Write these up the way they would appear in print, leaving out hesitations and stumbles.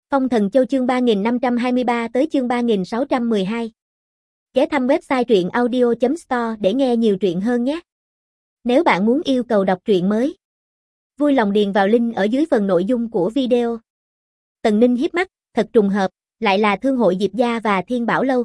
Phong Thần Châu chương 3523 tới chương 3612. Ghé thăm website truyện audio.store để nghe nhiều truyện hơn nhé. Nếu bạn muốn yêu cầu đọc truyện mới, vui lòng điền vào link ở dưới phần nội dung của video. Tần Ninh híp mắt, thật trùng hợp, lại là Thương hội Diệp Gia và Thiên Bảo Lâu.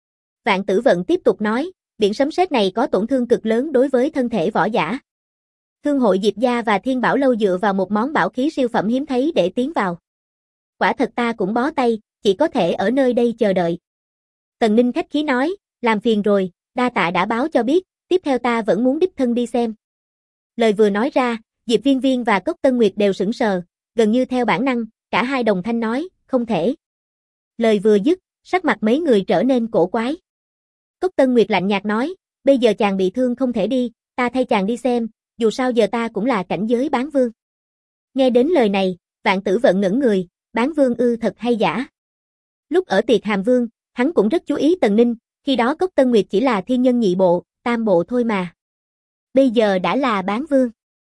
Vạn Tử Vận tiếp tục nói, biển sấm sét này có tổn thương cực lớn đối với thân thể võ giả. Thương hội Diệp Gia và Thiên Bảo Lâu dựa vào một món bảo khí siêu phẩm hiếm thấy để tiến vào. Quả thật ta cũng bó tay, chỉ có thể ở nơi đây chờ đợi. Tần Ninh khách khí nói, làm phiền rồi, đa tạ đã báo cho biết, tiếp theo ta vẫn muốn đích thân đi xem. Lời vừa nói ra, Diệp Viên Viên và Cốc Tân Nguyệt đều sững sờ, gần như theo bản năng, cả hai đồng thanh nói, không thể. Lời vừa dứt, sắc mặt mấy người trở nên cổ quái. Cốc Tân Nguyệt lạnh nhạt nói, bây giờ chàng bị thương không thể đi, ta thay chàng đi xem, dù sao giờ ta cũng là cảnh giới bán vương. Nghe đến lời này, Vạn Tử Vận ngẩn người, bán vương ư thật hay giả. Lúc ở tiệc Hàm Vương, hắn cũng rất chú ý Tần Ninh, khi đó Cốc Tân Nguyệt chỉ là thiên nhân nhị bộ, tam bộ thôi mà. Bây giờ đã là bán vương.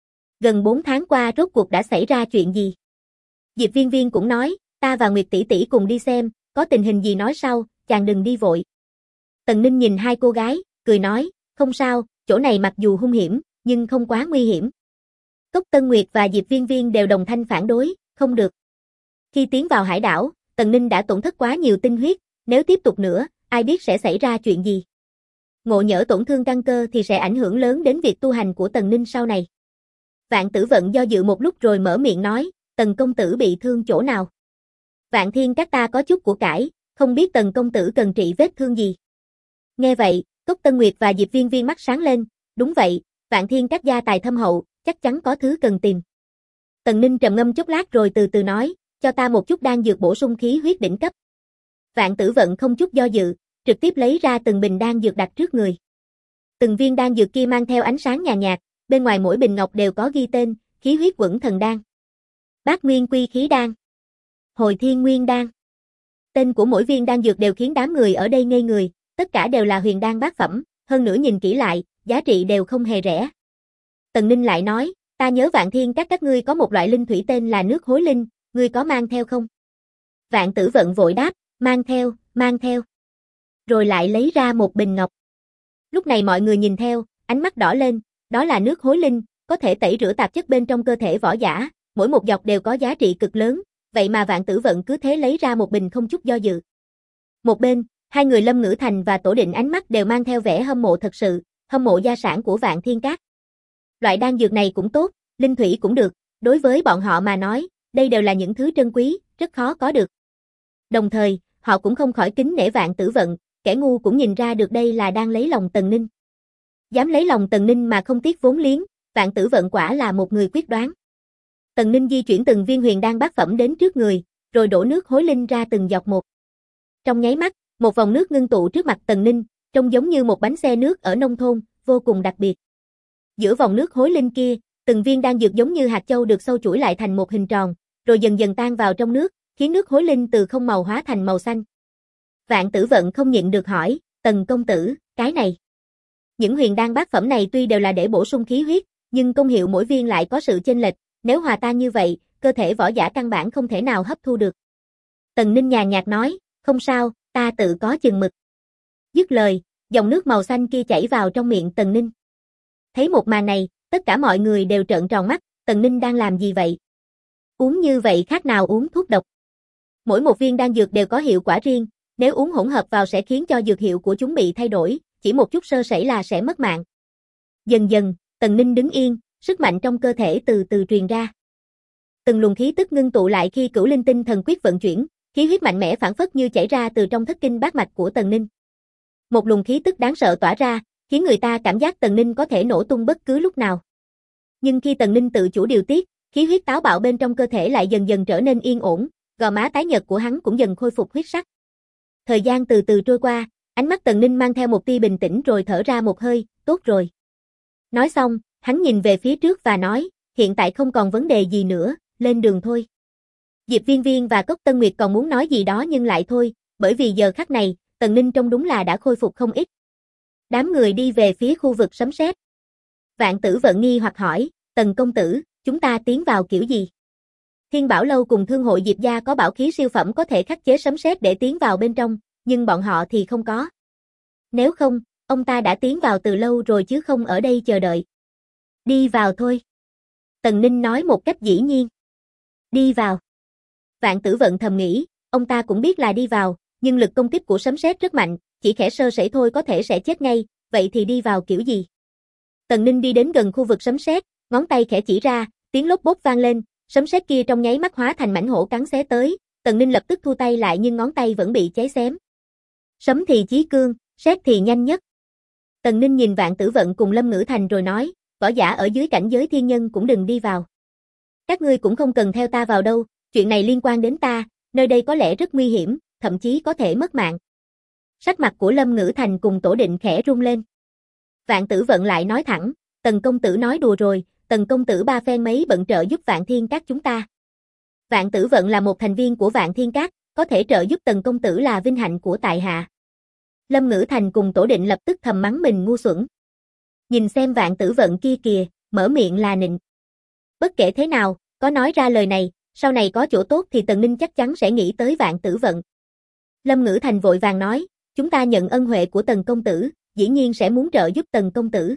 Gần 4 tháng qua rốt cuộc đã xảy ra chuyện gì? Diệp Viên Viên cũng nói, ta và Nguyệt tỷ tỷ cùng đi xem, có tình hình gì nói sau, chàng đừng đi vội. Tần Ninh nhìn hai cô gái, cười nói, không sao, chỗ này mặc dù hung hiểm, nhưng không quá nguy hiểm. Cốc Tân Nguyệt và Diệp Viên Viên đều đồng thanh phản đối, không được. Khi tiến vào hải đảo, Tần Ninh đã tổn thất quá nhiều tinh huyết, nếu tiếp tục nữa, ai biết sẽ xảy ra chuyện gì. Ngộ nhỡ tổn thương căn cơ thì sẽ ảnh hưởng lớn đến việc tu hành của Tần Ninh sau này. Vạn Tử Vận do dự một lúc rồi mở miệng nói, Tần công tử bị thương chỗ nào? Vạn Thiên các ta có chút của cải, không biết Tần công tử cần trị vết thương gì. Nghe vậy, Cốc Tân Nguyệt và Diệp Viên Viên mắt sáng lên, đúng vậy, Vạn Thiên các gia tài thâm hậu, chắc chắn có thứ cần tìm. Tần Ninh trầm ngâm chốc lát rồi từ từ nói, cho ta một chút đan dược bổ sung khí huyết đỉnh cấp. Vạn Tử Vận không chút do dự, trực tiếp lấy ra từng bình đan dược đặt trước người. Từng viên đan dược kia mang theo ánh sáng nhàn nhạt, bên ngoài mỗi bình ngọc đều có ghi tên, khí huyết quẩn thần đan, Bát Nguyên Quy Khí đan, Hồi Thiên Nguyên đan. Tên của mỗi viên đan dược đều khiến đám người ở đây ngây người, tất cả đều là huyền đan bát phẩm, hơn nữa nhìn kỹ lại, giá trị đều không hề rẻ. Tần Ninh lại nói, ta nhớ Vạn Thiên các ngươi có một loại linh thủy tên là nước hối linh, ngươi có mang theo không? Vạn Tử Vận vội đáp, mang theo. Rồi lại lấy ra một bình ngọc. Lúc này mọi người nhìn theo, ánh mắt đỏ lên, đó là nước hối linh, có thể tẩy rửa tạp chất bên trong cơ thể võ giả, mỗi một giọt đều có giá trị cực lớn, vậy mà Vạn Tử Vận cứ thế lấy ra một bình không chút do dự. Một bên, hai người Lâm Ngữ Thành và Tổ Định ánh mắt đều mang theo vẻ hâm mộ thật sự, hâm mộ gia sản của Vạn Thiên Các. Loại đan dược này cũng tốt, linh thủy cũng được, đối với bọn họ mà nói, đây đều là những thứ trân quý, rất khó có được. Đồng thời, họ cũng không khỏi kính nể Vạn Tử Vận, kẻ ngu cũng nhìn ra được đây là đang lấy lòng Tần Ninh. Dám lấy lòng Tần Ninh mà không tiếc vốn liếng, Vạn Tử Vận quả là một người quyết đoán. Tần Ninh di chuyển từng viên huyền đan bát phẩm đến trước người, rồi đổ nước hối linh ra từng giọt một. Trong nháy mắt, một vòng nước ngưng tụ trước mặt Tần Ninh, trông giống như một bánh xe nước ở nông thôn, vô cùng đặc biệt. Giữa vòng nước hối linh kia, từng viên đan dược giống như hạt châu được sâu chuỗi lại thành một hình tròn, rồi dần dần tan vào trong nước, khiến nước hối linh từ không màu hóa thành màu xanh. Vạn Tử Vận không nhịn được hỏi, Tần công tử, cái này. Những huyền đan bát phẩm này tuy đều là để bổ sung khí huyết, nhưng công hiệu mỗi viên lại có sự chênh lệch, nếu hòa tan như vậy, cơ thể võ giả căn bản không thể nào hấp thu được. Tần Ninh nhàn nhạt nói, không sao, ta tự có chừng mực. Dứt lời, dòng nước màu xanh kia chảy vào trong miệng Tần Ninh. Thấy một màn này, tất cả mọi người đều trợn tròn mắt, Tần Ninh đang làm gì vậy? Uống như vậy khác nào uống thuốc độc. Mỗi một viên đan dược đều có hiệu quả riêng, nếu uống hỗn hợp vào sẽ khiến cho dược hiệu của chúng bị thay đổi, chỉ một chút sơ sẩy là sẽ mất mạng. Dần dần, Tần Ninh đứng yên, sức mạnh trong cơ thể từ từ truyền ra. Từng luồng khí tức ngưng tụ lại khi Cửu Linh Tinh thần quyết vận chuyển, khí huyết mạnh mẽ phảng phất như chảy ra từ trong thất kinh bát mạch của Tần Ninh. Một luồng khí tức đáng sợ tỏa ra, khiến người ta cảm giác Tần Ninh có thể nổ tung bất cứ lúc nào. Nhưng khi Tần Ninh tự chủ điều tiết, khí huyết táo bạo bên trong cơ thể lại dần dần trở nên yên ổn, gò má tái nhợt của hắn cũng dần khôi phục huyết sắc. Thời gian từ từ trôi qua, ánh mắt Tần Ninh mang theo một tia bình tĩnh rồi thở ra một hơi, tốt rồi. Nói xong, hắn nhìn về phía trước và nói, hiện tại không còn vấn đề gì nữa, lên đường thôi. Diệp Viên Viên và Cốc Tân Nguyệt còn muốn nói gì đó nhưng lại thôi, bởi vì giờ khắc này, Tần Ninh trông đúng là đã khôi phục không ít. Đám người đi về phía khu vực sấm sét. Vạn Tử Vận nghi hoặc hỏi, Tần công tử, chúng ta tiến vào kiểu gì? Thiên Bảo Lâu cùng Thương hội Diệp gia có bảo khí siêu phẩm có thể khắc chế sấm sét để tiến vào bên trong, nhưng bọn họ thì không có. Nếu không, ông ta đã tiến vào từ lâu rồi chứ không ở đây chờ đợi. Đi vào thôi. Tần Ninh nói một cách dĩ nhiên. Đi vào. Vạn Tử Vận thầm nghĩ, ông ta cũng biết là đi vào, nhưng lực công kích của sấm sét rất mạnh, chỉ khẽ sơ sẩy thôi có thể sẽ chết ngay, vậy thì đi vào kiểu gì? Tần Ninh đi đến gần khu vực sấm sét, ngón tay khẽ chỉ ra, tiếng lốp bốp vang lên, sấm sét kia trong nháy mắt hóa thành mảnh hổ cắn xé tới, Tần Ninh lập tức thu tay lại nhưng ngón tay vẫn bị cháy xém. Sấm thì chí cương, sét thì nhanh nhất. Tần Ninh nhìn Vạn Tử Vận cùng Lâm Ngữ Thành rồi nói, võ giả ở dưới cảnh giới thiên nhân cũng đừng đi vào. Các ngươi cũng không cần theo ta vào đâu, chuyện này liên quan đến ta, nơi đây có lẽ rất nguy hiểm, thậm chí có thể mất mạng. Sắc mặt của Lâm Ngữ Thành cùng Tổ Định khẽ rung lên. Vạn Tử Vận lại nói thẳng, Tần công tử nói đùa rồi, Tần công tử ba phen mấy bận trợ giúp Vạn Thiên Các chúng ta. Vạn Tử Vận là một thành viên của Vạn Thiên Các, có thể trợ giúp Tần công tử là vinh hạnh của tại hạ. Lâm Ngữ Thành cùng Tổ Định lập tức thầm mắng mình ngu xuẩn. Nhìn xem Vạn Tử Vận kia kìa, mở miệng là nịnh. Bất kể thế nào, có nói ra lời này, sau này có chỗ tốt thì Tần Ninh chắc chắn sẽ nghĩ tới Vạn Tử Vận. Lâm Ngữ Thành vội vàng nói, chúng ta nhận ân huệ của Tần công tử, dĩ nhiên sẽ muốn trợ giúp Tần công tử.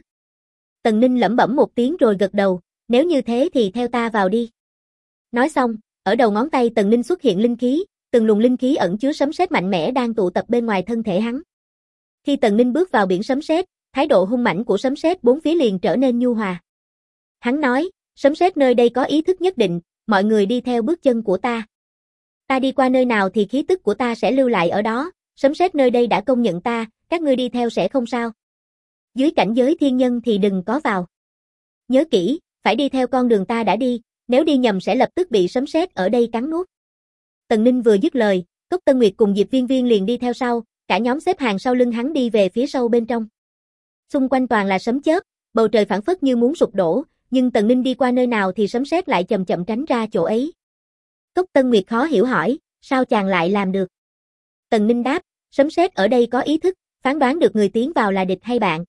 Tần Ninh lẩm bẩm một tiếng rồi gật đầu, nếu như thế thì theo ta vào đi. Nói xong, ở đầu ngón tay Tần Ninh xuất hiện linh khí, từng luồng linh khí ẩn chứa sấm sét mạnh mẽ đang tụ tập bên ngoài thân thể hắn. Khi Tần Ninh bước vào biển sấm sét, thái độ hung mãnh của sấm sét bốn phía liền trở nên nhu hòa. Hắn nói, sấm sét nơi đây có ý thức nhất định, mọi người đi theo bước chân của ta. Ta đi qua nơi nào thì khí tức của ta sẽ lưu lại ở đó, sấm sét nơi đây đã công nhận ta, các ngươi đi theo sẽ không sao. Dưới cảnh giới thiên nhân thì đừng có vào. Nhớ kỹ, phải đi theo con đường ta đã đi, nếu đi nhầm sẽ lập tức bị sấm sét ở đây cắn nuốt. Tần Ninh vừa dứt lời, Cốc Tân Nguyệt cùng Diệp Viên Viên liền đi theo sau, cả nhóm xếp hàng sau lưng hắn đi về phía sâu bên trong. Xung quanh toàn là sấm chớp, bầu trời phảng phất như muốn sụp đổ, nhưng Tần Ninh đi qua nơi nào thì sấm sét lại chậm chậm tránh ra chỗ ấy. Cốc Tân Nguyệt khó hiểu hỏi, sao chàng lại làm được? Tần Ninh đáp, sấm sét ở đây có ý thức, phán đoán được người tiến vào là địch hay bạn.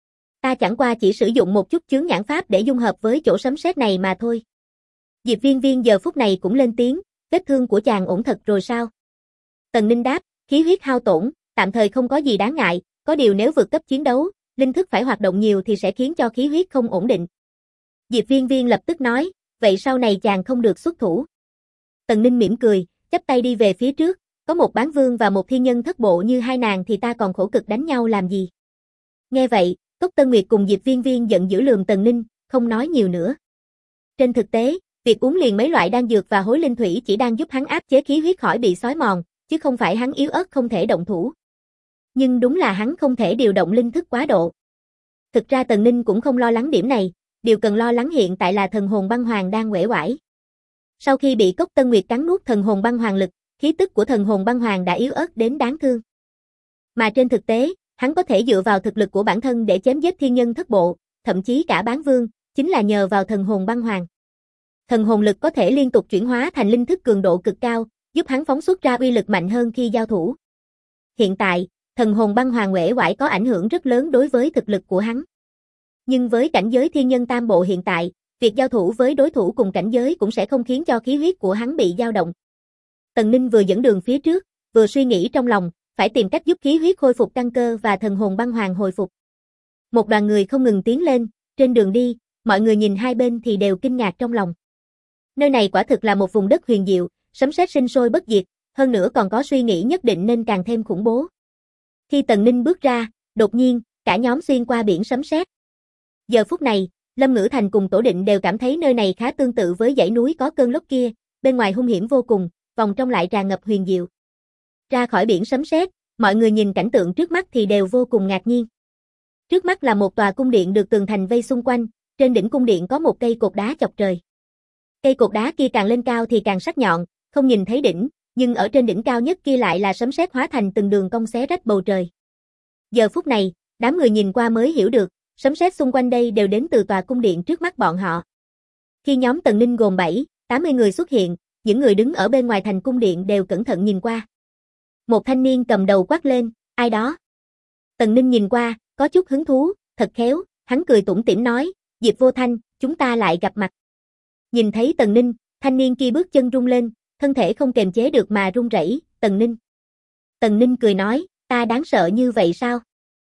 Ta chẳng qua chỉ sử dụng một chút chướng nhãn pháp để dung hợp với chỗ sấm sét này mà thôi. Diệp Viên Viên giờ phút này cũng lên tiếng, vết thương của chàng ổn thật rồi sao? Tần Ninh đáp, khí huyết hao tổn, tạm thời không có gì đáng ngại, có điều nếu vượt cấp chiến đấu, linh thức phải hoạt động nhiều thì sẽ khiến cho khí huyết không ổn định. Diệp Viên Viên lập tức nói, vậy sau này chàng không được xuất thủ. Tần Ninh mỉm cười, chắp tay đi về phía trước, có một bán vương và một thiên nhân thất bộ như hai nàng thì ta còn khổ cực đánh nhau làm gì. Nghe vậy, Cốc Tân Nguyệt cùng Diệp Viên Viên giận dữ lườm Tần Ninh, không nói nhiều nữa. Trên thực tế, việc uống liền mấy loại đan dược và hối linh thủy chỉ đang giúp hắn áp chế khí huyết khỏi bị xói mòn, chứ không phải hắn yếu ớt không thể động thủ. Nhưng đúng là hắn không thể điều động linh thức quá độ. Thực ra Tần Ninh cũng không lo lắng điểm này, điều cần lo lắng hiện tại là thần hồn băng hoàng đang uể oải. Sau khi bị Cốc Tân Nguyệt cắn nuốt thần hồn băng hoàng lực, khí tức của thần hồn băng hoàng đã yếu ớt đến đáng thương. Mà trên thực tế, hắn có thể dựa vào thực lực của bản thân để chém giết thiên nhân thất bộ, thậm chí cả bán vương, chính là nhờ vào thần hồn băng hoàng. Thần hồn lực có thể liên tục chuyển hóa thành linh thức cường độ cực cao, giúp hắn phóng xuất ra uy lực mạnh hơn khi giao thủ. Hiện tại, thần hồn băng hoàng uể oải có ảnh hưởng rất lớn đối với thực lực của hắn. Nhưng với cảnh giới thiên nhân tam bộ hiện tại, việc giao thủ với đối thủ cùng cảnh giới cũng sẽ không khiến cho khí huyết của hắn bị dao động. Tần Ninh vừa dẫn đường phía trước, vừa suy nghĩ trong lòng, phải tìm cách giúp khí huyết khôi phục căn cơ và thần hồn băng hoàng hồi phục. Một đoàn người không ngừng tiến lên, trên đường đi, mọi người nhìn hai bên thì đều kinh ngạc trong lòng. Nơi này quả thực là một vùng đất huyền diệu, sấm sét sinh sôi bất diệt, hơn nữa còn có suy nghĩ nhất định nên càng thêm khủng bố. Khi Tần Ninh bước ra, đột nhiên, cả nhóm xuyên qua biển sấm sét. Giờ phút này, Lâm Ngữ Thành cùng Tổ Định đều cảm thấy nơi này khá tương tự với dãy núi có cơn lốc kia, bên ngoài hung hiểm vô cùng, vòng trong lại tràn ngập huyền diệu. Ra khỏi biển sấm sét, mọi người nhìn cảnh tượng trước mắt thì đều vô cùng ngạc nhiên. Trước mắt là một tòa cung điện được tường thành vây xung quanh, trên đỉnh cung điện có một cây cột đá chọc trời. Cây cột đá kia càng lên cao thì càng sắc nhọn, không nhìn thấy đỉnh, nhưng ở trên đỉnh cao nhất kia lại là sấm sét hóa thành từng đường cong xé rách bầu trời. Giờ phút này, đám người nhìn qua mới hiểu được, sấm sét xung quanh đây đều đến từ tòa cung điện trước mắt bọn họ. Khi nhóm Tần Ninh gồm 7-80 người xuất hiện, những người đứng ở bên ngoài thành cung điện đều cẩn thận nhìn qua. Một thanh niên cầm đầu quát lên, ai đó? Tần Ninh nhìn qua, có chút hứng thú, thật khéo, hắn cười tủm tỉm nói, Diệp Vô Thanh, chúng ta lại gặp mặt. Nhìn thấy Tần Ninh, Thanh niên kia bước chân rung lên, thân thể không kềm chế được mà run rẩy. Tần Ninh. Tần Ninh cười nói, ta đáng sợ như vậy sao?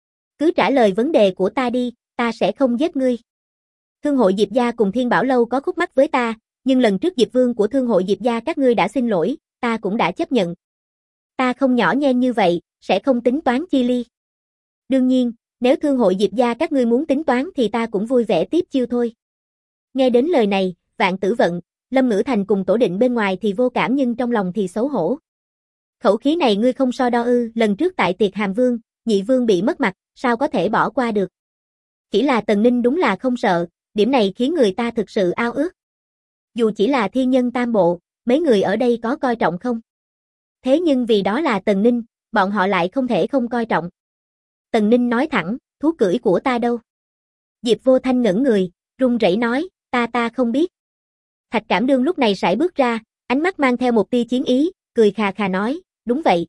Cứ trả lời vấn đề của ta đi, ta sẽ không giết ngươi. Thương hội Diệp gia cùng Thiên Bảo Lâu có khúc mắc với ta, nhưng lần trước Diệp Vương của Thương hội Diệp gia các ngươi đã xin lỗi, ta cũng đã chấp nhận. Ta không nhỏ nhen như vậy, sẽ không tính toán chi ly. Đương nhiên, nếu Thương hội Diệp gia các ngươi muốn tính toán thì ta cũng vui vẻ tiếp chiêu thôi. Nghe đến lời này, Vạn Tử Vận, Lâm Ngữ Thành cùng Tổ Định bên ngoài thì vô cảm nhưng trong lòng thì xấu hổ. Khẩu khí này ngươi không so đo ư? Lần trước tại tiệc Hàm Vương, Nhị Vương bị mất mặt, sao có thể bỏ qua được? Chỉ là Tần Ninh đúng là không sợ, điểm này khiến người ta thực sự ao ước. Dù chỉ là thiên nhân tam bộ, mấy người ở đây có coi trọng không? Thế nhưng vì đó là Tần Ninh, bọn họ lại không thể không coi trọng. Tần Ninh nói thẳng, thú cưỡi của ta đâu? Diệp Vô Thanh ngẩn người, run rẩy nói, ta không biết. Thạch Cảm Đương lúc này sải bước ra, ánh mắt mang theo một tia chiến ý, cười khà khà nói, đúng vậy.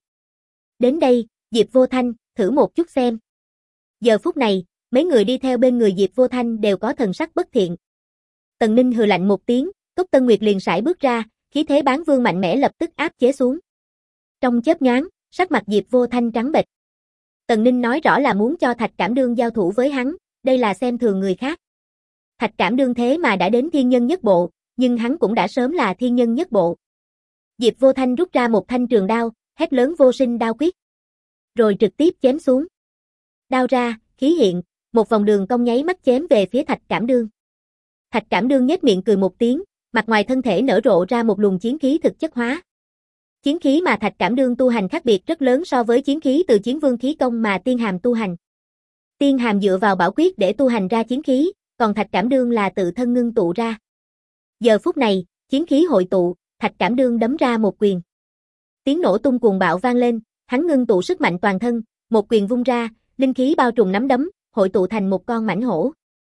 Đến đây, Diệp Vô Thanh, thử một chút xem. Giờ phút này, mấy người đi theo bên người Diệp Vô Thanh đều có thần sắc bất thiện. Tần Ninh hừ lạnh một tiếng, Cốc Tân Nguyệt liền sải bước ra, khí thế bán vương mạnh mẽ lập tức áp chế xuống. Trong chớp nhoáng, sắc mặt Diệp Vô Thanh trắng bệch. Tần Ninh nói rõ là muốn cho Thạch Cảm Đương giao thủ với hắn, đây là xem thường người khác. Thạch Cảm Đương thế mà đã đến thiên nhân nhất bộ, nhưng hắn cũng đã sớm là thiên nhân nhất bộ. Diệp Vô Thanh rút ra một thanh trường đao, hét lớn vô sinh đao quyết. Rồi trực tiếp chém xuống. Đao ra, khí hiện, một vòng đường cong nháy mắt chém về phía Thạch Cảm Đương. Thạch Cảm Đương nhếch miệng cười một tiếng, mặt ngoài thân thể nở rộ ra một luồng chiến khí thực chất hóa. Chiến khí mà Thạch Cảm Đương tu hành khác biệt rất lớn so với chiến khí từ Chiến Vương khí công mà Tiên Hàm tu hành. Tiên Hàm dựa vào bảo quyết để tu hành ra chiến khí, còn Thạch Cảm Đương là tự thân ngưng tụ ra. Giờ phút này, chiến khí hội tụ, Thạch Cảm Đương đấm ra một quyền. Tiếng nổ tung cuồng bạo vang lên, hắn ngưng tụ sức mạnh toàn thân, một quyền vung ra, linh khí bao trùm nắm đấm, hội tụ thành một con mãnh hổ.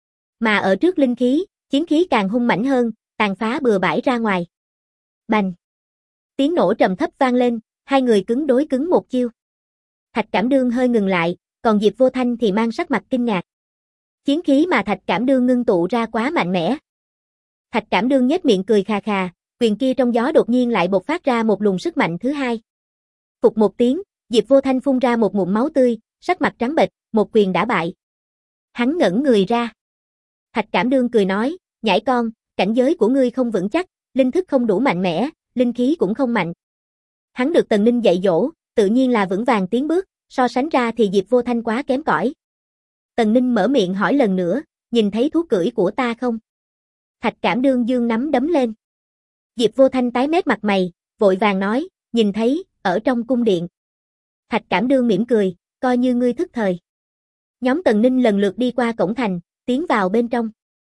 Mà ở trước linh khí, chiến khí càng hung mãnh hơn, tàn phá bừa bãi ra ngoài. Bành! Tiếng nổ trầm thấp vang lên, hai người cứng đối cứng một chiêu. Thạch Cảm Đương hơi ngừng lại, còn Diệp Vô Thanh thì mang sắc mặt kinh ngạc. Chiến khí mà Thạch Cảm Đương ngưng tụ ra quá mạnh mẽ. Thạch Cảm Đương nhếch miệng cười khà khà, quyền kia trong gió đột nhiên lại bộc phát ra một luồng sức mạnh thứ hai. Phụt một tiếng, Diệp Vô Thanh phun ra một ngụm máu tươi, sắc mặt trắng bệch, một quyền đã bại. Hắn ngẩn người ra. Thạch Cảm Đương cười nói, nhãi con, cảnh giới của ngươi không vững chắc, linh thức không đủ mạnh mẽ, linh khí cũng không mạnh. Hắn được Tần Ninh dạy dỗ, tự nhiên là vững vàng tiến bước, so sánh ra thì Diệp Vô Thanh quá kém cỏi. Tần Ninh mở miệng hỏi lần nữa, nhìn thấy thú cưỡi của ta không? Thạch Cảm Đương giương nắm đấm lên. Diệp Vô Thanh tái mét mặt mày, vội vàng nói, nhìn thấy, ở trong cung điện. Thạch Cảm Đương mỉm cười, coi như ngươi thức thời. Nhóm Tần Ninh lần lượt đi qua cổng thành, tiến vào bên trong.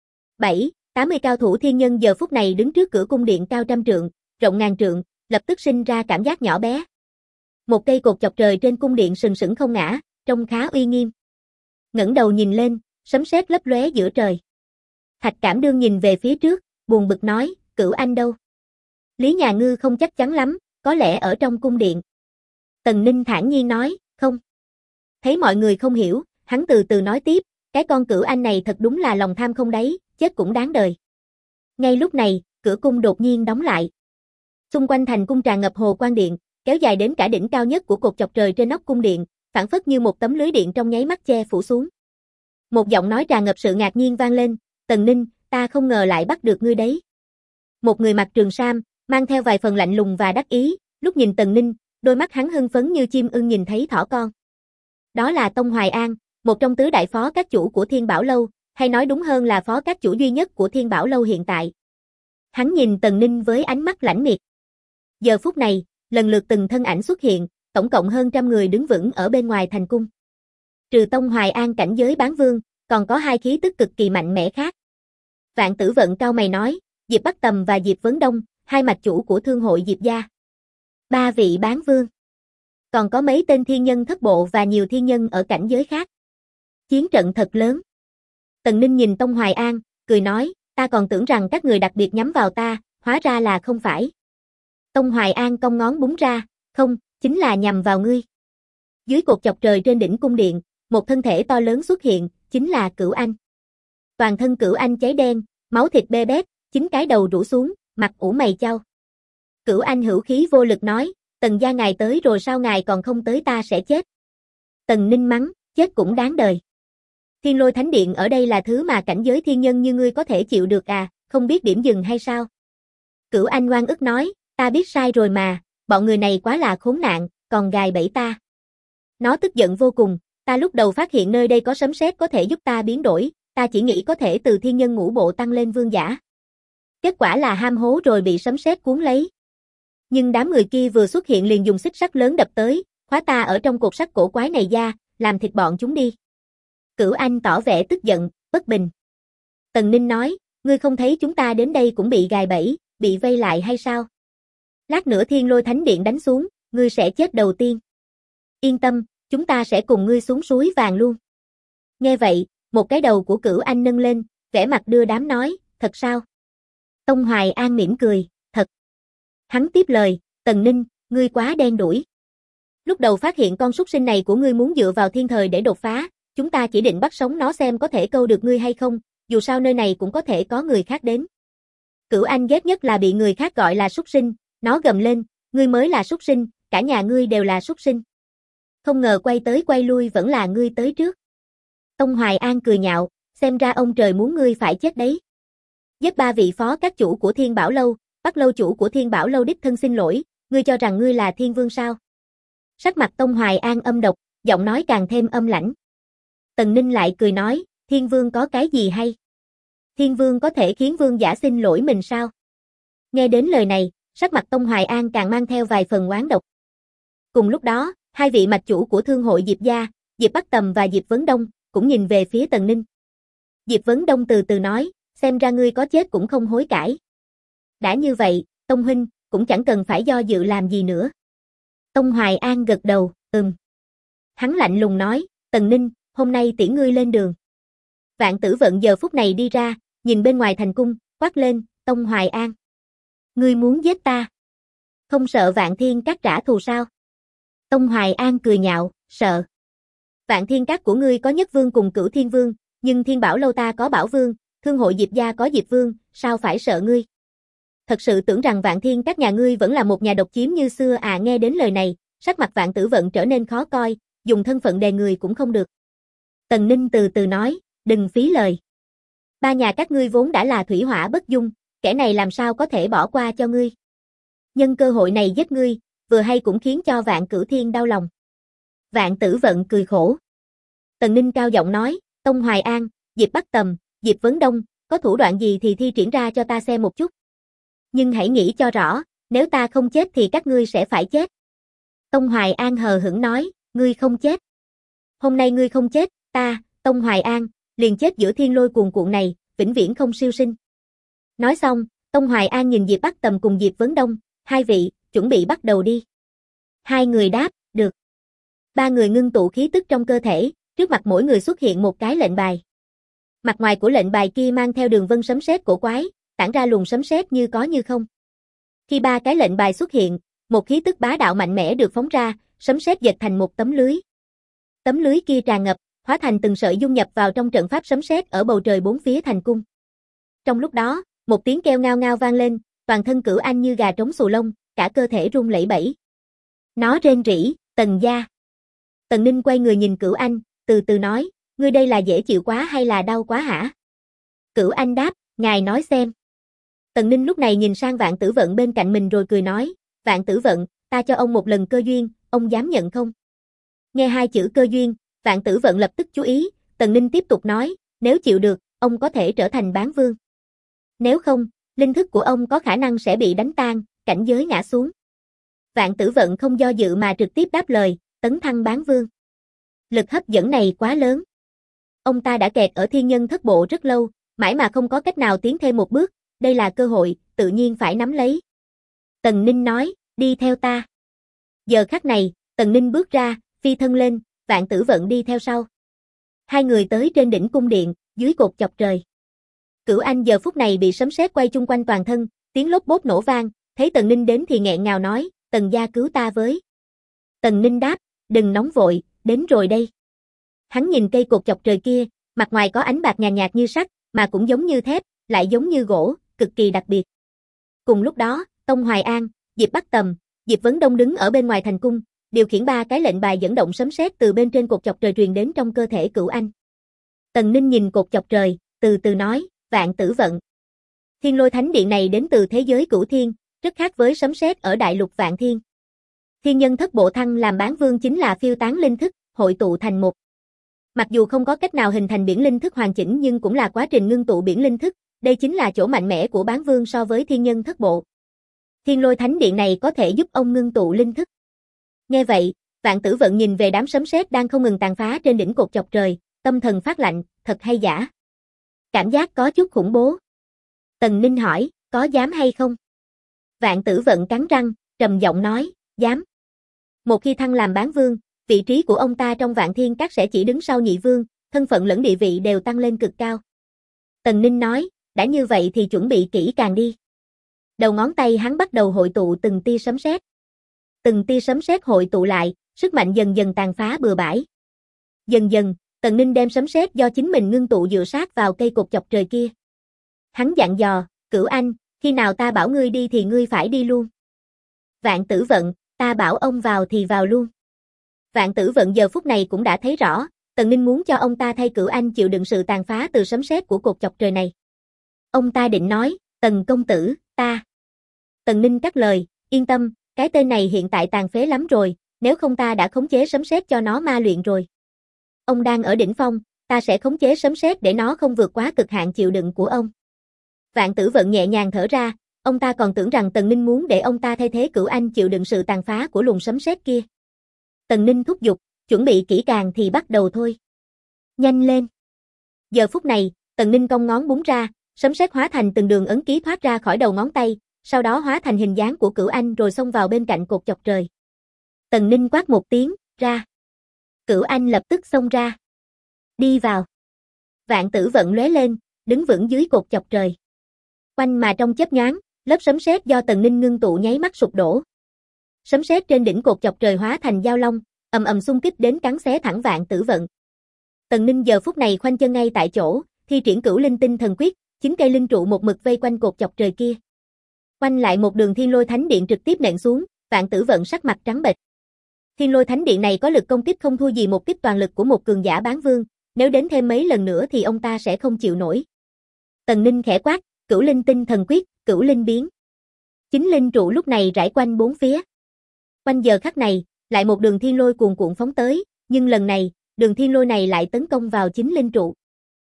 80 cao thủ thiên nhân giờ phút này đứng trước cửa cung điện cao trăm trượng, rộng ngàn trượng, lập tức sinh ra cảm giác nhỏ bé. Một cây cột chọc trời trên cung điện sừng sững không ngã, trông khá uy nghiêm. Ngẩng đầu nhìn lên, sấm sét lấp lóe giữa trời. Thạch Cảm Đương nhìn về phía trước, buồn bực nói, Cửu Anh đâu? Lý Nhà Ngư không chắc chắn lắm, có lẽ ở trong cung điện. Tần Ninh thản nhiên nói, không. Thấy mọi người không hiểu, hắn từ từ nói tiếp, cái con Cửu Anh này thật đúng là lòng tham không đáy, chết cũng đáng đời. Ngay lúc này, cửa cung đột nhiên đóng lại. Xung quanh thành cung tràn ngập hồ quang điện, kéo dài đến cả đỉnh cao nhất của cột chọc trời trên nóc cung điện, phảng phất như một tấm lưới điện trong nháy mắt che phủ xuống. Một giọng nói tràn ngập sự ngạc nhiên vang lên, Tần Ninh, ta không ngờ lại bắt được ngươi đấy. Một người mặc trường sam, mang theo vài phần lạnh lùng và đắc ý, lúc nhìn Tần Ninh, đôi mắt hắn hưng phấn như chim ưng nhìn thấy thỏ con. Đó là Tông Hoài An, một trong tứ đại phó các chủ của Thiên Bảo Lâu, hay nói đúng hơn là phó các chủ duy nhất của Thiên Bảo Lâu hiện tại. Hắn nhìn Tần Ninh với ánh mắt lãnh miệt. Giờ phút này, lần lượt từng thân ảnh xuất hiện, tổng cộng hơn trăm người đứng vững ở bên ngoài thành cung. Trừ Tông Hoài An cảnh giới bán vương, còn có hai khí tức cực kỳ mạnh mẽ khác. Vạn Tử Vận cau mày nói, Diệp Bắc Tầm và Diệp Vấn Đông, hai mạch chủ của thương hội Diệp gia. 3 vị bán vương. Còn có mấy tên thiên nhân thất bộ và nhiều thiên nhân ở cảnh giới khác. Chiến trận thật lớn. Tần Ninh nhìn Tông Hoài An, cười nói, ta còn tưởng rằng các người đặc biệt nhắm vào ta, hóa ra là không phải. Tông Hoài An cong ngón búng ra, không, chính là nhằm vào ngươi. Dưới cột chọc trời trên đỉnh cung điện, một thân thể to lớn xuất hiện, chính là Cửu Anh. Toàn thân Cửu Anh cháy đen, máu thịt bê bết, 9 cái đầu rũ xuống, mặt ủ mày chau. Cửu Anh hữu khí vô lực nói, Tần gia ngài tới rồi sao ngài còn không tới ta sẽ chết. Tần Ninh mắng, chết cũng đáng đời. Thiên Lôi Thánh Điện ở đây là thứ mà cảnh giới thiên nhân như ngươi có thể chịu được à, không biết điểm dừng hay sao? Cửu Anh oan ức nói, ta biết sai rồi mà, bọn người này quá là khốn nạn, còn gài bẫy ta. Nó tức giận vô cùng, ta lúc đầu phát hiện nơi đây có sấm sét có thể giúp ta biến đổi, ta chỉ nghĩ có thể từ thiên nhân ngũ bộ tăng lên vương giả. Kết quả là ham hố rồi bị sấm sét cuốn lấy. Nhưng đám người kia vừa xuất hiện liền dùng xích sắt lớn đập tới, khóa ta ở trong cột sắt cổ quái này ra, làm thịt bọn chúng đi. Cửu Anh tỏ vẻ tức giận, bất bình. Tần Ninh nói, ngươi không thấy chúng ta đến đây cũng bị gài bẫy, bị vây lại hay sao? Lát nữa Thiên Lôi Thánh Điện đánh xuống, ngươi sẽ chết đầu tiên. Yên tâm, chúng ta sẽ cùng ngươi xuống suối vàng luôn. Nghe vậy, một cái đầu của Cửu Anh nâng lên, vẻ mặt đưa đám nói, thật sao? Tông Hoài An mỉm cười, thật. Hắn tiếp lời, Tần Ninh, ngươi quá đen đủi. Lúc đầu phát hiện con súc sinh này của ngươi muốn dựa vào thiên thời để đột phá, chúng ta chỉ định bắt sống nó xem có thể câu được ngươi hay không, dù sao nơi này cũng có thể có người khác đến. Cửu Anh ghét nhất là bị người khác gọi là súc sinh, nó gầm lên, ngươi mới là súc sinh, cả nhà ngươi đều là súc sinh. Không ngờ quay tới quay lui vẫn là ngươi tới trước. Tông Hoài An cười nhạo, xem ra ông trời muốn ngươi phải chết đấy. Giết 3 vị phó các chủ của Thiên Bảo Lâu, bắt lâu chủ của Thiên Bảo Lâu đích thân xin lỗi, ngươi cho rằng ngươi là thiên vương sao? Sắc mặt Tông Hoài An âm độc, giọng nói càng thêm âm lãnh. Tần Ninh lại cười nói, thiên vương có cái gì hay? Thiên vương có thể khiến vương giả xin lỗi mình sao? Nghe đến lời này, sắc mặt Tông Hoài An càng mang theo vài phần oán độc. Cùng lúc đó, hai vị mạch chủ của thương hội Diệp gia, Diệp Bắc Tầm và Diệp Vấn Đông, cũng nhìn về phía Tần Ninh. Diệp Vấn Đông từ từ nói, xem ra ngươi có chết cũng không hối cải. Đã như vậy, Tông huynh, cũng chẳng cần phải do dự làm gì nữa. Tông Hoài An gật đầu, Hắn lạnh lùng nói, Tần Ninh, hôm nay tiễn ngươi lên đường. Vạn Tử Vận giờ phút này đi ra, nhìn bên ngoài thành cung, quát lên, Tông Hoài An. Ngươi muốn giết ta? Không sợ Vạn Thiên Các trả thù sao? Tông Hoài An cười nhạo, sợ. Vạn Thiên Các của ngươi có Nhất Vương cùng Cửu Thiên Vương, nhưng Thiên Bảo Lâu ta có Bảo Vương, Thương hội Diệp gia có Diệp Vương, sao phải sợ ngươi? Thật sự tưởng rằng Vạn Thiên Các nhà ngươi vẫn là một nhà độc chiếm như xưa à? Nghe đến lời này, sắc mặt Vạn Tử Vận trở nên khó coi, dùng thân phận đè người cũng không được. Tần Ninh từ từ nói, đừng phí lời. 3 nhà các ngươi vốn đã là thủy hỏa bất dung, kẻ này làm sao có thể bỏ qua cho ngươi. Nhân cơ hội này giết ngươi, vừa hay cũng khiến cho Vạn Cửu Thiên đau lòng. Vạn Tử Vận cười khổ. Tần Ninh cao giọng nói, Tông Hoài An, Diệp Bắc Tầm, Diệp Vấn Đông, có thủ đoạn gì thì thi triển ra cho ta xem một chút. Nhưng hãy nghĩ cho rõ, nếu ta không chết thì các ngươi sẽ phải chết. Tông Hoài An hờ hững nói, ngươi không chết. Hôm nay ngươi không chết, ta, Tông Hoài An, liền chết giữa thiên lôi cuồn cuộn này, vĩnh viễn không siêu sinh. Nói xong, Tông Hoài An nhìn Diệp Bắc Tầm cùng Diệp Vấn Đông, hai vị, chuẩn bị bắt đầu đi. Hai người đáp, được. 3 người ngưng tụ khí tức trong cơ thể, trước mặt mỗi người xuất hiện một cái lệnh bài. Mặt ngoài của lệnh bài kia mang theo đường vân sấm sét cổ quái, tản ra luồng sấm sét như có như không. Khi 3 cái lệnh bài xuất hiện, một khí tức bá đạo mạnh mẽ được phóng ra, sấm sét dệt thành một tấm lưới. Tấm lưới kia tràn ngập, hóa thành từng sợi dung nhập vào trong trận pháp sấm sét ở bầu trời bốn phía thành cung. Trong lúc đó, một tiếng kêu ngao ngao vang lên, toàn thân Cửu Anh như gà trống xù lông, cả cơ thể run lẩy bẩy. Nó rên rỉ, Tần gia. Tần Ninh quay người nhìn Cửu Anh, từ từ nói, ngươi đây là dễ chịu quá hay là đau quá hả? Cửu Anh đáp, ngài nói xem. Tần Ninh lúc này nhìn sang Vạn Tử Vận bên cạnh mình rồi cười nói, Vạn Tử Vận, ta cho ông một lần cơ duyên, ông dám nhận không? Nghe 2 chữ cơ duyên, Vạn Tử Vận lập tức chú ý, Tần Ninh tiếp tục nói, nếu chịu được, ông có thể trở thành bán vương. Nếu không, linh thức của ông có khả năng sẽ bị đánh tan, cảnh giới ngã xuống. Vạn Tử Vận không do dự mà trực tiếp đáp lời, tấn thăng bán vương. Lực hấp dẫn này quá lớn. Ông ta đã kẹt ở thiên nhân thất bộ rất lâu, mãi mà không có cách nào tiến thêm một bước, đây là cơ hội, tự nhiên phải nắm lấy. Tần Ninh nói, đi theo ta. Giờ khắc này, Tần Ninh bước ra, phi thân lên, Vạn Tử Vận đi theo sau. 2 người tới trên đỉnh cung điện, dưới cột chọc trời. Cửu Anh giờ phút này bị sấm sét quay chung quanh toàn thân, tiếng lốp bốp nổ vang, thấy Tần Ninh đến thì nghẹn ngào nói, Tần gia cứu ta với. Tần Ninh đáp, đừng nóng vội, đến rồi đây. Hắn nhìn cây cột chọc trời kia, mặt ngoài có ánh bạc nhàn nhạt như sắt, mà cũng giống như thép, lại giống như gỗ, cực kỳ đặc biệt. Cùng lúc đó, Tông Hoài An, Diệp Bắc Tầm, Diệp Vấn Đông đứng ở bên ngoài thành cung, điều khiển 3 cái lệnh bài dẫn động sấm sét từ bên trên cột chọc trời truyền đến trong cơ thể Cửu Anh. Tần Ninh nhìn cột chọc trời, từ từ nói, Vạn Tử Vận. Thiên Lôi Thánh Điện này đến từ thế giới Cửu Thiên, rất khác với sấm sét ở đại lục Vạn Thiên. Thiên Nhân Thất Bộ thăng làm Bán Vương chính là phiêu tán linh thức, hội tụ thành một. Mặc dù không có cách nào hình thành biển linh thức hoàn chỉnh nhưng cũng là quá trình ngưng tụ biển linh thức, đây chính là chỗ mạnh mẽ của Bán Vương so với Thiên Nhân Thất Bộ. Thiên Lôi Thánh Điện này có thể giúp ông ngưng tụ linh thức. Nghe vậy, Vạn Tử Vận nhìn về đám sấm sét đang không ngừng tàn phá trên đỉnh cột chọc trời, tâm thần phát lạnh, thật hay giả? Cảm giác có chút khủng bố. Tần Ninh hỏi, có dám hay không? Vạn Tử Vận cắn răng, trầm giọng nói, dám. Một khi thăng làm Bán Vương, vị trí của ông ta trong Vạn Thiên Các sẽ chỉ đứng sau Nhị Vương, thân phận lẫn địa vị đều tăng lên cực cao. Tần Ninh nói, đã như vậy thì chuẩn bị kỹ càng đi. Đầu ngón tay hắn bắt đầu hội tụ từng tia sấm sét. Từng tia sấm sét hội tụ lại, sức mạnh dần dần tàn phá bừa bãi. Dần dần, Tần Ninh đem sấm sét do chính mình ngưng tụ dựa sát vào cây cột chọc trời kia. Hắn dặn dò, Cửu Anh, khi nào ta bảo ngươi đi thì ngươi phải đi luôn. Vạn Tử Vận, ta bảo ông vào thì vào luôn. Vạn Tử Vận giờ phút này cũng đã thấy rõ, Tần Ninh muốn cho ông ta thay Cửu Anh chịu đựng sự tàn phá từ sấm sét của cột chọc trời này. Ông ta định nói, Tần công tử, ta. Tần Ninh cắt lời, yên tâm, cái tên này hiện tại tàn phế lắm rồi, nếu không ta đã khống chế sấm sét cho nó ma luyện rồi. Ông đang ở đỉnh phong, ta sẽ khống chế sấm sét để nó không vượt quá cực hạn chịu đựng của ông. Vạn Tử Vận nhẹ nhàng thở ra, ông ta còn tưởng rằng Tần Ninh muốn để ông ta thay thế Cửu Anh chịu đựng sự tàn phá của luồng sấm sét kia. Tần Ninh thúc giục, chuẩn bị kỹ càng thì bắt đầu thôi. Nhanh lên. Giờ phút này, Tần Ninh cong ngón búng ra, sấm sét hóa thành từng đường ấn ký thoát ra khỏi đầu ngón tay, sau đó hóa thành hình dáng của Cửu Anh rồi xông vào bên cạnh cột chọc trời. Tần Ninh quát một tiếng, ra. Cửu Anh lập tức xông ra. Đi vào. Vạn Tử Vận lóe lên, đứng vững dưới cột chọc trời. Quanh mà trong chớp nhoáng, lớp sấm sét do Tần Ninh ngưng tụ nháy mắt sụp đổ. Sấm sét trên đỉnh cột chọc trời hóa thành dao long, ầm ầm xung kích đến cắn xé thẳng Vạn Tử Vận. Tần Ninh giờ phút này khoanh chân ngay tại chỗ, thi triển Cửu Linh Tinh Thần Quyết, 9 cây linh trụ một mực vây quanh cột chọc trời kia. Quanh lại một đường Thiên Lôi Thánh Điện trực tiếp nện xuống, Vạn Tử Vận sắc mặt trắng bệch. Thiên Lôi Thánh Điện này có lực công kích không thua gì một kích toàn lực của một cường giả Bán Vương, nếu đến thêm mấy lần nữa thì ông ta sẽ không chịu nổi. Tần Ninh khẽ quát, Cửu Linh Tinh Thần Quyết, Cửu Linh biến. 9 linh trụ lúc này rải quanh bốn phía. Quanh giờ khắc này, lại một đường thiên lôi cuồn cuộn phóng tới, nhưng lần này, đường thiên lôi này lại tấn công vào 9 linh trụ.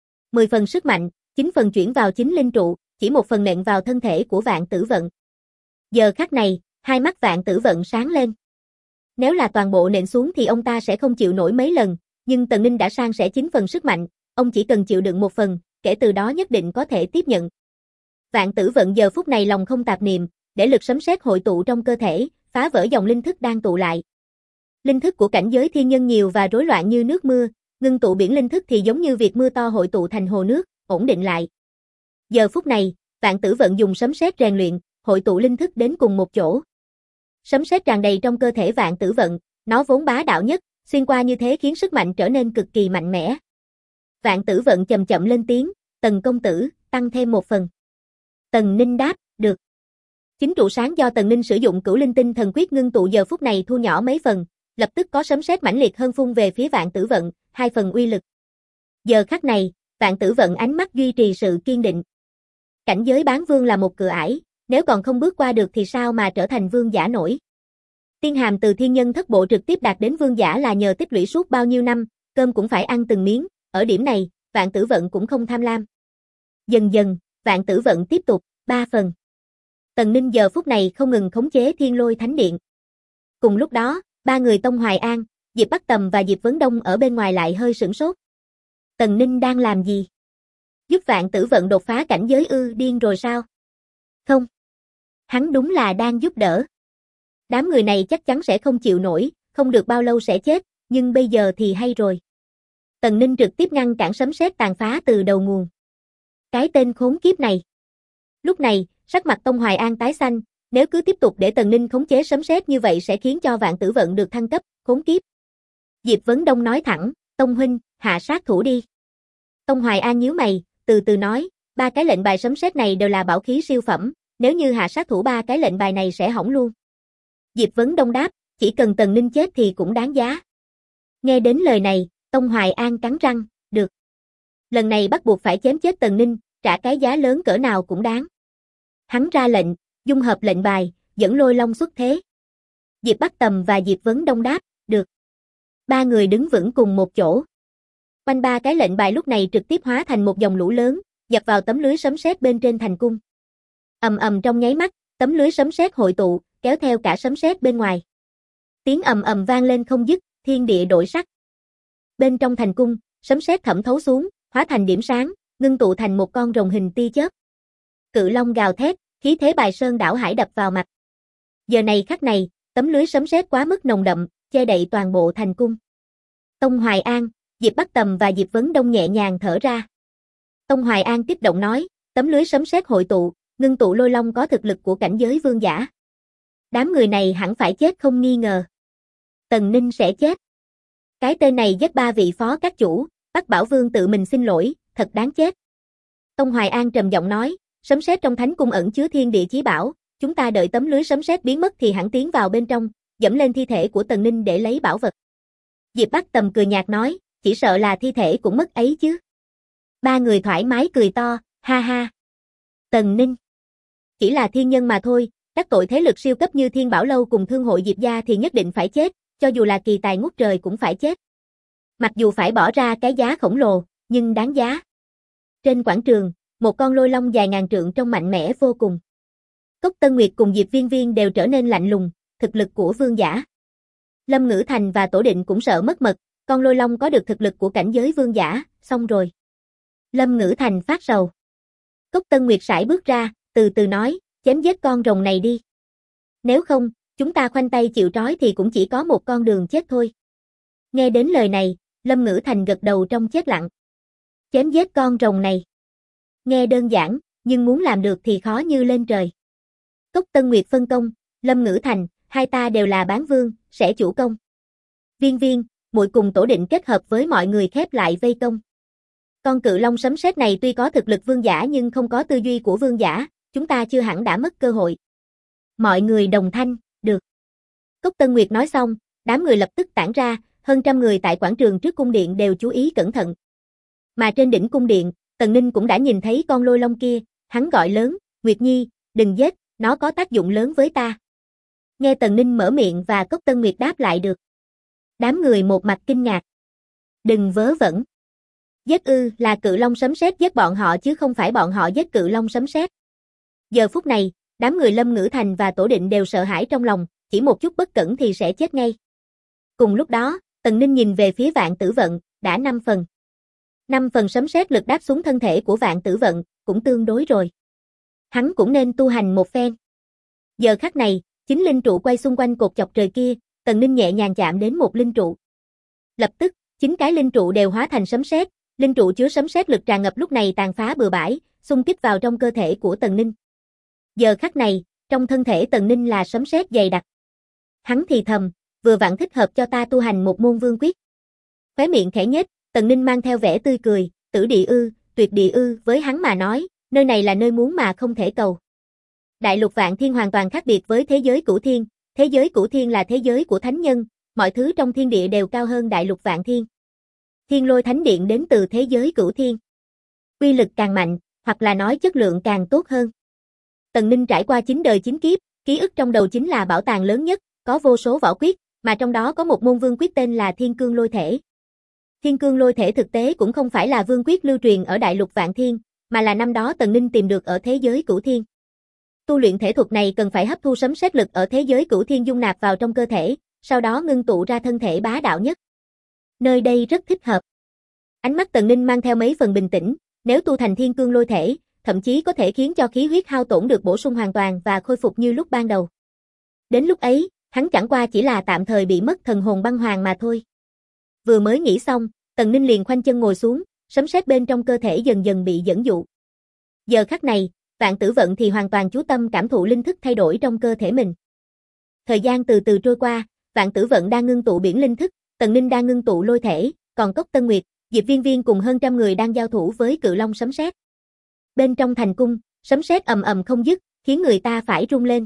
10 phần sức mạnh, 9 phần chuyển vào 9 linh trụ, chỉ một phần nện vào thân thể của Vạn Tử Vận. Giờ khắc này, hai mắt Vạn Tử Vận sáng lên. Nếu là toàn bộ nện xuống thì ông ta sẽ không chịu nổi mấy lần, nhưng Tần Ninh đã san sẻ 9 phần sức mạnh, ông chỉ cần chịu đựng một phần, kể từ đó nhất định có thể tiếp nhận. Vạn Tử Vận giờ phút này lòng không tạp niệm, để lực sấm sét hội tụ trong cơ thể, phá vỡ dòng linh thức đang tụ lại. Linh thức của cảnh giới thiên nhân nhiều và rối loạn như nước mưa, ngưng tụ biển linh thức thì giống như việc mưa to hội tụ thành hồ nước, ổn định lại. Giờ phút này, Vạn Tử Vận dùng sấm sét rèn luyện, hội tụ linh thức đến cùng một chỗ. Sấm sét tràn đầy trong cơ thể Vạn Tử Vận, nó vốn bá đạo nhất, xuyên qua như thế khiến sức mạnh trở nên cực kỳ mạnh mẽ. Vạn Tử Vận chậm chậm lên tiếng, Tần công tử, tăng thêm một phần. Tần Ninh đáp, được. 9 trụ sáng do Tần Ninh sử dụng Cửu Linh Tinh Thần Quyết ngưng tụ giờ phút này thu nhỏ mấy phần, lập tức có sấm sét mãnh liệt hơn phun về phía Vạn Tử Vận, 2 phần uy lực. Giờ khắc này, Vạn Tử Vận ánh mắt duy trì sự kiên định. Cảnh giới Bán Vương là một cửa ải, nếu còn không bước qua được thì sao mà trở thành vương giả nổi. Tiên hàm từ thiên nhân thất bộ trực tiếp đạt đến vương giả là nhờ tích lũy suốt bao nhiêu năm, cơm cũng phải ăn từng miếng, ở điểm này, Vạn Tử Vận cũng không tham lam. Dần dần, Vạn Tử Vận tiếp tục, 3 phần. Tần Ninh giờ phút này không ngừng khống chế Thiên Lôi Thánh Điện. Cùng lúc đó, ba người Tông Hoài An, Diệp Bắc Tầm và Diệp Vấn Đông ở bên ngoài lại hơi sửng sốt. Tần Ninh đang làm gì? Giúp Vạn Tử Vận đột phá cảnh giới ư, điên rồi sao? Không. Hắn đúng là đang giúp đỡ. Đám người này chắc chắn sẽ không chịu nổi, không được bao lâu sẽ chết, nhưng bây giờ thì hay rồi. Tần Ninh trực tiếp ngăn cản sấm sét tàn phá từ đầu nguồn. Cái tên khốn kiếp này. Lúc này, sắc mặt Tông Hoài An tái xanh, nếu cứ tiếp tục để Tần Ninh khống chế sấm sét như vậy sẽ khiến cho Vạn Tử Vận được thăng cấp, khốn kiếp. Diệp Vấn Đông nói thẳng, Tông huynh, hạ sát thủ đi. Tông Hoài An nhíu mày, từ từ nói, ba cái lệnh bài sấm sét này đều là bảo khí siêu phẩm, nếu như hạ sát thủ 3 cái lệnh bài này sẽ hỏng luôn. Diệp Vấn Đông đáp, chỉ cần Tần Ninh chết thì cũng đáng giá. Nghe đến lời này, Tông Hoài An cắn răng, được. Lần này bắt buộc phải chém chết Tần Ninh, trả cái giá lớn cỡ nào cũng đáng. Hắn ra lệnh, dung hợp lệnh bài, dẫn Lôi Long xuất thế. Diệp Bắc Tầm và Diệp Vấn Đông đáp, được. Ba người đứng vững cùng một chỗ. Quanh 3 cái lệnh bài lúc này trực tiếp hóa thành một dòng lũ lớn, dập vào tấm lưới sấm sét bên trên thành cung. Ầm ầm trong nháy mắt, tấm lưới sấm sét hội tụ, kéo theo cả sấm sét bên ngoài. Tiếng ầm ầm vang lên không dứt, thiên địa đổi sắc. Bên trong thành cung, sấm sét thẩm thấu xuống, hóa thành điểm sáng, ngưng tụ thành một con rồng hình tia chớp. Cự long gào thét, khí thế bài sơn đảo hải đập vào mặt. Giờ này khắc này, tấm lưới sấm sét quá mức nồng đậm, che đậy toàn bộ thành cung. Tông Hoài An, Diệp Bắc Tầm và Diệp Vấn Đông nhẹ nhàng thở ra. Tông Hoài An kích động nói, tấm lưới sấm sét hội tụ, ngưng tụ Lôi Long có thực lực của cảnh giới vương giả. Đám người này hẳn phải chết không nghi ngờ. Tần Ninh sẽ chết. Cái tên này giết 3 vị phó các chủ, bắt Bảo Vương tự mình xin lỗi, thật đáng chết. Tông Hoài An trầm giọng nói, sấm sét trong thánh cung ẩn chứa thiên địa chí bảo, chúng ta đợi tấm lưới sấm sét biến mất thì hẳn tiến vào bên trong, dẫm lên thi thể của Tần Ninh để lấy bảo vật. Diệp Bắc Tầm cười nhạt nói, chỉ sợ là thi thể cũng mất ấy chứ. Ba người thoải mái cười to, ha ha. Tần Ninh chỉ là thiên nhân mà thôi, các tội thế lực siêu cấp như Thiên Bảo Lâu cùng Thương hội Diệp gia thì nhất định phải chết, cho dù là kỳ tài ngút trời cũng phải chết. Mặc dù phải bỏ ra cái giá khổng lồ, nhưng đáng giá. Trên quảng trường, một con lôi long dài ngàn trượng trông mạnh mẽ vô cùng. Cốc Tân Nguyệt cùng Diệp Viên Viên đều trở nên lạnh lùng, thực lực của vương giả. Lâm Ngữ Thành và Tổ Định cũng sợ mất mật, con lôi long có được thực lực của cảnh giới vương giả, xong rồi. Lâm Ngữ Thành phát sầu. Cốc Tân Nguyệt sải bước ra, từ từ nói, chém giết con rồng này đi. Nếu không, chúng ta khoanh tay chịu trói thì cũng chỉ có một con đường chết thôi. Nghe đến lời này, Lâm Ngữ Thành gật đầu trong chết lặng. Chém giết con rồng này. Nghe đơn giản, nhưng muốn làm được thì khó như lên trời. Cốc Tân Nguyệt phân công, Lâm Ngữ Thành, hai ta đều là bán vương, sẽ chủ công. Viên Viên, muội cùng Tổ Định kết hợp với mọi người khép lại vây công. Con cự long sấm sét này tuy có thực lực vương giả nhưng không có tư duy của vương giả, chúng ta chưa hẳn đã mất cơ hội. Mọi người đồng thanh, được. Cốc Tân Nguyệt nói xong, đám người lập tức tản ra, hơn trăm người tại quảng trường trước cung điện đều chú ý cẩn thận. Mà trên đỉnh cung điện, Tần Ninh cũng đã nhìn thấy con lôi long kia, hắn gọi lớn, Nguyệt Nhi, đừng giết, nó có tác dụng lớn với ta. Nghe Tần Ninh mở miệng và Cốc Tân Nguyệt đáp lại được. Đám người một mặt kinh ngạc. Đừng vớ vẩn. Giết ư, là cự long sấm sét giết bọn họ chứ không phải bọn họ giết cự long sấm sét. Giờ phút này, đám người Lâm Ngữ Thành và Tổ Định đều sợ hãi trong lòng, chỉ một chút bất cẩn thì sẽ chết ngay. Cùng lúc đó, Tần Ninh nhìn về phía Vạn Tử Vận, đã 5 phần. 5 phần sấm sét lực đáp xuống thân thể của Vạn Tử Vận, cũng tương đối rồi. Hắn cũng nên tu hành một phen. Giờ khắc này, 9 linh trụ quay xung quanh cột chọc trời kia, Tần Ninh nhẹ nhàng chạm đến một linh trụ. Lập tức, 9 cái linh trụ đều hóa thành sấm sét, linh trụ chứa sấm sét lực tràn ngập lúc này tàn phá bừa bãi, xung kích vào trong cơ thể của Tần Ninh. Giờ khắc này, trong thân thể Tần Ninh là sấm sét dày đặc. Hắn thì thầm, vừa vặn thích hợp cho ta tu hành một môn vương quyết. Khóe miệng khẽ nhếch, Tần Ninh mang theo vẻ tươi cười, tử địa ư, tuyệt địa ư, với hắn mà nói, nơi này là nơi muốn mà không thể cầu. Đại lục Vạn Thiên hoàn toàn khác biệt với thế giới Cửu Thiên, thế giới Cửu Thiên là thế giới của thánh nhân, mọi thứ trong thiên địa đều cao hơn đại lục Vạn Thiên. Thiên Lôi Thánh Điện đến từ thế giới Cửu Thiên. Uy lực càng mạnh, hoặc là nói chất lượng càng tốt hơn. Tần Ninh trải qua 9 đời 9 kiếp, ký ức trong đầu chính là bảo tàng lớn nhất, có vô số võ quyết, mà trong đó có một môn vương quyết tên là Thiên Cương Lôi Thể. Thiên Cương Lôi Thể thực tế cũng không phải là vương quyết lưu truyền ở đại lục Vạn Thiên, mà là năm đó Tần Ninh tìm được ở thế giới Cửu Thiên. Tu luyện thể thuật này cần phải hấp thu sấm sét lực ở thế giới Cửu Thiên dung nạp vào trong cơ thể, sau đó ngưng tụ ra thân thể bá đạo nhất. Nơi đây rất thích hợp. Ánh mắt Tần Ninh mang theo mấy phần bình tĩnh, nếu tu thành Thiên Cương Lôi Thể, thậm chí có thể khiến cho khí huyết hao tổn được bổ sung hoàn toàn và khôi phục như lúc ban đầu. Đến lúc ấy, hắn chẳng qua chỉ là tạm thời bị mất thần hồn băng hoàng mà thôi. Vừa mới nghĩ xong, Tần Ninh liền khoanh chân ngồi xuống, sấm sét bên trong cơ thể dần dần bị dẫn dụ. Giờ khắc này, Vạn Tử Vận thì hoàn toàn chú tâm cảm thụ linh thức thay đổi trong cơ thể mình. Thời gian từ từ trôi qua, Vạn Tử Vận đang ngưng tụ biển linh thức, Tần Ninh đang ngưng tụ lôi thể, còn Cốc Tân Nguyệt, Diệp Viên Viên cùng hơn trăm người đang giao thủ với cự long sấm sét. Bên trong thành cung, sấm sét ầm ầm không dứt, khiến người ta phải run lên.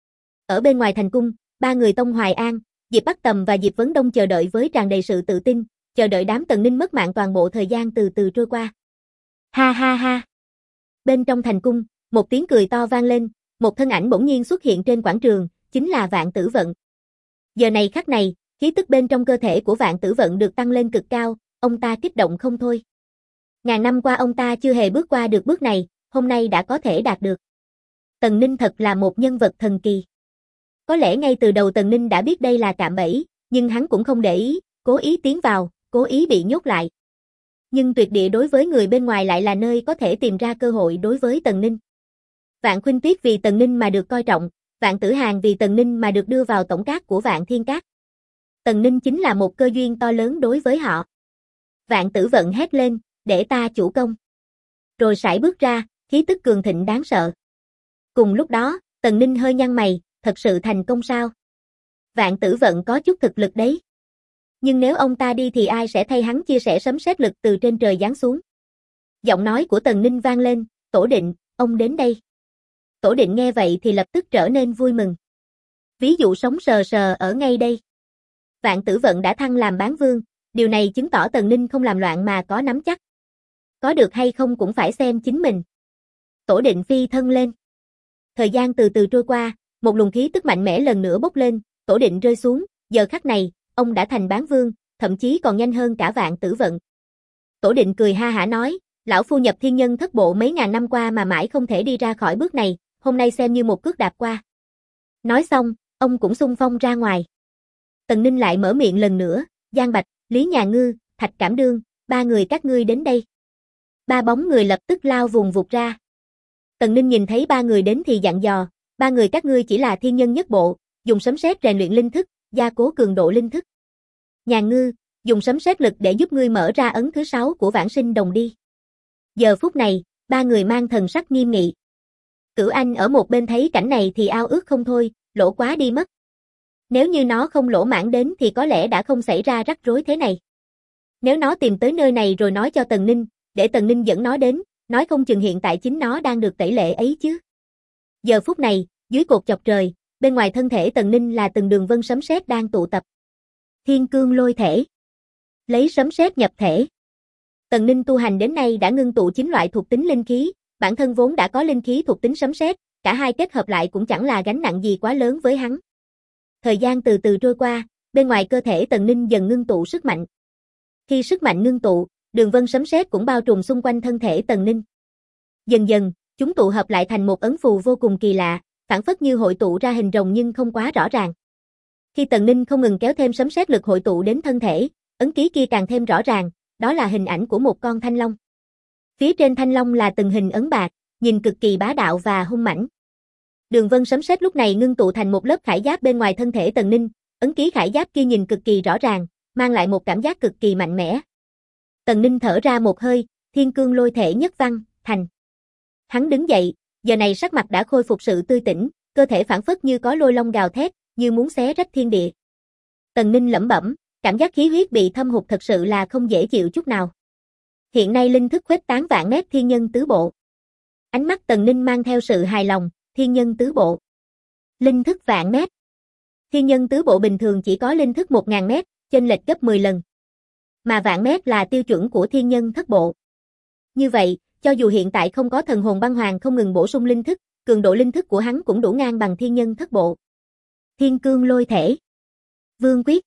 Ở bên ngoài thành cung, ba người Tông Hoài An, Diệp Bắc Tầm và Diệp Vấn Đông chờ đợi với tràn đầy sự tự tin, chờ đợi đám Tần Ninh mất mạng toàn bộ thời gian từ từ trôi qua. Ha ha ha. Bên trong thành cung, một tiếng cười to vang lên, một thân ảnh bỗng nhiên xuất hiện trên quảng trường, chính là Vạn Tử Vận. Giờ này khắc này, khí tức bên trong cơ thể của Vạn Tử Vận được tăng lên cực cao, ông ta kích động không thôi. Ngàn năm qua ông ta chưa hề bước qua được bước này, hôm nay đã có thể đạt được. Tần Ninh thật là một nhân vật thần kỳ. Có lẽ ngay từ đầu Tần Ninh đã biết đây là cạm bẫy, nhưng hắn cũng không để ý, cố ý tiến vào, cố ý bị nhốt lại. Nhưng tuyệt địa đối với người bên ngoài lại là nơi có thể tìm ra cơ hội đối với Tần Ninh. Vạn Khuynh Tuyết vì Tần Ninh mà được coi trọng, Vạn Tử Hàn vì Tần Ninh mà được đưa vào tổng cát của Vạn Thiên Cát. Tần Ninh chính là một cơ duyên to lớn đối với họ. Vạn Tử Vận hét lên, để ta chủ công. Rồi sải bước ra, khí tức cường thịnh đáng sợ. Cùng lúc đó, Tần Ninh hơi nhăn mày, thật sự thành công sao? Vạn Tử Vận có chút thực lực đấy. Nhưng nếu ông ta đi thì ai sẽ thay hắn chia sẻ sấm sét lực từ trên trời giáng xuống? Giọng nói của Tần Ninh vang lên, Tổ Định, ông đến đây. Tổ Định nghe vậy thì lập tức trở nên vui mừng. Ví dụ sống sờ sờ ở ngay đây. Vạn Tử Vận đã thăng làm bán vương, điều này chứng tỏ Tần Ninh không làm loạn mà có nắm chắc. Có được hay không cũng phải xem chính mình. Tổ Định phi thân lên. Thời gian từ từ trôi qua, một luồng khí tức mạnh mẽ lần nữa bốc lên, Tổ Định rơi xuống, giờ khắc này, ông đã thành bán vương, thậm chí còn nhanh hơn cả Vạn Tử Vận. Tổ Định cười ha hả nói, lão phu nhập thiên nhân thất bộ mấy ngàn năm qua mà mãi không thể đi ra khỏi bước này, hôm nay xem như một cước đạp qua. Nói xong, ông cũng xung phong ra ngoài. Tần Ninh lại mở miệng lần nữa, Giang Bạch, Lý Nhà Ngư, Thạch Cảm Đương, ba người các ngươi đến đây. Ba bóng người lập tức lao vùng vụt ra. Tần Ninh nhìn thấy ba người đến thì dặn dò, ba người các ngươi chỉ là thiên nhân nhất bộ, dùng sấm sét rèn luyện linh thức, gia cố cường độ linh thức. Nhà Ngư, dùng sấm sét lực để giúp ngươi mở ra ấn thứ 6 của Vãng Sinh Đồng đi. Giờ phút này, ba người mang thần sắc nghiêm nghị. Cửu Anh ở một bên thấy cảnh này thì ao ước không thôi, lỗ quá đi mất. Nếu như nó không lỗ mãng đến thì có lẽ đã không xảy ra rắc rối thế này. Nếu nó tìm tới nơi này rồi nói cho Tần Ninh, để Tần Ninh dẫn nó đến, nói không chừng hiện tại chính nó đang được tẩy lệ ấy chứ. Giờ phút này, dưới cột chọc trời, bên ngoài thân thể Tần Ninh là từng đường vân sấm sét đang tụ tập. Thiên cương lôi thể. Lấy sấm sét nhập thể. Tần Ninh tu hành đến nay đã ngưng tụ 9 loại thuộc tính linh khí, bản thân vốn đã có linh khí thuộc tính sấm sét, cả hai kết hợp lại cũng chẳng là gánh nặng gì quá lớn với hắn. Thời gian từ từ trôi qua, bên ngoài cơ thể Tần Ninh dần ngưng tụ sức mạnh. Khi sức mạnh ngưng tụ, đường vân sấm sét cũng bao trùm xung quanh thân thể Tần Ninh. Dần dần, chúng tụ hợp lại thành một ấn phù vô cùng kỳ lạ, phản phất như hội tụ ra hình rồng nhưng không quá rõ ràng. Khi Tần Ninh không ngừng kéo thêm sấm sét lực hội tụ đến thân thể, ấn ký kia càng thêm rõ ràng, đó là hình ảnh của một con thanh long. Phía trên thanh long là từng hình ấn bạc, nhìn cực kỳ bá đạo và hung mãnh. Đường vân sấm sét lúc này ngưng tụ thành một lớp khải giáp bên ngoài thân thể Tần Ninh, ấn ký khải giáp kia nhìn cực kỳ rõ ràng, mang lại một cảm giác cực kỳ mạnh mẽ. Tần Ninh thở ra một hơi, thiên cương lôi thể nhất văn, thành. Hắn đứng dậy, giờ này sắc mặt đã khôi phục sự tươi tỉnh, cơ thể phảng phất như có lôi long gào thét, như muốn xé rách thiên địa. Tần Ninh lẩm bẩm, cảm giác khí huyết bị thâm hụt thật sự là không dễ chịu chút nào. Hiện nay linh thức khuếch tán vạn mét thiên nhân tứ bộ. Ánh mắt Tần Ninh mang theo sự hài lòng, thiên nhân tứ bộ. Linh thức vạn mét. Thiên nhân tứ bộ bình thường chỉ có linh thức 1000 mét, chênh lệch gấp 10 lần. Mà vạn mét là tiêu chuẩn của thiên nhân thất bộ. Như vậy, cho dù hiện tại không có thần hồn băng hoàng không ngừng bổ sung linh thức, cường độ linh thức của hắn cũng đủ ngang bằng thiên nhân thất bộ. Thiên cương lôi thể. Vương quyết.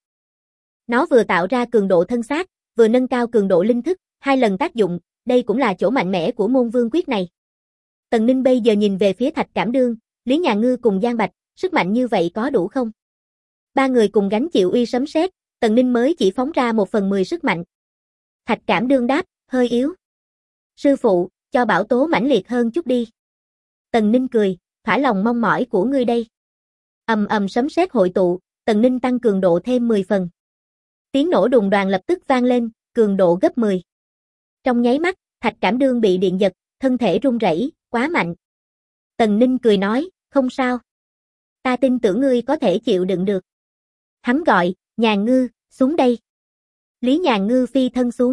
Nó vừa tạo ra cường độ thân xác, vừa nâng cao cường độ linh thức, hai lần tác dụng, đây cũng là chỗ mạnh mẽ của môn vương quyết này. Tần Ninh bây giờ nhìn về phía Thạch Cảm Đương, Lý Nhà Ngư cùng Giang Bạch, sức mạnh như vậy có đủ không? Ba người cùng gánh chịu uy sấm sét, Tần Ninh mới chỉ phóng ra 1/10 sức mạnh. Thạch Cảm Đương đáp, hơi yếu. Sư phụ, cho bảo tố mãnh liệt hơn chút đi. Tần Ninh cười, thỏa lòng mong mỏi của ngươi đây. Ầm ầm sấm sét hội tụ, Tần Ninh tăng cường độ thêm 10 phần. Tiếng nổ đùng đoàng lập tức vang lên, cường độ gấp 10. Trong nháy mắt, Thạch Cảm Đương bị điện giật, thân thể run rẩy, quá mạnh. Tần Ninh cười nói, không sao. Ta tin tưởng ngươi có thể chịu đựng được. Hắn gọi, Nhà Ngư, xuống đây. Lý Nhà Ngư phi thân xuống.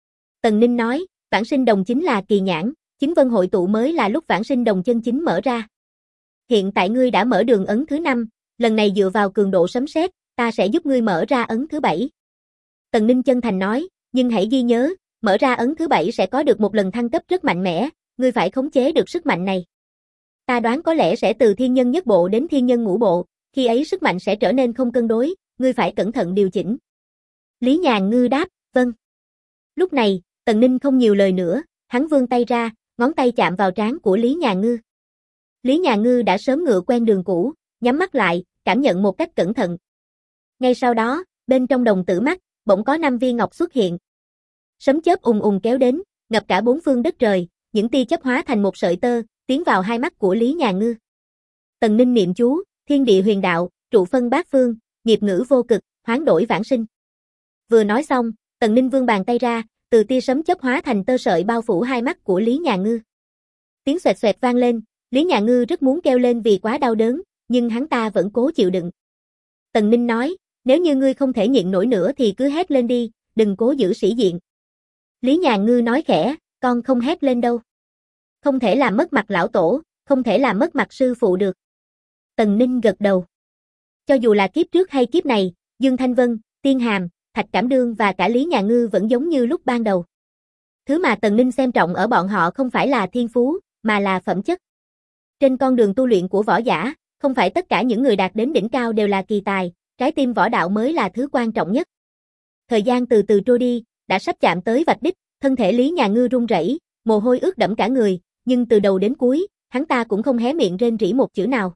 Tần Ninh nói, Vãng Sinh Đồng chính là kỳ nhãn, chính vân hội tụ mới là lúc Vãng Sinh Đồng chân chính mở ra. Hiện tại ngươi đã mở đường ấn thứ 5, lần này dựa vào cường độ sấm sét, ta sẽ giúp ngươi mở ra ấn thứ 7. Tần Ninh chân thành nói, nhưng hãy ghi nhớ, mở ra ấn thứ 7 sẽ có được một lần thăng cấp rất mạnh mẽ, ngươi phải khống chế được sức mạnh này. Ta đoán có lẽ sẽ từ thiên nhân nhất bộ đến thiên nhân ngũ bộ, khi ấy sức mạnh sẽ trở nên không cân đối, ngươi phải cẩn thận điều chỉnh. Lý Nhàn Ngư đáp, vâng. Lúc này, Tần Ninh không nhiều lời nữa, hắn vươn tay ra, ngón tay chạm vào trán của Lý Nhàn Ngư. Lý Nhàn Ngư đã sớm ngựa quen đường cũ, nhắm mắt lại, cảm nhận một cách cẩn thận. Ngay sau đó, bên trong đồng tử mắt, bỗng có 5 viên ngọc xuất hiện. Sấm chớp ùng ùng kéo đến, ngập cả 4 phương đất trời, những tia chớp hóa thành một sợi tơ, tiến vào hai mắt của Lý Nhàn Ngư. Tần Ninh niệm chú, thiên địa huyền đạo, trụ phân bát phương, nghiệp ngữ vô cực, hoán đổi vãng sinh. Vừa nói xong, Tần Ninh vươn bàn tay ra, từ tia sấm chớp hóa thành tơ sợi bao phủ hai mắt của Lý Nhàn Ngư. Tiếng xoẹt xoẹt vang lên, Lý Nhàn Ngư rất muốn kêu lên vì quá đau đớn, nhưng hắn ta vẫn cố chịu đựng. Tần Ninh nói, nếu như ngươi không thể nhịn nổi nữa thì cứ hét lên đi, đừng cố giữ sĩ diện. Lý Nhàn Ngư nói khẽ, con không hét lên đâu. Không thể làm mất mặt lão tổ, không thể làm mất mặt sư phụ được. Tần Ninh gật đầu. Cho dù là kiếp trước hay kiếp này, Dương Thanh Vân, Tiên Hàm, Thạch Cảm Đương và cả Lý Nhàn Ngư vẫn giống như lúc ban đầu. Thứ mà Tần Ninh xem trọng ở bọn họ không phải là thiên phú, mà là phẩm chất. Trên con đường tu luyện của võ giả, không phải tất cả những người đạt đến đỉnh cao đều là kỳ tài, trái tim võ đạo mới là thứ quan trọng nhất. Thời gian từ từ trôi đi, đã sắp chạm tới vạch đích, thân thể Lý Nhàn Ngư run rẩy, mồ hôi ướt đẫm cả người, nhưng từ đầu đến cuối, hắn ta cũng không hé miệng rên rỉ một chữ nào.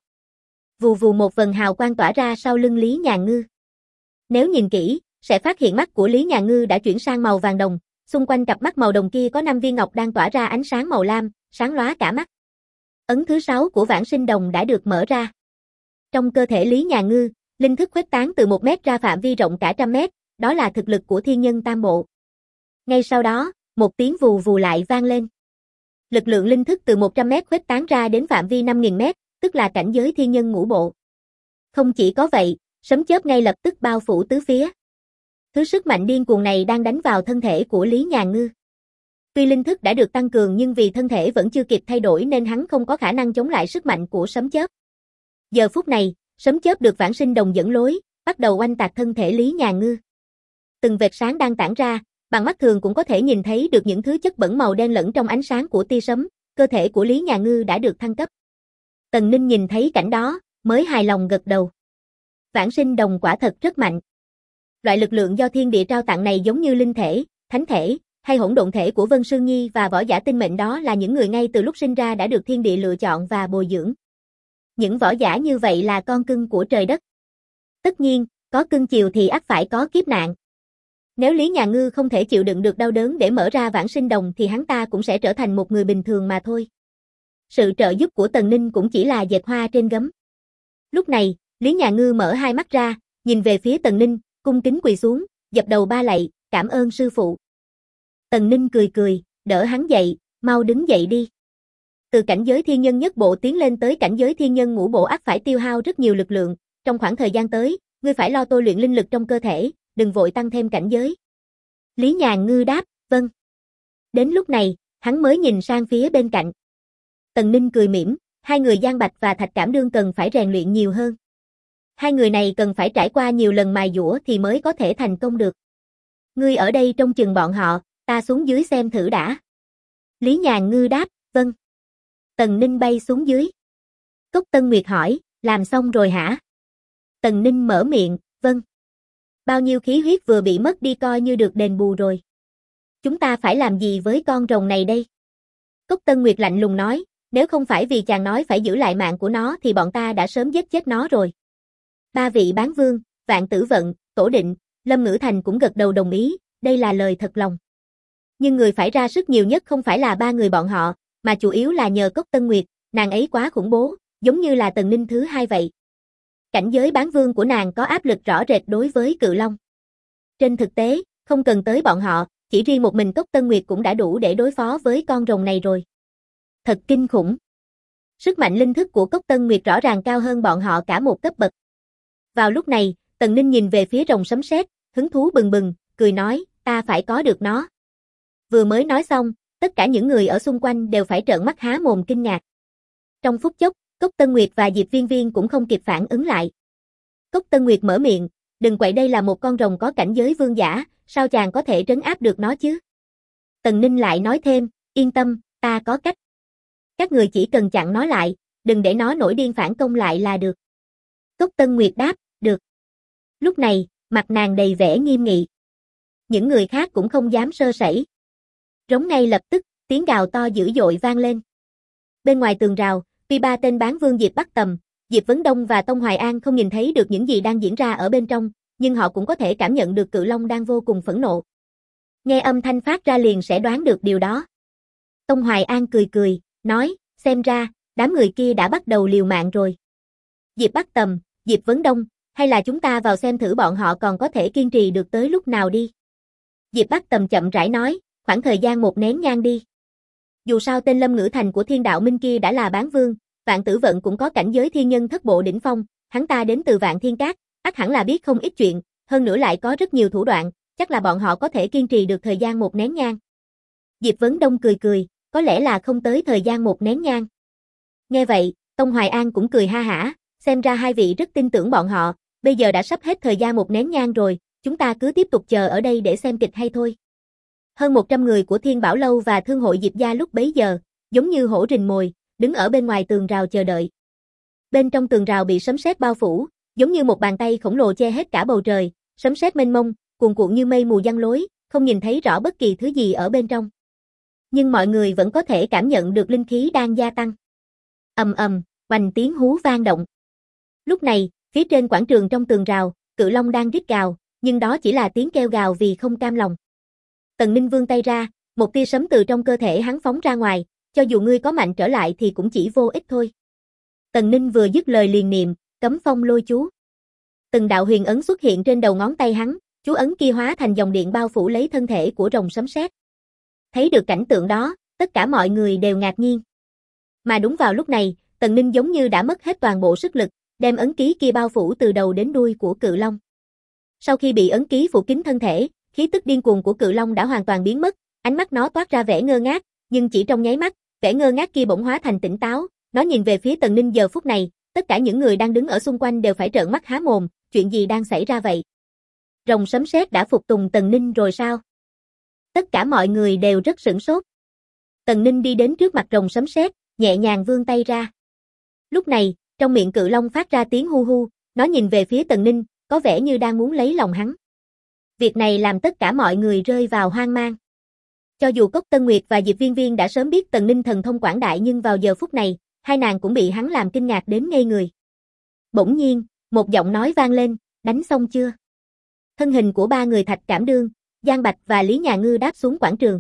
Vù vù một vầng hào quang tỏa ra sau lưng Lý Nhàn Ngư. Nếu nhìn kỹ, sẽ phát hiện mắt của Lý Nhàn Ngư đã chuyển sang màu vàng đồng, xung quanh cặp mắt màu đồng kia có 5 viên ngọc đang tỏa ra ánh sáng màu lam, sáng lóa cả mắt. Ấn thứ 6 của Vãng Sinh Đồng đã được mở ra. Trong cơ thể Lý Nhàn Ngư, linh thức khuếch tán từ 1 mét ra phạm vi rộng cả trăm mét, đó là thực lực của thiên nhân tam bộ. Ngay sau đó, một tiếng vù vù lại vang lên. Lực lượng linh thức từ 100 mét khuếch tán ra đến phạm vi 5.000 mét, tức là cảnh giới thiên nhân ngũ bộ. Không chỉ có vậy, sấm chớp ngay lập tức bao phủ tứ phía. Thứ sức mạnh điên cuồng này đang đánh vào thân thể của Lý Nhàn Ngư. Tuy linh thức đã được tăng cường nhưng vì thân thể vẫn chưa kịp thay đổi nên hắn không có khả năng chống lại sức mạnh của sấm chớp. Giờ phút này, sấm chớp được Vãng Sinh Đồng dẫn lối, bắt đầu oanh tạc thân thể Lý Nhàn Ngư. Từng vệt sáng đang tản ra, bằng mắt thường cũng có thể nhìn thấy được những thứ chất bẩn màu đen lẫn trong ánh sáng của tia sấm, cơ thể của Lý Nhàn Ngư đã được thăng cấp. Tần Ninh nhìn thấy cảnh đó, mới hài lòng gật đầu. Vãng Sinh Đồng quả thật rất mạnh. Loại lực lượng do thiên địa trao tặng này giống như linh thể, thánh thể, hay hỗn độn thể của Vân Sương Nhi và võ giả tinh mệnh đó là những người ngay từ lúc sinh ra đã được thiên địa lựa chọn và bồi dưỡng. Những võ giả như vậy là con cưng của trời đất. Tất nhiên, có cưng chiều thì ắt phải có kiếp nạn. Nếu Lý Nhàn Ngư không thể chịu đựng được đau đớn để mở ra Vãng Sinh Đồng thì hắn ta cũng sẽ trở thành một người bình thường mà thôi. Sự trợ giúp của Tần Ninh cũng chỉ là dệt hoa trên gấm. Lúc này, Lý Nhàn Ngư mở hai mắt ra, nhìn về phía Tần Ninh, cung kính quỳ xuống, dập đầu ba lạy, cảm ơn sư phụ. Tần Ninh cười cười, đỡ hắn dậy, mau đứng dậy đi. Từ cảnh giới thiên nhân nhất bộ tiến lên tới cảnh giới thiên nhân ngũ bộ ắt phải tiêu hao rất nhiều lực lượng, trong khoảng thời gian tới, ngươi phải lo tôi luyện linh lực trong cơ thể, đừng vội tăng thêm cảnh giới. Lý Nhàn Ngư đáp, vâng. Đến lúc này, hắn mới nhìn sang phía bên cạnh. Tần Ninh cười mỉm, hai người Giang Bạch và Thạch Cảm Đương cần phải rèn luyện nhiều hơn. Hai người này cần phải trải qua nhiều lần mài dũa thì mới có thể thành công được. Ngươi ở đây trông chừng bọn họ, ta xuống dưới xem thử đã. Lý Nhàn Ngư đáp, vâng. Tần Ninh bay xuống dưới. Cốc Tân Nguyệt hỏi, làm xong rồi hả? Tần Ninh mở miệng, vâng. Bao nhiêu khí huyết vừa bị mất đi coi như được đền bù rồi. Chúng ta phải làm gì với con rồng này đây? Cốc Tân Nguyệt lạnh lùng nói, nếu không phải vì chàng nói phải giữ lại mạng của nó thì bọn ta đã sớm giết chết nó rồi. Ba vị bán vương, Vạn Tử Vận, Tổ Định, Lâm Ngữ Thành cũng gật đầu đồng ý, đây là lời thật lòng. Nhưng người phải ra sức nhiều nhất không phải là ba người bọn họ, mà chủ yếu là nhờ Cốc Tân Nguyệt, nàng ấy quá khủng bố, giống như là Tần Ninh thứ hai vậy. Cảnh giới bán vương của nàng có áp lực rõ rệt đối với Cự Long. Trên thực tế, không cần tới bọn họ, chỉ riêng một mình Cốc Tân Nguyệt cũng đã đủ để đối phó với con rồng này rồi. Thật kinh khủng. Sức mạnh linh thức của Cốc Tân Nguyệt rõ ràng cao hơn bọn họ cả một cấp bậc. Vào lúc này, Tần Ninh nhìn về phía rồng sấm sét, hứng thú bừng bừng, cười nói, ta phải có được nó. Vừa mới nói xong, tất cả những người ở xung quanh đều phải trợn mắt há mồm kinh ngạc. Trong phút chốc, Cốc Tân Nguyệt và Diệp Viên Viên cũng không kịp phản ứng lại. Cốc Tân Nguyệt mở miệng, đừng quậy, đây là một con rồng có cảnh giới vương giả, sao chàng có thể trấn áp được nó chứ? Tần Ninh lại nói thêm, yên tâm, ta có cách. Các người chỉ cần chặn nó lại, đừng để nó nổi điên phản công lại là được. Cốc Tân Nguyệt đáp, được. Lúc này, mặt nàng đầy vẻ nghiêm nghị. Những người khác cũng không dám sơ sẩy. Rống ngay lập tức, tiếng gào to dữ dội vang lên. Bên ngoài tường rào, tuy ba tên bán vương Diệp Bắc Tầm, Diệp Vấn Đông và Tông Hoài An không nhìn thấy được những gì đang diễn ra ở bên trong, nhưng họ cũng có thể cảm nhận được Cự Long đang vô cùng phẫn nộ. Nghe âm thanh phát ra liền sẽ đoán được điều đó. Tông Hoài An cười cười, nói, xem ra, đám người kia đã bắt đầu liều mạng rồi. Diệp Bắc Tầm, Diệp Vấn Đông, hay là chúng ta vào xem thử bọn họ còn có thể kiên trì được tới lúc nào đi. Diệp Bắc Tầm chậm rãi nói, khoảng thời gian một nén nhang đi. Dù sao tên Lâm Ngữ Thành của Thiên Đạo Minh kia đã là bán vương, Vạn Tử Vận cũng có cảnh giới thiên nhân thất bộ đỉnh phong, hắn ta đến từ Vạn Thiên Các, ắt hẳn là biết không ít chuyện, hơn nữa lại có rất nhiều thủ đoạn, chắc là bọn họ có thể kiên trì được thời gian một nén nhang. Diệp Vấn Đông cười cười, có lẽ là không tới thời gian một nén nhang. Nghe vậy, Tông Hoài An cũng cười ha hả, xem ra hai vị rất tin tưởng bọn họ, bây giờ đã sắp hết thời gian một nén nhang rồi, chúng ta cứ tiếp tục chờ ở đây để xem kịch hay thôi. Hơn 100 người của Thiên Bảo Lâu và Thương hội Diệp gia lúc bấy giờ, giống như hổ rình mồi, đứng ở bên ngoài tường rào chờ đợi. Bên trong tường rào bị sấm sét bao phủ, giống như một bàn tay khổng lồ che hết cả bầu trời, sấm sét mênh mông, cuồn cuộn như mây mù giăng lối, không nhìn thấy rõ bất kỳ thứ gì ở bên trong. Nhưng mọi người vẫn có thể cảm nhận được linh khí đang gia tăng. Ầm ầm, oanh tiếng hú vang động. Lúc này, phía trên quảng trường trong tường rào, Cự Long đang rít gào, nhưng đó chỉ là tiếng kêu gào vì không cam lòng. Tần Ninh vươn tay ra, một tia sấm từ trong cơ thể hắn phóng ra ngoài, cho dù ngươi có mạnh trở lại thì cũng chỉ vô ích thôi. Tần Ninh vừa dứt lời liền niệm, cấm phong lôi chú. Từng đạo huyền ấn xuất hiện trên đầu ngón tay hắn, chú ấn kia hóa thành dòng điện bao phủ lấy thân thể của rồng sấm sét. Thấy được cảnh tượng đó, tất cả mọi người đều ngạc nhiên. Mà đúng vào lúc này, Tần Ninh giống như đã mất hết toàn bộ sức lực, đem ấn ký kia bao phủ từ đầu đến đuôi của Cự Long. Sau khi bị ấn ký phủ kín thân thể, khí tức điên cuồng của Cự Long đã hoàn toàn biến mất, ánh mắt nó toát ra vẻ ngơ ngác, nhưng chỉ trong nháy mắt, vẻ ngơ ngác kia bỗng hóa thành tỉnh táo, nó nhìn về phía Tần Ninh giờ phút này, tất cả những người đang đứng ở xung quanh đều phải trợn mắt há mồm, chuyện gì đang xảy ra vậy? Rồng sấm sét đã phục tùng Tần Ninh rồi sao? Tất cả mọi người đều rất sửng sốt. Tần Ninh đi đến trước mặt rồng sấm sét, nhẹ nhàng vươn tay ra. Lúc này, trong miệng Cự Long phát ra tiếng hu hu, nó nhìn về phía Tần Ninh, có vẻ như đang muốn lấy lòng hắn. Việc này làm tất cả mọi người rơi vào hoang mang. Cho dù Cốc Tân Nguyệt và Diệp Viên Viên đã sớm biết Tần Ninh thần thông quảng đại nhưng vào giờ phút này, hai nàng cũng bị hắn làm kinh ngạc đến ngây người. Bỗng nhiên, một giọng nói vang lên, đánh xong chưa? Thân hình của ba người Thạch Cảm Đương, Giang Bạch và Lý Nhà Ngư đáp xuống quảng trường.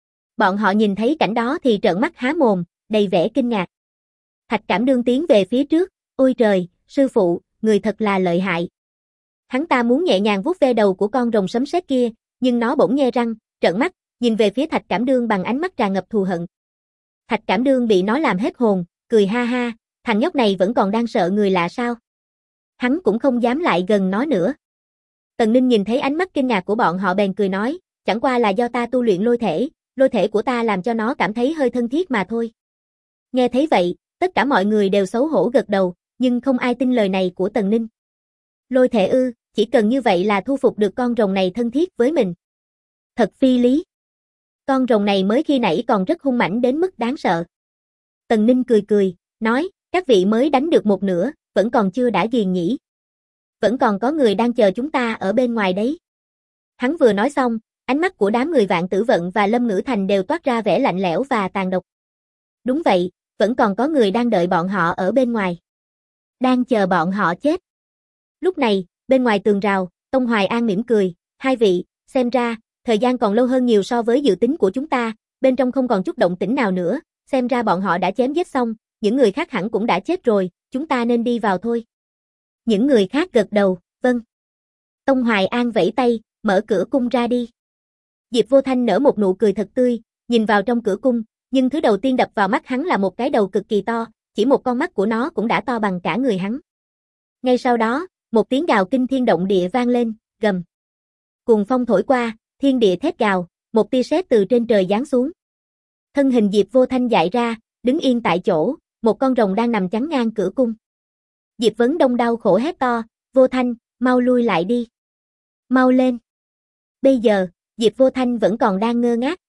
Bọn họ nhìn thấy cảnh đó thì trợn mắt há mồm, đầy vẻ kinh ngạc. Thạch Cảm Đương tiến về phía trước, ôi trời, sư phụ, người thật là lợi hại. Hắn ta muốn nhẹ nhàng vuốt ve đầu của con rồng sấm sét kia, nhưng nó bỗng nhe răng, trợn mắt, nhìn về phía Thạch Cảm Đương bằng ánh mắt tràn ngập thù hận. Thạch Cảm Đương bị nó làm hết hồn, cười ha ha, thằng nhóc này vẫn còn đang sợ người lạ sao? Hắn cũng không dám lại gần nó nữa. Tần Ninh nhìn thấy ánh mắt kinh ngạc của bọn họ bèn cười nói, chẳng qua là do ta tu luyện lôi thể của ta làm cho nó cảm thấy hơi thân thiết mà thôi. Nghe thấy vậy, tất cả mọi người đều xấu hổ gật đầu, nhưng không ai tin lời này của Tần Ninh. Lôi thể ư, chỉ cần như vậy là thu phục được con rồng này thân thiết với mình. Thật phi lý. Con rồng này mới khi nãy còn rất hung mãnh đến mức đáng sợ. Tần Ninh cười cười, nói, các vị mới đánh được một nửa, vẫn còn chưa đã ghiền nhỉ. Vẫn còn có người đang chờ chúng ta ở bên ngoài đấy. Hắn vừa nói xong, ánh mắt của đám người Vạn Tử Vận và Lâm Ngữ Thành đều toát ra vẻ lạnh lẽo và tàn độc. Đúng vậy, vẫn còn có người đang đợi bọn họ ở bên ngoài. Đang chờ bọn họ chết. Lúc này, bên ngoài tường rào, Tông Hoài An mỉm cười, hai vị, xem ra, thời gian còn lâu hơn nhiều so với dự tính của chúng ta, bên trong không còn chút động tĩnh nào nữa, xem ra bọn họ đã chém giết xong, những người khác hẳn cũng đã chết rồi, chúng ta nên đi vào thôi. Những người khác gật đầu, vâng. Tông Hoài An vẫy tay, mở cửa cung ra đi. Diệp Vô Thanh nở một nụ cười thật tươi, nhìn vào trong cửa cung, nhưng thứ đầu tiên đập vào mắt hắn là một cái đầu cực kỳ to, chỉ một con mắt của nó cũng đã to bằng cả người hắn. Ngay sau đó, một tiếng gào kinh thiên động địa vang lên, gầm. Cuồng phong thổi qua, thiên địa thét gào, một tia sét từ trên trời giáng xuống. Thân hình Diệp Vô Thanh dại ra, đứng yên tại chỗ, một con rồng đang nằm chắn ngang cửa cung. Diệp Vấn Đông đau khổ hét to, Vô Thanh, mau lui lại đi. Mau lên. Bây giờ, Diệp Vô Thanh vẫn còn đang ngơ ngác.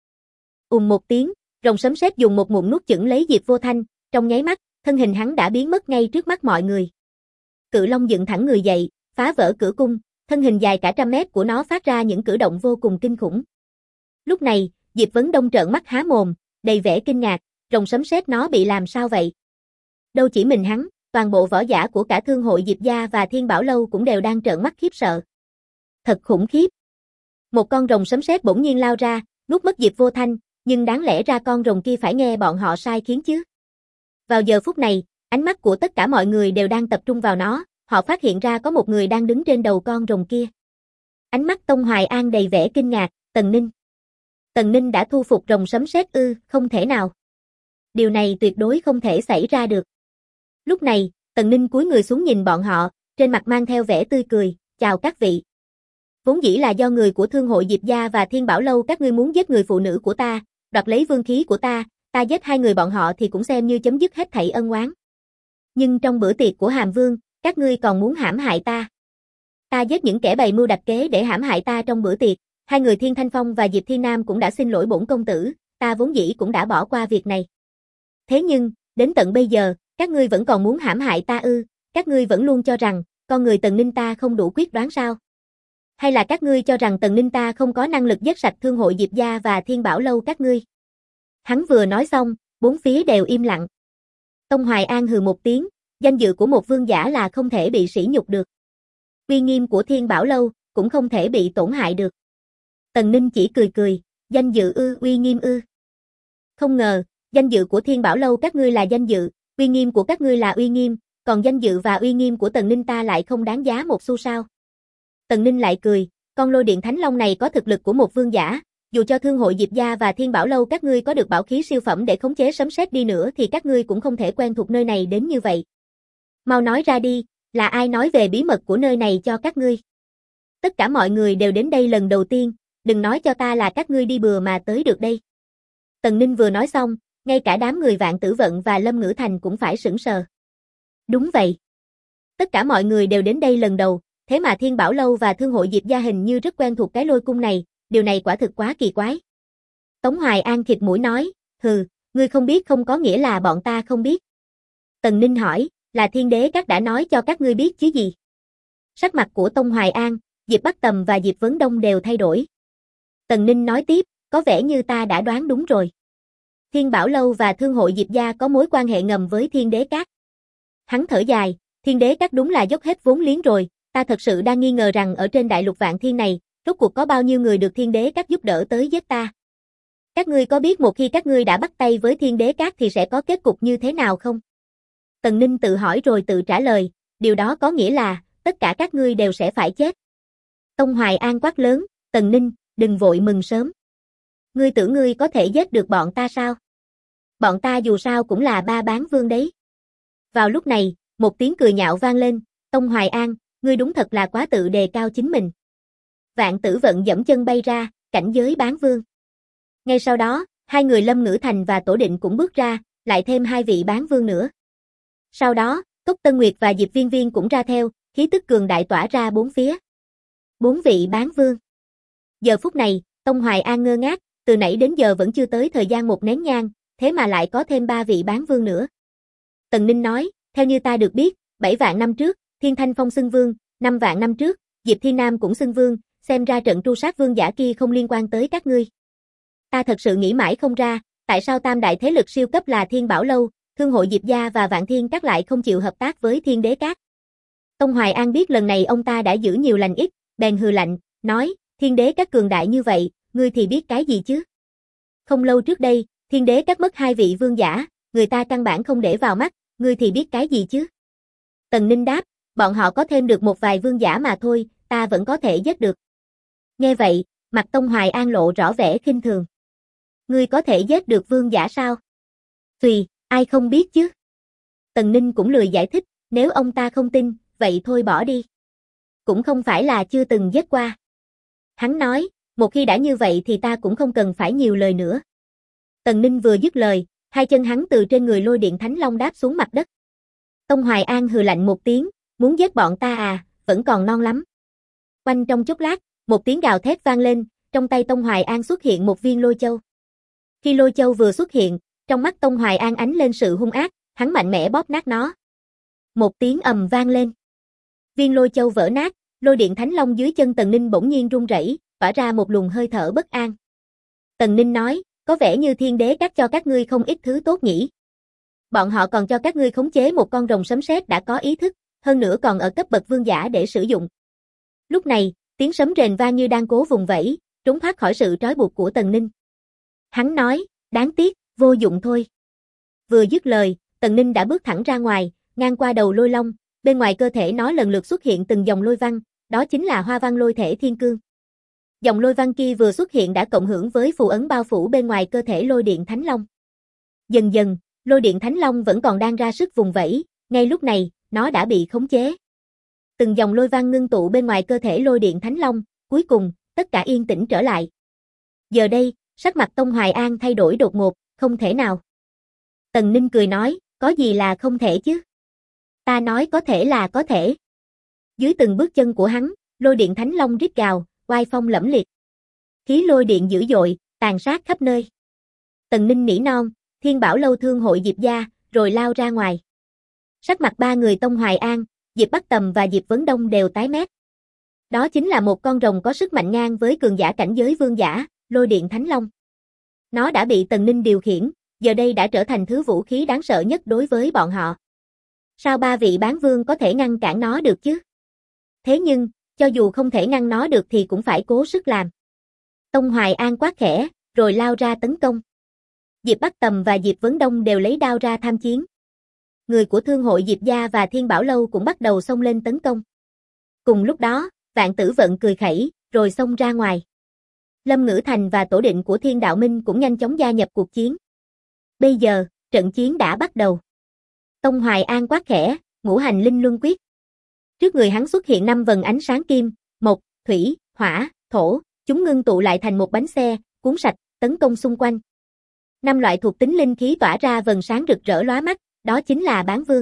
Một tiếng, rồng sấm sét dùng một ngụm nuốt chửng lấy Diệp Vô Thanh, trong nháy mắt, thân hình hắn đã biến mất ngay trước mắt mọi người. Cự Long dựng thẳng người dậy, phá vỡ cửa cung, thân hình dài cả trăm mét của nó phát ra những cử động vô cùng kinh khủng. Lúc này, Diệp Vấn Đông trợn mắt há mồm, đầy vẻ kinh ngạc, rồng sấm sét nó bị làm sao vậy? Đâu chỉ mình hắn, toàn bộ võ giả của cả Thương hội Diệp gia và Thiên Bảo lâu cũng đều đang trợn mắt khiếp sợ. Thật khủng khiếp. Một con rồng sấm sét bỗng nhiên lao ra, nuốt mất Diệp Vô Thanh, nhưng đáng lẽ ra con rồng kia phải nghe bọn họ sai khiến chứ. Vào giờ phút này, ánh mắt của tất cả mọi người đều đang tập trung vào nó, họ phát hiện ra có một người đang đứng trên đầu con rồng kia. Ánh mắt Tông Hoài An đầy vẻ kinh ngạc, Tần Ninh. Tần Ninh đã thu phục rồng sấm sét ư? Không thể nào. Điều này tuyệt đối không thể xảy ra được. Lúc này, Tần Ninh cúi người xuống nhìn bọn họ, trên mặt mang theo vẻ tươi cười, chào các vị. Vốn dĩ là do người của Thương hội Diệp gia và Thiên Bảo lâu các ngươi muốn giết người phụ nữ của ta, đoạt lấy vương khí của ta giết hai người bọn họ thì cũng xem như chấm dứt hết thảy ân oán. Nhưng trong bữa tiệc của Hàm Vương, các ngươi còn muốn hãm hại ta. Ta giết những kẻ bày mưu đặt kế để hãm hại ta trong bữa tiệc, hai người Thiên Thanh Phong và Diệp Thiên Nam cũng đã xin lỗi bổn công tử, ta vốn dĩ cũng đã bỏ qua việc này. Thế nhưng, đến tận bây giờ, các ngươi vẫn còn muốn hãm hại ta ư? Các ngươi vẫn luôn cho rằng, con người Tần Ninh ta không đủ quyết đoán sao? Hay là các ngươi cho rằng Tần Ninh ta không có năng lực giết sạch Thương hội Diệp gia và Thiên Bảo lâu các ngươi? Hắn vừa nói xong, bốn phía đều im lặng. Tông Hoài An hừ một tiếng, danh dự của một vương giả là không thể bị sỉ nhục được. Uy nghiêm của Thiên Bảo lâu cũng không thể bị tổn hại được. Tần Ninh chỉ cười cười, danh dự ư? Uy nghiêm ư? Không ngờ, danh dự của Thiên Bảo lâu các ngươi là danh dự, uy nghiêm của các ngươi là uy nghiêm, còn danh dự và uy nghiêm của Tần Ninh ta lại không đáng giá một xu sao? Tần Ninh lại cười, con Lôi Điện Thánh Long này có thực lực của một vương giả, dù cho Thương hội Diệp gia và Thiên Bảo lâu các ngươi có được bảo khí siêu phẩm để khống chế sấm sét đi nữa thì các ngươi cũng không thể quen thuộc nơi này đến như vậy. Mau nói ra đi, là ai nói về bí mật của nơi này cho các ngươi? Tất cả mọi người đều đến đây lần đầu tiên, đừng nói cho ta là các ngươi đi bừa mà tới được đây. Tần Ninh vừa nói xong, ngay cả đám người Vạn Tử Vận và Lâm Ngữ Thành cũng phải sững sờ. Đúng vậy. Tất cả mọi người đều đến đây lần đầu, thế mà Thiên Bảo lâu và Thương hội Diệp gia hình như rất quen thuộc cái lôi cung này, điều này quả thực quá kỳ quái. Tống Hoài An khịt mũi nói, hừ, ngươi không biết không có nghĩa là bọn ta không biết. Tần Ninh hỏi, là Thiên Đế Các đã nói cho các ngươi biết chứ gì? Sắc mặt của Tông Hoài An, Diệp Bắc Tầm và Diệp Vấn Đông đều thay đổi. Tần Ninh nói tiếp, có vẻ như ta đã đoán đúng rồi. Thiên Bảo lâu và Thương hội Diệp gia có mối quan hệ ngầm với Thiên Đế Các. Hắn thở dài, Thiên Đế Các đúng là dốc hết vốn liếng rồi, ta thật sự đang nghi ngờ rằng ở trên đại lục Vạn Thiên này, rốt cuộc có bao nhiêu người được Thiên Đế Các giúp đỡ tới giết ta. Các ngươi có biết một khi các ngươi đã bắt tay với Thiên Đế Các thì sẽ có kết cục như thế nào không? Tần Ninh tự hỏi rồi tự trả lời, điều đó có nghĩa là, tất cả các ngươi đều sẽ phải chết. Tông Hoài An quát lớn, Tần Ninh, đừng vội mừng sớm. Ngươi tưởng ngươi có thể giết được bọn ta sao? Bọn ta dù sao cũng là ba bán vương đấy. Vào lúc này, một tiếng cười nhạo vang lên, Tông Hoài An, ngươi đúng thật là quá tự đề cao chính mình. Vạn Tử Vận giẫm chân bay ra, cảnh giới bán vương. Ngay sau đó, hai người Lâm Ngữ Thành và Tổ Định cũng bước ra, lại thêm hai vị bán vương nữa. Sau đó, Cốc Tân Nguyệt và Diệp Viên Viên cũng ra theo, khí tức cường đại tỏa ra bốn phía. 4 vị bán vương. Giờ phút này, Tông Hoài An ngơ ngác, từ nãy đến giờ vẫn chưa tới thời gian một nén nhang, thế mà lại có thêm 3 vị bán vương nữa. Tần Ninh nói, theo như ta được biết, 7 vạn năm trước, Thiên Thanh Phong xưng vương, 5 vạn năm trước, Diệp Thiên Nam cũng xưng vương, xem ra trận tru sát vương giả kia không liên quan tới các ngươi. Ta thật sự nghĩ mãi không ra, tại sao tam đại thế lực siêu cấp là Thiên Bảo lâu, Thương hội Diệp gia và Vạn Thiên Các lại không chịu hợp tác với Thiên Đế Các. Tông Hoài An biết lần này ông ta đã giữ nhiều lành ít, bèn hừ lạnh, nói, Thiên Đế Các cường đại như vậy, ngươi thì biết cái gì chứ? Không lâu trước đây, Thiên Đế Các mất 2 vị vương giả, người ta căn bản không để vào mắt, ngươi thì biết cái gì chứ? Tần Ninh đáp, bọn họ có thêm được một vài vương giả mà thôi, ta vẫn có thể giết được. Nghe vậy, mặt Tông Hoài An lộ rõ vẻ khinh thường. Ngươi có thể giết được vương giả sao? Tùy, ai không biết chứ? Tần Ninh cũng lười giải thích, nếu ông ta không tin, vậy thôi bỏ đi. Cũng không phải là chưa từng giết qua. Hắn nói, một khi đã như vậy thì ta cũng không cần phải nhiều lời nữa. Tần Ninh vừa dứt lời, Hai chân hắn từ trên người lôi điện thánh long đáp xuống mặt đất. Tông Hoài An hừ lạnh một tiếng, muốn giết bọn ta à, vẫn còn non lắm. Quanh trong chốc lát, một tiếng gào thét vang lên, trong tay Tông Hoài An xuất hiện một viên lôi châu. Khi lôi châu vừa xuất hiện, trong mắt Tông Hoài An ánh lên sự hung ác, hắn mạnh mẽ bóp nát nó. Một tiếng ầm vang lên. Viên lôi châu vỡ nát, lôi điện thánh long dưới chân Tần Ninh bỗng nhiên rung rẩy, tỏa ra một luồng hơi thở bất an. Tần Ninh nói, có vẻ như thiên đế các cho các ngươi không ít thứ tốt nhỉ. Bọn họ còn cho các ngươi khống chế một con rồng sấm sét đã có ý thức, hơn nữa còn ở cấp bậc vương giả để sử dụng. Lúc này, tiếng sấm rền vang như đang cố vùng vẫy, trốn thoát khỏi sự trói buộc của Tần Ninh. Hắn nói, đáng tiếc, vô dụng thôi. Vừa dứt lời, Tần Ninh đã bước thẳng ra ngoài, ngang qua đầu lôi long, bên ngoài cơ thể nó lần lượt xuất hiện từng dòng lôi văn, đó chính là hoa văn lôi thể thiên cương. Dòng lôi văn kia vừa xuất hiện đã cộng hưởng với phù ấn bao phủ bên ngoài cơ thể lôi điện thánh long. Dần dần, lôi điện thánh long vẫn còn đang ra sức vùng vẫy, ngay lúc này, nó đã bị khống chế. Từng dòng lôi văn ngưng tụ bên ngoài cơ thể lôi điện thánh long, cuối cùng, tất cả yên tĩnh trở lại. Giờ đây, sắc mặt Tông Hoài An thay đổi đột ngột, không thể nào. Tần Ninh cười nói, có gì là không thể chứ? Ta nói có thể là có thể. Dưới từng bước chân của hắn, lôi điện thánh long rít gào, oai phong lẫm liệt. Khí lôi điện dữ dội, tàn sát khắp nơi. Tần Ninh nỉ non, Thiên Bảo Lâu thương hội Diệp gia, rồi lao ra ngoài. Sắc mặt ba người Tông Hoài An, Diệp Bắc Tầm và Diệp Vấn Đông đều tái mét. Đó chính là một con rồng có sức mạnh ngang với cường giả cảnh giới vương giả, lôi điện thánh long. Nó đã bị Tần Ninh điều khiển, giờ đây đã trở thành thứ vũ khí đáng sợ nhất đối với bọn họ. Sao ba vị bán vương có thể ngăn cản nó được chứ? Thế nhưng, cho dù không thể ngăn nó được thì cũng phải cố sức làm. Tông Hoài An quát khẽ, rồi lao ra tấn công. Diệp Bắc Tầm và Diệp Vấn Đông đều lấy đao ra tham chiến. Người của thương hội Diệp gia và Thiên Bảo Lâu cũng bắt đầu xông lên tấn công. Cùng lúc đó, Vạn Tử Vận cười khẩy, rồi xông ra ngoài. Lâm Ngữ Thành và tổ định của Thiên Đạo Minh cũng nhanh chóng gia nhập cuộc chiến. Bây giờ, trận chiến đã bắt đầu. Tông Hoài An quát khẽ, Ngũ Hành Linh Luân Quyết. Trước người hắn xuất hiện 5 vần ánh sáng kim, mộc, thủy, hỏa, thổ, chúng ngưng tụ lại thành một bánh xe, cuốn sạch, tấn công xung quanh. 5 loại thuộc tính linh khí tỏa ra vần sáng rực rỡ lóa mắt, đó chính là bán vương.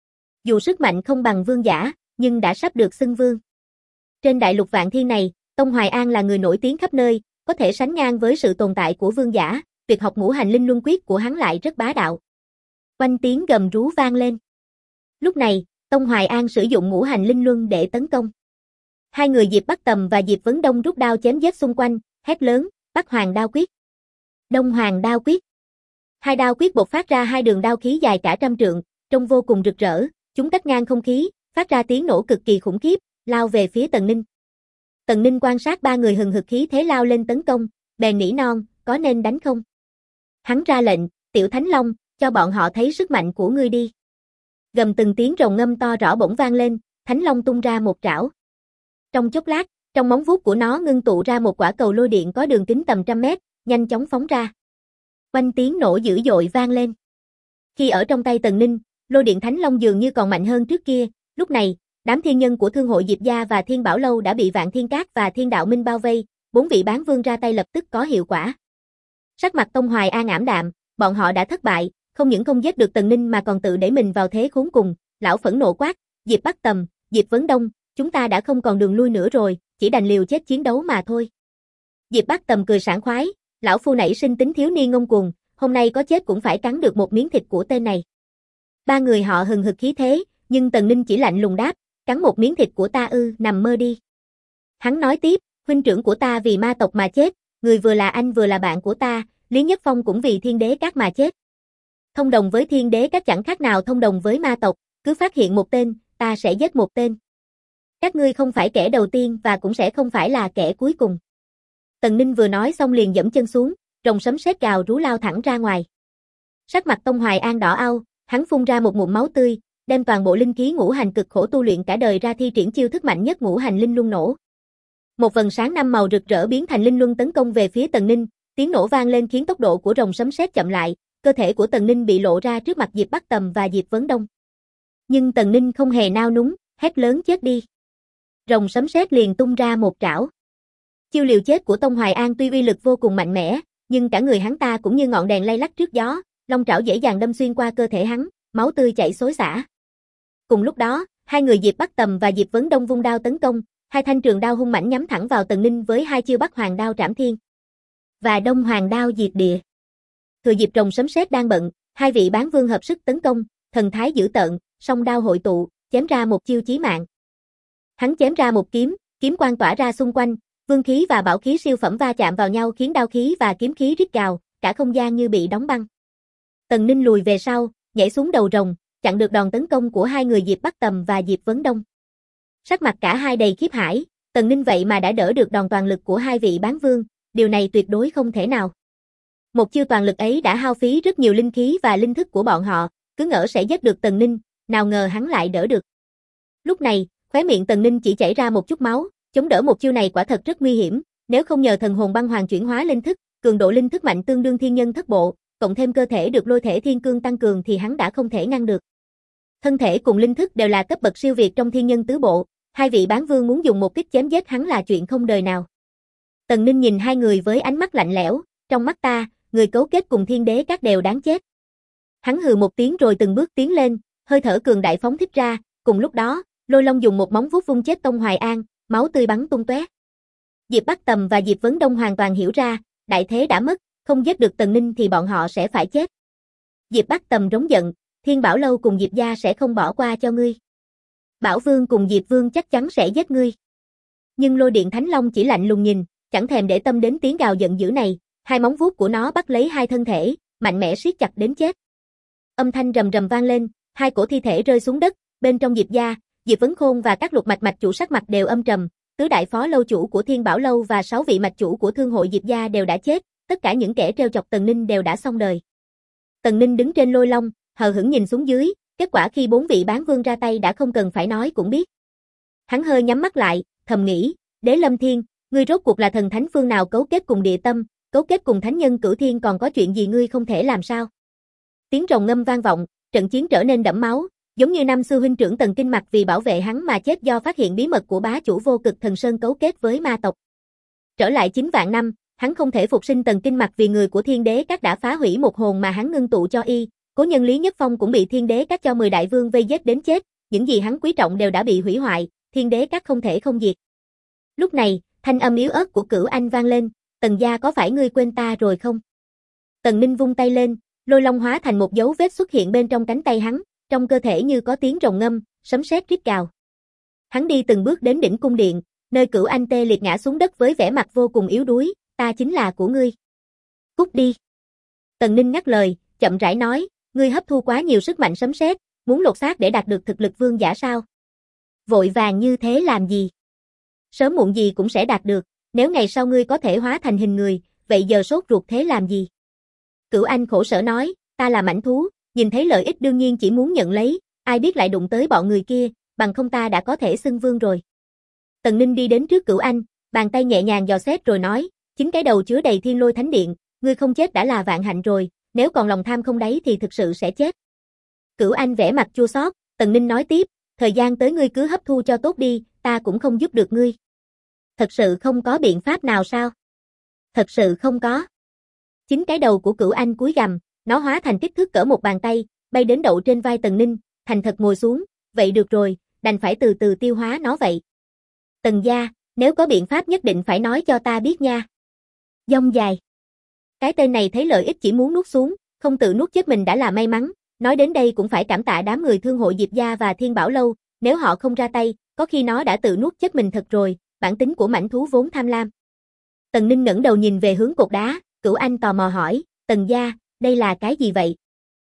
Dù sức mạnh không bằng vương giả, nhưng đã sắp được xưng vương. Trên đại lục vạn thiên này, Tông Hoài An là người nổi tiếng khắp nơi, có thể sánh ngang với sự tồn tại của vương giả, tuyệt học Ngũ Hành Linh Luân Quyết của hắn lại rất bá đạo. Quanh tiếng gầm rú vang lên. Lúc này, Tông Hoài An sử dụng Ngũ Hành Linh Luân để tấn công. Hai người Diệp Bắc Tầm và Diệp Vấn Đông rút đao chém giết xung quanh, hét lớn, Bắc Hoàng đao quyết. Đông Hoàng đao quyết. Hai đao quyết bộc phát ra hai đường đao khí dài cả trăm trượng, trông vô cùng rực rỡ, chúng cắt ngang không khí, phát ra tiếng nổ cực kỳ khủng khiếp, lao về phía Tần Ninh. Tần Ninh quan sát ba người hừng hực khí thế lao lên tấn công, bèn nỉ non, có nên đánh không? Hắn ra lệnh, Tiểu Thánh Long, cho bọn họ thấy sức mạnh của ngươi đi. Gầm từng tiếng rồng ngâm to rõ bỗng vang lên, Thánh Long tung ra một trảo. Trong chốc lát, trong móng vuốt của nó ngưng tụ ra một quả cầu lôi điện có đường kính tầm trăm mét, nhanh chóng phóng ra. Quanh tiếng nổ dữ dội vang lên. Khi ở trong tay Tần Ninh, lôi điện Thánh Long dường như còn mạnh hơn trước kia, lúc này, đám thiên nhân của thương hội Diệp gia và Thiên Bảo Lâu đã bị Vạn Thiên Các và Thiên Đạo Minh bao vây, 4 vị bán vương ra tay lập tức có hiệu quả. Sắc mặt Tông Hoài An ảm đạm, bọn họ đã thất bại, không những không giết được Tần Ninh mà còn tự đẩy mình vào thế khốn cùng, lão phẫn nộ quát, Diệp Bắc Tầm, Diệp Vấn Đông, chúng ta đã không còn đường lui nữa rồi, chỉ đành liều chết chiến đấu mà thôi. Diệp Bắc Tầm cười sảng khoái, lão phu nảy sinh tính thiếu niên ngông cuồng, hôm nay có chết cũng phải cắn được một miếng thịt của tên này. Ba người họ hừng hực khí thế, nhưng Tần Ninh chỉ lạnh lùng đáp, cắn một miếng thịt của ta ư, nằm mơ đi. Hắn nói tiếp, huynh trưởng của ta vì ma tộc mà chết, người vừa là anh vừa là bạn của ta, Lý Nhất Phong cũng vì Thiên Đế Các mà chết. Thông đồng với Thiên Đế Các chẳng khác nào thông đồng với ma tộc, cứ phát hiện một tên, ta sẽ giết một tên. Các ngươi không phải kẻ đầu tiên và cũng sẽ không phải là kẻ cuối cùng. Tần Ninh vừa nói xong liền giẫm chân xuống, rồng sấm sét gào rú lao thẳng ra ngoài. Sắc mặt Tông Hoài An đỏ au, hắn phun ra một ngụm máu tươi, đem toàn bộ linh khí ngũ hành cực khổ tu luyện cả đời ra thi triển chiêu thức mạnh nhất Ngũ Hành Linh Luân nổ. Một vầng sáng 5 màu rực rỡ biến thành linh luân tấn công về phía Tần Ninh, tiếng nổ vang lên khiến tốc độ của rồng sấm sét chậm lại, cơ thể của Tần Ninh bị lộ ra trước mặt Diệp Bắc Tầm và Diệp Vấn Đông. Nhưng Tần Ninh không hề nao núng, hét lớn chết đi. Rồng sấm sét liền tung ra một trảo. Chiêu liều chết của Tông Hoài An tuy uy lực vô cùng mạnh mẽ, nhưng cả người hắn ta cũng như ngọn đèn lay lắc trước gió, long trảo dễ dàng đâm xuyên qua cơ thể hắn, máu tươi chảy xối xả. Cùng lúc đó, hai người Diệp Bắc Tầm và Diệp Vấn Đông vung đao tấn công, hai thanh trường đao hung mãnh nhắm thẳng vào Tần Ninh với hai chiêu Bắc Hoàng đao trảm thiên và Đông Hoàng đao diệt địa. Thừa dịp rồng sấm sét đang bận, hai vị bán vương hợp sức tấn công, thần thái dữ tợn, song đao hội tụ, chém ra một chiêu chí mạng. Hắn chém ra một kiếm, kiếm quang tỏa ra xung quanh, vương khí và bảo khí siêu phẩm va chạm vào nhau khiến đao khí và kiếm khí rít gào, cả không gian như bị đóng băng. Tần Ninh lùi về sau, nhảy xuống đầu rồng, chặn được đòn tấn công của hai người Diệp Bắc Tầm và Diệp Vấn Đông. Sắc mặt cả hai đầy khiếp hãi, Tần Ninh vậy mà đã đỡ được đòn toàn lực của hai vị bán vương, điều này tuyệt đối không thể nào. Một chiêu toàn lực ấy đã hao phí rất nhiều linh khí và linh thức của bọn họ, cứ ngỡ sẽ giết được Tần Ninh, nào ngờ hắn lại đỡ được. Lúc này, khóe miệng Tần Ninh chỉ chảy ra một chút máu, chống đỡ một chiêu này quả thật rất nguy hiểm, nếu không nhờ thần hồn băng hoàng chuyển hóa linh thức, cường độ linh thức mạnh tương đương thiên nhân thất bộ, cộng thêm cơ thể được lôi thể thiên cương tăng cường thì hắn đã không thể ngăn được. Thân thể cùng linh thức đều là cấp bậc siêu việt trong thiên nhân tứ bộ, hai vị bán vương muốn dùng một kích chém giết hắn là chuyện không đời nào. Tần Ninh nhìn hai người với ánh mắt lạnh lẽo, trong mắt ta, người cấu kết cùng thiên đế các đều đáng chết. Hắn hừ một tiếng rồi từng bước tiến lên, hơi thở cường đại phóng thích ra, cùng lúc đó, Lôi Long dùng một móng vuốt vung chết Tông Hoài An, máu tươi bắn tung tóe. Diệp Bắc Tầm và Diệp Vấn Đông hoàn toàn hiểu ra, đại thế đã mất, không giết được Tần Ninh thì bọn họ sẽ phải chết. Diệp Bắc Tầm rống giận, Thiên Bảo Lâu cùng Diệp gia sẽ không bỏ qua cho ngươi. Bảo Vương cùng Diệp Vương chắc chắn sẽ giết ngươi. Nhưng Lôi Điện Thánh Long chỉ lạnh lùng nhìn, chẳng thèm để tâm đến tiếng gào giận dữ này, hai móng vuốt của nó bắt lấy hai thân thể, mạnh mẽ siết chặt đến chết. Âm thanh rầm rầm vang lên, hai cổ thi thể rơi xuống đất, bên trong Diệp gia, Diệp Vấn Khôn và các lục mạch chủ sắc mặt đều âm trầm, tứ đại phó lâu chủ của Thiên Bảo Lâu và 6 vị mạch chủ của Thương hội Diệp gia đều đã chết, tất cả những kẻ trêu chọc Tần Ninh đều đã xong đời. Tần Ninh đứng trên Lôi Long, hờ hững nhìn xuống dưới, kết quả khi 4 vị bán vương ra tay đã không cần phải nói cũng biết. Hắn hơi nhắm mắt lại, thầm nghĩ, Đế Lâm Thiên, ngươi rốt cuộc là thần thánh phương nào cấu kết cùng địa tâm, cấu kết cùng thánh nhân Cửu Thiên còn có chuyện gì ngươi không thể làm sao? Tiếng rồng ngâm vang vọng, trận chiến trở nên đẫm máu, giống như năm xưa huynh trưởng Tần Kinh Mạch vì bảo vệ hắn mà chết do phát hiện bí mật của bá chủ Vô Cực Thần Sơn cấu kết với ma tộc. Trở lại 9 vạn năm, hắn không thể phục sinh Tần Kinh Mạch vì người của Thiên Đế các đã phá hủy một hồn mà hắn ngưng tụ cho y, cố nhân Lý Nhất Phong cũng bị Thiên Đế các cho 10 đại vương vây giết đến chết, những gì hắn quý trọng đều đã bị hủy hoại, Thiên Đế các không thể không diệt. Lúc này, thanh âm yếu ớt của Cửu Anh vang lên, Tần gia có phải ngươi quên ta rồi không? Tần Ninh vung tay lên, Lôi Long hóa thành một dấu vết xuất hiện bên trong cánh tay hắn, trong cơ thể như có tiếng rồng ngâm, sấm sét rít gào. Hắn đi từng bước đến đỉnh cung điện, nơi Cửu Anh tê liệt ngã xuống đất với vẻ mặt vô cùng yếu đuối, ta chính là của ngươi. Cút đi. Tần Ninh ngắt lời, chậm rãi nói, ngươi hấp thu quá nhiều sức mạnh sấm sét, muốn lột xác để đạt được thực lực vương giả sao? Vội vàng như thế làm gì? Sớm muộn gì cũng sẽ đạt được, nếu ngày sau ngươi có thể hóa thành hình người, vậy giờ sốt ruột thế làm gì? Cửu Anh khổ sở nói, ta là mãnh thú, nhìn thấy lợi ích đương nhiên chỉ muốn nhận lấy, ai biết lại đụng tới bọn người kia, bằng không ta đã có thể xưng vương rồi. Tần Ninh đi đến trước Cửu Anh, bàn tay nhẹ nhàng dò xét rồi nói, chính cái đầu chứa đầy Thiên Lôi Thánh Điện, ngươi không chết đã là vạn hạnh rồi, nếu còn lòng tham không đáy thì thực sự sẽ chết. Cửu Anh vẻ mặt chua xót, Tần Ninh nói tiếp, thời gian tới ngươi cứ hấp thu cho tốt đi, ta cũng không giúp được ngươi. Thật sự không có biện pháp nào sao? Thật sự không có. Chính cái đầu của Cửu Anh cúi gằm, nó hóa thành kích thước cỡ một bàn tay, bay đến đậu trên vai Tần Ninh, thành thật ngồi xuống, vậy được rồi, đành phải từ từ tiêu hóa nó vậy. Tần gia, nếu có biện pháp nhất định phải nói cho ta biết nha. Dông dài. Cái tên này thấy lợi ích chỉ muốn nuốt xuống, không tự nuốt chết mình đã là may mắn, nói đến đây cũng phải cảm tạ đám người Thương hội Diệp gia và Thiên Bảo Lâu, nếu họ không ra tay, có khi nó đã tự nuốt chết mình thật rồi, bản tính của mãnh thú vốn tham lam. Tần Ninh ngẩng đầu nhìn về hướng cột đá, Cửu Anh tò mò hỏi, Tần gia, đây là cái gì vậy?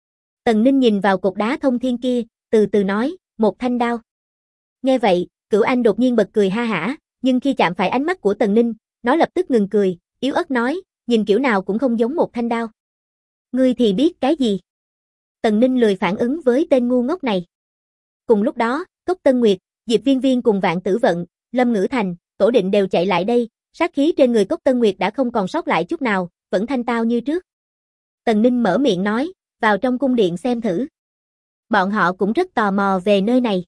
Tần Ninh nhìn vào cột đá thông thiên kia, từ từ nói, một thanh đao. Nghe vậy, Cửu Anh đột nhiên bật cười ha hả, nhưng khi chạm phải ánh mắt của Tần Ninh, nó lập tức ngừng cười, yếu ớt nói, nhìn kiểu nào cũng không giống một thanh đao. Ngươi thì biết cái gì? Tần Ninh lười phản ứng với tên ngu ngốc này. Cùng lúc đó, Cốc Tân Nguyệt, Diệp Viên Viên cùng Vạn Tử Vận, Lâm Ngữ Thành, Tổ Định đều chạy lại đây, sát khí trên người Cốc Tân Nguyệt đã không còn sót lại chút nào, vẫn thanh tao như trước. Tần Ninh mở miệng nói, vào trong cung điện xem thử. Bọn họ cũng rất tò mò về nơi này.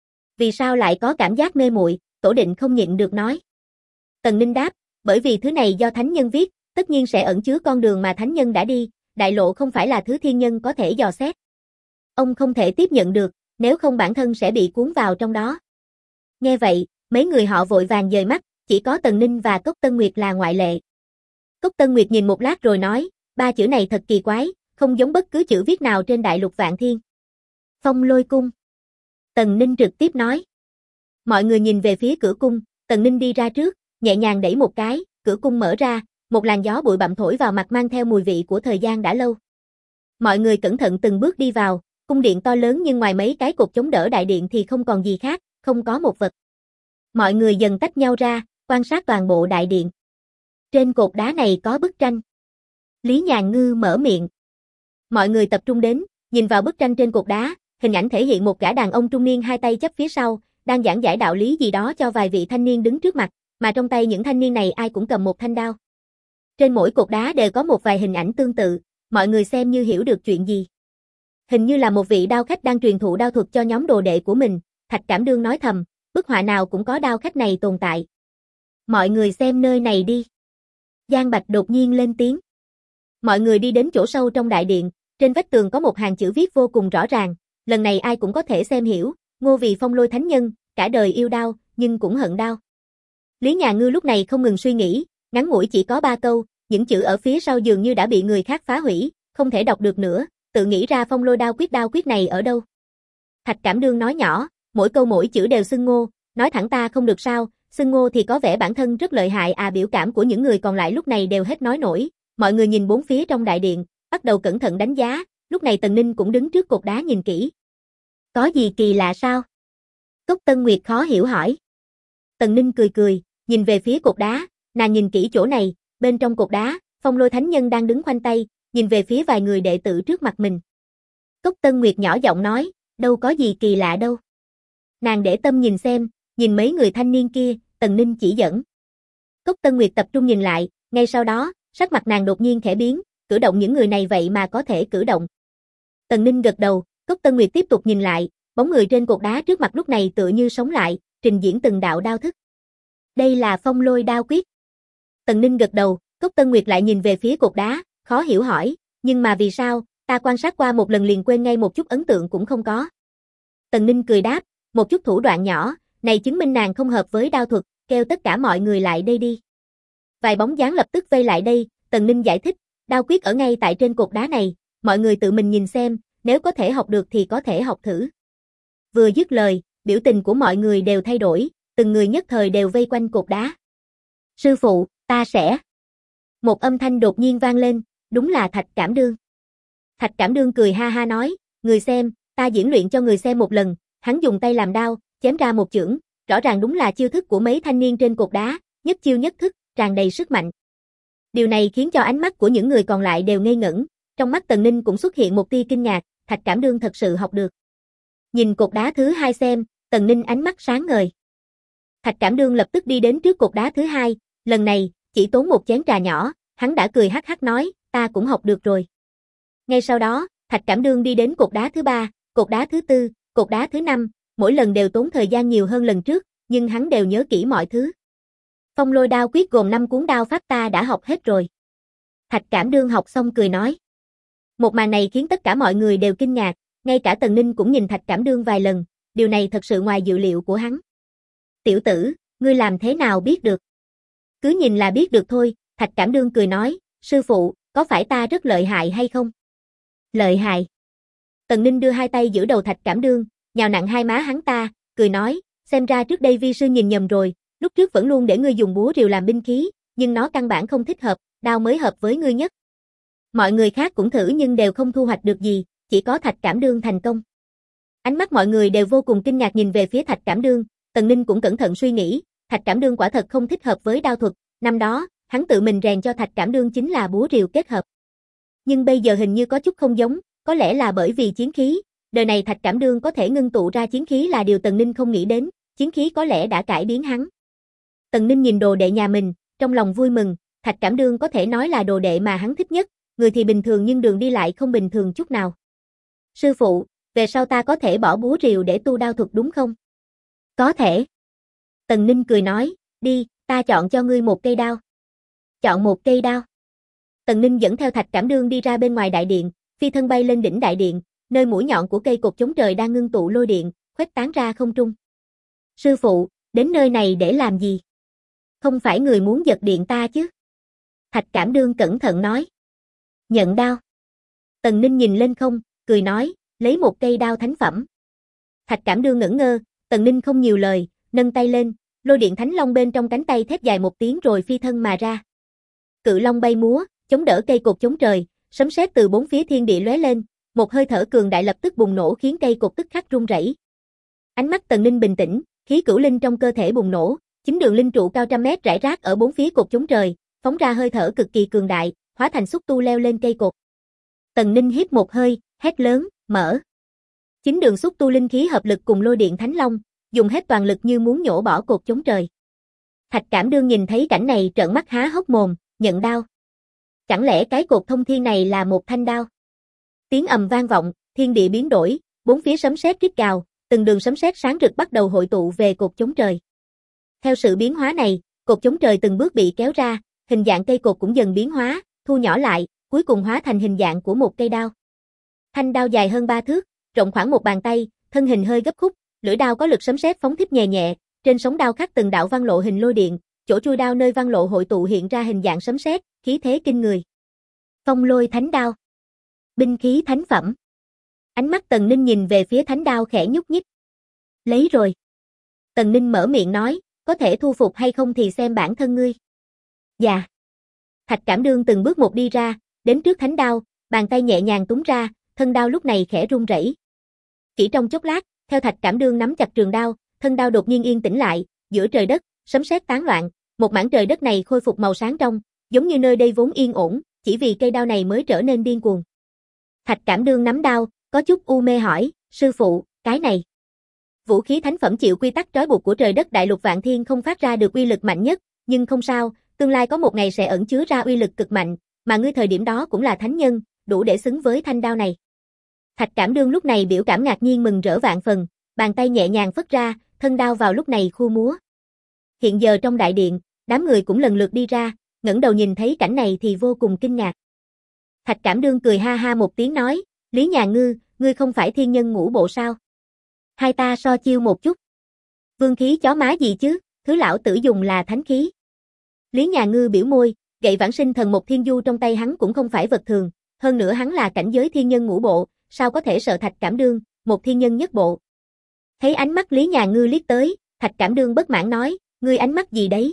Vì sao lại có cảm giác mê muội? Tổ Định không nhịn được nói. Tần Ninh đáp, bởi vì thứ này do thánh nhân viết, tất nhiên sẽ ẩn chứa con đường mà thánh nhân đã đi, đại lộ không phải là thứ thiên nhân có thể dò xét. Ông không thể tiếp nhận được, nếu không bản thân sẽ bị cuốn vào trong đó. Nghe vậy, mấy người họ vội vàng dời mắt, chỉ có Tần Ninh và Cốc Tân Nguyệt là ngoại lệ. Cốc Tân Nguyệt nhìn một lát rồi nói, ba chữ này thật kỳ quái, không giống bất cứ chữ viết nào trên đại lục Vạn Thiên. Phong Lôi Cung. Tần Ninh trực tiếp nói. Mọi người nhìn về phía cửa cung, Tần Ninh đi ra trước, nhẹ nhàng đẩy một cái, cửa cung mở ra, một làn gió bụi bặm thổi vào mặt mang theo mùi vị của thời gian đã lâu. Mọi người cẩn thận từng bước đi vào, cung điện to lớn nhưng ngoài mấy cái cột chống đỡ đại điện thì không còn gì khác, không có một vật. Mọi người dần tách nhau ra, quan sát toàn bộ đại điện. Trên cột đá này có bức tranh. Lý Nhàn Ngư mở miệng. Mọi người tập trung đến, nhìn vào bức tranh trên cột đá, hình ảnh thể hiện một gã đàn ông trung niên hai tay chắp phía sau, đang giảng giải đạo lý gì đó cho vài vị thanh niên đứng trước mặt, mà trong tay những thanh niên này ai cũng cầm một thanh đao. Trên mỗi cột đá đều có một vài hình ảnh tương tự, mọi người xem như hiểu được chuyện gì. Hình như là một vị đao khách đang truyền thụ đao thuật cho nhóm đồ đệ của mình, Thạch Cảm Đương nói thầm, bức họa nào cũng có đao khách này tồn tại. Mọi người xem nơi này đi. Giang Bạch đột nhiên lên tiếng. Mọi người đi đến chỗ sâu trong đại điện, trên vách tường có một hàng chữ viết vô cùng rõ ràng, lần này ai cũng có thể xem hiểu, Ngô vì Phong Lôi Thánh Nhân, cả đời yêu đao, nhưng cũng hận đao. Lý Nhà Ngư lúc này không ngừng suy nghĩ, ngắn ngủi chỉ có 3 câu, những chữ ở phía sau dường như đã bị người khác phá hủy, không thể đọc được nữa, tự nghĩ ra Phong Lôi đao quyết này ở đâu. Thạch Cảm Đương nói nhỏ, mỗi câu mỗi chữ đều xưng Ngô, nói thẳng ta không được sao, xưng Ngô thì có vẻ bản thân rất lợi hại à. Biểu cảm của những người còn lại lúc này đều hết nói nổi, mọi người nhìn bốn phía trong đại điện, bắt đầu cẩn thận đánh giá, lúc này Tần Ninh cũng đứng trước cột đá nhìn kỹ. Có gì kỳ lạ sao? Cốc Tân Nguyệt khó hiểu hỏi. Tần Ninh cười cười, nhìn về phía cột đá, nàng nhìn kỹ chỗ này, bên trong cột đá, Phong Lôi Thánh Nhân đang đứng khoanh tay, nhìn về phía vài người đệ tử trước mặt mình. Cốc Tân Nguyệt nhỏ giọng nói, đâu có gì kỳ lạ đâu. Nàng để tâm nhìn xem, nhìn mấy người thanh niên kia, Tần Ninh chỉ dẫn. Cốc Tân Nguyệt tập trung nhìn lại, ngay sau đó, sắc mặt nàng đột nhiên khẽ biến, cử động những người này vậy mà có thể cử động. Tần Ninh gật đầu, Cốc Tân Nguyệt tiếp tục nhìn lại, bóng người trên cột đá trước mặt lúc này tựa như sống lại, trình diễn từng đạo đao thức. Đây là Phong Lôi đao quyết. Tần Ninh gật đầu, Cốc Tân Nguyệt lại nhìn về phía cột đá, khó hiểu hỏi, nhưng mà vì sao, ta quan sát qua một lần liền quên ngay một chút ấn tượng cũng không có. Tần Ninh cười đáp, một chút thủ đoạn nhỏ, này chứng minh nàng không hợp với đao thuật, kêu tất cả mọi người lại đây đi. Vài bóng dáng lập tức vây lại đây, Tần Ninh giải thích, đao quyết ở ngay tại trên cột đá này, mọi người tự mình nhìn xem, nếu có thể học được thì có thể học thử. Vừa dứt lời, biểu tình của mọi người đều thay đổi, từng người nhất thời đều vây quanh cột đá. Sư phụ, ta sẽ. Một âm thanh đột nhiên vang lên, đúng là Thạch Cảm Đương. Thạch Cảm Đương cười ha ha nói, người xem, ta diễn luyện cho người xem một lần, hắn dùng tay làm đao, chém ra một chưởng, rõ ràng đúng là chiêu thức của mấy thanh niên trên cột đá, nhất chiêu nhất thức, tràn đầy sức mạnh. Điều này khiến cho ánh mắt của những người còn lại đều ngây ngẩn, trong mắt Tần Ninh cũng xuất hiện một tia kinh ngạc, Thạch Cảm Đương thật sự học được. Nhìn cột đá thứ hai xem, Tần Ninh ánh mắt sáng ngời. Thạch Cảm Đương lập tức đi đến trước cột đá thứ hai, lần này, chỉ tốn một chén trà nhỏ, hắn đã cười hắc hắc nói, ta cũng học được rồi. Ngay sau đó, Thạch Cảm Đương đi đến cột đá thứ ba, cột đá thứ tư, cột đá thứ năm, mỗi lần đều tốn thời gian nhiều hơn lần trước, nhưng hắn đều nhớ kỹ mọi thứ. Phong Lôi đao quyết gồm 5 cuốn đao pháp ta đã học hết rồi. Thạch Cảm Đương học xong cười nói. Một màn này khiến tất cả mọi người đều kinh ngạc, ngay cả Tần Ninh cũng nhìn Thạch Cảm Đương vài lần, điều này thật sự ngoài dự liệu của hắn. Tiểu tử, ngươi làm thế nào biết được? Cứ nhìn là biết được thôi, Thạch Cảm Đương cười nói, sư phụ, có phải ta rất lợi hại hay không? Lợi hại. Tần Ninh đưa hai tay giữ đầu Thạch Cảm Đương, nhào nặng hai má hắn ta, cười nói, xem ra trước đây vi sư nhìn nhầm rồi, lúc trước vẫn luôn để ngươi dùng búa rìu làm binh khí, nhưng nó căn bản không thích hợp, đao mới hợp với ngươi nhất. Mọi người khác cũng thử nhưng đều không thu hoạch được gì, chỉ có Thạch Cảm Đương thành công. Ánh mắt mọi người đều vô cùng kinh ngạc nhìn về phía Thạch Cảm Đương, Tần Ninh cũng cẩn thận suy nghĩ, Thạch Cảm Đương quả thật không thích hợp với đao thuật, năm đó, hắn tự mình rèn cho Thạch Cảm Đương chính là búa rìu kết hợp. Nhưng bây giờ hình như có chút không giống, có lẽ là bởi vì chiến khí, đời này Thạch Cảm Đương có thể ngưng tụ ra chiến khí là điều Tần Ninh không nghĩ đến, chiến khí có lẽ đã cải biến hắn. Tần Ninh nhìn đồ đệ nhà mình, trong lòng vui mừng, Thạch Cảm Đương có thể nói là đồ đệ mà hắn thích nhất, người thì bình thường nhưng đường đi lại không bình thường chút nào. Sư phụ, về sau ta có thể bỏ búa rìu để tu đao thuật đúng không? Có thể. Tần Ninh cười nói, đi, ta chọn cho ngươi một cây đao. Chọn một cây đao. Tần Ninh dẫn theo Thạch Cảm Đương đi ra bên ngoài đại điện, phi thân bay lên đỉnh đại điện, nơi mũi nhọn của cây cột chống trời đang ngưng tụ lôi điện, khuếch tán ra không trung. Sư phụ, đến nơi này để làm gì? Không phải người muốn giật điện ta chứ? Thạch Cảm Đương cẩn thận nói. Nhận đao. Tần Ninh nhìn lên không, cười nói, lấy một cây đao thánh phẩm. Thạch Cảm Đương ngẩn ngơ, Tần Ninh không nhiều lời, nâng tay lên, lôi điện thánh long bên trong cánh tay thét dài một tiếng rồi phi thân mà ra. Cự long bay múa, chống đỡ cây cột chống trời, sấm sét từ bốn phía thiên địa lóe lên, một hơi thở cường đại lập tức bùng nổ khiến cây cột tức khắc rung rẩy. Ánh mắt Tần Ninh bình tĩnh, khí cửu linh trong cơ thể bùng nổ, 9 đường linh trụ cao trăm mét rải rác ở bốn phía cột chống trời, phóng ra hơi thở cực kỳ cường đại, hóa thành xúc tu leo lên cây cột. Tần Ninh hít một hơi, hét lớn, mở. 9 đường xúc tu linh khí hợp lực cùng lôi điện thánh long, dùng hết toàn lực như muốn nhổ bỏ cột chống trời. Thạch Cảm Đương nhìn thấy cảnh này trợn mắt há hốc mồm, nhận đao. Chẳng lẽ cái cột thông thiên này là một thanh đao? Tiếng ầm vang vọng, thiên địa biến đổi, bốn phía sấm sét rít gào, từng đường sấm sét sáng rực bắt đầu hội tụ về cột chống trời. Theo sự biến hóa này, cột chống trời từng bước bị kéo ra, hình dạng cây cột cũng dần biến hóa, thu nhỏ lại, cuối cùng hóa thành hình dạng của một cây đao. Thanh đao dài hơn 3 thước, rộng khoảng một bàn tay, thân hình hơi gấp khúc, lưỡi đao có lực sấm sét phóng thích nhẹ nhẹ, trên sống đao khắc từng đạo văn lộ hình lôi điện, chỗ chui đao nơi văn lộ hội tụ hiện ra hình dạng sấm sét, khí thế kinh người. Phong lôi thánh đao. Binh khí thánh phẩm. Ánh mắt Tần Ninh nhìn về phía thánh đao khẽ nhúc nhích. Lấy rồi. Tần Ninh mở miệng nói, có thể thu phục hay không thì xem bản thân ngươi. Dạ. Thạch Cảm Đương từng bước một đi ra, đến trước thánh đao, bàn tay nhẹ nhàng túm ra, thân đao lúc này khẽ rung rẩy. Chỉ trong chốc lát, theo Thạch Cảm Đương nắm chặt trường đao, thân đao đột nhiên yên tĩnh lại, giữa trời đất, sấm sét tán loạn, một mảng trời đất này khôi phục màu sáng trong, giống như nơi đây vốn yên ổn, chỉ vì cây đao này mới trở nên điên cuồng. Thạch Cảm Đương nắm đao, có chút u mê hỏi, sư phụ, cái này. Vũ khí thánh phẩm chịu quy tắc trói buộc của trời đất đại lục vạn thiên không phát ra được uy lực mạnh nhất, nhưng không sao, tương lai có một ngày sẽ ẩn chứa ra uy lực cực mạnh, mà ngươi thời điểm đó cũng là thánh nhân, đủ để xứng với thanh đao này. Thạch Cảm Đương lúc này biểu cảm ngạc nhiên mừng rỡ vạn phần, bàn tay nhẹ nhàng phất ra, thân đao vào lúc này khu múa. Hiện giờ trong đại điện, đám người cũng lần lượt đi ra, ngẩng đầu nhìn thấy cảnh này thì vô cùng kinh ngạc. Thạch Cảm Đương cười ha ha một tiếng nói, Lý Nhà Ngư, ngươi không phải thiên nhân ngũ bộ sao? Hai ta so chiêu một chút. Vương khí chó má gì chứ, thứ lão tử dùng là thánh khí. Lý Nhà Ngư biểu môi, gậy vãng sinh thần một thiên du trong tay hắn cũng không phải vật thường, hơn nữa hắn là cảnh giới thiên nhân ngũ bộ, sao có thể sợ Thạch Cảm Đương, một thiên nhân nhất bộ. Thấy ánh mắt Lý Nhà Ngư liếc tới, Thạch Cảm Đương bất mãn nói, ngươi ánh mắt gì đấy?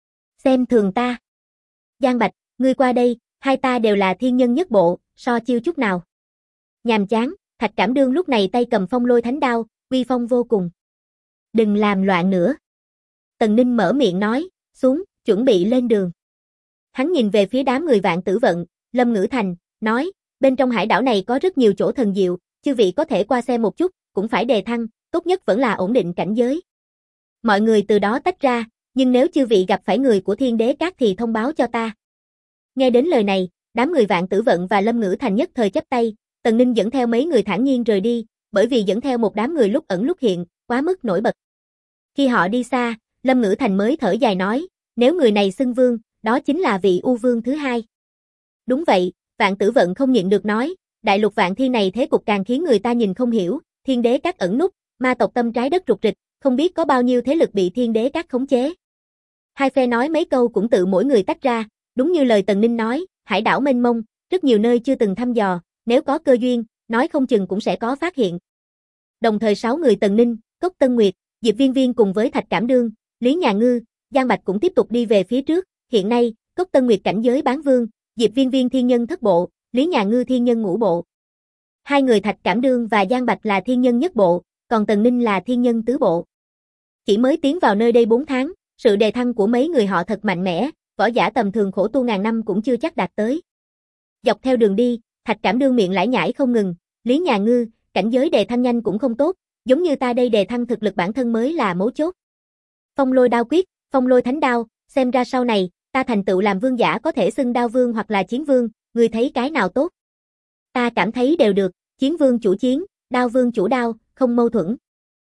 Xem thường ta. Giang Bạch, ngươi qua đây, hai ta đều là thiên nhân nhất bộ, so chiêu chút nào. Nhàm chán, Thạch Cảm Đương lúc này tay cầm phong lôi thánh đao, uy phong vô cùng. Đừng làm loạn nữa. Tần Ninh mở miệng nói, xuống, chuẩn bị lên đường. Hắn nhìn về phía đám người Vạn Tử Vận, Lâm Ngữ Thành, nói, bên trong hải đảo này có rất nhiều chỗ thần diệu, chư vị có thể qua xem một chút, cũng phải đề thăng, tốt nhất vẫn là ổn định cảnh giới. Mọi người từ đó tách ra, nhưng nếu chư vị gặp phải người của Thiên Đế Các thì thông báo cho ta. Nghe đến lời này, đám người Vạn Tử Vận và Lâm Ngữ Thành nhất thời chắp tay, Tần Ninh dẫn theo mấy người thản nhiên rời đi, bởi vì dẫn theo một đám người lúc ẩn lúc hiện, quá mức nổi bật. Khi họ đi xa, Lâm Ngữ Thành mới thở dài nói, nếu người này xưng vương, đó chính là vị U Vương thứ hai. Đúng vậy, Vạn Tử Vận không nhịn được nói, đại lục Vạn Thiên này thế cục càng khiến người ta nhìn không hiểu, Thiên Đế Các ẩn núp, ma tộc tâm trái đất rục rịch, không biết có bao nhiêu thế lực bị Thiên Đế Các khống chế. Hai phe nói mấy câu cũng tự mỗi người tách ra, đúng như lời Tần Ninh nói, hải đảo mênh mông, rất nhiều nơi chưa từng thăm dò, nếu có cơ duyên, nói không chừng cũng sẽ có phát hiện. Đồng thời 6 người Tần Ninh, Cốc Tân Nguyệt, Diệp Viên Viên cùng với Thạch Cảm Đương, Lý Nhà Ngư, Giang Bạch cũng tiếp tục đi về phía trước, hiện nay, Cốc Tân Nguyệt cảnh giới bán vương, Diệp Viên Viên thiên nhân thất bộ, Lý Nhà Ngư thiên nhân ngũ bộ. Hai người Thạch Cảm Đương và Giang Bạch là thiên nhân nhất bộ, còn Tần Ninh là thiên nhân tứ bộ. Chỉ mới tiến vào nơi đây 4 tháng, sự đề thăng của mấy người họ thật mạnh mẽ, võ giả tầm thường khổ tu ngàn năm cũng chưa chắc đạt tới. Dọc theo đường đi, Thạch Cảm Đương miệng lải nhải không ngừng, Lý Nhà Ngư, cảnh giới đề thăng nhanh cũng không tốt, giống như ta đây đề thăng thực lực bản thân mới là mấu chốt. Phong lôi đao quyết, phong lôi thánh đao, xem ra sau này, ta thành tựu làm vương giả có thể xưng đao vương hoặc là chiến vương, ngươi thấy cái nào tốt? Ta cảm thấy đều được, chiến vương chủ chiến, đao vương chủ đao, không mâu thuẫn.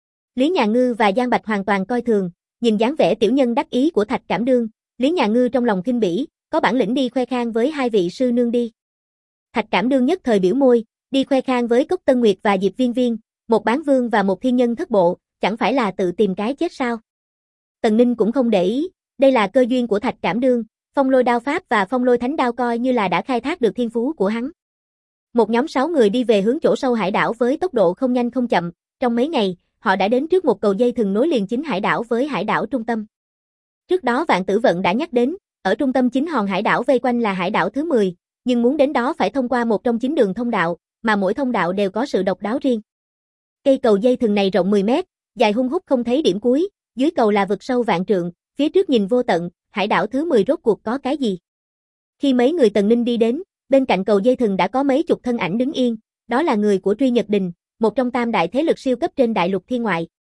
Lý Nhà Ngư và Giang Bạch hoàn toàn coi thường, nhìn dáng vẻ tiểu nhân đắc ý của Thạch Cảm Đương, Lý Nhà Ngư trong lòng khinh bỉ, có bản lĩnh đi khoe khang với hai vị sư nương đi. Thạch Cảm Đương nhất thời biểu môi, đi khoe khang với Cốc Tân Nguyệt và Diệp Viên Viên, một bán vương và một thiên nhân thất bộ, chẳng phải là tự tìm cái chết sao? Tần Ninh cũng không để ý, đây là cơ duyên của Thạch Cảm Đương, Phong Lôi Đao Pháp và Phong Lôi Thánh Đao coi như là đã khai thác được thiên phú của hắn. Một nhóm 6 người đi về hướng chỗ sâu hải đảo với tốc độ không nhanh không chậm, trong mấy ngày, họ đã đến trước một cầu dây thừng nối liền chính hải đảo với hải đảo trung tâm. Trước đó Vạn Tử Vận đã nhắc đến, ở trung tâm chính hòn hải đảo vây quanh là hải đảo thứ 10, nhưng muốn đến đó phải thông qua một trong 9 đường thông đạo, mà mỗi thông đạo đều có sự độc đáo riêng. Cây cầu dây thừng này rộng 10 mét, dài hun hút không thấy điểm cuối, dưới cầu là vực sâu vạn trượng, phía trước nhìn vô tận, hải đảo thứ 10 rốt cuộc có cái gì? Khi mấy người Tần Ninh đi đến, bên cạnh cầu dây thừng đã có mấy chục thân ảnh đứng yên, đó là người của Truy Nhật Đình, một trong tam đại thế lực siêu cấp trên đại lục thiên ngoại.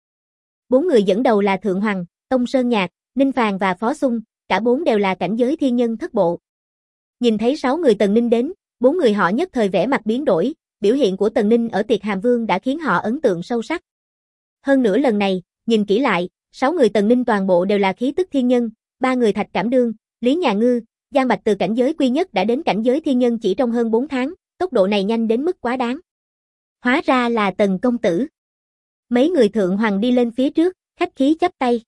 4 người dẫn đầu là Thượng Hoàng, Tông Sơn Nhạc, Ninh Phàn và Phó Xung, cả 4 đều là cảnh giới thiên nhân thất bộ. Nhìn thấy 6 người Tần Ninh đến, 4 người họ nhất thời vẻ mặt biến đổi, biểu hiện của Tần Ninh ở Tiệt Hàm Vương đã khiến họ ấn tượng sâu sắc. Hơn nữa lần này, nhìn kỹ lại, 6 người Tần Ninh toàn bộ đều là khí tức thiên nhân, 3 người Thạch Cảm Đương, Lý Nhà Ngư, Giang Bạch từ cảnh giới quy nhất đã đến cảnh giới thiên nhân chỉ trong hơn 4 tháng, tốc độ này nhanh đến mức quá đáng. Hóa ra là Tần công tử. Mấy người Thượng Hoàng đi lên phía trước, khách khí chắp tay.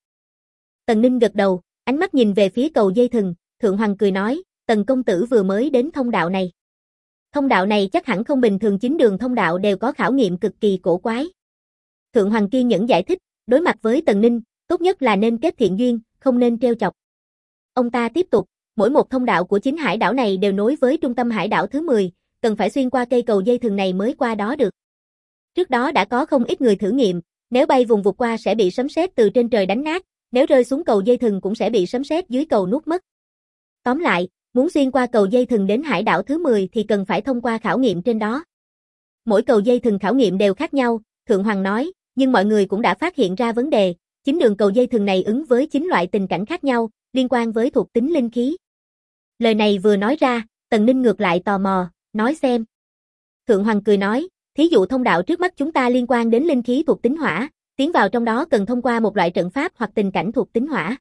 Tần Ninh gật đầu, ánh mắt nhìn về phía cầu dây thừng, Thượng Hoàng cười nói, Tần công tử vừa mới đến thông đạo này. Thông đạo này chắc hẳn không bình thường, 9 đường thông đạo đều có khảo nghiệm cực kỳ cổ quái. Thượng Hoàng kiên nhẫn giải thích, đối mặt với Tần Ninh, tốt nhất là nên kết thiện duyên, không nên trêu chọc. Ông ta tiếp tục, mỗi một thông đạo của chính hải đảo này đều nối với trung tâm hải đảo thứ 10, cần phải xuyên qua cây cầu dây thừng này mới qua đó được. Trước đó đã có không ít người thử nghiệm, nếu bay vùng vụt qua sẽ bị sấm sét từ trên trời đánh nát, nếu rơi xuống cầu dây thừng cũng sẽ bị sấm sét dưới cầu nuốt mất. Tóm lại, muốn xuyên qua cầu dây thừng đến hải đảo thứ 10 thì cần phải thông qua khảo nghiệm trên đó. Mỗi cầu dây thừng khảo nghiệm đều khác nhau, Thượng Hoàng nói, nhưng mọi người cũng đã phát hiện ra vấn đề, 9 đường cầu dây thừng này ứng với 9 loại tình cảnh khác nhau, liên quan với thuộc tính linh khí. Lời này vừa nói ra, Tần Ninh ngược lại tò mò, nói xem. Thượng Hoàng cười nói, thí dụ thông đạo trước mắt chúng ta liên quan đến linh khí thuộc tính hỏa, tiến vào trong đó cần thông qua một loại trận pháp hoặc tình cảnh thuộc tính hỏa.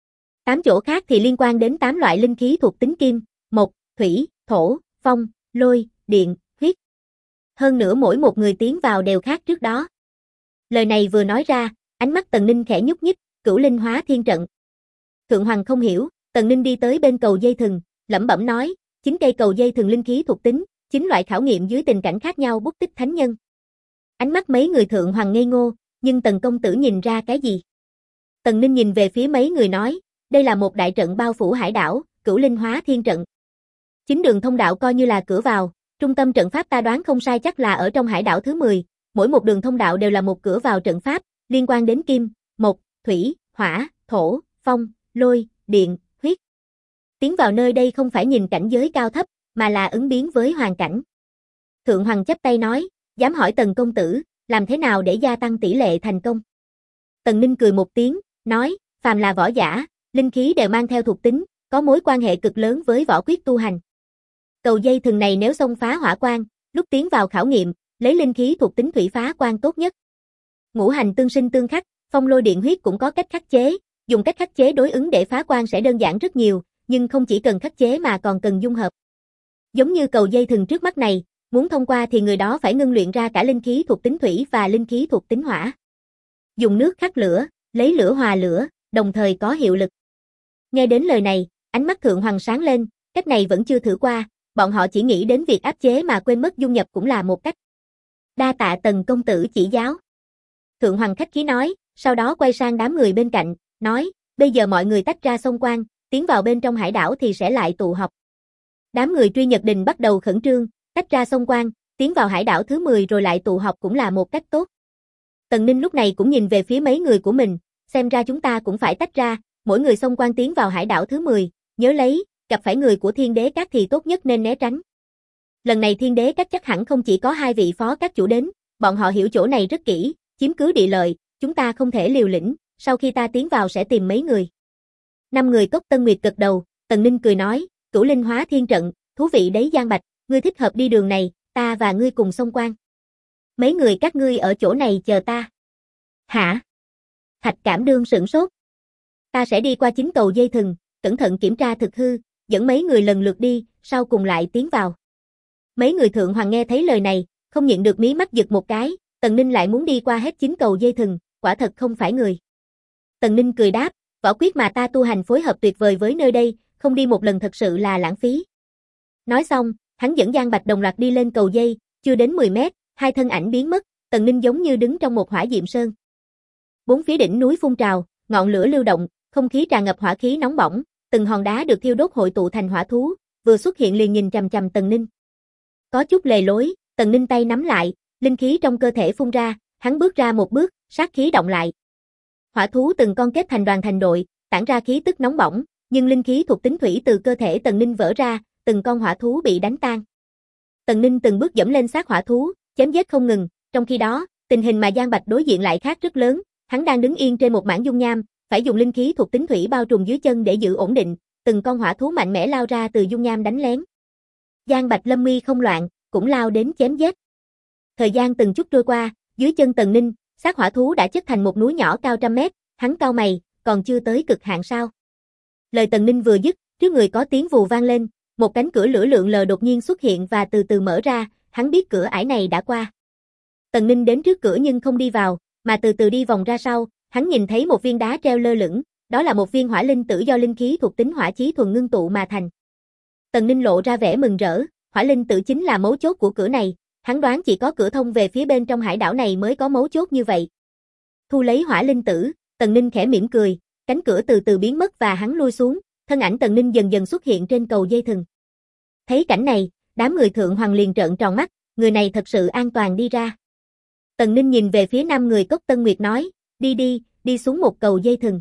8 chỗ khác thì liên quan đến 8 loại linh khí thuộc tính kim, mộc, thủy, thổ, phong, lôi, điện, huyết. Hơn nữa mỗi một người tiến vào đều khác trước đó. Lời này vừa nói ra, ánh mắt Tần Ninh khẽ nhúc nhích, Cửu Linh Hóa Thiên Trận. Thượng Hoàng không hiểu, Tần Ninh đi tới bên cầu dây thừng, lẩm bẩm nói, 9 cây cầu dây thừng linh khí thuộc tính, 9 loại khảo nghiệm dưới tình cảnh khác nhau bút tích thánh nhân. Ánh mắt mấy người Thượng Hoàng ngây ngô, nhưng Tần công tử nhìn ra cái gì? Tần Ninh nhìn về phía mấy người nói, đây là một đại trận bao phủ hải đảo, Cửu Linh Hóa Thiên Trận. 9 đường thông đạo coi như là cửa vào, trung tâm trận pháp ta đoán không sai chắc là ở trong hải đảo thứ 10, mỗi một đường thông đạo đều là một cửa vào trận pháp, liên quan đến kim, mộc, thủy, hỏa, thổ, phong, lôi, điện, huyết. Tiến vào nơi đây không phải nhìn cảnh giới cao thấp, mà là ứng biến với hoàn cảnh. Thượng Hoàng chắp tay nói, dám hỏi Tần công tử, làm thế nào để gia tăng tỷ lệ thành công? Tần Ninh cười một tiếng, nói, phàm là võ giả, linh khí đều mang theo thuộc tính, có mối quan hệ cực lớn với võ quyết tu hành. Cầu dây thừng này nếu xông phá hỏa quan, lúc tiến vào khảo nghiệm, lấy linh khí thuộc tính thủy phá quan tốt nhất. Ngũ hành tương sinh tương khắc, phong lôi điện huyết cũng có cách khắc chế, dùng cách khắc chế đối ứng để phá quan sẽ đơn giản rất nhiều, nhưng không chỉ cần khắc chế mà còn cần dung hợp. Giống như cầu dây thừng trước mắt này, muốn thông qua thì người đó phải ngưng luyện ra cả linh khí thuộc tính thủy và linh khí thuộc tính hỏa. Dùng nước khắc lửa, lấy lửa hòa lửa, đồng thời có hiệu lực. Nghe đến lời này, ánh mắt Thượng Hoàng sáng lên, cách này vẫn chưa thử qua, bọn họ chỉ nghĩ đến việc áp chế mà quên mất dung nhập cũng là một cách. Đa tạ Tần công tử chỉ giáo. Thượng Hoàng khách khí nói, sau đó quay sang đám người bên cạnh, nói, bây giờ mọi người tách ra xông quan, tiến vào bên trong hải đảo thì sẽ lại tụ họp. Đám người Truy Nhật Đình bắt đầu khẩn trương, tách ra xông quan, tiến vào hải đảo thứ 10 rồi lại tụ họp cũng là một cách tốt. Tần Ninh lúc này cũng nhìn về phía mấy người của mình, xem ra chúng ta cũng phải tách ra, mỗi người xông quan tiến vào hải đảo thứ 10, nhớ lấy, gặp phải người của Thiên Đế Các thì tốt nhất nên né tránh. Lần này Thiên Đế Các chắc hẳn không chỉ có 2 vị phó các chủ đến, bọn họ hiểu chỗ này rất kỹ, chiếm cứ địa lợi, chúng ta không thể liều lĩnh, sau khi ta tiến vào sẽ tìm mấy người. 5 người Cốc Tân Nguyệt gật đầu, Tần Ninh cười nói, Cửu Linh Hóa Thiên Trận, thú vị đấy Giang Bạch, ngươi thích hợp đi đường này, ta và ngươi cùng xông quan. Mấy người các ngươi ở chỗ này chờ ta. Hả? Thạch Cảm Đương sửng sốt. Ta sẽ đi qua chính cầu dây thừng, cẩn thận kiểm tra thực hư, dẫn mấy người lần lượt đi, sau cùng lại tiến vào. Mấy người thượng hoàng nghe thấy lời này, không nhịn được mí mắt giật một cái, Tần Ninh lại muốn đi qua hết 9 cầu dây thừng, quả thật không phải người. Tần Ninh cười đáp, võ quyết mà ta tu hành phối hợp tuyệt vời với nơi đây, không đi một lần thật sự là lãng phí. Nói xong, hắn dẫn Giang Bạch đồng loạt đi lên cầu dây, chưa đến 10 mét, hai thân ảnh biến mất, Tần Ninh giống như đứng trong một hỏa diệm sơn. Bốn phía đỉnh núi phun trào, ngọn lửa lưu động, không khí tràn ngập hỏa khí nóng bỏng, từng hòn đá được thiêu đốt hội tụ thành hỏa thú, vừa xuất hiện liền nhìn chằm chằm Tần Ninh. Có chút lề lối, Tần Ninh tay nắm lại, linh khí trong cơ thể phun ra, hắn bước ra một bước, sát khí động lại. Hỏa thú từng con kết thành đoàn thành đội, tản ra khí tức nóng bỏng, nhưng linh khí thuộc tính thủy từ cơ thể Tần Ninh vỡ ra, từng con hỏa thú bị đánh tan. Tần Ninh từng bước dẫm lên xác hỏa thú, chém giết không ngừng, trong khi đó, tình hình mà Giang Bạch đối diện lại khác rất lớn, hắn đang đứng yên trên một mảng dung nham, phải dùng linh khí thuộc tính thủy bao trùm dưới chân để giữ ổn định, từng con hỏa thú mạnh mẽ lao ra từ dung nham đánh lén. Giang Bạch lâm mi không loạn, cũng lao đến chém giết. Thời gian từng chút trôi qua, dưới chân Tần Ninh, xác hỏa thú đã chất thành một núi nhỏ cao trăm mét, hắn cau mày, còn chưa tới cực hạn sao? Lời Tần Ninh vừa dứt, trước người có tiếng vù vang lên, một cánh cửa lửa lượn lờ đột nhiên xuất hiện và từ từ mở ra, hắn biết cửa ải này đã qua. Tần Ninh đến trước cửa nhưng không đi vào, mà từ từ đi vòng ra sau, hắn nhìn thấy một viên đá treo lơ lửng, đó là một viên hỏa linh tử do linh khí thuộc tính hỏa chí thuần ngưng tụ mà thành. Tần Ninh lộ ra vẻ mừng rỡ, hỏa linh tử chính là mấu chốt của cửa này, hắn đoán chỉ có cửa thông về phía bên trong hải đảo này mới có mấu chốt như vậy. Thu lấy hỏa linh tử, Tần Ninh khẽ mỉm cười, cánh cửa từ từ biến mất và hắn lui xuống, thân ảnh Tần Ninh dần dần xuất hiện trên cầu dây thừng. Thấy cảnh này, đám người thượng hoàng liền trợn tròn mắt, người này thật sự an toàn đi ra. Tần Ninh nhìn về phía 5 người Cốc Tân Nguyệt nói, đi xuống một cầu dây thừng.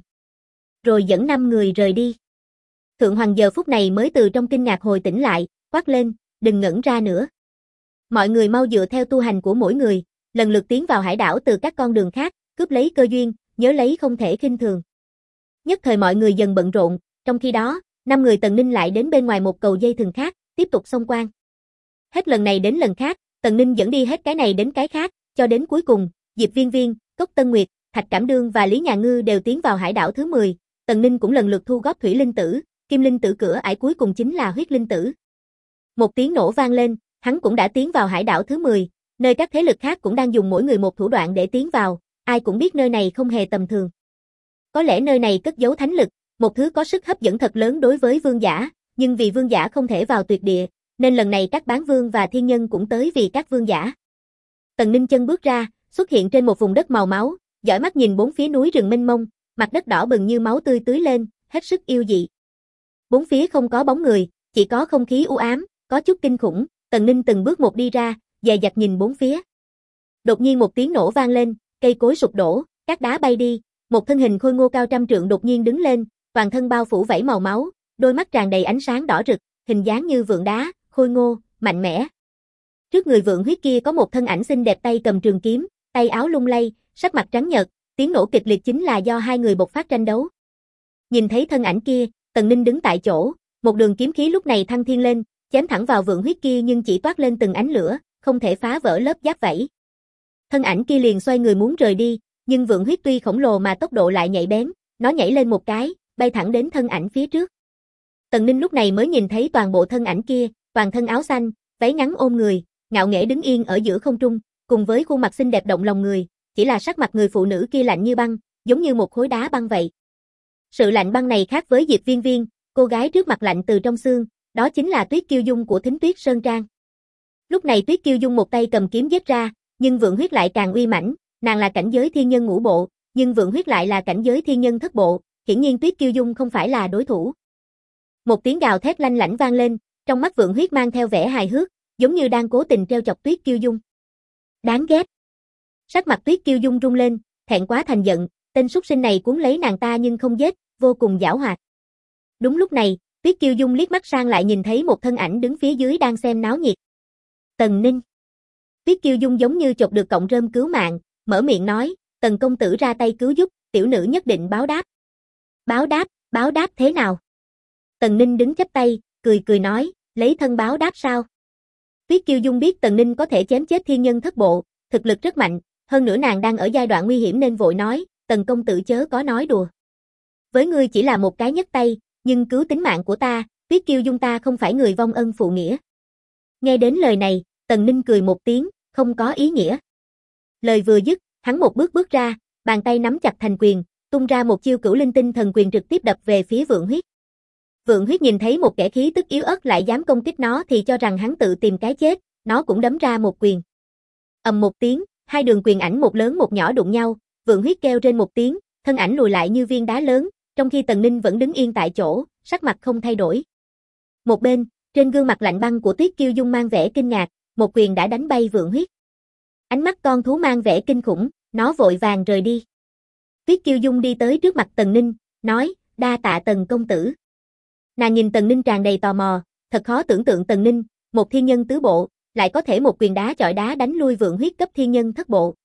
Rồi dẫn 5 người rời đi. Thượng hoàng giờ phút này mới từ trong kinh ngạc hồi tỉnh lại, quát lên, đừng ngẩn ra nữa. Mọi người mau dựa theo tu hành của mỗi người, lần lượt tiến vào hải đảo từ các con đường khác, cướp lấy cơ duyên, nhớ lấy không thể khinh thường. Nhất thời mọi người dần bận rộn, trong khi đó, 5 người Tần Ninh lại đến bên ngoài một cầu dây thừng khác, tiếp tục xông quan. Hết lần này đến lần khác, Tần Ninh dẫn đi hết cái này đến cái khác, cho đến cuối cùng, Diệp Viên Viên, Cốc Tân Nguyệt, Thạch Cảm Đương và Lý Nhà Ngư đều tiến vào hải đảo thứ 10, Tần Ninh cũng lần lượt thu góp thủy linh tử, kim linh tử, cửa ải cuối cùng chính là huyết linh tử. Một tiếng nổ vang lên, hắn cũng đã tiến vào hải đảo thứ 10, nơi các thế lực khác cũng đang dùng mỗi người một thủ đoạn để tiến vào, ai cũng biết nơi này không hề tầm thường. Có lẽ nơi này cất giấu thánh lực, một thứ có sức hấp dẫn thật lớn đối với vương giả, nhưng vì vương giả không thể vào tuyệt địa, nên lần này các bán vương và thiên nhân cũng tới vì các vương giả. Tần Ninh chân bước ra, xuất hiện trên một vùng đất màu máu, dõi mắt nhìn bốn phía núi rừng mênh mông, mặt đất đỏ bừng như máu tươi tưới lên, hết sức yêu dị. Bốn phía không có bóng người, chỉ có không khí u ám, có chút kinh khủng, Tần Ninh từng bước một đi ra, dè dặt nhìn bốn phía. Đột nhiên một tiếng nổ vang lên, cây cối sụp đổ, các đá bay đi, một thân hình khôi ngô cao trăm trượng đột nhiên đứng lên, toàn thân bao phủ vảy màu máu, đôi mắt tràn đầy ánh sáng đỏ rực, hình dáng như vượn đá, khôi ngô, mạnh mẽ. Trước người vượn huyết kia có một thân ảnh xinh đẹp tay cầm trường kiếm, tay áo lung lay, sắc mặt trắng nhợt, tiếng nổ kịch liệt chính là do hai người bộc phát tranh đấu. Nhìn thấy thân ảnh kia, Tần Ninh đứng tại chỗ, một đường kiếm khí lúc này thăng thiên lên, chém thẳng vào vượn huyết kia nhưng chỉ toát lên từng ánh lửa, không thể phá vỡ lớp giáp vảy. Thân ảnh kia liền xoay người muốn rời đi, nhưng vượn huyết tuy khổng lồ mà tốc độ lại nhạy bén, nó nhảy lên một cái, bay thẳng đến thân ảnh phía trước. Tần Ninh lúc này mới nhìn thấy toàn bộ thân ảnh kia, toàn thân áo xanh, váy ngắn ôm người, ngạo nghễ đứng yên ở giữa không trung, cùng với khuôn mặt xinh đẹp động lòng người, chỉ là sắc mặt người phụ nữ kia lạnh như băng, giống như một khối đá băng vậy. Sự lạnh băng này khác với Diệp Viên Viên, cô gái trước mặt lạnh từ trong xương, đó chính là Tuyết Kiêu Dung của Thính Tuyết Sơn Trang. Lúc này Tuyết Kiêu Dung một tay cầm kiếm giết ra, nhưng vượng huyết lại càng uy mãnh, nàng là cảnh giới thiên nhân ngũ bộ, nhưng vượng huyết lại là cảnh giới thiên nhân thất bộ, hiển nhiên Tuyết Kiêu Dung không phải là đối thủ. Một tiếng gào thét lanh lảnh vang lên, trong mắt vượng huyết mang theo vẻ hài hước, giống như đang cố tình trêu chọc Tuyết Kiêu Dung. Đáng ghét. Sắc mặt Tuyết Kiêu Dung rung lên, thẹn quá thành giận, tên súc sinh này cuốn lấy nàng ta nhưng không giết, vô cùng giảo hoạt. Đúng lúc này, Tuyết Kiêu Dung liếc mắt sang lại nhìn thấy một thân ảnh đứng phía dưới đang xem náo nhiệt. Tần Ninh. Tuyết Kiêu Dung giống như chộp được cọng rơm cứu mạng, mở miệng nói, Tần công tử ra tay cứu giúp, tiểu nữ nhất định báo đáp. Báo đáp thế nào? Tần Ninh đứng chắp tay, cười nói, lấy thân báo đáp sao? Tuyết Kiêu Dung biết Tần Ninh có thể chém chết thiên nhân thất bộ, thực lực rất mạnh, hơn nữa nàng đang ở giai đoạn nguy hiểm nên vội nói, Tần công tử chớ có nói đùa. Với ngươi chỉ là một cái nhấc tay, nhưng cứu tính mạng của ta, Tuyết Kiêu Dung ta không phải người vong ân phụ nghĩa. Nghe đến lời này, Tần Ninh cười một tiếng, không có ý nghĩa. Lời vừa dứt, hắn một bước ra, bàn tay nắm chặt thành quyền, tung ra một chiêu Cửu Linh Tinh Thần Quyền trực tiếp đập về phía Vượng Huyết. Vượng Huyết nhìn thấy một kẻ khí tức yếu ớt lại dám công kích nó thì cho rằng hắn tự tìm cái chết, nó cũng đấm ra một quyền. Ầm một tiếng, hai đường quyền ảnh một lớn một nhỏ đụng nhau, Vượng Huyết kêu trên một tiếng, thân ảnh lùi lại như viên đá lớn, trong khi Tần Ninh vẫn đứng yên tại chỗ, sắc mặt không thay đổi. Một bên, trên gương mặt lạnh băng của Tuyết Kiêu Dung mang vẻ kinh ngạc, một quyền đã đánh bay Vượng Huyết. Ánh mắt con thú mang vẻ kinh khủng, nó vội vàng rời đi. Tuyết Kiêu Dung đi tới trước mặt Tần Ninh, nói, đa tạ Tần công tử. Nàng nhìn Tần Ninh tràn đầy tò mò, thật khó tưởng tượng Tần Ninh, một thiên nhân tứ bộ, lại có thể một quyền đá chọi đá đánh lui Vượng Huyết cấp thiên nhân thất bộ.